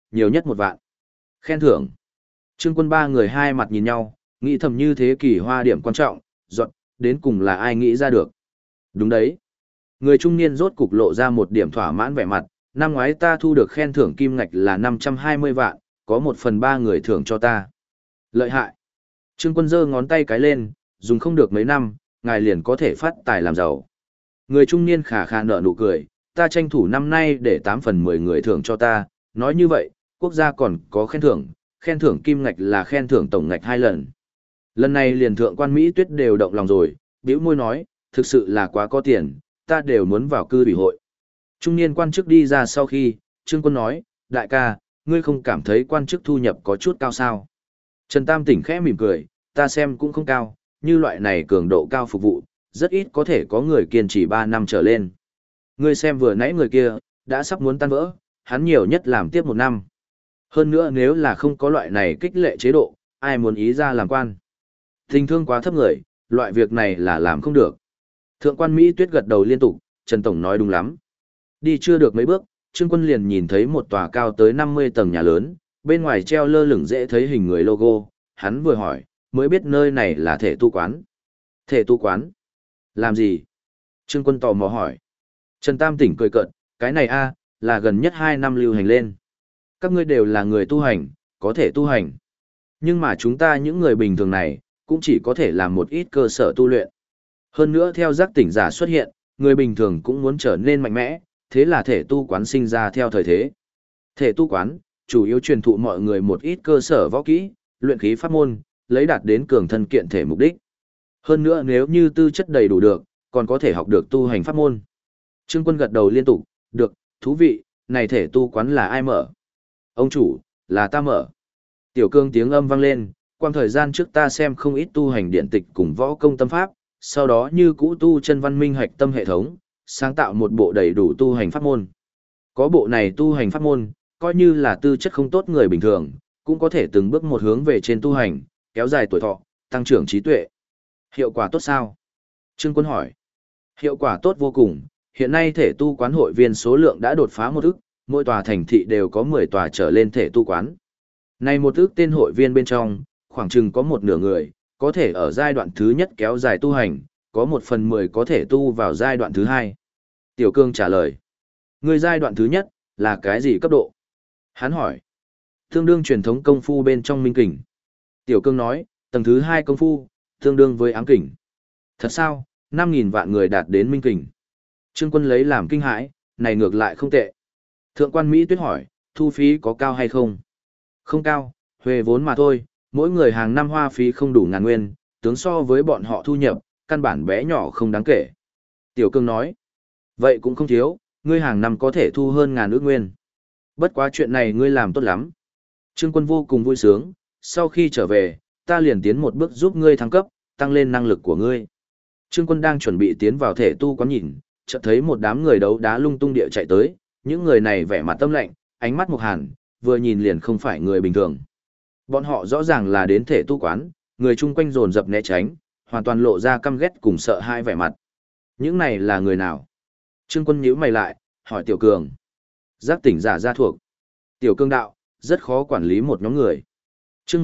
nhiều nhất 1 vạn. Khen thưởng. Trương Quân ba người hai mặt nhìn nhau, nghĩ thầm như thế kỳ hoa điểm quan trọng, dọn, đến cùng là ai nghĩ ra được. Đúng đấy. Người trung niên rốt cục lộ ra một điểm thỏa mãn vẻ mặt, năm ngoái ta thu được khen thưởng kim ngạch là 520 vạn, có 1/3 người thưởng cho ta. Lợi hại. Trương Quân giơ ngón tay cái lên, dùng không được mấy năm, ngài liền có thể phát tài làm giàu. Người trung niên khả khả nở nụ cười, ta tranh thủ năm nay để 8/10 người thưởng cho ta, nói như vậy, quốc gia còn có khen thưởng kim ngạch là khen thưởng tổng ngạch 2 lần. Lần này liền thượng quan Mỹ Tuyết đều động lòng rồi, bĩu môi nói, thực sự là quá có tiền, ta đều muốn vào cư ủy hội. Trung niên quan chức đi ra sau khi, Trương Quân nói, đại ca, ngươi không cảm thấy quan chức thu nhập có chút cao sao? Trần Tam Tỉnh khẽ mỉm cười, ta xem cũng không cao, như loại này cường độ cao phục vụ, rất ít có thể có người kiên trì 3 năm trở lên. Ngươi xem vừa nãy người kia, đã sắp muốn tan vỡ, hắn nhiều nhất làm tiếp 1 năm. Hơn nữa nếu là không có loại này kích lệ chế độ, ai muốn ý ra làm quan. Tình thương quá thấp người, loại việc này là làm không được. Thượng quan Mỹ Tuyết gật đầu liên tục, Trần Tổng nói đúng lắm. Đi chưa được mấy bước, Trương Quân liền nhìn thấy một tòa cao tới 50 tầng nhà lớn, bên ngoài treo lơ lửng dễ thấy hình người logo, hắn vừa hỏi, mới biết nơi này là thể tu quán. Thể tu quán? Làm gì? Trương Quân tò mò hỏi. Trần Tam Tỉnh cười cợt, cái này là gần nhất 2 năm lưu hành lên. Các ngươi đều là người tu hành, có thể tu hành. Nhưng mà chúng ta những người bình thường này, cũng chỉ có thể làm một ít cơ sở tu luyện. Hơn nữa theo giác tỉnh giả xuất hiện, người bình thường cũng muốn trở nên mạnh mẽ, thế là thể tu quán sinh ra theo thời thế. Thể tu quán, chủ yếu truyền thụ mọi người một ít cơ sở võ kỹ, luyện khí pháp môn, lấy đạt đến cường thân kiện thể mục đích. Hơn nữa nếu như tư chất đầy đủ được, còn có thể học được tu hành pháp môn. Trương Quân gật đầu liên tục, được, thú vị, này thể tu quán là ai mở? Ông chủ, là ta mở. Tiểu Cương tiếng âm vang lên, quang thời gian trước ta xem không ít tu hành điện tịch cùng võ công tâm pháp, sau đó như cũ tu chân văn minh hạch tâm hệ thống, sáng tạo một bộ đầy đủ tu hành pháp môn. Có bộ này tu hành pháp môn, coi như là tư chất không tốt người bình thường, cũng có thể từng bước một hướng về trên tu hành, kéo dài tuổi thọ, tăng trưởng trí tuệ. Hiệu quả tốt sao? Trương Quân hỏi. Hiệu quả tốt vô cùng, hiện nay thể tu quán hội viên số lượng đã đột phá 1 ức, mỗi tòa thành thị đều có 10 tòa trở lên thể tu quán. Này 1 ức tên hội viên bên trong, khoảng chừng có 1/2 người, có thể ở giai đoạn thứ nhất kéo dài tu hành, có 1/10 có thể tu vào giai đoạn thứ hai. Tiểu Cương trả lời. Người giai đoạn thứ nhất, là cái gì cấp độ? Hắn hỏi. Tương đương truyền thống công phu bên trong minh kình. Tiểu Cương nói, tầng thứ 2 công phu, tương đương với ám kình. Thật sao, 5.000 vạn người đạt đến minh kình. Trương Quân lấy làm kinh hãi, này ngược lại không tệ. Thượng quan Mỹ Tuyết hỏi, thu phí có cao hay không? Không cao, huề vốn mà thôi, mỗi người hàng năm hoa phí không đủ ngàn nguyên, tướng so với bọn họ thu nhập, căn bản bé nhỏ không đáng kể. Tiểu Cương nói, vậy cũng không thiếu, ngươi hàng năm có thể thu hơn 1000 ước nguyên. Bất quá chuyện này ngươi làm tốt lắm. Trương Quân vô cùng vui sướng, sau khi trở về, ta liền tiến một bước giúp ngươi thăng cấp, tăng lên năng lực của ngươi. Trương Quân đang chuẩn bị tiến vào thể tu quán nhìn, chợt thấy một đám người đấu đá lung tung địa chạy tới, những người này vẻ mặt tâm lạnh, ánh mắt mục hàn, vừa nhìn liền không phải người bình thường. Bọn họ rõ ràng là đến thể tu quán, người chung quanh dồn dập né tránh, hoàn toàn lộ ra căm ghét cùng sợ hãi vẻ mặt. Những này là người nào? Trương Quân nhíu mày lại, hỏi Tiểu Cường. Giác tỉnh giả gia thuộc. Tiểu Cường đạo, rất khó quản lý một nhóm người. Chương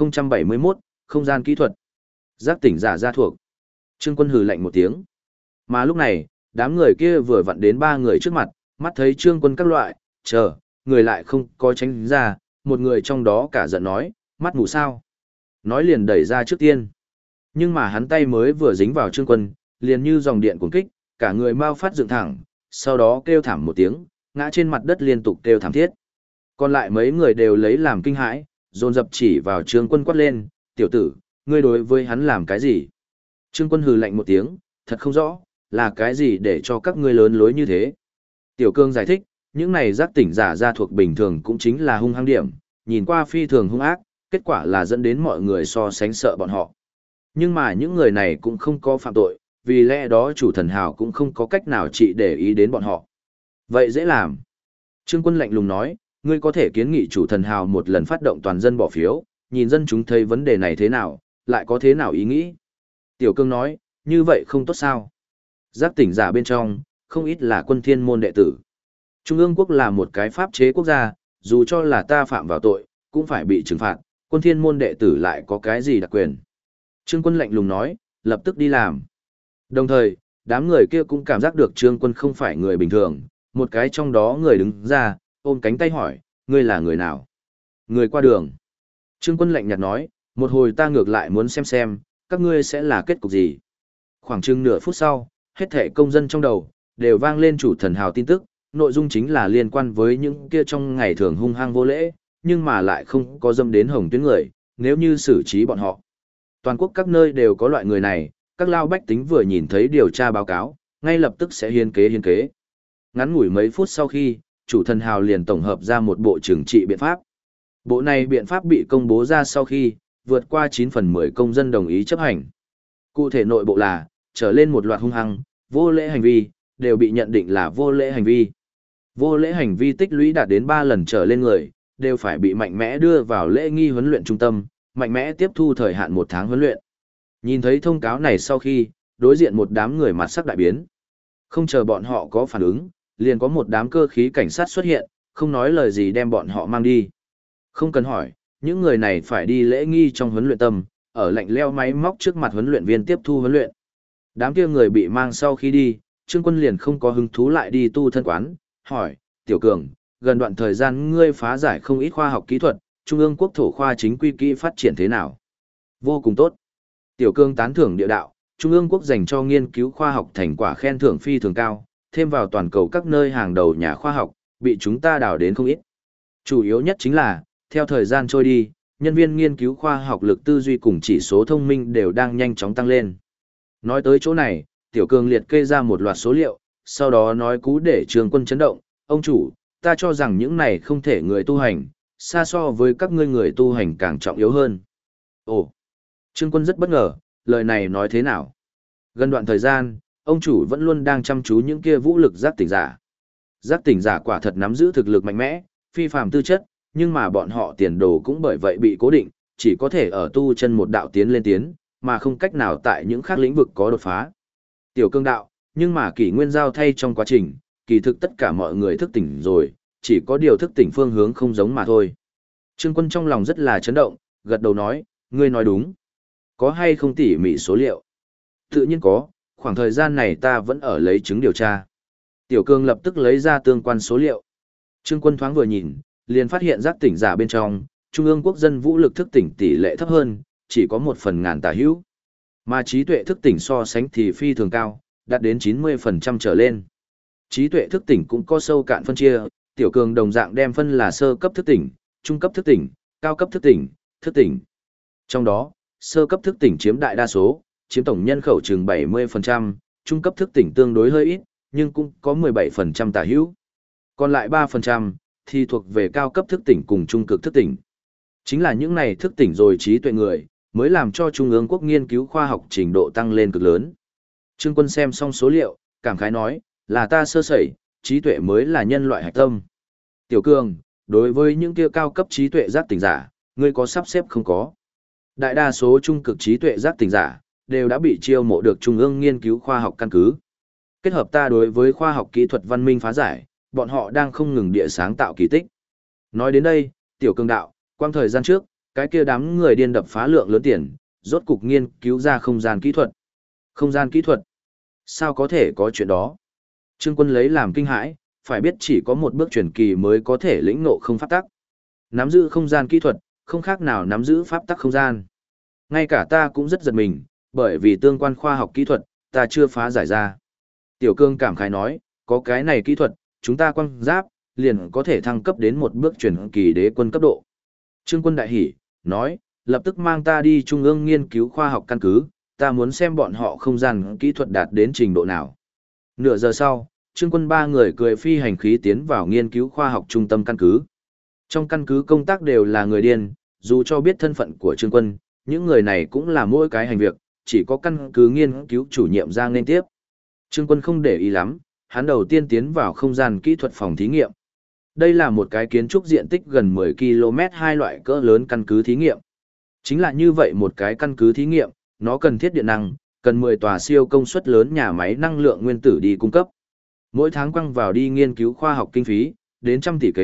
1071, không gian kỹ thuật. Giác tỉnh giả gia thuộc. Trương Quân hừ lạnh một tiếng. Mà lúc này, đám người kia vừa vặn đến 3 người trước mặt, mắt thấy Trương Quân các loại, chờ, người lại không có tránh ra, một người trong đó cả giận nói, mắt mù sao. Nói liền đẩy ra trước tiên. Nhưng mà hắn tay mới vừa dính vào Trương Quân, liền như dòng điện cuồng kích, cả người mau phát dựng thẳng, sau đó kêu thảm một tiếng, ngã trên mặt đất liên tục kêu thảm thiết. Còn lại mấy người đều lấy làm kinh hãi, dồn dập chỉ vào Trương Quân quát lên, tiểu tử, ngươi đối với hắn làm cái gì? Trương Quân hừ lạnh một tiếng, thật không rõ, là cái gì để cho các ngươi lớn lối như thế? Tiểu Cương giải thích, những này giác tỉnh giả gia thuộc bình thường cũng chính là hung hăng điểm, nhìn qua phi thường hung ác, kết quả là dẫn đến mọi người so sánh sợ bọn họ. Nhưng mà những người này cũng không có phạm tội, vì lẽ đó chủ thần hào cũng không có cách nào trị để ý đến bọn họ. Vậy dễ làm. Trương Quân lạnh lùng nói, ngươi có thể kiến nghị chủ thần hào một lần phát động toàn dân bỏ phiếu, nhìn dân chúng thấy vấn đề này thế nào, lại có thế nào ý nghĩ. Tiểu Cương nói, như vậy không tốt sao. Giác tỉnh giả bên trong, không ít là quân thiên môn đệ tử. Trung ương quốc là một cái pháp chế quốc gia, dù cho là ta phạm vào tội, cũng phải bị trừng phạt, quân thiên môn đệ tử lại có cái gì đặc quyền. Trương Quân lạnh lùng nói, lập tức đi làm. Đồng thời, đám người kia cũng cảm giác được Trương Quân không phải người bình thường, một cái trong đó người đứng ra, ôm cánh tay hỏi, ngươi là người nào? Người qua đường. Trương Quân lạnh nhạt nói, một hồi ta ngược lại muốn xem, các ngươi sẽ là kết cục gì. Khoảng chừng nửa phút sau, hết thảy công dân trong đầu, đều vang lên chủ thần hào tin tức, nội dung chính là liên quan với những kia trong ngày thường hung hăng vô lễ, nhưng mà lại không có dâm đến hồng tuyến người, nếu như xử trí bọn họ. Toàn quốc các nơi đều có loại người này, các lao bách tính vừa nhìn thấy điều tra báo cáo, ngay lập tức sẽ hiến kế. Ngắn ngủi mấy phút sau khi, chủ thần hào liền tổng hợp ra một bộ trừng trị biện pháp. Bộ này biện pháp bị công bố ra sau khi, vượt qua 9 phần 10 công dân đồng ý chấp hành. Cụ thể nội bộ là, trở lên một loạt hung hăng, vô lễ hành vi, đều bị nhận định là vô lễ hành vi. Vô lễ hành vi tích lũy đạt đến 3 lần trở lên người, đều phải bị mạnh mẽ đưa vào lễ nghi huấn luyện trung tâm, mạnh mẽ tiếp thu thời hạn 1 tháng huấn luyện. Nhìn thấy thông cáo này sau khi, đối diện một đám người mặt sắc đại biến. Không chờ bọn họ có phản ứng, liền có một đám cơ khí cảnh sát xuất hiện, không nói lời gì đem bọn họ mang đi. Không cần hỏi, những người này phải đi lễ nghi trong huấn luyện tâm, ở lạnh leo máy móc trước mặt huấn luyện viên tiếp thu huấn luyện. Đám kia người bị mang sau khi đi, Trương Quân liền không có hứng thú lại đi tu thân quán, hỏi, Tiểu Cường, gần đoạn thời gian ngươi phá giải không ít khoa học kỹ thuật, Trung ương quốc thổ khoa chính quy kỹ phát triển thế nào? Vô cùng tốt. Tiểu Cường tán thưởng địa đạo, Trung ương quốc dành cho nghiên cứu khoa học thành quả khen thưởng phi thường cao, thêm vào toàn cầu các nơi hàng đầu nhà khoa học, bị chúng ta đào đến không ít. Chủ yếu nhất chính là, theo thời gian trôi đi, nhân viên nghiên cứu khoa học lực tư duy cùng chỉ số thông minh đều đang nhanh chóng tăng lên. Nói tới chỗ này, Tiểu Cường liệt kê ra một loạt số liệu, sau đó nói cú để Trương Quân chấn động, ông chủ, ta cho rằng những này không thể người tu hành, xa so với các ngươi người tu hành càng trọng yếu hơn. Ồ, Trương Quân rất bất ngờ, lời này nói thế nào? Gần đoạn thời gian, ông chủ vẫn luôn đang chăm chú những kia vũ lực giác tỉnh giả. Giác tỉnh giả quả thật nắm giữ thực lực mạnh mẽ, phi phàm tư chất, nhưng mà bọn họ tiền đồ cũng bởi vậy bị cố định, chỉ có thể ở tu chân một đạo tiến lên tiến, mà không cách nào tại những khác lĩnh vực có đột phá. Tiểu Cương đạo, nhưng mà kỷ nguyên giao thay trong quá trình, kỳ thực tất cả mọi người thức tỉnh rồi, chỉ có điều thức tỉnh phương hướng không giống mà thôi. Trương Quân trong lòng rất là chấn động, gật đầu nói, ngươi nói đúng. Có hay không tỉ mỉ số liệu? Tự nhiên có, khoảng thời gian này ta vẫn ở lấy chứng điều tra. Tiểu Cương lập tức lấy ra tương quan số liệu. Trương Quân thoáng vừa nhìn, liền phát hiện giác tỉnh giả bên trong, Trung ương quốc dân vũ lực thức tỉnh tỷ lệ thấp hơn, chỉ có 1/1000 tả hữu. Mà trí tuệ thức tỉnh so sánh thì phi thường cao, đạt đến 90% trở lên. Trí tuệ thức tỉnh cũng có sâu cạn phân chia, Tiểu Cường đồng dạng đem phân là sơ cấp thức tỉnh, trung cấp thức tỉnh, cao cấp thức tỉnh, thức tỉnh. Trong đó, sơ cấp thức tỉnh chiếm đại đa số, chiếm tổng nhân khẩu chừng 70%, trung cấp thức tỉnh tương đối hơi ít, nhưng cũng có 17% tả hữu. Còn lại 3% thì thuộc về cao cấp thức tỉnh cùng trung cực thức tỉnh. Chính là những này thức tỉnh rồi trí tuệ người, mới làm cho Trung ương quốc nghiên cứu khoa học trình độ tăng lên cực lớn. Trương Quân xem xong số liệu, cảm khái nói, là ta sơ sẩy, trí tuệ mới là nhân loại hạch tâm. Tiểu Cường, đối với những kia cao cấp trí tuệ giác tỉnh giả, ngươi có sắp xếp không có? Đại đa số trung cực trí tuệ giác tỉnh giả, đều đã bị chiêu mộ được Trung ương nghiên cứu khoa học căn cứ. Kết hợp ta đối với khoa học kỹ thuật văn minh phá giải, bọn họ đang không ngừng địa sáng tạo kỳ tích. Nói đến đây, Tiểu Cường đạo, quang thời gian trước, cái kia đám người điên đập phá lượng lớn tiền, rốt cục nghiên cứu ra không gian kỹ thuật. Không gian kỹ thuật? Sao có thể có chuyện đó? Trương Quân lấy làm kinh hãi, phải biết chỉ có một bước truyền kỳ mới có thể lĩnh ngộ không pháp tắc. Nắm giữ không gian kỹ thuật, không khác nào nắm giữ pháp tắc không gian. Ngay cả ta cũng rất giật mình, bởi vì tương quan khoa học kỹ thuật, ta chưa phá giải ra. Tiểu Cương cảm khái nói, có cái này kỹ thuật, chúng ta quăng giáp, liền có thể thăng cấp đến một bước truyền kỳ đế quân cấp độ. Trương Quân đại hỉ, nói, lập tức mang ta đi Trung ương nghiên cứu khoa học căn cứ, ta muốn xem bọn họ không gian kỹ thuật đạt đến trình độ nào. Nửa giờ sau, Trương Quân ba người cười phi hành khí tiến vào nghiên cứu khoa học trung tâm căn cứ. Trong căn cứ công tác đều là người điên, dù cho biết thân phận của Trương Quân, những người này cũng là mỗi cái hành việc, chỉ có căn cứ nghiên cứu chủ nhiệm ra nên tiếp. Trương Quân không để ý lắm, hắn đầu tiên tiến vào không gian kỹ thuật phòng thí nghiệm. Đây là một cái kiến trúc diện tích gần 10 km hai loại cỡ lớn căn cứ thí nghiệm. Chính là như vậy một cái căn cứ thí nghiệm, nó cần thiết điện năng, cần 10 tòa siêu công suất lớn nhà máy năng lượng nguyên tử đi cung cấp. Mỗi tháng quăng vào đi nghiên cứu khoa học kinh phí, đến trăm tỷ kế,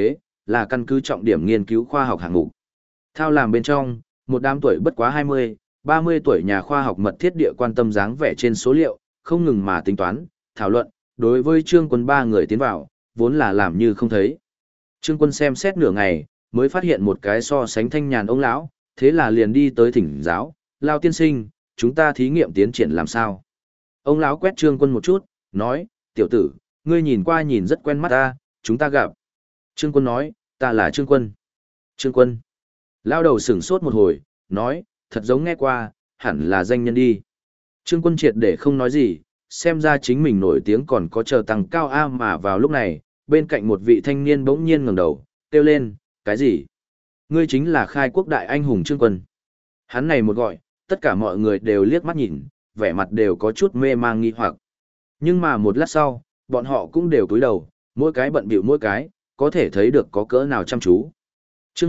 là căn cứ trọng điểm nghiên cứu khoa học hạng mục. Thao làm bên trong, một đám tuổi bất quá 20, 30 tuổi nhà khoa học mật thiết địa quan tâm dáng vẻ trên số liệu, không ngừng mà tính toán, thảo luận, đối với Trương Quân ba người tiến vào, vốn là làm như không thấy. Trương Quân xem xét nửa ngày, mới phát hiện một cái so sánh thanh nhàn ông lão, thế là liền đi tới thỉnh giáo, Lao tiên sinh, chúng ta thí nghiệm tiến triển làm sao? Ông lão quét Trương Quân một chút, nói, tiểu tử, ngươi nhìn qua nhìn rất quen mắt ta, chúng ta gặp. Trương Quân nói, ta là Trương Quân. Trương Quân. Lao đầu sửng sốt một hồi, nói, thật giống nghe qua, hẳn là danh nhân đi. Trương Quân triệt để không nói gì, xem ra chính mình nổi tiếng còn có chờ tăng cao A mà vào lúc này, bên cạnh một vị thanh niên bỗng nhiên ngẩng đầu, kêu lên, cái gì? Ngươi chính là khai quốc đại anh hùng Trương Quân. Hắn này một gọi, tất cả mọi người đều liếc mắt nhìn, vẻ mặt đều có chút mê mang nghi hoặc. Nhưng mà một lát sau, bọn họ cũng đều cúi đầu, mỗi cái bận bịu mỗi cái, có thể thấy được có cỡ nào chăm chú. Chương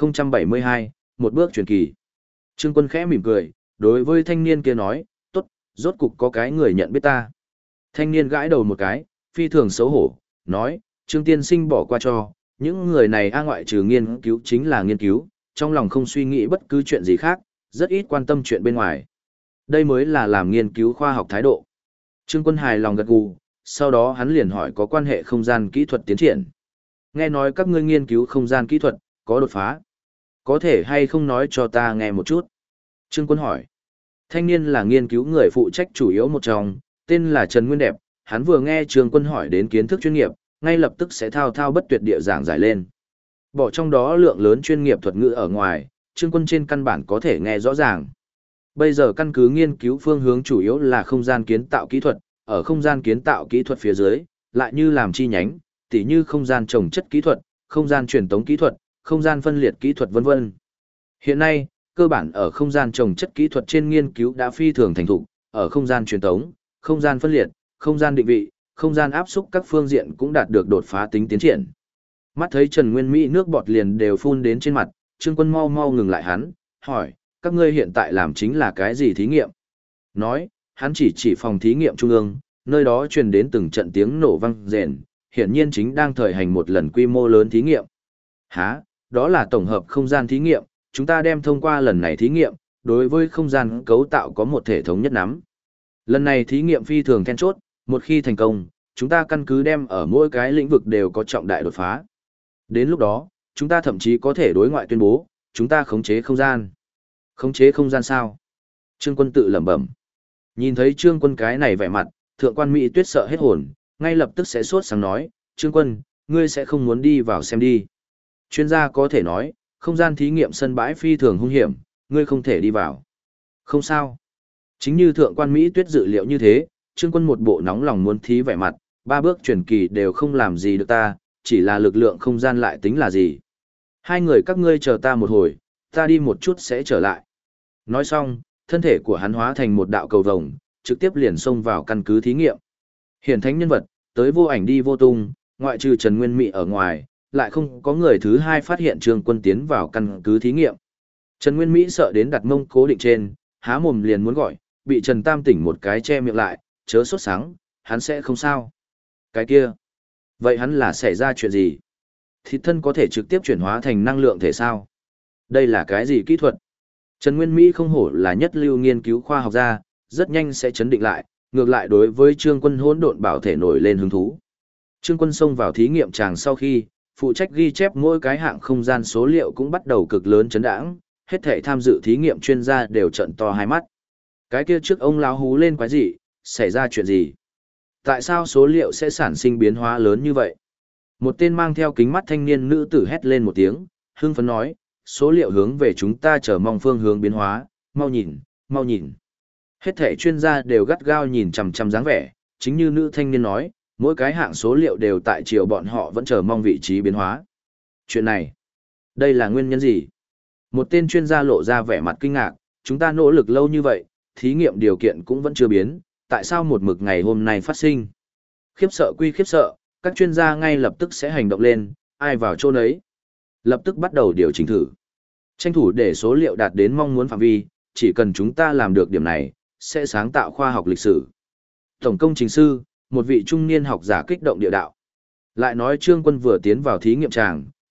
1072, một bước truyền kỳ. Trương Quân khẽ mỉm cười, đối với thanh niên kia nói, tốt, rốt cục có cái người nhận biết ta. Thanh niên gãi đầu một cái, phi thường xấu hổ, nói, Trương tiên sinh bỏ qua cho, những người này ngoại trừ nghiên cứu chính là nghiên cứu, trong lòng không suy nghĩ bất cứ chuyện gì khác, rất ít quan tâm chuyện bên ngoài. Đây mới là làm nghiên cứu khoa học thái độ. Trương Quân hài lòng gật gù, sau đó hắn liền hỏi có quan hệ không gian kỹ thuật tiến triển. Nghe nói các ngươi nghiên cứu không gian kỹ thuật, có đột phá. Có thể hay không nói cho ta nghe một chút? Trương Quân hỏi. Thanh niên là nghiên cứu người phụ trách chủ yếu một trong, tên là Trần Nguyên Đẹp, hắn vừa nghe Trương Quân hỏi đến kiến thức chuyên nghiệp, ngay lập tức sẽ thao thao bất tuyệt địa giảng giải lên. Bỏ trong đó lượng lớn chuyên nghiệp thuật ngữ ở ngoài, Trương Quân trên căn bản có thể nghe rõ ràng. Bây giờ căn cứ nghiên cứu phương hướng chủ yếu là không gian kiến tạo kỹ thuật, ở không gian kiến tạo kỹ thuật phía dưới, lại như làm chi nhánh, tỉ như không gian trồng chất kỹ thuật, không gian truyền tống kỹ thuật, không gian phân liệt kỹ thuật vân vân. Hiện nay, cơ bản ở không gian trồng chất kỹ thuật trên nghiên cứu đã phi thường thành thục, ở không gian truyền tống, không gian phân liệt, không gian định vị, không gian áp xúc các phương diện cũng đạt được đột phá tính tiến triển. Mắt thấy Trần Nguyên Mỹ nước bọt liền đều phun đến trên mặt, Trương Quân mau mau ngừng lại hắn, hỏi, các ngươi hiện tại làm chính là cái gì thí nghiệm? Nói, hắn chỉ phòng thí nghiệm trung ương, nơi đó truyền đến từng trận tiếng nổ vang rền, hiển nhiên chính đang thời hành một lần quy mô lớn thí nghiệm. Hả, đó là tổng hợp không gian thí nghiệm, chúng ta đem thông qua lần này thí nghiệm, đối với không gian cấu tạo có một thể thống nhất nắm. Lần này thí nghiệm phi thường then chốt, một khi thành công, chúng ta căn cứ đem ở mỗi cái lĩnh vực đều có trọng đại đột phá. Đến lúc đó, chúng ta thậm chí có thể đối ngoại tuyên bố, chúng ta khống chế không gian. Khống chế không gian sao? Trương Quân tự lẩm bẩm. Nhìn thấy Trương Quân cái này vẻ mặt, thượng quan Mỹ Tuyết sợ hết hồn, ngay lập tức sẽ sốt sáng nói, Trương Quân, ngươi sẽ không muốn đi vào xem đi. Chuyên gia có thể nói, không gian thí nghiệm sân bãi phi thường hung hiểm, ngươi không thể đi vào. Không sao. Chính như thượng quan Mỹ Tuyết dự liệu như thế, Trương Quân một bộ nóng lòng muốn thí vẻ mặt, ba bước truyền kỳ đều không làm gì được ta, chỉ là lực lượng không gian lại tính là gì. Hai người các ngươi chờ ta một hồi, ta đi một chút sẽ trở lại. Nói xong, thân thể của hắn hóa thành một đạo cầu vồng, trực tiếp liền xông vào căn cứ thí nghiệm. Hiển thánh nhân vật, tới vô ảnh đi vô tung, ngoại trừ Trần Nguyên Mị ở ngoài, lại không có người thứ hai phát hiện Trương Quân tiến vào căn cứ thí nghiệm. Trần Nguyên Mỹ sợ đến đặt mông cố định trên, há mồm liền muốn gọi, bị Trần Tam tỉnh một cái che miệng lại, chớ sốt sáng, hắn sẽ không sao. Cái kia, vậy hắn là xảy ra chuyện gì? Thịt thân có thể trực tiếp chuyển hóa thành năng lượng thể sao? Đây là cái gì kỹ thuật? Trần Nguyên Mỹ không hổ là nhất lưu nghiên cứu khoa học gia, rất nhanh sẽ chấn định lại, ngược lại đối với Trương Quân hỗn độn bảo thể nổi lên hứng thú. Trương Quân xông vào thí nghiệm tràng sau khi, phụ trách ghi chép mỗi cái hạng không gian số liệu cũng bắt đầu cực lớn chấn đãng, hết thảy tham dự thí nghiệm chuyên gia đều trợn to hai mắt. Cái kia trước ông lão hú lên quái gì, xảy ra chuyện gì? Tại sao số liệu sẽ sản sinh biến hóa lớn như vậy? Một tên mang theo kính mắt thanh niên nữ tử hét lên một tiếng, hưng phấn nói, số liệu hướng về chúng ta chờ mong phương hướng biến hóa, mau nhìn, mau nhìn. Hết thảy chuyên gia đều gắt gao nhìn chằm chằm dáng vẻ, chính như nữ thanh niên nói, mỗi cái hạng số liệu đều tại chiều bọn họ vẫn chờ mong vị trí biến hóa. Chuyện này, đây là nguyên nhân gì? Một tên chuyên gia lộ ra vẻ mặt kinh ngạc, chúng ta nỗ lực lâu như vậy, thí nghiệm điều kiện cũng vẫn chưa biến, tại sao một mực ngày hôm nay phát sinh? Khiếp sợ quy khiếp sợ, các chuyên gia ngay lập tức sẽ hành động lên, ai vào chỗ nấy. Lập tức bắt đầu điều chỉnh thử. Tranh thủ để số liệu đạt đến mong muốn phạm vi, chỉ cần chúng ta làm được điểm này, sẽ sáng tạo khoa học lịch sử. Tổng công trình sư, một vị trung niên học giả kích động địa đạo. Lại nói Trương Quân vừa tiến vào thí nghiệm tràng,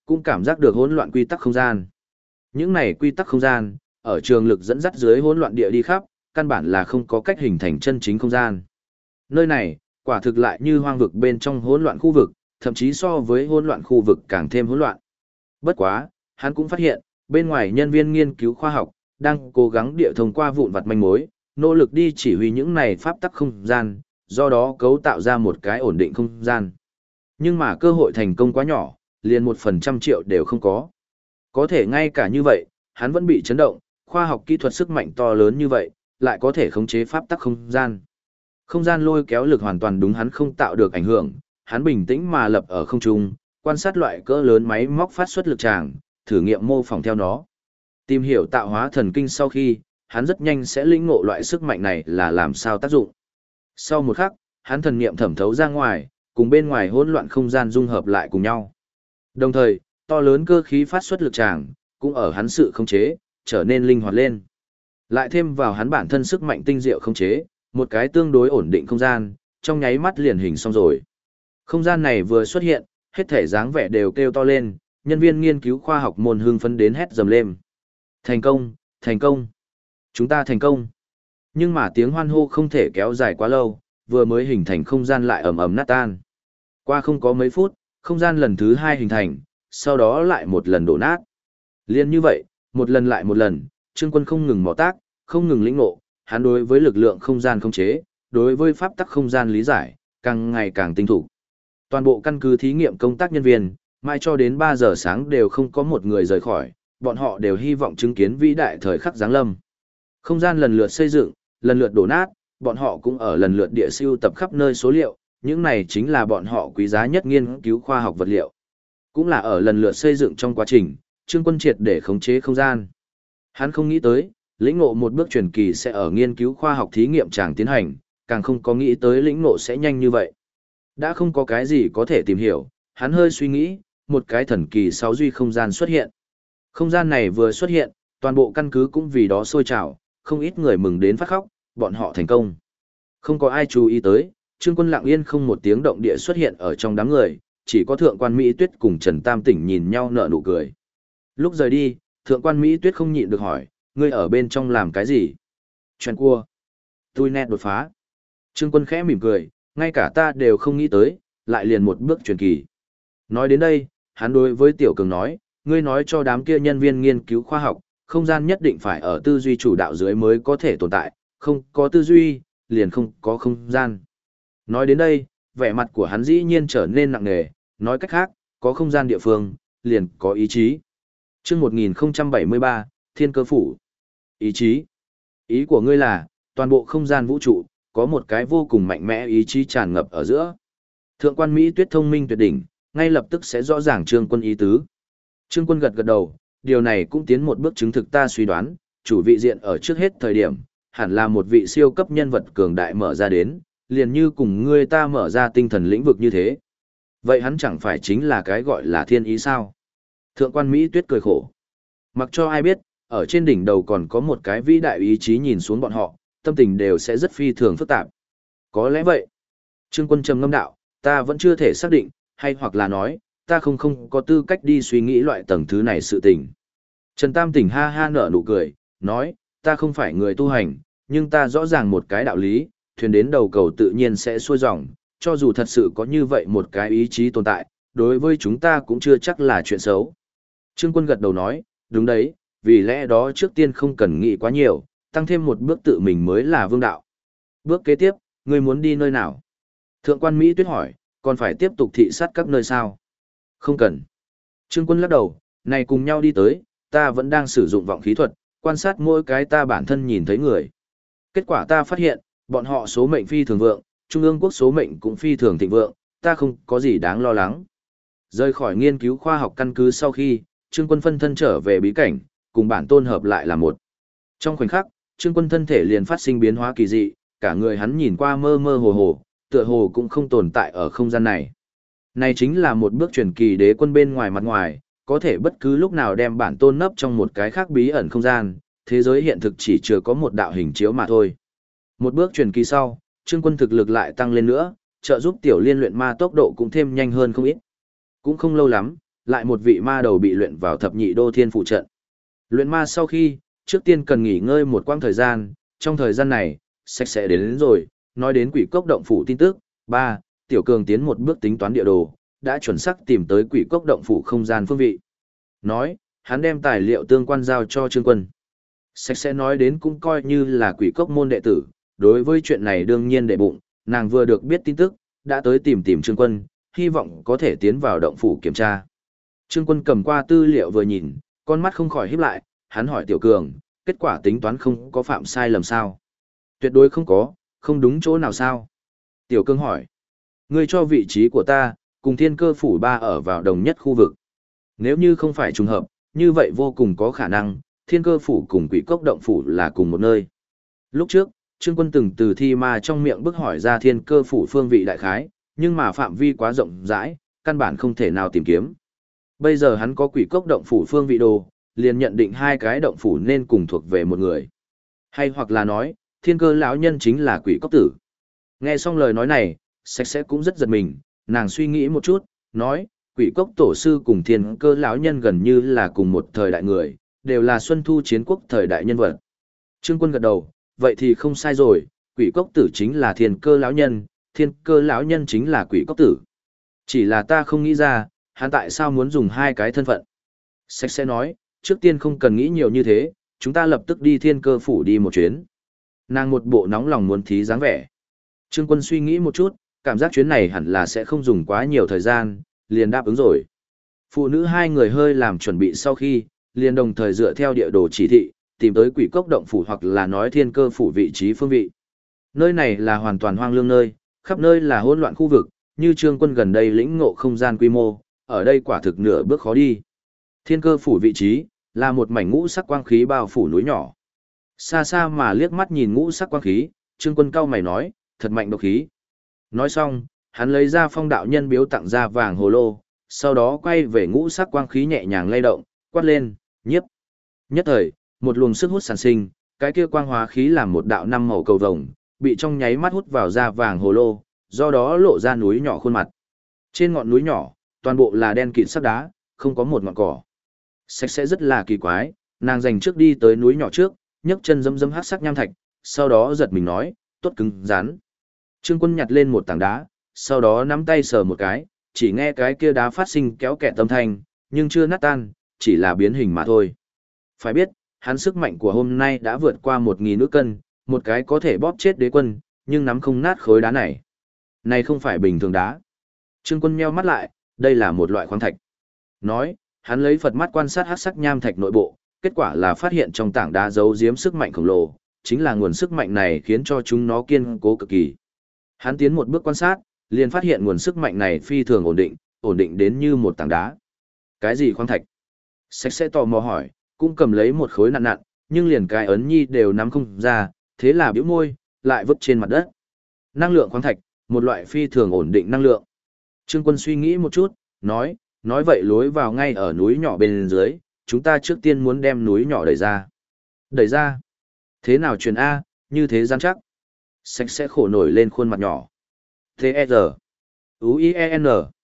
cũng cảm giác được hỗn loạn quy tắc không gian. Những này quy tắc không gian, ở trường lực dẫn dắt dưới hỗn loạn địa đi khắp, căn bản là không có cách hình thành chân chính không gian. Nơi này, quả thực lại như hoang vực bên trong hỗn loạn khu vực, thậm chí so với hỗn loạn khu vực càng thêm hỗn loạn. Bất quá, hắn cũng phát hiện, bên ngoài nhân viên nghiên cứu khoa học, đang cố gắng địa thông qua vụn vặt manh mối, nỗ lực đi chỉ huy những này pháp tắc không gian, do đó cấu tạo ra một cái ổn định không gian. Nhưng mà cơ hội thành công quá nhỏ, liền 1/100.000.000 đều không có. Có thể ngay cả như vậy, hắn vẫn bị chấn động, khoa học kỹ thuật sức mạnh to lớn như vậy, lại có thể khống chế pháp tắc không gian. Không gian lôi kéo lực hoàn toàn đúng hắn không tạo được ảnh hưởng, hắn bình tĩnh mà lập ở không trung, quan sát loại cỡ lớn máy móc phát xuất lực tràng, thử nghiệm mô phỏng theo nó. Tìm hiểu tạo hóa thần kinh sau khi, hắn rất nhanh sẽ lĩnh ngộ loại sức mạnh này là làm sao tác dụng. Sau một khắc, hắn thần niệm thẩm thấu ra ngoài, cùng bên ngoài hỗn loạn không gian dung hợp lại cùng nhau. Đồng thời, to lớn cơ khí phát xuất lực tràng, cũng ở hắn sự khống chế, trở nên linh hoạt lên. Lại thêm vào hắn bản thân sức mạnh tinh diệu khống chế, một cái tương đối ổn định không gian, trong nháy mắt liền hình xong rồi. Không gian này vừa xuất hiện, hết thể dáng vẻ đều kêu to lên, nhân viên nghiên cứu khoa học môn hưng phấn đến hét dầm lên. Thành công, thành công. Chúng ta thành công. Nhưng mà tiếng hoan hô không thể kéo dài quá lâu, vừa mới hình thành không gian lại ầm ầm nát tan. Qua không có mấy phút, không gian lần thứ 2 hình thành, sau đó lại một lần đổ nát. Liên như vậy, một lần lại một lần, Trương Quân không ngừng mò tác, không ngừng lĩnh ngộ, hắn đối với lực lượng không gian khống chế, đối với pháp tắc không gian lý giải, càng ngày càng tinh thủ. Toàn bộ căn cứ thí nghiệm công tác nhân viên, mai cho đến 3 giờ sáng đều không có một người rời khỏi, bọn họ đều hy vọng chứng kiến vĩ đại thời khắc giáng lâm. Không gian lần lượt xây dựng, lần lượt đổ nát, bọn họ cũng ở lần lượt địa siêu tập khắp nơi số liệu, những này chính là bọn họ quý giá nhất nghiên cứu khoa học vật liệu. Cũng là ở lần lượt xây dựng trong quá trình, Trương Quân triệt để khống chế không gian. Hắn không nghĩ tới, lĩnh ngộ một bước truyền kỳ sẽ ở nghiên cứu khoa học thí nghiệm tràng tiến hành, càng không có nghĩ tới lĩnh ngộ sẽ nhanh như vậy. Đã không có cái gì có thể tìm hiểu, hắn hơi suy nghĩ, một cái thần kỳ 6 duy không gian xuất hiện. Không gian này vừa xuất hiện, toàn bộ căn cứ cũng vì đó sôi trào, không ít người mừng đến phát khóc, bọn họ thành công. Không có ai chú ý tới, Trương Quân lặng yên không một tiếng động địa xuất hiện ở trong đám người, chỉ có thượng quan Mỹ Tuyết cùng Trần Tam Tỉnh nhìn nhau nở nụ cười. Lúc rời đi, thượng quan Mỹ Tuyết không nhịn được hỏi, ngươi ở bên trong làm cái gì? Chuyện cua. Tôi nét đột phá. Trương Quân khẽ mỉm cười, ngay cả ta đều không nghĩ tới, lại liền một bước truyền kỳ. Nói đến đây, hắn đối với Tiểu Cường nói, ngươi nói cho đám kia nhân viên nghiên cứu khoa học, không gian nhất định phải ở tư duy chủ đạo dưới mới có thể tồn tại, không có tư duy, liền không có không gian. Nói đến đây, vẻ mặt của hắn dĩ nhiên trở nên nặng nề, nói cách khác, có không gian địa phương, liền có ý chí. Chương 1073, Thiên Cơ Phủ. Ý chí. Ý của ngươi là, toàn bộ không gian vũ trụ, có một cái vô cùng mạnh mẽ ý chí tràn ngập ở giữa. Thượng quan Mỹ Tuyết thông minh tuyệt đỉnh, ngay lập tức sẽ rõ ràng Trương Quân ý tứ. Trương Quân gật gật đầu, điều này cũng tiến một bước chứng thực ta suy đoán, chủ vị diện ở trước hết thời điểm, hẳn là một vị siêu cấp nhân vật cường đại mở ra đến, liền như cùng ngươi ta mở ra tinh thần lĩnh vực như thế. Vậy hắn chẳng phải chính là cái gọi là thiên ý sao? Thượng quan Mỹ Tuyết cười khổ. Mặc cho ai biết, ở trên đỉnh đầu còn có một cái vĩ đại ý chí nhìn xuống bọn họ, tâm tình đều sẽ rất phi thường phức tạp. Có lẽ vậy. Trương Quân trầm ngâm đạo, ta vẫn chưa thể xác định, hay hoặc là nói, ta không có tư cách đi suy nghĩ loại tầng thứ này sự tình. Trần Tam Tỉnh ha ha nở nụ cười, nói, ta không phải người tu hành, nhưng ta rõ ràng một cái đạo lý, thuyền đến đầu cầu tự nhiên sẽ xuôi dòng, cho dù thật sự có như vậy một cái ý chí tồn tại, đối với chúng ta cũng chưa chắc là chuyện xấu. Trương Quân gật đầu nói, đúng đấy, vì lẽ đó trước tiên không cần nghĩ quá nhiều, tăng thêm một bước tự mình mới là vương đạo. Bước kế tiếp, ngươi muốn đi nơi nào? Thượng quan Mỹ Tuyết hỏi, còn phải tiếp tục thị sát các nơi sao? Không cần. Trương Quân lắc đầu, này cùng nhau đi tới, ta vẫn đang sử dụng vọng khí thuật, quan sát mỗi cái ta bản thân nhìn thấy người. Kết quả ta phát hiện, bọn họ số mệnh phi thường vượng, Trung ương quốc số mệnh cũng phi thường thịnh vượng, ta không có gì đáng lo lắng. Rời khỏi nghiên cứu khoa học căn cứ sau khi, Trương Quân phân thân trở về bí cảnh, cùng bản tôn hợp lại là một. Trong khoảnh khắc, Trương Quân thân thể liền phát sinh biến hóa kỳ dị, cả người hắn nhìn qua mơ mơ hồ hồ, tựa hồ cũng không tồn tại ở không gian này. Này chính là một bước truyền kỳ đế quân bên ngoài mặt ngoài, có thể bất cứ lúc nào đem bản tôn nấp trong một cái khác bí ẩn không gian, thế giới hiện thực chỉ chưa có một đạo hình chiếu mà thôi. Một bước truyền kỳ sau, Trương Quân thực lực lại tăng lên nữa, trợ giúp tiểu liên luyện ma tốc độ cũng thêm nhanh hơn không ít. Cũng không lâu lắm, lại một vị ma đầu bị luyện vào thập nhị đô thiên phụ trận. Luyện ma sau khi, trước tiên cần nghỉ ngơi một quãng thời gian, trong thời gian này, sạch sẽ đến rồi, nói đến quỷ cốc động phủ tin tức. 3. Tiểu Cường tiến một bước tính toán địa đồ, đã chuẩn xác tìm tới quỷ cốc động phủ không gian phương vị. Nói, hắn đem tài liệu tương quan giao cho Trương Quân. Sạch sẽ nói đến cũng coi như là quỷ cốc môn đệ tử, đối với chuyện này đương nhiên đệ bụng, nàng vừa được biết tin tức, đã tới tìm Trương Quân, hy vọng có thể tiến vào động phủ kiểm tra. Trương Quân cầm qua tư liệu vừa nhìn, con mắt không khỏi híp lại, hắn hỏi Tiểu Cường, kết quả tính toán không có phạm sai lầm sao? Tuyệt đối không có, không đúng chỗ nào sao? Tiểu Cường hỏi, ngươi cho vị trí của ta, cùng Thiên Cơ phủ 3 ở vào đồng nhất khu vực. Nếu như không phải trùng hợp, như vậy vô cùng có khả năng, Thiên Cơ phủ cùng Quỷ Cốc động phủ là cùng một nơi. Lúc trước, Trương Quân từng từ thi ma trong miệng bức hỏi ra Thiên Cơ phủ phương vị đại khái, nhưng mà phạm vi quá rộng rãi, căn bản không thể nào tìm kiếm. Bây giờ hắn có Quỷ Cốc động phủ phương vị đồ, liền nhận định hai cái động phủ nên cùng thuộc về một người. Hay hoặc là nói, Thiên Cơ lão nhân chính là Quỷ Cốc tử. Nghe xong lời nói này, Sạch sẽ cũng rất giật mình, nàng suy nghĩ một chút, nói, Quỷ Cốc tổ sư cùng Thiên Cơ lão nhân gần như là cùng một thời đại người, đều là Xuân Thu chiến quốc thời đại nhân vật. Trương Quân gật đầu, vậy thì không sai rồi, Quỷ Cốc tử chính là Thiên Cơ lão nhân, Thiên Cơ lão nhân chính là Quỷ Cốc tử. Chỉ là ta không nghĩ ra, hắn tại sao muốn dùng hai cái thân phận. Sạch sẽ nói, trước tiên không cần nghĩ nhiều như thế, chúng ta lập tức đi Thiên Cơ phủ đi một chuyến. Nàng một bộ nóng lòng muốn thí dáng vẻ. Trương Quân suy nghĩ một chút, cảm giác chuyến này hẳn là sẽ không dùng quá nhiều thời gian, liền đáp ứng rồi. Phụ nữ hai người hơi làm chuẩn bị sau khi, liền đồng thời dựa theo địa đồ chỉ thị, tìm tới Quỷ Cốc động phủ hoặc là nói Thiên Cơ phủ vị trí phương vị. Nơi này là hoàn toàn hoang lương nơi, khắp nơi là hỗn loạn khu vực, như Trương Quân gần đây lĩnh ngộ không gian quy mô, ở đây quả thực nửa bước khó đi. Thiên Cơ phủ vị trí là một mảnh ngũ sắc quang khí bao phủ núi nhỏ. Xa xa mà liếc mắt nhìn ngũ sắc quang khí, Trương Quân cau mày nói, thật mạnh độc khí. Nói xong, hắn lấy ra phong đạo nhân biếu tặng ra vàng hồ lô, sau đó quay về ngũ sắc quang khí nhẹ nhàng lay động, quát lên, nhiếp. Nhất thời, một luồng sức hút sản sinh, cái kia quang hóa khí làm một đạo năm màu cầu vồng, bị trong nháy mắt hút vào da vàng hồ lô, do đó lộ ra núi nhỏ khuôn mặt. Trên ngọn núi nhỏ, toàn bộ là đen kịt sắc đá, không có một ngọn cỏ. Sạch sẽ rất là kỳ quái, nàng dành trước đi tới núi nhỏ trước, nhấc chân dẫm dẫm hắc sắc nham thạch, sau đó giật mình nói, tốt cứng rắn. Trương Quân nhặt lên một tảng đá, sau đó nắm tay sờ một cái, chỉ nghe cái kia đá phát sinh kéo kẹt âm thanh, nhưng chưa nát tan, chỉ là biến hình mà thôi. Phải biết, hắn sức mạnh của hôm nay đã vượt qua 1.000 ức cân, một cái có thể bóp chết đế quân, nhưng nắm không nát khối đá này. Này không phải bình thường đá. Trương Quân nheo mắt lại, đây là một loại khoáng thạch. Nói, hắn lấy Phật mắt quan sát hắc sắc nham thạch nội bộ, kết quả là phát hiện trong tảng đá giấu giếm sức mạnh khổng lồ, chính là nguồn sức mạnh này khiến cho chúng nó kiên cố cực kỳ. Hắn tiến một bước quan sát, liền phát hiện nguồn sức mạnh này phi thường ổn định đến như một tảng đá. Cái gì khoáng thạch? Sạch sẽ tò mò hỏi, cũng cầm lấy một khối nặn nặn, nhưng liền cái ấn nhi đều nắm không ra, thế là bĩu môi, lại vứt trên mặt đất. Năng lượng khoáng thạch, một loại phi thường ổn định năng lượng. Trương Quân suy nghĩ một chút, nói vậy lối vào ngay ở núi nhỏ bên dưới, chúng ta trước tiên muốn đem núi nhỏ đẩy ra. Đẩy ra? Thế nào truyền A, như thế gian chắc. Sạch sẽ khổ nổi lên khuôn mặt nhỏ. T-E-R. U-I-E-N.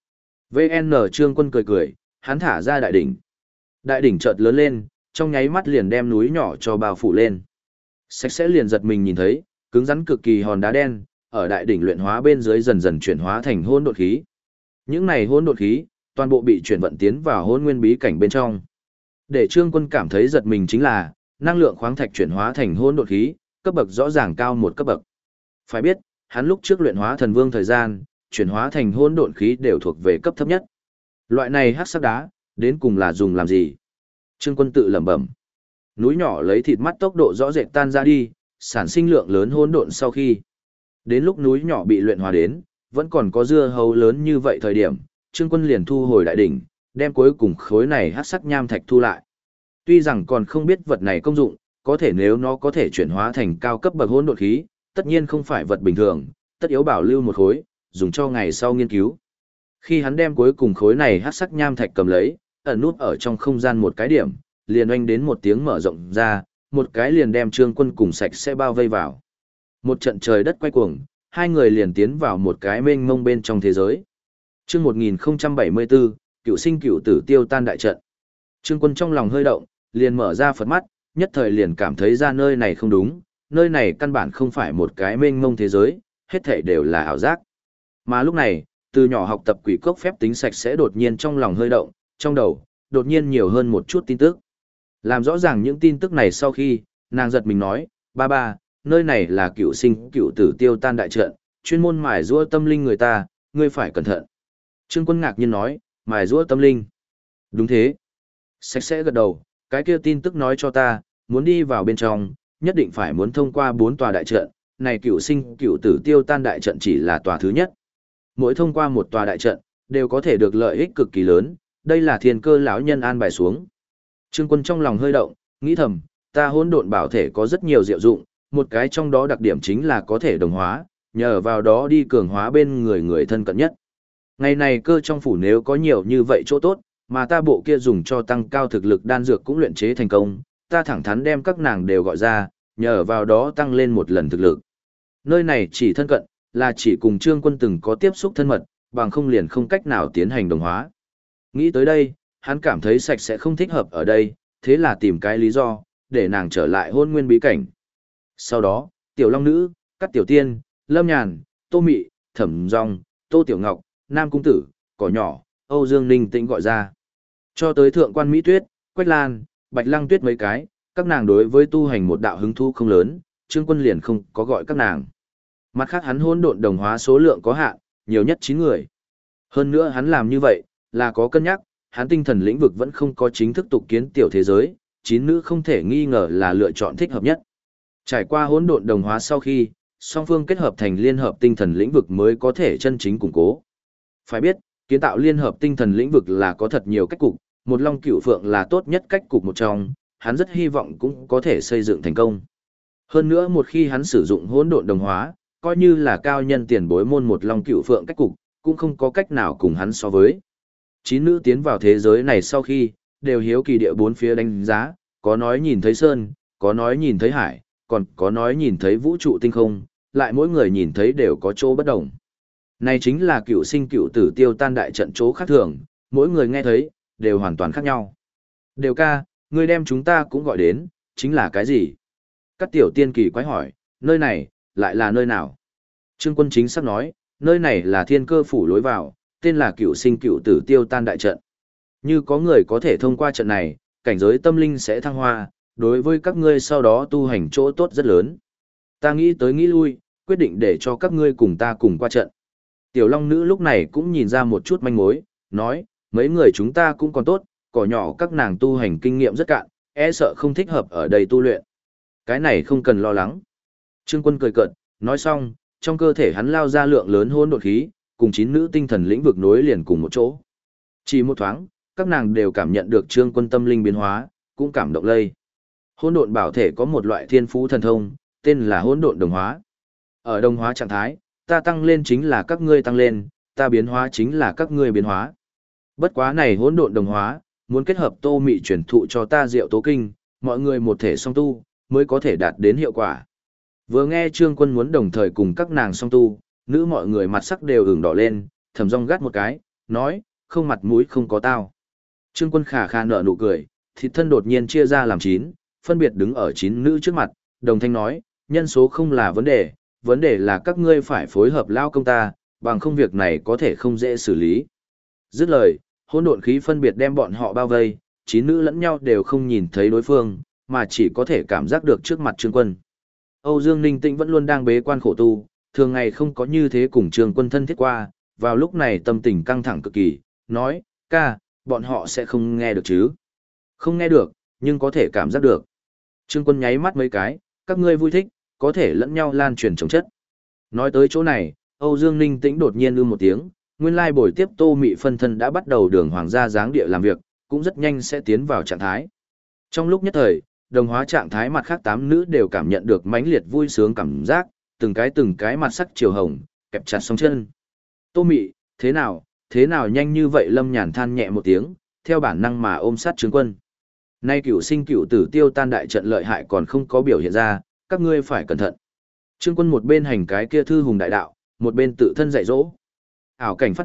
V-N. Trương Quân cười, hắn thả ra đại đỉnh. Đại đỉnh chợt lớn lên, trong nháy mắt liền đem núi nhỏ cho bao phủ lên. Sạch sẽ liền giật mình nhìn thấy, cứng rắn cực kỳ hòn đá đen, ở đại đỉnh luyện hóa bên dưới dần dần chuyển hóa thành hỗn độn khí. Những này hỗn độn khí, toàn bộ bị chuyển vận tiến vào hỗn nguyên bí cảnh bên trong. Để Trương Quân cảm thấy giật mình chính là, năng lượng khoáng thạch chuyển hóa thành hỗn độn khí, cấp bậc rõ ràng cao một cấp bậc. Phải biết, hắn lúc trước luyện hóa thần vương thời gian, chuyển hóa thành hỗn độn khí đều thuộc về cấp thấp nhất. Loại này hắc sắc đá, đến cùng là dùng làm gì? Trương Quân tự lẩm bẩm. Núi nhỏ lấy thịt mắt tốc độ rõ rệt tan ra đi, sản sinh lượng lớn hỗn độn sau khi. Đến lúc núi nhỏ bị luyện hóa đến, vẫn còn có dưa hấu lớn như vậy thời điểm, Trương Quân liền thu hồi đại đỉnh, đem cuối cùng khối này hắc sắc nham thạch thu lại. Tuy rằng còn không biết vật này công dụng, có thể nếu nó có thể chuyển hóa thành cao cấp bậc hỗn độn khí, tất nhiên không phải vật bình thường, tất yếu bảo lưu một khối, dùng cho ngày sau nghiên cứu. Khi hắn đem cuối cùng khối này hắc sắc nham thạch cầm lấy, ẩn nút ở trong không gian một cái điểm, liền oanh đến một tiếng mở rộng ra, một cái liền đem Trương Quân cùng sạch sẽ bao vây vào. Một trận trời đất quay cuồng, hai người liền tiến vào một cái mênh mông bên trong thế giới. Chương 1074, cựu sinh cựu tử tiêu tan đại trận. Trương Quân trong lòng hơi động, liền mở ra Phật mắt, nhất thời liền cảm thấy ra nơi này không đúng, nơi này căn bản không phải một cái mênh mông thế giới, hết thảy đều là ảo giác. Mà lúc này, từ nhỏ học tập quỷ cốc phép tính sạch sẽ đột nhiên trong lòng hơi động, trong đầu, đột nhiên nhiều hơn một chút tin tức. Làm rõ ràng những tin tức này sau khi, nàng giật mình nói, ba ba, nơi này là cựu sinh cựu tử tiêu tan đại trận, chuyên môn mài giũa tâm linh người ta, ngươi phải cẩn thận. Trương Quân ngạc nhiên nói, mài giũa tâm linh. Đúng thế. Sạch sẽ gật đầu, cái kia tin tức nói cho ta, muốn đi vào bên trong, nhất định phải muốn thông qua 4 tòa đại trận, này cựu sinh cựu tử tiêu tan đại trận chỉ là tòa thứ nhất. Mỗi thông qua một tòa đại trận, đều có thể được lợi ích cực kỳ lớn, đây là thiên cơ lão nhân an bài xuống. Trương Quân trong lòng hơi động, nghĩ thầm, ta hỗn độn bảo thể có rất nhiều diệu dụng, một cái trong đó đặc điểm chính là có thể đồng hóa, nhờ vào đó đi cường hóa bên người người thân cận nhất. Ngày này cơ trong phủ nếu có nhiều như vậy chỗ tốt, mà ta bộ kia dùng cho tăng cao thực lực đan dược cũng luyện chế thành công, ta thẳng thắn đem các nàng đều gọi ra, nhờ vào đó tăng lên một lần thực lực. Nơi này chỉ thân cận, là chỉ cùng Trương Quân từng có tiếp xúc thân mật, bằng không liền không cách nào tiến hành đồng hóa. Nghĩ tới đây, hắn cảm thấy sạch sẽ không thích hợp ở đây, thế là tìm cái lý do, để nàng trở lại hôn nguyên bí cảnh. Sau đó, Tiểu Long Nữ, Cát Tiểu Tiên, Lâm Nhàn, Tô Mị, Thẩm Dung, Tô Tiểu Ngọc, Nam Cung Tử, Cỏ Nhỏ, Âu Dương Ninh Tĩnh gọi ra. Cho tới Thượng quan Mỹ Tuyết, Quách Lan, Bạch Lăng Tuyết mấy cái, các nàng đối với tu hành một đạo hứng thú không lớn, Trương Quân liền không có gọi các nàng. Mặt khác hắn hỗn độn đồng hóa số lượng có hạn, nhiều nhất 9 người. Hơn nữa hắn làm như vậy, là có cân nhắc, hắn tinh thần lĩnh vực vẫn không có chính thức tục kiến tiểu thế giới, 9 nữ không thể nghi ngờ là lựa chọn thích hợp nhất. Trải qua hỗn độn đồng hóa sau khi, song phương kết hợp thành liên hợp tinh thần lĩnh vực mới có thể chân chính củng cố. Phải biết, kiến tạo liên hợp tinh thần lĩnh vực là có thật nhiều cách cục, một long cửu phượng là tốt nhất cách cục một trong, hắn rất hy vọng cũng có thể xây dựng thành công. Hơn nữa một khi hắn sử dụng hỗn độn đồng hóa, coi như là cao nhân tiền bối môn một long cửu phượng cách cục, cũng không có cách nào cùng hắn so với. 9 nữ tiến vào thế giới này sau khi, đều hiếu kỳ địa bốn phía đánh giá, có nói nhìn thấy sơn, có nói nhìn thấy hải, còn có nói nhìn thấy vũ trụ tinh không, lại mỗi người nhìn thấy đều có chỗ bất đồng. Này chính là cựu sinh cựu tử tiêu tan đại trận chỗ khác thường, mỗi người nghe thấy, đều hoàn toàn khác nhau. Đều ca, ngươi đem chúng ta cũng gọi đến, chính là cái gì? Các tiểu tiên kỳ quái hỏi, nơi này, lại là nơi nào? Trương Quân chính xác nói, nơi này là thiên cơ phủ lối vào, tên là cựu sinh cựu tử tiêu tan đại trận. Như có người có thể thông qua trận này, cảnh giới tâm linh sẽ thăng hoa, đối với các ngươi sau đó tu hành chỗ tốt rất lớn. Ta nghĩ tới nghĩ lui, quyết định để cho các ngươi cùng ta cùng qua trận. Tiểu Long Nữ lúc này cũng nhìn ra một chút manh mối, nói, mấy người chúng ta cũng còn tốt, cỏ nhỏ các nàng tu hành kinh nghiệm rất cạn, e sợ không thích hợp ở đây tu luyện. Cái này không cần lo lắng. Trương Quân cười cợt, nói xong, trong cơ thể hắn lao ra lượng lớn hỗn độn khí, cùng 9 nữ tinh thần lĩnh vực nối liền cùng một chỗ. Chỉ một thoáng, các nàng đều cảm nhận được Trương Quân tâm linh biến hóa, cũng cảm động lây. Hỗn độn bảo thể có một loại thiên phú thần thông, tên là hỗn độn đồng hóa. Ở đồng hóa trạng thái, ta tăng lên chính là các ngươi tăng lên, ta biến hóa chính là các ngươi biến hóa. Bất quá này hỗn độn đồng hóa, muốn kết hợp Tô Mị truyền thụ cho ta Diệu Tố Kinh, mọi người một thể song tu, mới có thể đạt đến hiệu quả. Vừa nghe Trương Quân muốn đồng thời cùng các nàng song tu, nữ mọi người mặt sắc đều ửng đỏ lên, Thẩm Dung gắt một cái, nói, không mặt mũi không có tao. Trương Quân khà khà nở nụ cười, thịt thân đột nhiên chia ra làm 9, phân biệt đứng ở 9 nữ trước mặt, đồng thanh nói, nhân số không là vấn đề là các ngươi phải phối hợp lao công ta, bằng không việc này có thể không dễ xử lý. Dứt lời, hỗn độn khí phân biệt đem bọn họ bao vây, 9 nữ lẫn nhau đều không nhìn thấy đối phương, mà chỉ có thể cảm giác được trước mặt Trương Quân. Âu Dương Ninh Tĩnh vẫn luôn đang bế quan khổ tu, thường ngày không có như thế cùng Trương Quân thân thiết qua, vào lúc này tâm tình căng thẳng cực kỳ, nói, ca, bọn họ sẽ không nghe được chứ? Không nghe được, nhưng có thể cảm giác được. Trương Quân nháy mắt mấy cái, các ngươi vui thích, có thể lẫn nhau lan truyền chống chất. Nói tới chỗ này, Âu Dương Ninh Tĩnh đột nhiên một tiếng, nguyên lai buổi tiếp Tô Mị phân thân đã bắt đầu đường hoàng gia dáng địa làm việc, cũng rất nhanh sẽ tiến vào trạng thái. Trong lúc nhất thời, đồng hóa trạng thái mặt khác 8 nữ đều cảm nhận được mãnh liệt vui sướng cảm giác, từng cái mặt sắc chiều hồng, kẹp chặt song chân. Tô Mị, thế nào nhanh như vậy? Lâm Nhàn than nhẹ một tiếng, theo bản năng mà ôm sát Trương Quân. Nay cửu sinh cửu tử tiêu tan đại trận lợi hại còn không có biểu hiện ra, các ngươi phải cẩn thận. Trương Quân một bên hành cái kia thư hùng đại đạo, một bên tự thân dạy dỗ. Ảo cảnh phát động,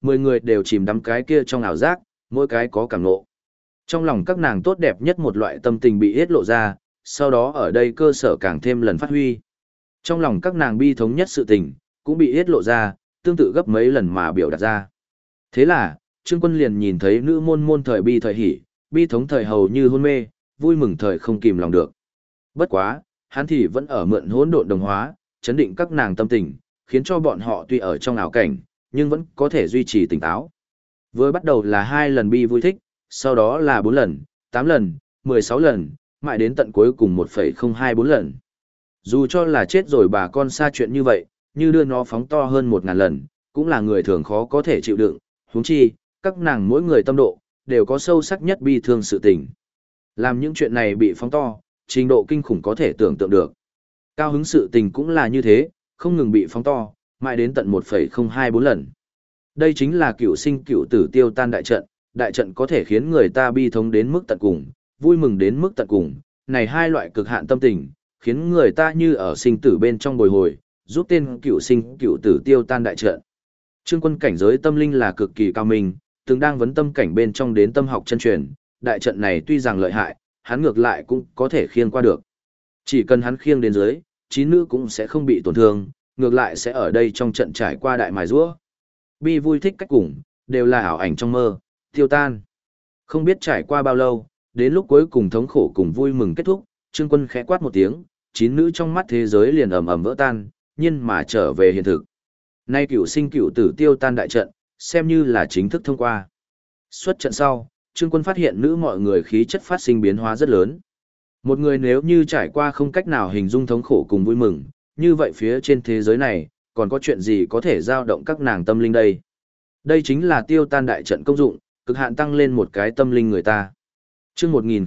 10 người đều chìm đắm cái kia trong ảo giác, mỗi cái có cảm ngộ. Trong lòng các nàng tốt đẹp nhất một loại tâm tình bị tiết lộ ra, sau đó ở đây cơ sở càng thêm lần phát huy. Trong lòng các nàng bi thống nhất sự tình, cũng bị tiết lộ ra, tương tự gấp mấy lần mà biểu đạt ra. Thế là, Trương Quân liền nhìn thấy nữ môn môn thời bi thời hỉ, bi thống thời hầu như hôn mê, vui mừng thời không kìm lòng được. Bất quá, hắn thì vẫn ở mượn hỗn độn đồng hóa, chấn định các nàng tâm tình, khiến cho bọn họ tuy ở trong ảo cảnh, nhưng vẫn có thể duy trì tỉnh táo. Vừa bắt đầu là 2 lần bi vui thích, sau đó là 4 lần, 8 lần, 16 lần, mãi đến tận cuối cùng 1,024 lần. Dù cho là chết rồi bà con xa chuyện như vậy, như đưa nó phóng to hơn 1.000 lần, cũng là người thường khó có thể chịu đựng, huống chi, các nàng mỗi người tâm độ, đều có sâu sắc nhất bi thương sự tình. Làm những chuyện này bị phóng to, trình độ kinh khủng có thể tưởng tượng được. Cao hứng sự tình cũng là như thế, không ngừng bị phóng to, mãi đến tận 1,024 lần. Đây chính là cựu sinh cựu tử tiêu tan đại trận có thể khiến người ta bi thống đến mức tận cùng, vui mừng đến mức tận cùng. Này hai loại cực hạn tâm tình, khiến người ta như ở sinh tử bên trong bồi hồi, giúp tên cựu sinh cựu tử tiêu tan đại trận. Trương Quân cảnh giới tâm linh là cực kỳ cao minh, từng đang vấn tâm cảnh bên trong đến tâm học chân truyền, đại trận này tuy rằng lợi hại, hắn ngược lại cũng có thể khiêng qua được. Chỉ cần hắn khiêng đến dưới, 9 nữ cũng sẽ không bị tổn thương, ngược lại sẽ ở đây trong trận trải qua đại mài giũa. Bi vui thích cách cùng, đều là ảo ảnh trong mơ, tiêu tan. Không biết trải qua bao lâu, đến lúc cuối cùng thống khổ cùng vui mừng kết thúc, Trương Quân khẽ quát một tiếng, 9 nữ trong mắt thế giới liền ầm ầm vỡ tan, nhiên mà trở về hiện thực. Nay cửu sinh cửu tử tiêu tan đại trận, xem như là chính thức thông qua. Xuất trận sau, Trương Quân phát hiện nữ mọi người khí chất phát sinh biến hóa rất lớn. Một người nếu như trải qua không cách nào hình dung thống khổ cùng vui mừng, như vậy phía trên thế giới này, còn có chuyện gì có thể dao động các nàng tâm linh đây? Đây chính là tiêu tan đại trận công dụng, cực hạn tăng lên một cái tâm linh người ta. Chương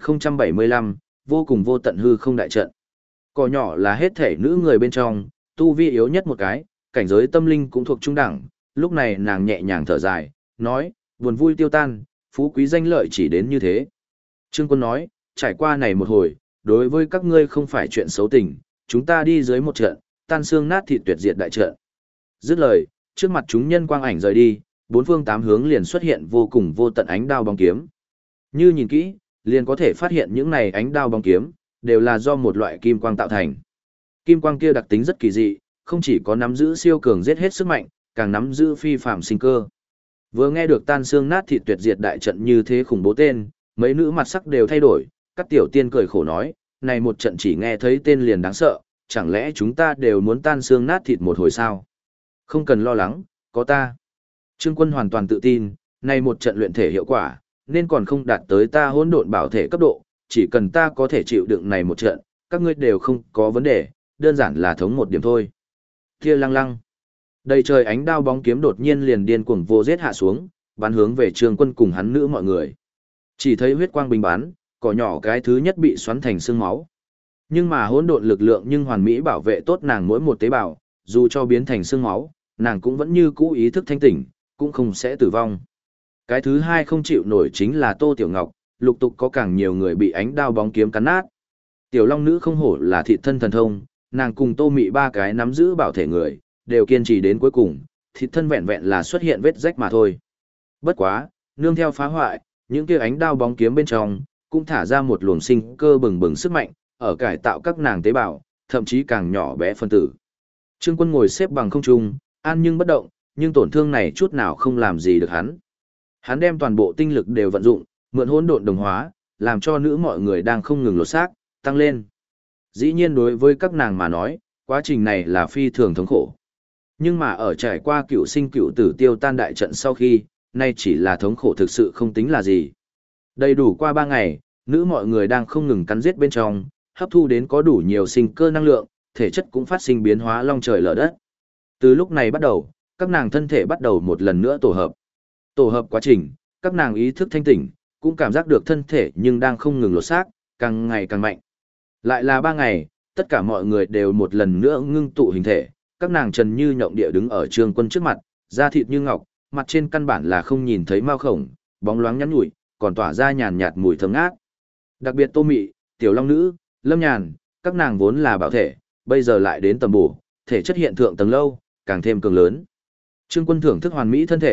1075, vô cùng vô tận hư không đại trận. Cỏ nhỏ là hết thể nữ người bên trong, tu vi yếu nhất một cái, cảnh giới tâm linh cũng thuộc trung đẳng, lúc này nàng nhẹ nhàng thở dài, nói, buồn vui tiêu tan, phú quý danh lợi chỉ đến như thế. Trương Quân nói, trải qua này một hồi, đối với các ngươi không phải chuyện xấu tình, chúng ta đi dưới một trận, tan xương nát thịt tuyệt diệt đại trận. Dứt lời, trước mặt chúng nhân quang ảnh rời đi, bốn phương tám hướng liền xuất hiện vô cùng vô tận ánh đao bóng kiếm. Như nhìn kỹ, liền có thể phát hiện những này ánh đao bóng kiếm, đều là do một loại kim quang tạo thành. Kim quang kia đặc tính rất kỳ dị, không chỉ có nắm giữ siêu cường giết hết sức mạnh, càng nắm giữ phi phàm sinh cơ. Vừa nghe được tan xương nát thịt tuyệt diệt đại trận như thế khủng bố tên, mấy nữ mặt sắc đều thay đổi, các tiểu tiên cười khổ nói, này một trận chỉ nghe thấy tên liền đáng sợ, chẳng lẽ chúng ta đều muốn tan xương nát thịt một hồi sao? Không cần lo lắng, có ta. Trương Quân hoàn toàn tự tin, này một trận luyện thể hiệu quả, nên còn không đạt tới ta hỗn độn bảo thể cấp độ, chỉ cần ta có thể chịu đựng này một trận, các ngươi đều không có vấn đề, đơn giản là thống một điểm thôi. Kia lăng lăng. Đầy trời ánh đao bóng kiếm đột nhiên liền điên cuồng vô giết hạ xuống, bắn hướng về Trương Quân cùng hắn nữ mọi người. Chỉ thấy huyết quang bình bắn, cỏ nhỏ cái thứ nhất bị xoắn thành xương máu. Nhưng mà hỗn độn lực lượng nhưng hoàn mỹ bảo vệ tốt nàng mỗi một tế bào, dù cho biến thành xương máu, nàng cũng vẫn như cũ ý thức thanh tỉnh, cũng không sẽ tử vong. Cái thứ hai không chịu nổi chính là Tô Tiểu Ngọc, lục tục có càng nhiều người bị ánh đao bóng kiếm cắn nát. Tiểu Long nữ không hổ là thị thân thần thông, nàng cùng Tô Mị ba cái nắm giữ bảo thể người, đều kiên trì đến cuối cùng, thị thân vẹn vẹn là xuất hiện vết rách mà thôi. Bất quá, nương theo phá hoại, những kia ánh đao bóng kiếm bên trong, cũng thả ra một luồng sinh cơ bừng bừng sức mạnh, ở cải tạo các nàng tế bào, thậm chí càng nhỏ bé phân tử. Trương Quân ngồi xếp bằng không trung, an nhưng bất động, nhưng tổn thương này chút nào không làm gì được hắn. Hắn đem toàn bộ tinh lực đều vận dụng, mượn hỗn độn đồng hóa, làm cho nữ mọi người đang không ngừng lột xác, tăng lên. Dĩ nhiên đối với các nàng mà nói, quá trình này là phi thường thống khổ. Nhưng mà ở trải qua cựu sinh cựu tử tiêu tan đại trận sau khi, nay chỉ là thống khổ thực sự không tính là gì. Đầy đủ qua 3 ngày, nữ mọi người đang không ngừng cắn giết bên trong, hấp thu đến có đủ nhiều sinh cơ năng lượng, thể chất cũng phát sinh biến hóa long trời lở đất. Từ lúc này bắt đầu, các nàng thân thể bắt đầu một lần nữa tổ hợp. Tổ hợp quá trình, các nàng ý thức thanh tỉnh, cũng cảm giác được thân thể nhưng đang không ngừng lột xác, càng ngày càng mạnh. Lại là 3 ngày, tất cả mọi người đều một lần nữa ngưng tụ hình thể, các nàng trần như nhộng địa đứng ở Trương Quân trước mặt, da thịt như ngọc, mặt trên căn bản là không nhìn thấy mao khổng, bóng loáng nhắn nhủi, còn tỏa ra nhàn nhạt mùi thơm ngát. Đặc biệt Tô Mị, Tiểu Long nữ, Lâm Nhàn, các nàng vốn là bảo thể, bây giờ lại đến tầm bổ, thể chất hiện thượng tầng lâu, càng thêm cường lớn. Trương Quân thưởng thức hoàn mỹ thân thể,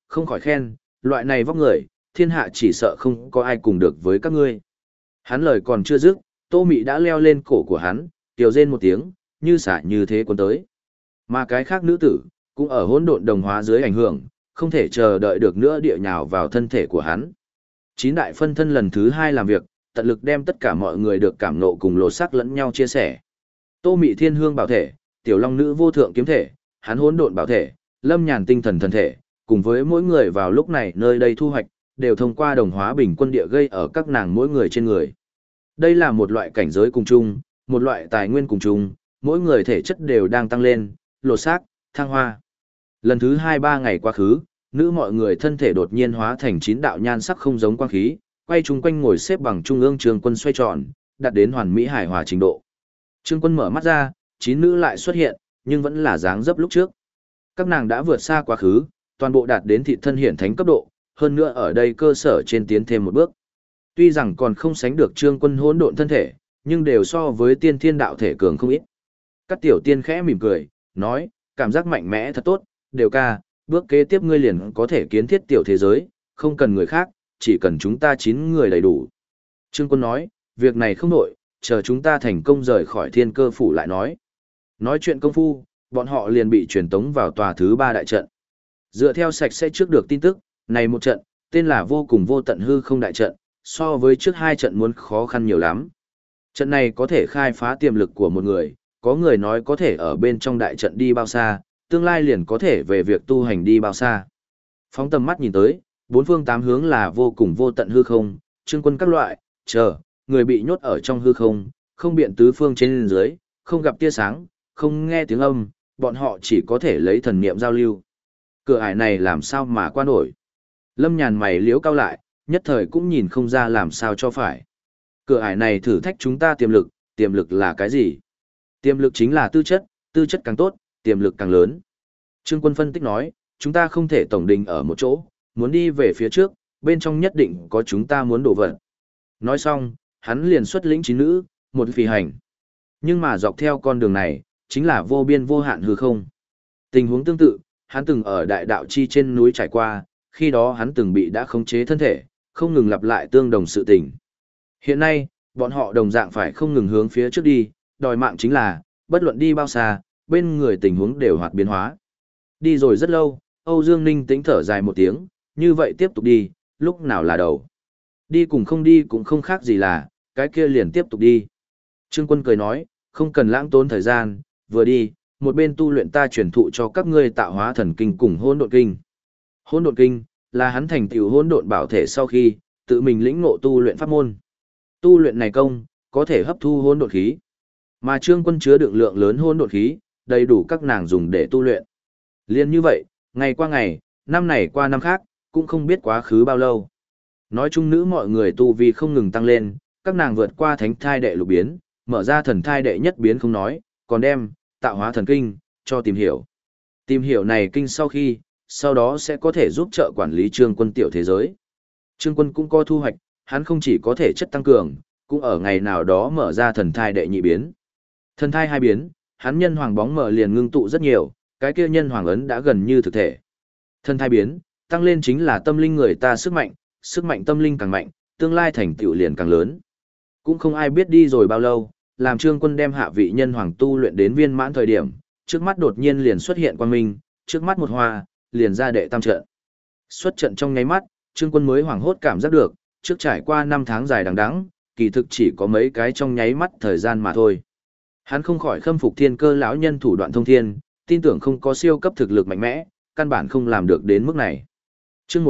không khỏi khen, loại này vóc người, thiên hạ chỉ sợ không có ai cùng được với các ngươi. Hắn lời còn chưa dứt, Tô Mị đã leo lên cổ của hắn, tiểu rên một tiếng, như xả như thế cuốn tới. Mà cái khác nữ tử, cũng ở hỗn độn đồng hóa dưới ảnh hưởng, không thể chờ đợi được nữa địa nhào vào thân thể của hắn. Chín đại phân thân lần thứ 2 làm việc, tận lực đem tất cả mọi người được cảm nộ cùng lột xác lẫn nhau chia sẻ. Tô Mị thiên hương bảo thể, tiểu long nữ vô thượng kiếm thể, hắn hỗn độn bảo thể, lâm nhàn tinh thần thần thể, cùng với mỗi người vào lúc này nơi đây thu hoạch, đều thông qua đồng hóa bình quân địa gây ở các nàng mỗi người trên người. Đây là một loại cảnh giới cùng chung, một loại tài nguyên cùng chung, mỗi người thể chất đều đang tăng lên, lột xác, thăng hoa. Lần thứ 2-3 ngày quá khứ, nữ mọi người thân thể đột nhiên hóa thành 9 đạo nhan sắc không giống quang khí, quay chung quanh ngồi xếp bằng trung ương Trương Quân xoay tròn, đạt đến hoàn mỹ hài hòa trình độ. Trương Quân mở mắt ra, 9 nữ lại xuất hiện, nhưng vẫn là dáng dấp lúc trước. Các nàng đã vượt xa quá khứ, toàn bộ đạt đến thị thân hiển thánh cấp độ, hơn nữa ở đây cơ sở trên tiến thêm một bước. Tuy rằng còn không sánh được Trương Quân hỗn độn thân thể, nhưng đều so với tiên thiên đạo thể cường không ít. Các tiểu tiên khẽ mỉm cười, nói, cảm giác mạnh mẽ thật tốt, đều ca, bước kế tiếp ngươi liền có thể kiến thiết tiểu thế giới, không cần người khác, chỉ cần chúng ta 9 người đầy đủ. Trương Quân nói, việc này không nổi, chờ chúng ta thành công rời khỏi thiên cơ phủ lại nói. Nói chuyện công phu, bọn họ liền bị truyền tống vào tòa thứ 3 đại trận. Dựa theo sạch sẽ trước được tin tức, này một trận, tên là vô cùng vô tận hư không đại trận, so với trước 2 trận muốn khó khăn nhiều lắm. Trận này có thể khai phá tiềm lực của một người, có người nói có thể ở bên trong đại trận đi bao xa, tương lai liền có thể về việc tu hành đi bao xa. Phóng tầm mắt nhìn tới, 4 phương 8 hướng là vô cùng vô tận hư không, Trương Quân các loại, người bị nhốt ở trong hư không, không biện tứ phương trên dưới, không gặp tia sáng, không nghe tiếng âm, bọn họ chỉ có thể lấy thần niệm giao lưu. Cửa ải này làm sao mà qua nổi. Lâm Nhàn mày liếu cao lại, nhất thời cũng nhìn không ra làm sao cho phải. Cửa ải này thử thách chúng ta tiềm lực là cái gì? Tiềm lực chính là tư chất càng tốt, tiềm lực càng lớn. Trương Quân phân tích nói, chúng ta không thể tổng đình ở một chỗ, muốn đi về phía trước, bên trong nhất định có chúng ta muốn đổ vật. Nói xong, hắn liền xuất lĩnh 9 nữ, một phi hành. Nhưng mà dọc theo con đường này, chính là vô biên vô hạn hư không. Tình huống tương tự, hắn từng ở đại đạo chi trên núi trải qua, khi đó hắn từng bị đã khống chế thân thể, không ngừng lặp lại tương đồng sự tình. Hiện nay, bọn họ đồng dạng phải không ngừng hướng phía trước đi, đòi mạng chính là, bất luận đi bao xa, bên người tình huống đều hoạt biến hóa. Đi rồi rất lâu, Âu Dương Ninh tĩnh thở dài một tiếng, như vậy tiếp tục đi, lúc nào là đầu. Đi cùng không đi cũng không khác gì là, cái kia liền tiếp tục đi. Trương Quân cười nói, không cần lãng tốn thời gian, vừa đi, một bên tu luyện ta truyền thụ cho các ngươi tạo hóa thần kinh cùng hỗn độn kinh. Hỗn độn kinh là hắn thành tựu hỗn độn bảo thể sau khi tự mình lĩnh ngộ tu luyện pháp môn. Tu luyện này công có thể hấp thu hỗn độn khí, mà Trương Quân chứa đựng lượng lớn hỗn độn khí, đầy đủ các nàng dùng để tu luyện. Liên như vậy, ngày qua ngày, năm này qua năm khác, cũng không biết quá khứ bao lâu. Nói chung nữ mọi người tu vi không ngừng tăng lên, các nàng vượt qua thánh thai đệ lục biến, mở ra thần thai đệ nhất biến không nói, còn đem tạo hóa thần kinh cho tìm hiểu. Tìm hiểu này kinh sau đó sẽ có thể giúp trợ quản lý Trương Quân tiểu thế giới. Trương Quân cũng có thu hoạch, hắn không chỉ có thể chất tăng cường, cũng ở ngày nào đó mở ra thần thai đệ nhị biến. Thần thai 2 biến, hắn nhân hoàng bóng mở liền ngưng tụ rất nhiều, cái kia nhân hoàng ấn đã gần như thực thể. Thần thai biến, tăng lên chính là tâm linh người ta sức mạnh tâm linh càng mạnh, tương lai thành tựu liền càng lớn. Cũng không ai biết đi rồi bao lâu, làm Trương Quân đem hạ vị nhân hoàng tu luyện đến viên mãn thời điểm, trước mắt đột nhiên liền xuất hiện quang minh, trước mắt một hoa, liền ra đệ tam trận. Xuất trận trong nháy mắt, Trương Quân mới hoảng hốt cảm giác được, trước trải qua 5 tháng dài đằng đẵng, kỳ thực chỉ có mấy cái trong nháy mắt thời gian mà thôi. Hắn không khỏi khâm phục thiên cơ lão nhân thủ đoạn thông thiên, tin tưởng không có siêu cấp thực lực mạnh mẽ, căn bản không làm được đến mức này. Chương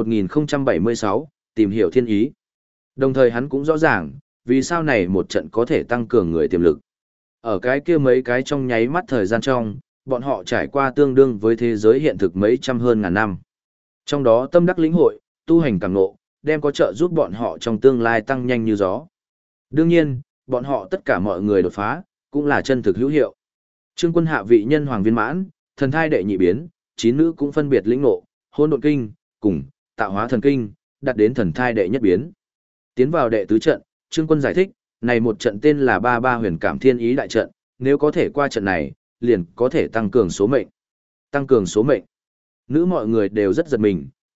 1076, tìm hiểu thiên ý. Đồng thời hắn cũng rõ ràng, vì sao này một trận có thể tăng cường người tiềm lực. Ở cái kia mấy cái trong nháy mắt thời gian trong, bọn họ trải qua tương đương với thế giới hiện thực mấy trăm hơn ngàn năm. Trong đó tâm đắc lĩnh hội, tu hành càng ngộ, đem có trợ giúp bọn họ trong tương lai tăng nhanh như gió. Đương nhiên, bọn họ tất cả mọi người đột phá, cũng là chân thực hữu hiệu. Trương Quân hạ vị nhân hoàng viên mãn, thần thai đệ nhị biến, 9 nữ cũng phân biệt lĩnh ngộ, hỗn độn kinh, cùng tạo hóa thần kinh, đạt đến thần thai đệ nhất biến. Tiến vào đệ tứ trận, Trương Quân giải thích, này một trận tên là 33 huyền cảm thiên ý đại trận, nếu có thể qua trận này, liền có thể tăng cường số mệnh. Tăng cường số mệnh. Nữ mọi người đều rất giật mình,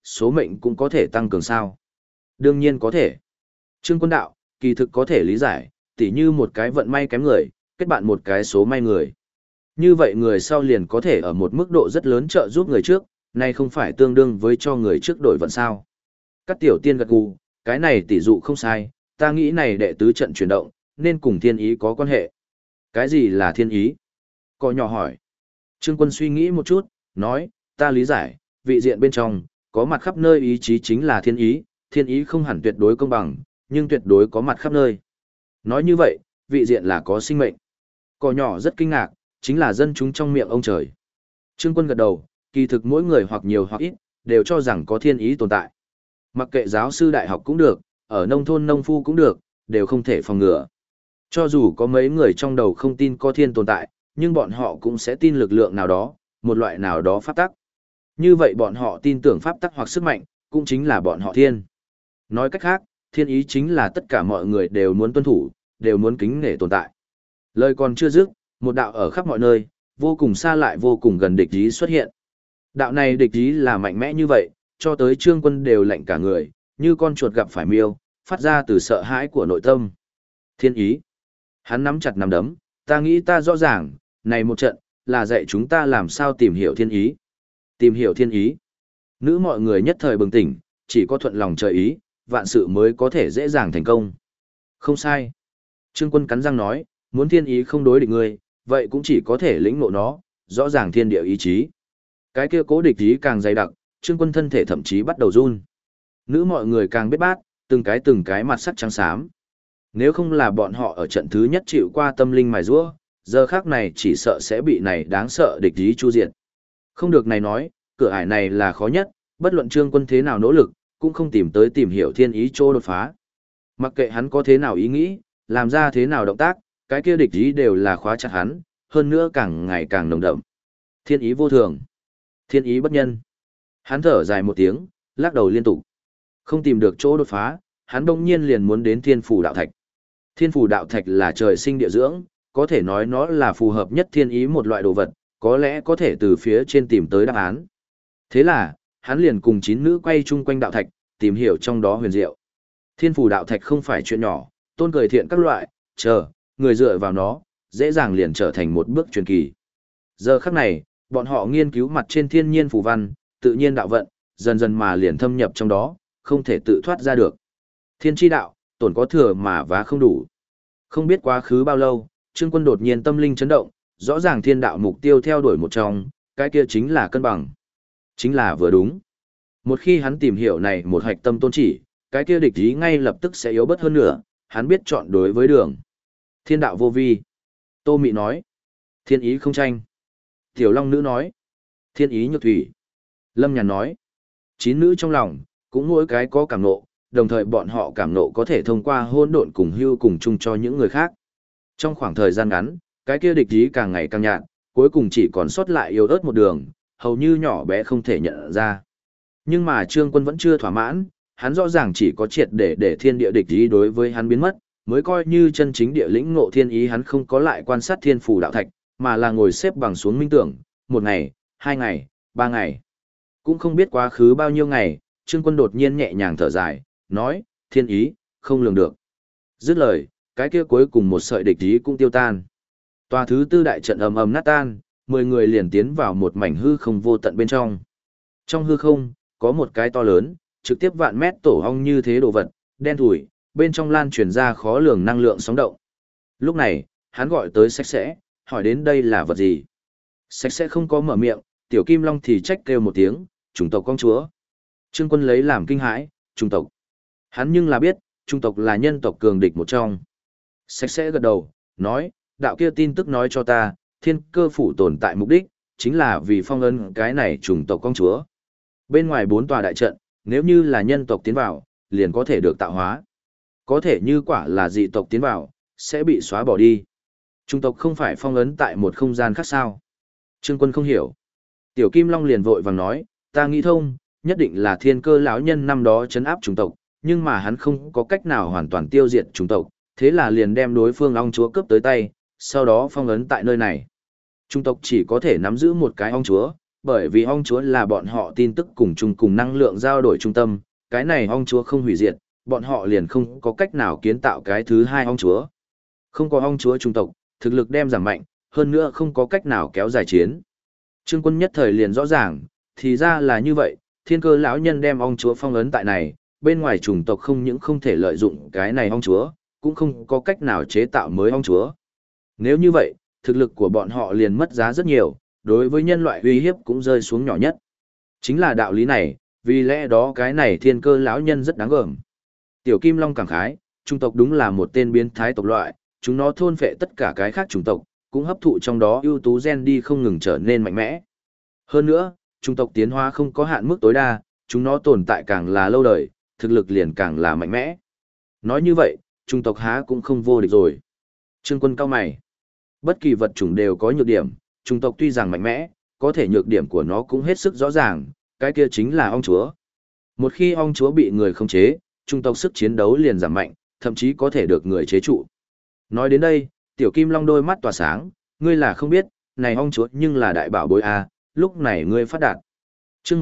số mệnh cũng có thể tăng cường sao? Đương nhiên có thể. Trương Quân đạo, kỳ thực có thể lý giải, tỉ như một cái vận may kém người, kết bạn một cái số may người. Như vậy người sau liền có thể ở một mức độ rất lớn trợ giúp người trước, này không phải tương đương với cho người trước đổi vận sao. Các tiểu tiên gật gù, cái này tỷ dụ không sai, ta nghĩ này đệ tứ trận chuyển động, nên cùng thiên ý có quan hệ. Cái gì là thiên ý? Cò nhỏ hỏi. Trương Quân suy nghĩ một chút, nói, ta lý giải, vị diện bên trong, có mặt khắp nơi ý chí chính là thiên ý không hẳn tuyệt đối công bằng, nhưng tuyệt đối có mặt khắp nơi. Nói như vậy, vị diện là có sinh mệnh. Cò nhỏ rất kinh ngạc, chính là dân chúng trong miệng ông trời. Trương Quân gật đầu, kỳ thực mỗi người hoặc nhiều hoặc ít, đều cho rằng có thiên ý tồn tại. Mặc kệ giáo sư đại học cũng được, ở nông thôn nông phu cũng được, đều không thể phòng ngừa. Cho dù có mấy người trong đầu không tin có thiên tồn tại, nhưng bọn họ cũng sẽ tin lực lượng nào đó, một loại nào đó pháp tắc. Như vậy bọn họ tin tưởng pháp tắc hoặc sức mạnh, cũng chính là bọn họ thiên. Nói cách khác, thiên ý chính là tất cả mọi người đều muốn tuân thủ, đều muốn kính nể tồn tại. Lời còn chưa dứt, một đạo ở khắp mọi nơi, vô cùng xa lại vô cùng gần địch ý xuất hiện. Đạo này địch ý là mạnh mẽ như vậy, cho tới Trương Quân đều lạnh cả người, như con chuột gặp phải miêu, phát ra từ sợ hãi của nội tâm. Thiên ý. Hắn nắm chặt nắm đấm, ta nghĩ ta rõ ràng, này một trận, là dạy chúng ta làm sao tìm hiểu thiên ý. Tìm hiểu thiên ý. Nữ mọi người nhất thời bừng tỉnh, chỉ có thuận lòng trời ý, vạn sự mới có thể dễ dàng thành công. Không sai. Trương Quân cắn răng nói, muốn thiên ý không đối địch ngươi, vậy cũng chỉ có thể lĩnh ngộ nó, rõ ràng thiên địa ý chí. Cái kia cố địch ý càng dày đặc, Trương Quân thân thể thậm chí bắt đầu run. Nữ mọi người càng biết bát, từng cái mặt sắc trắng xám. Nếu không là bọn họ ở trận thứ nhất chịu qua tâm linh mài giũa, giờ khác này chỉ sợ sẽ bị này đáng sợ địch ý chu diệt. Không được này nói, cửa ải này là khó nhất, bất luận Trương Quân thế nào nỗ lực, cũng không tìm tới tìm hiểu thiên ý chỗ đột phá. Mặc kệ hắn có thế nào ý nghĩ, làm ra thế nào động tác, cái kia địch ý đều là khóa chặt hắn, hơn nữa càng ngày càng nồng đậm. Thiên ý vô thường, thiên ý bất nhân. Hắn thở dài một tiếng, lắc đầu liên tục. Không tìm được chỗ đột phá, hắn đông nhiên liền muốn đến Thiên Phủ Đạo Thạch. Thiên Phủ Đạo Thạch là trời sinh địa dưỡng, có thể nói nó là phù hợp nhất thiên ý một loại đồ vật, có lẽ có thể từ phía trên tìm tới đáp án. Thế là, hắn liền cùng 9 nữ quay chung quanh đạo thạch, tìm hiểu trong đó huyền diệu. Thiên Phủ Đạo Thạch không phải chuyện nhỏ, tôn cười thiện các loại, người dựa vào nó, dễ dàng liền trở thành một bước truyền kỳ. Giờ khắc này, bọn họ nghiên cứu mặt trên thiên nhiên phù văn, tự nhiên đạo vận, dần dần mà liền thâm nhập trong đó, không thể tự thoát ra được. Thiên chi đạo, tổn có thừa mà vá không đủ. Không biết quá khứ bao lâu, Trương Quân đột nhiên tâm linh chấn động, rõ ràng thiên đạo mục tiêu theo đuổi một trong, cái kia chính là cân bằng. Chính là vừa đúng. Một khi hắn tìm hiểu này một hạch tâm tôn chỉ, cái kia địch ý ngay lập tức sẽ yếu bớt hơn nữa, hắn biết chọn đối với đường. Thiên đạo vô vi. Tô Mị nói. Thiên ý không tranh. Tiểu Long Nữ nói. Thiên ý nhược thủy. Lâm Nhàn nói. 9 nữ trong lòng, cũng mỗi cái có cảm nộ, đồng thời bọn họ cảm nộ có thể thông qua hôn độn cùng hưu cùng chung cho những người khác. Trong khoảng thời gian ngắn, cái kia địch ý càng ngày càng nhạt, cuối cùng chỉ còn sót lại yếu ớt một đường, hầu như nhỏ bé không thể nhận ra. Nhưng mà Trương Quân vẫn chưa thỏa mãn, hắn rõ ràng chỉ có triệt để thiên địa địch ý đối với hắn biến mất, mới coi như chân chính địa lĩnh ngộ thiên ý. Hắn không có lại quan sát Thiên Phủ Đạo Thạch, mà là ngồi xếp bằng xuống minh tưởng, 1 ngày, 2 ngày, 3 ngày. Cũng không biết quá khứ bao nhiêu ngày, Trương Quân đột nhiên nhẹ nhàng thở dài, nói, thiên ý, không lường được. Dứt lời, cái kia cuối cùng một sợi địch ý cũng tiêu tan. Tòa thứ tư đại trận ầm ầm nát tan, 10 người liền tiến vào một mảnh hư không vô tận bên trong. Trong hư không, có một cái to lớn, trực tiếp vạn mét tổ ong như thế đồ vật, đen thủi, bên trong lan truyền ra khó lường năng lượng sóng động. Lúc này, hắn gọi tới Sạch Sẽ, hỏi đến đây là vật gì. Sạch Sẽ không có mở miệng, Tiểu Kim Long thì trách kêu một tiếng, chủng tộc công chúa. Trương Quân lấy làm kinh hãi, chủng tộc. Hắn nhưng là biết, chủng tộc là nhân tộc cường địch một trong. Sạch Sẽ gật đầu, nói, đạo kia tin tức nói cho ta, Thiên Cơ phủ tồn tại mục đích, chính là vì phong ấn cái này chủng tộc công chúa. Bên ngoài 4 tòa đại trận, nếu như là nhân tộc tiến vào, liền có thể được tạo hóa. Có thể như quả là dị tộc tiến vào, sẽ bị xóa bỏ đi. Chủng tộc không phải phong ấn tại một không gian khác sao? Trương Quân không hiểu. Tiểu Kim Long liền vội vàng nói, ta nghĩ thông, nhất định là Thiên Cơ lão nhân năm đó trấn áp chủng tộc, nhưng mà hắn không có cách nào hoàn toàn tiêu diệt chủng tộc, thế là liền đem đối phương ong chúa cướp tới tay, sau đó phong ấn tại nơi này. Chủng tộc chỉ có thể nắm giữ một cái ong chúa, bởi vì ong chúa là bọn họ tin tức cùng chung cùng năng lượng giao đổi trung tâm, cái này ong chúa không hủy diệt, bọn họ liền không có cách nào kiến tạo cái thứ hai ong chúa. Không có ong chúa trung tộc, thực lực đem giảm mạnh, hơn nữa không có cách nào kéo dài chiến. Trương Quân nhất thời liền rõ ràng, thì ra là như vậy, Thiên Cơ lão nhân đem ong chúa phong ấn tại này, bên ngoài chủng tộc không những không thể lợi dụng cái này ong chúa, cũng không có cách nào chế tạo mới ong chúa. Nếu như vậy, thực lực của bọn họ liền mất giá rất nhiều, đối với nhân loại uy hiếp cũng rơi xuống nhỏ nhất. Chính là đạo lý này, vì lẽ đó cái này Thiên Cơ lão nhân rất đáng gờm. Tiểu Kim Long cảm khái, chủng tộc đúng là một tên biến thái tộc loại, chúng nó thôn phệ tất cả cái khác chủng tộc, cũng hấp thụ trong đó ưu tú gen đi không ngừng trở nên mạnh mẽ. Hơn nữa, chủng tộc tiến hóa không có hạn mức tối đa, chúng nó tồn tại càng là lâu đời, thực lực liền càng là mạnh mẽ. Nói như vậy, chủng tộc há cũng không vô địch rồi. Trương Quân cao mày. Bất kỳ vật chủng đều có nhược điểm, chủng tộc tuy rằng mạnh mẽ, có thể nhược điểm của nó cũng hết sức rõ ràng, cái kia chính là ong chúa. Một khi ong chúa bị người khống chế, chủng tộc sức chiến đấu liền giảm mạnh, thậm chí có thể được người chế trụ. Nói đến đây, Tiểu Kim Long đôi mắt tỏa sáng, ngươi là không biết, này ong chúa nhưng là đại bảo bối a, lúc này ngươi phát đạt. Chương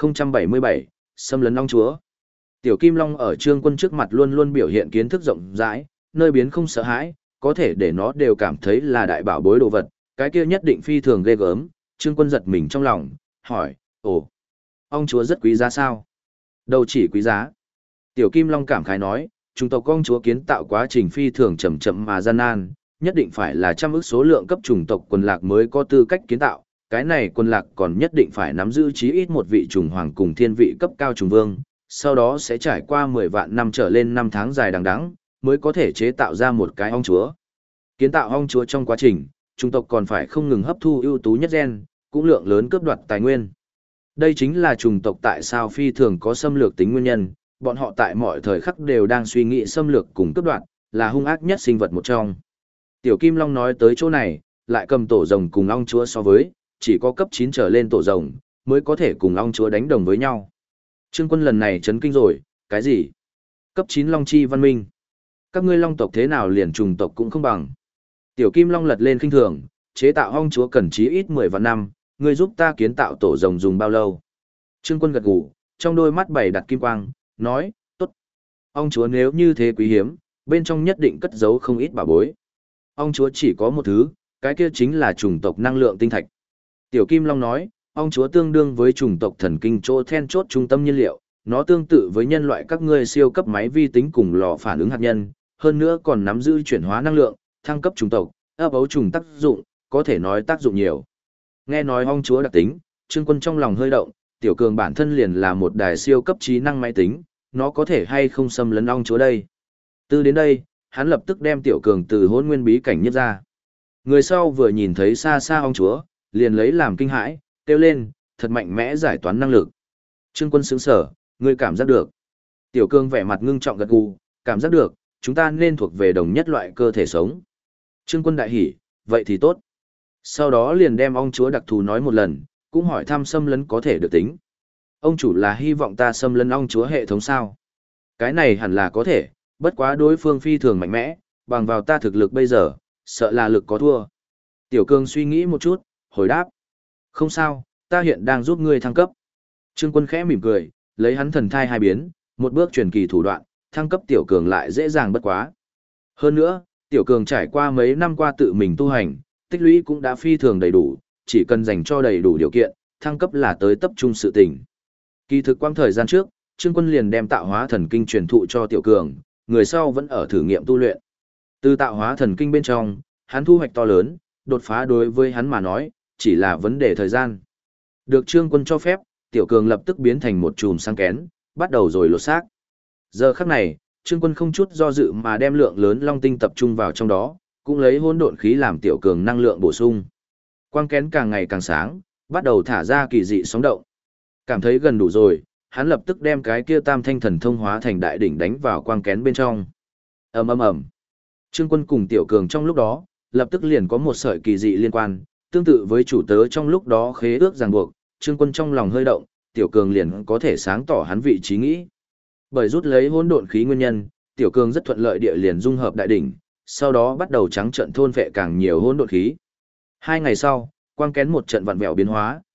1077, xâm lấn ong chúa. Tiểu Kim Long ở Trương Quân trước mặt luôn luôn biểu hiện kiến thức rộng rãi, nơi biến không sợ hãi, có thể để nó đều cảm thấy là đại bảo bối đồ vật, cái kia nhất định phi thường ghê gớm. Trương Quân giật mình trong lòng, hỏi, ồ, ong chúa rất quý giá sao? Đâu chỉ quý giá. Tiểu Kim Long cảm khái nói, chủng tộc ong chúa kiến tạo quá trình phi thường chậm chậm mà gian nan, nhất định phải là trăm ức số lượng cấp chủng tộc quần lạc mới có tư cách kiến tạo, cái này quần lạc còn nhất định phải nắm giữ chí ít một vị trùng hoàng cùng thiên vị cấp cao trùng vương, sau đó sẽ trải qua 10 vạn năm trở lên 5 tháng dài đằng đẵng, mới có thể chế tạo ra một cái ong chúa. Kiến tạo ong chúa trong quá trình, chủng tộc còn phải không ngừng hấp thu ưu tú nhất gen, cũng lượng lớn cướp đoạt tài nguyên. Đây chính là chủng tộc tại sao phi thường có xâm lược tính nguyên nhân, bọn họ tại mọi thời khắc đều đang suy nghĩ xâm lược cùng cướp đoạt, là hung ác nhất sinh vật một trong. Tiểu Kim Long nói tới chỗ này, lại cầm tổ rồng cùng ong chúa so với, chỉ có cấp 9 trở lên tổ rồng, mới có thể cùng ong chúa đánh đồng với nhau. Trương Quân lần này chấn kinh rồi, cái gì? Cấp 9 Long Chi văn minh. Các ngươi long tộc thế nào liền trùng tộc cũng không bằng. Tiểu Kim Long lật lên khinh thường, chế tạo ong chúa cần chí ít 10 vạn năm, ngươi giúp ta kiến tạo tổ rồng dùng bao lâu? Trương Quân gật gù, trong đôi mắt bảy đặt kim quang, nói, tốt. Ong chúa nếu như thế quý hiếm, bên trong nhất định cất giấu không ít bảo bối. Ong chúa chỉ có một thứ, cái kia chính là chủng tộc năng lượng tinh thạch. Tiểu Kim Long nói, ong chúa tương đương với chủng tộc thần kinh chỗ then chốt trung tâm nhiên liệu, nó tương tự với nhân loại các ngươi siêu cấp máy vi tính cùng lò phản ứng hạt nhân, hơn nữa còn nắm giữ chuyển hóa năng lượng, thăng cấp chủng tộc, ấp ấu trùng tác dụng, có thể nói tác dụng nhiều. Nghe nói ong chúa đặc tính, Trương Quân trong lòng hơi động, Tiểu Cường bản thân liền là một đài siêu cấp trí năng máy tính, nó có thể hay không xâm lấn ong chúa đây. Từ đến đây, hắn lập tức đem Tiểu Cường từ hôn nguyên bí cảnh nhất ra. Người sau vừa nhìn thấy xa xa ong chúa, liền lấy làm kinh hãi, kêu lên, thật mạnh mẽ giải toán năng lực. Trương Quân sững sở, ngươi cảm giác được. Tiểu Cường vẻ mặt ngưng trọng gật gù, cảm giác được, chúng ta nên thuộc về đồng nhất loại cơ thể sống. Trương Quân đại hỉ, vậy thì tốt. Sau đó liền đem ong chúa đặc thù nói một lần, cũng hỏi thăm xâm lấn có thể được tính. Ông chủ là hy vọng ta xâm lấn ong chúa hệ thống sao? Cái này hẳn là có thể, bất quá đối phương phi thường mạnh mẽ, bằng vào ta thực lực bây giờ, sợ là lực có thua. Tiểu Cường suy nghĩ một chút, hồi đáp. Không sao, ta hiện đang giúp ngươi thăng cấp. Trương Quân khẽ mỉm cười, lấy hắn thần thai hai biến, một bước truyền kỳ thủ đoạn, thăng cấp Tiểu Cường lại dễ dàng bất quá. Hơn nữa, Tiểu Cường trải qua mấy năm qua tự mình tu hành, tích lũy cũng đã phi thường đầy đủ, chỉ cần dành cho đầy đủ điều kiện, thăng cấp là tới tập trung sự tình. Kỳ thực quang thời gian trước, Trương Quân liền đem tạo hóa thần kinh truyền thụ cho Tiểu Cường, người sau vẫn ở thử nghiệm tu luyện. Từ tạo hóa thần kinh bên trong, hắn thu hoạch to lớn, đột phá đối với hắn mà nói, chỉ là vấn đề thời gian. Được Trương Quân cho phép, Tiểu Cường lập tức biến thành một chùm sáng kén, bắt đầu rồi lột xác. Giờ khắc này, Trương Quân không chút do dự mà đem lượng lớn long tinh tập trung vào trong đó, cũng lấy hỗn độn khí làm Tiểu Cường năng lượng bổ sung. Quang kén càng ngày càng sáng, bắt đầu thả ra kỳ dị sóng động. Cảm thấy gần đủ rồi, hắn lập tức đem cái kia tam thanh thần thông hóa thành đại đỉnh đánh vào quang kén bên trong. Ầm ầm ầm. Trương Quân cùng Tiểu Cường trong lúc đó, lập tức liền có một sợi kỳ dị liên quan, tương tự với chủ tớ trong lúc đó khế ước ràng buộc, Trương Quân trong lòng hơi động, Tiểu Cường liền có thể sáng tỏ hắn vị trí nghĩ. Bởi rút lấy hỗn độn khí nguyên nhân, Tiểu Cường rất thuận lợi địa liền dung hợp đại đỉnh, sau đó bắt đầu trắng trận thôn phệ càng nhiều hỗn độn khí. 2 ngày sau, quang kén một trận vặn vẹo biến hóa,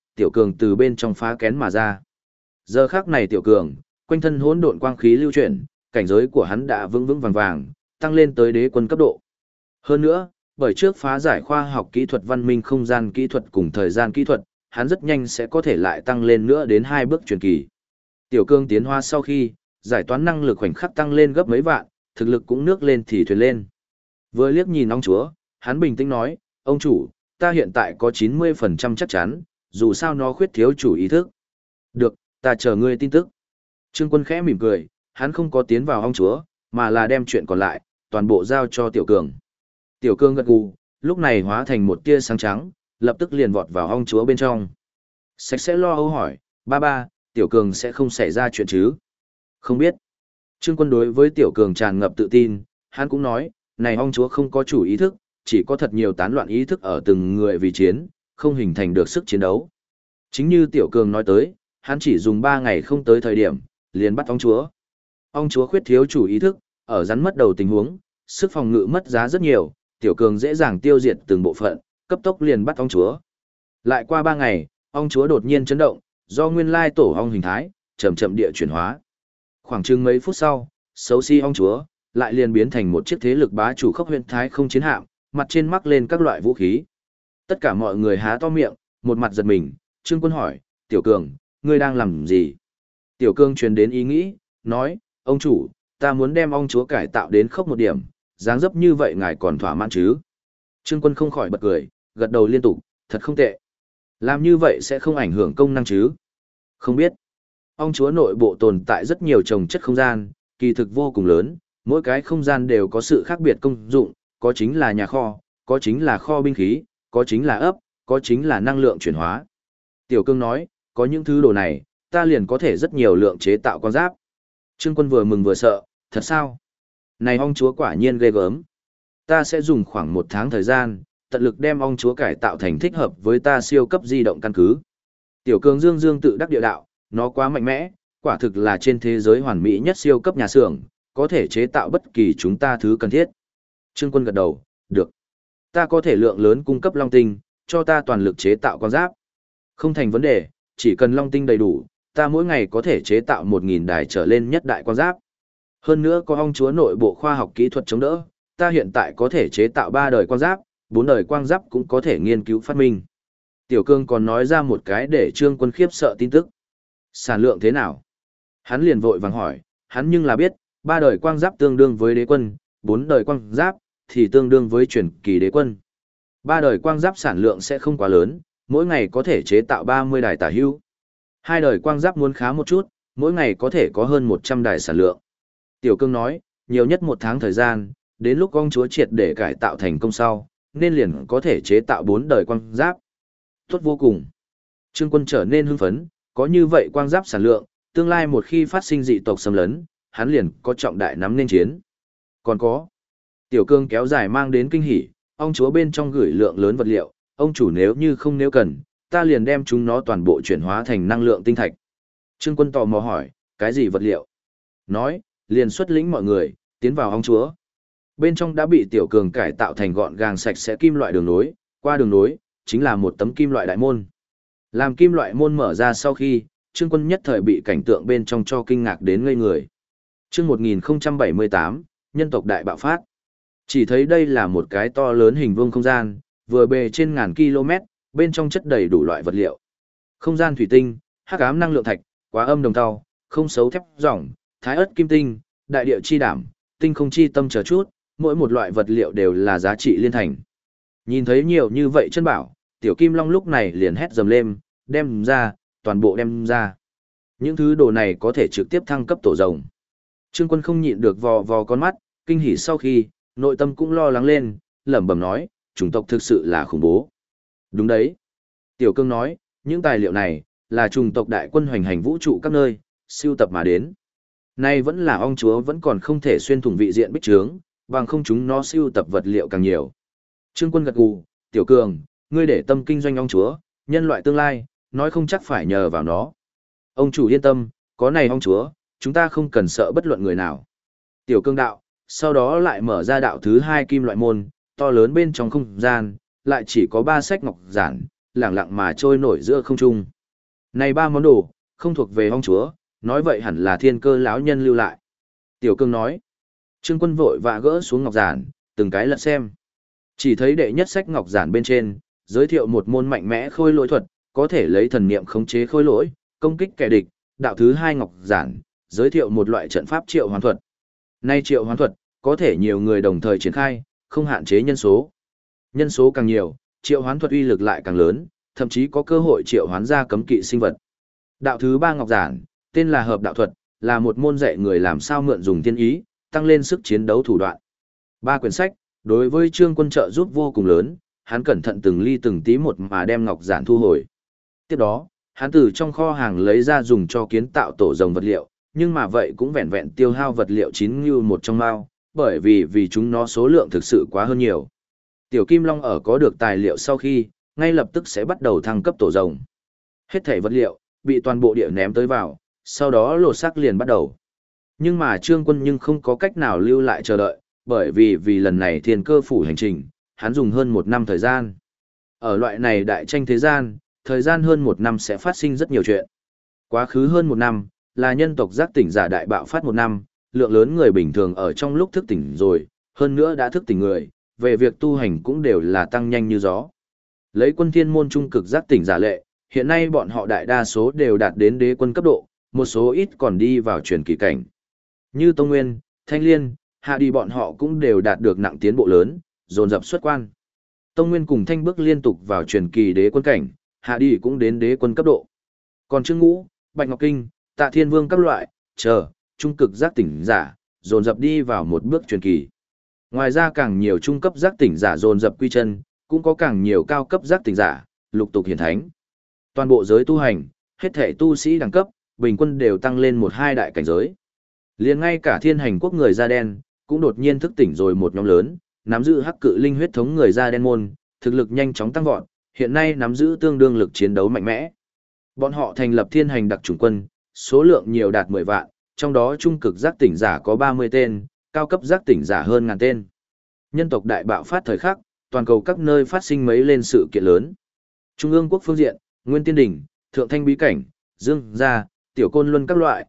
Tiểu Cường từ bên trong phá kén mà ra. Giờ khắc này Tiểu Cường, quanh thân hỗn độn quang khí lưu chuyển, cảnh giới của hắn đã vững vững vàng vàng, tăng lên tới đế quân cấp độ. Hơn nữa, bởi trước phá giải khoa học kỹ thuật văn minh không gian kỹ thuật cùng thời gian kỹ thuật, hắn rất nhanh sẽ có thể lại tăng lên nữa đến 2 bước truyền kỳ. Tiểu Cương tiến hóa sau khi, giải toán năng lực khoảnh khắc tăng lên gấp mấy vạn, thực lực cũng nước lên thì thuyền lên. Vừa liếc nhìn ông chúa, hắn bình tĩnh nói, ông chủ, ta hiện tại có 90% chắc chắn, dù sao nó khuyết thiếu chủ ý thức. Được, ta chờ ngươi tin tức. Trương Quân khẽ mỉm cười, hắn không có tiến vào ông chúa, mà là đem chuyện còn lại, toàn bộ giao cho Tiểu Cường. Tiểu Cường gật gù, lúc này hóa thành một tia sáng trắng, lập tức liền vọt vào ông chúa bên trong. Sạch sẽ lo âu hỏi, ba, Tiểu Cường sẽ không xảy ra chuyện chứ? Không biết. Trương Quân đối với Tiểu Cường tràn ngập tự tin, hắn cũng nói, này ông chúa không có chủ ý thức, chỉ có thật nhiều tán loạn ý thức ở từng người vì chiến, không hình thành được sức chiến đấu. Chính như Tiểu Cường nói tới, hắn chỉ dùng 3 ngày không tới thời điểm, liền bắt ông chúa. Ông chúa khuyết thiếu chủ ý thức, ở rắn mất đầu tình huống, sức phòng ngự mất giá rất nhiều, Tiểu Cường dễ dàng tiêu diệt từng bộ phận, cấp tốc liền bắt ông chúa. Lại qua 3 ngày, ông chúa đột nhiên chấn động, do nguyên lai tổ ong hình thái, chậm chậm địa chuyển hóa. Khoảng chừng mấy phút sau, xấu xí ong chúa, lại liền biến thành một chiếc thế lực bá chủ khốc huyền thái không chiến hạm, mặt trên mắc lên các loại vũ khí. Tất cả mọi người há to miệng, một mặt giật mình, Trương Quân hỏi, Tiểu Cường, ngươi đang làm gì? Tiểu Cường truyền đến ý nghĩ, nói, ông chủ, ta muốn đem ong chúa cải tạo đến khốc một điểm, dáng dấp như vậy ngài còn thỏa mãn chứ? Trương Quân không khỏi bật cười, gật đầu liên tục, thật không tệ. Làm như vậy sẽ không ảnh hưởng công năng chứ? Không biết. Ong chúa nội bộ tồn tại rất nhiều trồng chất không gian, kỳ thực vô cùng lớn, mỗi cái không gian đều có sự khác biệt công dụng, có chính là nhà kho, có chính là kho binh khí, có chính là ấp, có chính là năng lượng chuyển hóa. Tiểu Cương nói, có những thứ đồ này, ta liền có thể rất nhiều lượng chế tạo con giáp. Trương Quân vừa mừng vừa sợ, thật sao? Này ong chúa quả nhiên ghê gớm. Ta sẽ dùng khoảng 1 tháng thời gian, tận lực đem ong chúa cải tạo thành thích hợp với ta siêu cấp di động căn cứ. Tiểu Cường dương tự đắc địa đạo, nó quá mạnh mẽ, quả thực là trên thế giới hoàn mỹ nhất siêu cấp nhà xưởng, có thể chế tạo bất kỳ chúng ta thứ cần thiết. Trương Quân gật đầu, được. Ta có thể lượng lớn cung cấp long tinh, cho ta toàn lực chế tạo con giáp. Không thành vấn đề, chỉ cần long tinh đầy đủ, ta mỗi ngày có thể chế tạo 1000 đài trở lên nhất đại con giáp. Hơn nữa có ong chúa nội bộ khoa học kỹ thuật chống đỡ, ta hiện tại có thể chế tạo 3 đời con giáp, 4 đời quang giáp cũng có thể nghiên cứu phát minh. Tiểu Cương còn nói ra một cái để Trương Quân khiếp sợ tin tức. Sản lượng thế nào? Hắn liền vội vàng hỏi, hắn nhưng là biết, 3 đời quang giáp tương đương với đế quân, 4 đời quang giáp thì tương đương với truyền kỳ đế quân. 3 đời quang giáp sản lượng sẽ không quá lớn, mỗi ngày có thể chế tạo 30 đài tả hữu. 2 đời quang giáp muốn khá một chút, mỗi ngày có thể có hơn 100 đài sản lượng. Tiểu Cương nói, nhiều nhất 1 tháng thời gian, đến lúc ong chúa triệt để cải tạo thành công sau, nên liền có thể chế tạo 4 đời quang giáp. Tốt vô cùng. Trương Quân trở nên hưng phấn, có như vậy quang giáp sản lượng, tương lai một khi phát sinh dị tộc xâm lấn, hắn liền có trọng đại nắm nên chiến. Còn có, Tiểu Cương kéo dài mang đến kinh hỉ, ông chúa bên trong gửi lượng lớn vật liệu, ông chủ nếu cần, ta liền đem chúng nó toàn bộ chuyển hóa thành năng lượng tinh thạch. Trương Quân tò mò hỏi, cái gì vật liệu? Nói, liền xuất lĩnh mọi người, tiến vào ông chúa. Bên trong đã bị Tiểu Cường cải tạo thành gọn gàng sạch sẽ kim loại đường nối, qua đường nối, chính là một tấm kim loại đại môn. Làm kim loại môn mở ra sau khi, Trương Quân nhất thời bị cảnh tượng bên trong cho kinh ngạc đến ngây người. Chương 1078, nhân tộc đại bạo phát. Chỉ thấy đây là một cái to lớn hình vuông không gian, vừa bề trên ngàn km, bên trong chất đầy đủ loại vật liệu. Không gian thủy tinh, hắc ám năng lượng thạch, quá âm đồng tàu, không xấu thép ròng, thái ớt kim tinh, đại địa chi đảm, tinh không chi tâm chờ chút, mỗi một loại vật liệu đều là giá trị liên thành. Nhìn thấy nhiều như vậy chân bảo, Tiểu Kim Long lúc này liền hét dầm lên, đem ra, toàn bộ đem ra. Những thứ đồ này có thể trực tiếp thăng cấp tổ rồng. Trương Quân không nhịn được vò vò con mắt, kinh hỉ sau khi, nội tâm cũng lo lắng lên, lẩm bẩm nói, chủng tộc thực sự là khủng bố. Đúng đấy. Tiểu Cương nói, những tài liệu này, là chủng tộc đại quân hoành hành vũ trụ các nơi, siêu tập mà đến. Nay vẫn là ong chúa vẫn còn không thể xuyên thủng vị diện bích trướng, bằng không chúng nó siêu tập vật liệu càng nhiều. Trương Quân gật gù, Tiểu Cường, ngươi để tâm kinh doanh ong chúa, nhân loại tương lai, nói không chắc phải nhờ vào nó. Ông chủ yên tâm, có này ong chúa, chúng ta không cần sợ bất luận người nào. Tiểu Cương đạo, sau đó lại mở ra đạo thứ 2 kim loại môn, to lớn bên trong không gian, lại chỉ có 3 sách ngọc giản, lẳng lặng mà trôi nổi giữa không trung. Này ba món đồ, không thuộc về hong chúa, nói vậy hẳn là Thiên Cơ lão nhân lưu lại. Tiểu Cương nói. Trương Quân vội vã gỡ xuống ngọc giản, từng cái lật xem. Chỉ thấy đệ nhất sách ngọc giản bên trên, giới thiệu một môn mạnh mẽ khôi lỗi thuật, có thể lấy thần niệm khống chế khôi lỗi, công kích kẻ địch. Đạo thứ hai ngọc giản, giới thiệu một loại trận pháp triệu hoán thuật. Nay triệu hoán thuật, có thể nhiều người đồng thời triển khai, không hạn chế nhân số. Nhân số càng nhiều, triệu hoán thuật uy lực lại càng lớn, thậm chí có cơ hội triệu hoán ra cấm kỵ sinh vật. Đạo thứ ba ngọc giản, tên là hợp đạo thuật, là một môn dạy người làm sao mượn dùng tiên ý, tăng lên sức chiến đấu thủ đoạn. Ba quyển sách, đối với Trương Quân trợ giúp vô cùng lớn, hắn cẩn thận từng ly từng tí một mà đem ngọc giản thu hồi. Tiếp đó, hắn từ trong kho hàng lấy ra dùng cho kiến tạo tổ rồng vật liệu, nhưng mà vậy cũng vẹn vẹn tiêu hao vật liệu chín như một trong mao, bởi vì chúng nó số lượng thực sự quá hơn nhiều. Tiểu Kim Long ở có được tài liệu sau khi, ngay lập tức sẽ bắt đầu thăng cấp tổ rồng. Hết thảy vật liệu, bị toàn bộ địa ném tới vào, sau đó lột xác liền bắt đầu. Nhưng mà Trương Quân nhưng không có cách nào lưu lại chờ đợi, bởi vì lần này Thiên Cơ phủ hành trình, hắn dùng hơn 1 năm thời gian. Ở loại này đại tranh thế gian, thời gian hơn 1 năm sẽ phát sinh rất nhiều chuyện. Quá khứ hơn 1 năm, là nhân tộc giác tỉnh giả đại bạo phát 1 năm, lượng lớn người bình thường ở trong lúc thức tỉnh rồi, hơn nữa đã thức tỉnh người, về việc tu hành cũng đều là tăng nhanh như gió. Lấy Quân Thiên môn trung cực giác tỉnh giả lệ, hiện nay bọn họ đại đa số đều đạt đến đế quân cấp độ, một số ít còn đi vào truyền kỳ cảnh. Như Tông Nguyên, Thanh Liên, Hạ Đi bọn họ cũng đều đạt được nặng tiến bộ lớn, dồn dập xuất quan. Tông Nguyên cùng Thanh bước liên tục vào truyền kỳ đế quân cảnh, Hạ Đi cũng đến đế quân cấp độ. Còn Trương Ngũ, Bạch Ngọc Kinh, Tạ Thiên Vương các loại, trung cực giác tỉnh giả, dồn dập đi vào một bước truyền kỳ. Ngoài ra càng nhiều trung cấp giác tỉnh giả dồn dập quy chân, cũng có càng nhiều cao cấp giác tỉnh giả, lục tục hiển thánh. Toàn bộ giới tu hành, hết thể tu sĩ đẳng cấp, bình quân đều tăng lên 1-2 đại cảnh giới. Liền ngay cả Thiên Hành quốc người da đen, cũng đột nhiên thức tỉnh rồi một nhóm lớn, nắm giữ hắc cự linh huyết thống người da đen môn, thực lực nhanh chóng tăng vọt, hiện nay nắm giữ tương đương lực chiến đấu mạnh mẽ. Bọn họ thành lập Thiên Hành đặc chủng quân, số lượng nhiều đạt 10 vạn, trong đó trung cực giác tỉnh giả có 30 tên, cao cấp giác tỉnh giả hơn 1000 tên. Nhân tộc đại bạo phát thời khắc, toàn cầu các nơi phát sinh mấy lên sự kiện lớn. Trung ương quốc phương diện, Nguyên Tiên Đỉnh, Thượng Thanh Bí Cảnh, Dương Gia, Tiểu Côn Luân các loại,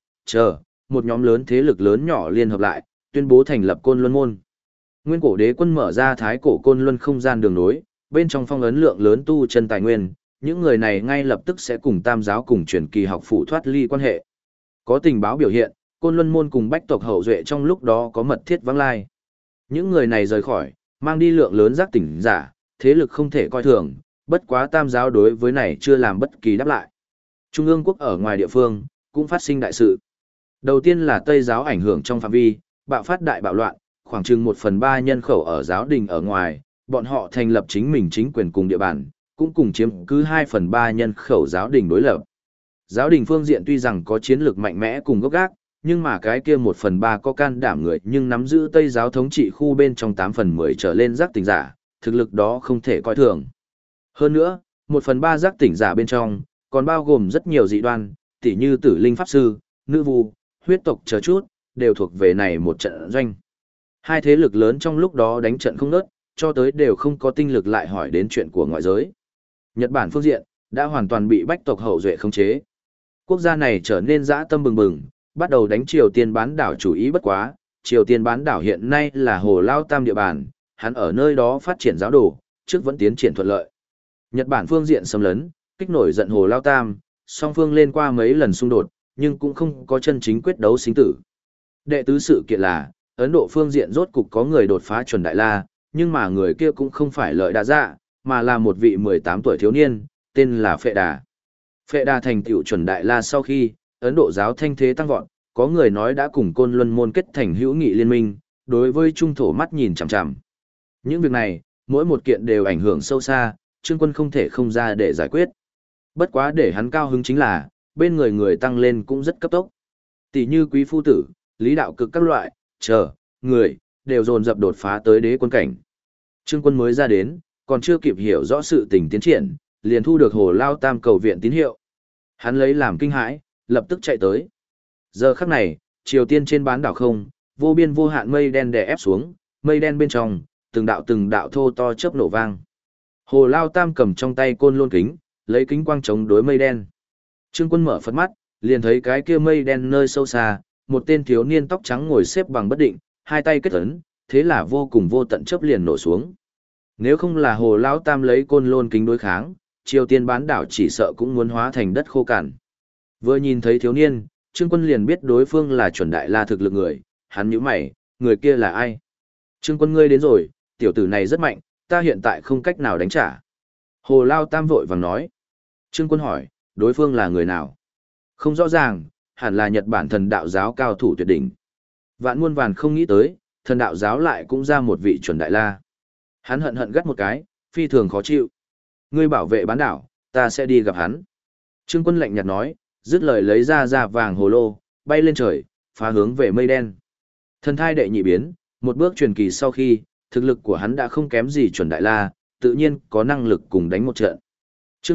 một nhóm lớn thế lực lớn nhỏ liên hợp lại, tuyên bố thành lập Côn Luân môn. Nguyên cổ đế quân mở ra thái cổ Côn Luân không gian đường nối, bên trong phong ấn lượng lớn tu chân tài nguyên, những người này ngay lập tức sẽ cùng Tam giáo cùng truyền kỳ học phủ thoát ly quan hệ. Có tình báo biểu hiện, Côn Luân môn cùng Bách tộc hậu duệ trong lúc đó có mật thiết vắng lai. Những người này rời khỏi, mang đi lượng lớn giác tỉnh giả, thế lực không thể coi thường, bất quá Tam giáo đối với này chưa làm bất kỳ đáp lại. Trung ương quốc ở ngoài địa phương, cũng phát sinh đại sự. Đầu tiên là Tây giáo ảnh hưởng trong phạm vi, bạo phát đại bạo loạn, khoảng chừng 1/3 nhân khẩu ở giáo đình ở ngoài, bọn họ thành lập chính mình chính quyền cùng địa bàn, cũng cùng chiếm cứ 2/3 nhân khẩu giáo đình đối lập. Giáo đình phương diện tuy rằng có chiến lược mạnh mẽ cùng gốc gác, nhưng mà cái kia 1/3 có can đảm người nhưng nắm giữ Tây giáo thống trị khu bên trong 8/10 trở lên giác tỉnh giả, thực lực đó không thể coi thường. Hơn nữa, 1/3 giác tỉnh giả bên trong, còn bao gồm rất nhiều dị đoan, tỉ như tử linh pháp sư, nữ vu, huyết tộc chờ chút, đều thuộc về này một trận doanh. Hai thế lực lớn trong lúc đó đánh trận không ngớt, cho tới đều không có tinh lực lại hỏi đến chuyện của ngoại giới. Nhật Bản phương diện, đã hoàn toàn bị Bách tộc hậu duệ khống chế. Quốc gia này trở nên dã tâm bừng bừng, bắt đầu đánh Triều Tiên bán đảo chủ ý bất quá. Triều Tiên bán đảo hiện nay là Hồ Lao Tam địa bàn, hắn ở nơi đó phát triển giáo đồ, trước vẫn tiến triển thuận lợi. Nhật Bản phương diện xâm lấn, kích nổi giận Hồ Lao Tam, song phương lên qua mấy lần xung đột, nhưng cũng không có chân chính quyết đấu sinh tử. Đệ tứ sự kiện là, Ấn Độ phương diện rốt cục có người đột phá chuẩn đại la, nhưng mà người kia cũng không phải lợi đa dạ, mà là một vị 18 tuổi thiếu niên, tên là Phệ Đà. Phệ Đà thành tựu chuẩn đại la sau khi, Ấn Độ giáo thanh thế tăng vọt, có người nói đã cùng Côn Luân môn kết thành hữu nghị liên minh, đối với trung thổ mắt nhìn chằm chằm. Những việc này, mỗi một kiện đều ảnh hưởng sâu xa, Trương Quân không thể không ra để giải quyết. Bất quá để hắn cao hứng chính là, bên người người tăng lên cũng rất cấp tốc. Tỷ như Quý Phu Tử, Lý Đạo Cực các loại, người, đều dồn dập đột phá tới đế quân cảnh. Trương Quân mới ra đến, còn chưa kịp hiểu rõ sự tình tiến triển, liền thu được Hồ Lao Tam cầu viện tín hiệu. Hắn lấy làm kinh hãi, lập tức chạy tới. Giờ khắc này, Triều Tiên trên bán đảo không, vô biên vô hạn mây đen đè ép xuống, mây đen bên trong, từng đạo thô to chớp nổ vang. Hồ Lao Tam cầm trong tay côn lôn kính, lấy kính quang chống đối mây đen. Trương Quân mở phật mắt, liền thấy cái kia mây đen nơi sâu xa, một tên thiếu niên tóc trắng ngồi xếp bằng bất định, hai tay kết ấn, thế là vô cùng vô tận chớp liền nổ xuống. Nếu không là Hồ Lão Tam lấy côn lôn kính đối kháng, Triều Tiên bán đảo chỉ sợ cũng muốn hóa thành đất khô cằn. Vừa nhìn thấy thiếu niên, Trương Quân liền biết đối phương là chuẩn đại la thực lực người, hắn nhíu mày, người kia là ai? Trương Quân ngươi đến rồi, tiểu tử này rất mạnh, ta hiện tại không cách nào đánh trả. Hồ Lao Tam vội vàng nói. Trương Quân hỏi, đối phương là người nào? Không rõ ràng, hẳn là Nhật Bản thần đạo giáo cao thủ tuyệt đỉnh. Vạn muôn vàn không nghĩ tới, thần đạo giáo lại cũng ra một vị chuẩn đại la. Hắn hận hận gắt một cái, phi thường khó chịu. Ngươi bảo vệ bán đảo, ta sẽ đi gặp hắn. Trương Quân lạnh nhạt nói, dứt lời lấy ra vàng hồ lô, bay lên trời, phá hướng về mây đen. Thần thai đệ nhị biến, một bước truyền kỳ sau khi, thực lực của hắn đã không kém gì chuẩn đại la, tự nhiên có năng lực cùng đánh một trận. Chương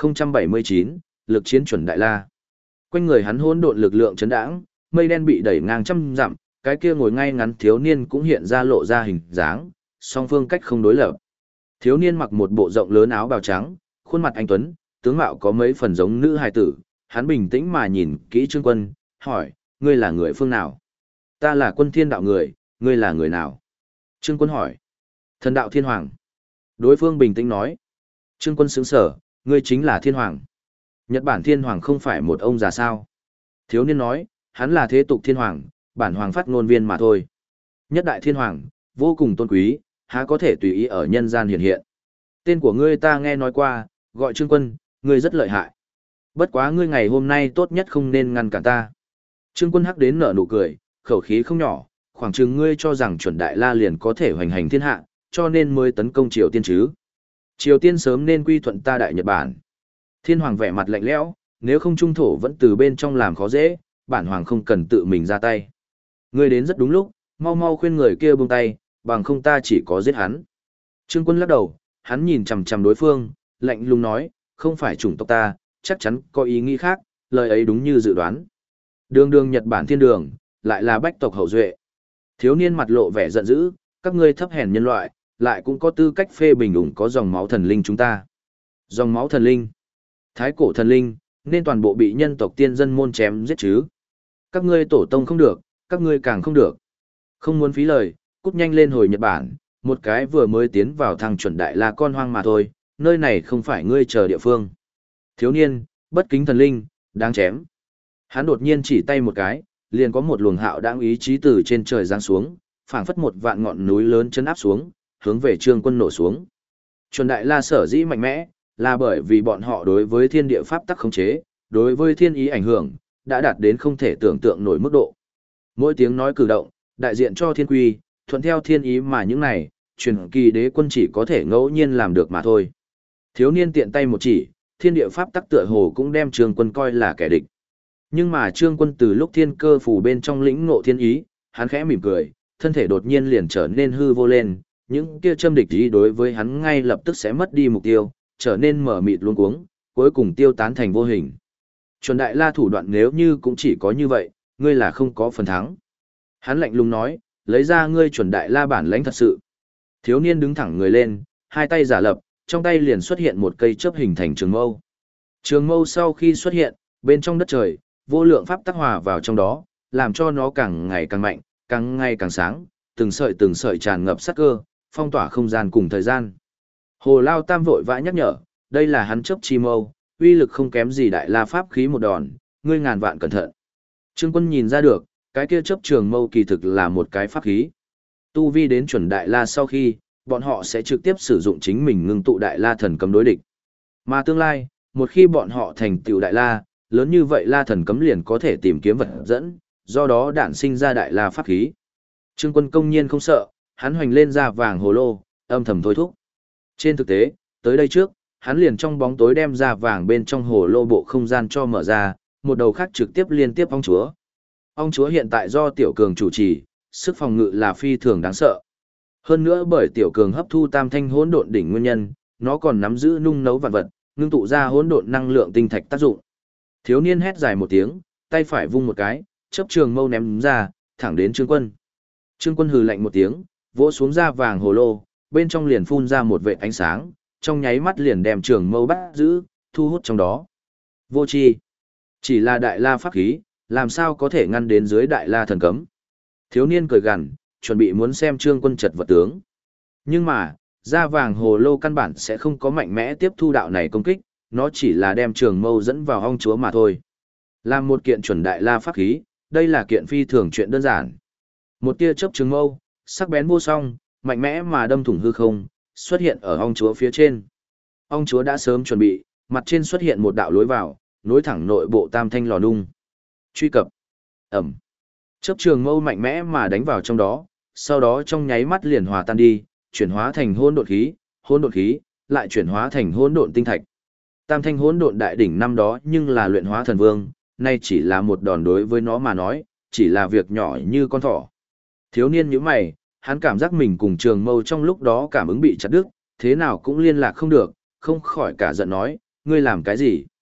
1079, lực chiến chuẩn đại la. Quanh người hắn hỗn độn lực lượng chấn đãng, mây đen bị đẩy ngang trăm dặm, cái kia ngồi ngay ngắn thiếu niên cũng hiện ra lộ ra hình dáng, song phương cách không đối lập. Thiếu niên mặc một bộ rộng lớn áo bào trắng, khuôn mặt anh tuấn, tướng mạo có mấy phần giống nữ hài tử, hắn bình tĩnh mà nhìn kỹ Trương Quân, hỏi, ngươi là người phương nào? Ta là Quân Thiên đạo người, ngươi là người nào? Trương Quân hỏi, thần đạo thiên hoàng. Đối phương bình tĩnh nói, Trương Quân sững sờ, ngươi chính là thiên hoàng. Nhật Bản thiên hoàng không phải một ông già sao? Thiếu niên nói, hắn là thế tục thiên hoàng, bản hoàng phát ngôn viên mà thôi. Nhất đại thiên hoàng, vô cùng tôn quý, há có thể tùy ý ở nhân gian hiện hiện. Tên của ngươi ta nghe nói qua, gọi Trương Quân, ngươi rất lợi hại. Bất quá ngươi ngày hôm nay tốt nhất không nên ngăn cản ta. Trương Quân hắc đến nở nụ cười, khẩu khí không nhỏ, khoảng chừng ngươi cho rằng chuẩn đại la liền có thể hoành hành thiên hạ, cho nên mới tấn công Triều Tiên chứ. Triều Tiên sớm nên quy thuận ta đại Nhật Bản. Thiên hoàng vẻ mặt lạnh lẽo, nếu không trung thổ vẫn từ bên trong làm khó dễ, bản hoàng không cần tự mình ra tay. Ngươi đến rất đúng lúc, mau mau khuyên người kia buông tay, bằng không ta chỉ có giết hắn. Trương Quân lắc đầu, hắn nhìn chằm chằm đối phương, lạnh lùng nói, không phải chủng tộc ta, chắc chắn có ý nghĩ khác, lời ấy đúng như dự đoán. Đường đường Nhật Bản thiên đường, lại là bách tộc hậu duệ. Thiếu niên mặt lộ vẻ giận dữ, các ngươi thấp hèn nhân loại, lại cũng có tư cách phê bình ủng có dòng máu thần linh chúng ta. Dòng máu thần linh, thái cổ thần linh, nên toàn bộ bị nhân tộc tiên dân môn chém giết chứ. Các ngươi tổ tông không được, các ngươi càng không được. Không muốn phí lời, cút nhanh lên hồi Nhật Bản, một cái vừa mới tiến vào thằng chuẩn đại là con hoang mà thôi, nơi này không phải ngươi chờ địa phương. Thiếu niên, bất kính thần linh, đáng chém. Hắn đột nhiên chỉ tay một cái, liền có một luồng hạo đáng ý chí từ trên trời giáng xuống, phảng phất một vạn ngọn núi lớn chấn áp xuống, hướng về Trương Quân nổ xuống. Chuẩn đại la sở dĩ mạnh mẽ, là bởi vì bọn họ đối với thiên địa pháp tắc khống chế, đối với thiên ý ảnh hưởng, đã đạt đến không thể tưởng tượng nổi mức độ. Mỗi tiếng nói cử động, đại diện cho thiên quy, thuận theo thiên ý mà những này, truyền kỳ đế quân chỉ có thể ngẫu nhiên làm được mà thôi. Thiếu niên tiện tay một chỉ, thiên địa pháp tắc tựa hồ cũng đem Trương Quân coi là kẻ địch. Nhưng mà Trương Quân từ lúc thiên cơ phủ bên trong lĩnh ngộ thiên ý, hắn khẽ mỉm cười, thân thể đột nhiên liền trở nên hư vô lên, những kia châm địch ý đối với hắn ngay lập tức sẽ mất đi mục tiêu, trở nên mở mịt luống cuống, cuối cùng tiêu tán thành vô hình. Chuẩn đại la thủ đoạn nếu như cũng chỉ có như vậy, ngươi là không có phần thắng. Hắn lạnh lùng nói, lấy ra ngươi chuẩn đại la bản lãnh thật sự. Thiếu niên đứng thẳng người lên, hai tay giả lập, trong tay liền xuất hiện một cây chớp hình thành trường mâu. Trường mâu sau khi xuất hiện, bên trong đất trời, vô lượng pháp tác hòa vào trong đó, làm cho nó càng ngày càng mạnh, càng ngày càng sáng, từng sợi tràn ngập sát cơ, phong tỏa không gian cùng thời gian. Hồ Lao Tam vội vã nhắc nhở, đây là hắn chớp chi mâu, uy lực không kém gì đại la pháp khí một đòn, ngươi ngàn vạn cẩn thận. Trương Quân nhìn ra được, cái kia chớp trường mâu kỳ thực là một cái pháp khí. Tu vi đến chuẩn đại la sau khi, bọn họ sẽ trực tiếp sử dụng chính mình ngưng tụ đại la thần cấm đối địch. Mà tương lai, một khi bọn họ thành tựu đại la, lớn như vậy la thần cấm liền có thể tìm kiếm vật dẫn, do đó đản sinh ra đại la pháp khí. Trương Quân công nhiên không sợ, hắn hoành lên ra vàng hồ lô, âm thầm thôi thúc. Trên thực tế, tới đây trước, hắn liền trong bóng tối đem ra vàng bên trong hồ lô bộ không gian cho mở ra, một đầu khác trực tiếp liên tiếp ong chúa. Ong chúa hiện tại do Tiểu Cường chủ trì, sức phòng ngự là phi thường đáng sợ. Hơn nữa bởi Tiểu Cường hấp thu tam thanh hỗn độn đỉnh nguyên nhân, nó còn nắm giữ nung nấu vạn vật, ngưng tụ ra hỗn độn năng lượng tinh thạch tác dụng. Thiếu niên hét dài một tiếng, tay phải vung một cái, chớp trường mâu ném ra, thẳng đến Trương Quân. Trương Quân hừ lạnh một tiếng, vỗ xuống ra vàng hồ lô, bên trong liền phun ra một vệt ánh sáng, trong nháy mắt liền đem trường mâu bắt giữ, thu hút trong đó. Vô chi, chỉ là đại la pháp khí, làm sao có thể ngăn đến dưới đại la thần cấm. Thiếu niên cười gằn, chuẩn bị muốn xem Trương Quân chật vật tướng. Nhưng mà, da vàng hồ lô căn bản sẽ không có mạnh mẽ tiếp thu đạo này công kích, nó chỉ là đem trường mâu dẫn vào hong chúa mà thôi. Làm một kiện chuẩn đại la pháp khí, đây là kiện phi thường chuyện đơn giản. Một tia chớp trường mâu, sắc bén vô song, mạnh mẽ mà đâm thủng hư không, xuất hiện ở hong chúa phía trên. Hong chúa đã sớm chuẩn bị, mặt trên xuất hiện một đạo lối vào, nối thẳng nội bộ tam thanh lò nung. Truy cập. Ẩm. Chớp trường mâu mạnh mẽ mà đánh vào trong đó, sau đó trong nháy mắt liền hòa tan đi, chuyển hóa thành hỗn độn khí, lại chuyển hóa thành hỗn độn tinh thạch. Tam thanh hỗn độn đại đỉnh năm đó nhưng là luyện hóa thần vương, nay chỉ là một đòn đối với nó mà nói, chỉ là việc nhỏ như con thỏ. Thiếu niên nhíu mày, hắn cảm giác mình cùng trường mâu trong lúc đó cảm ứng bị chặt đứt, thế nào cũng liên lạc không được, không khỏi cả giận nói, ngươi làm cái gì?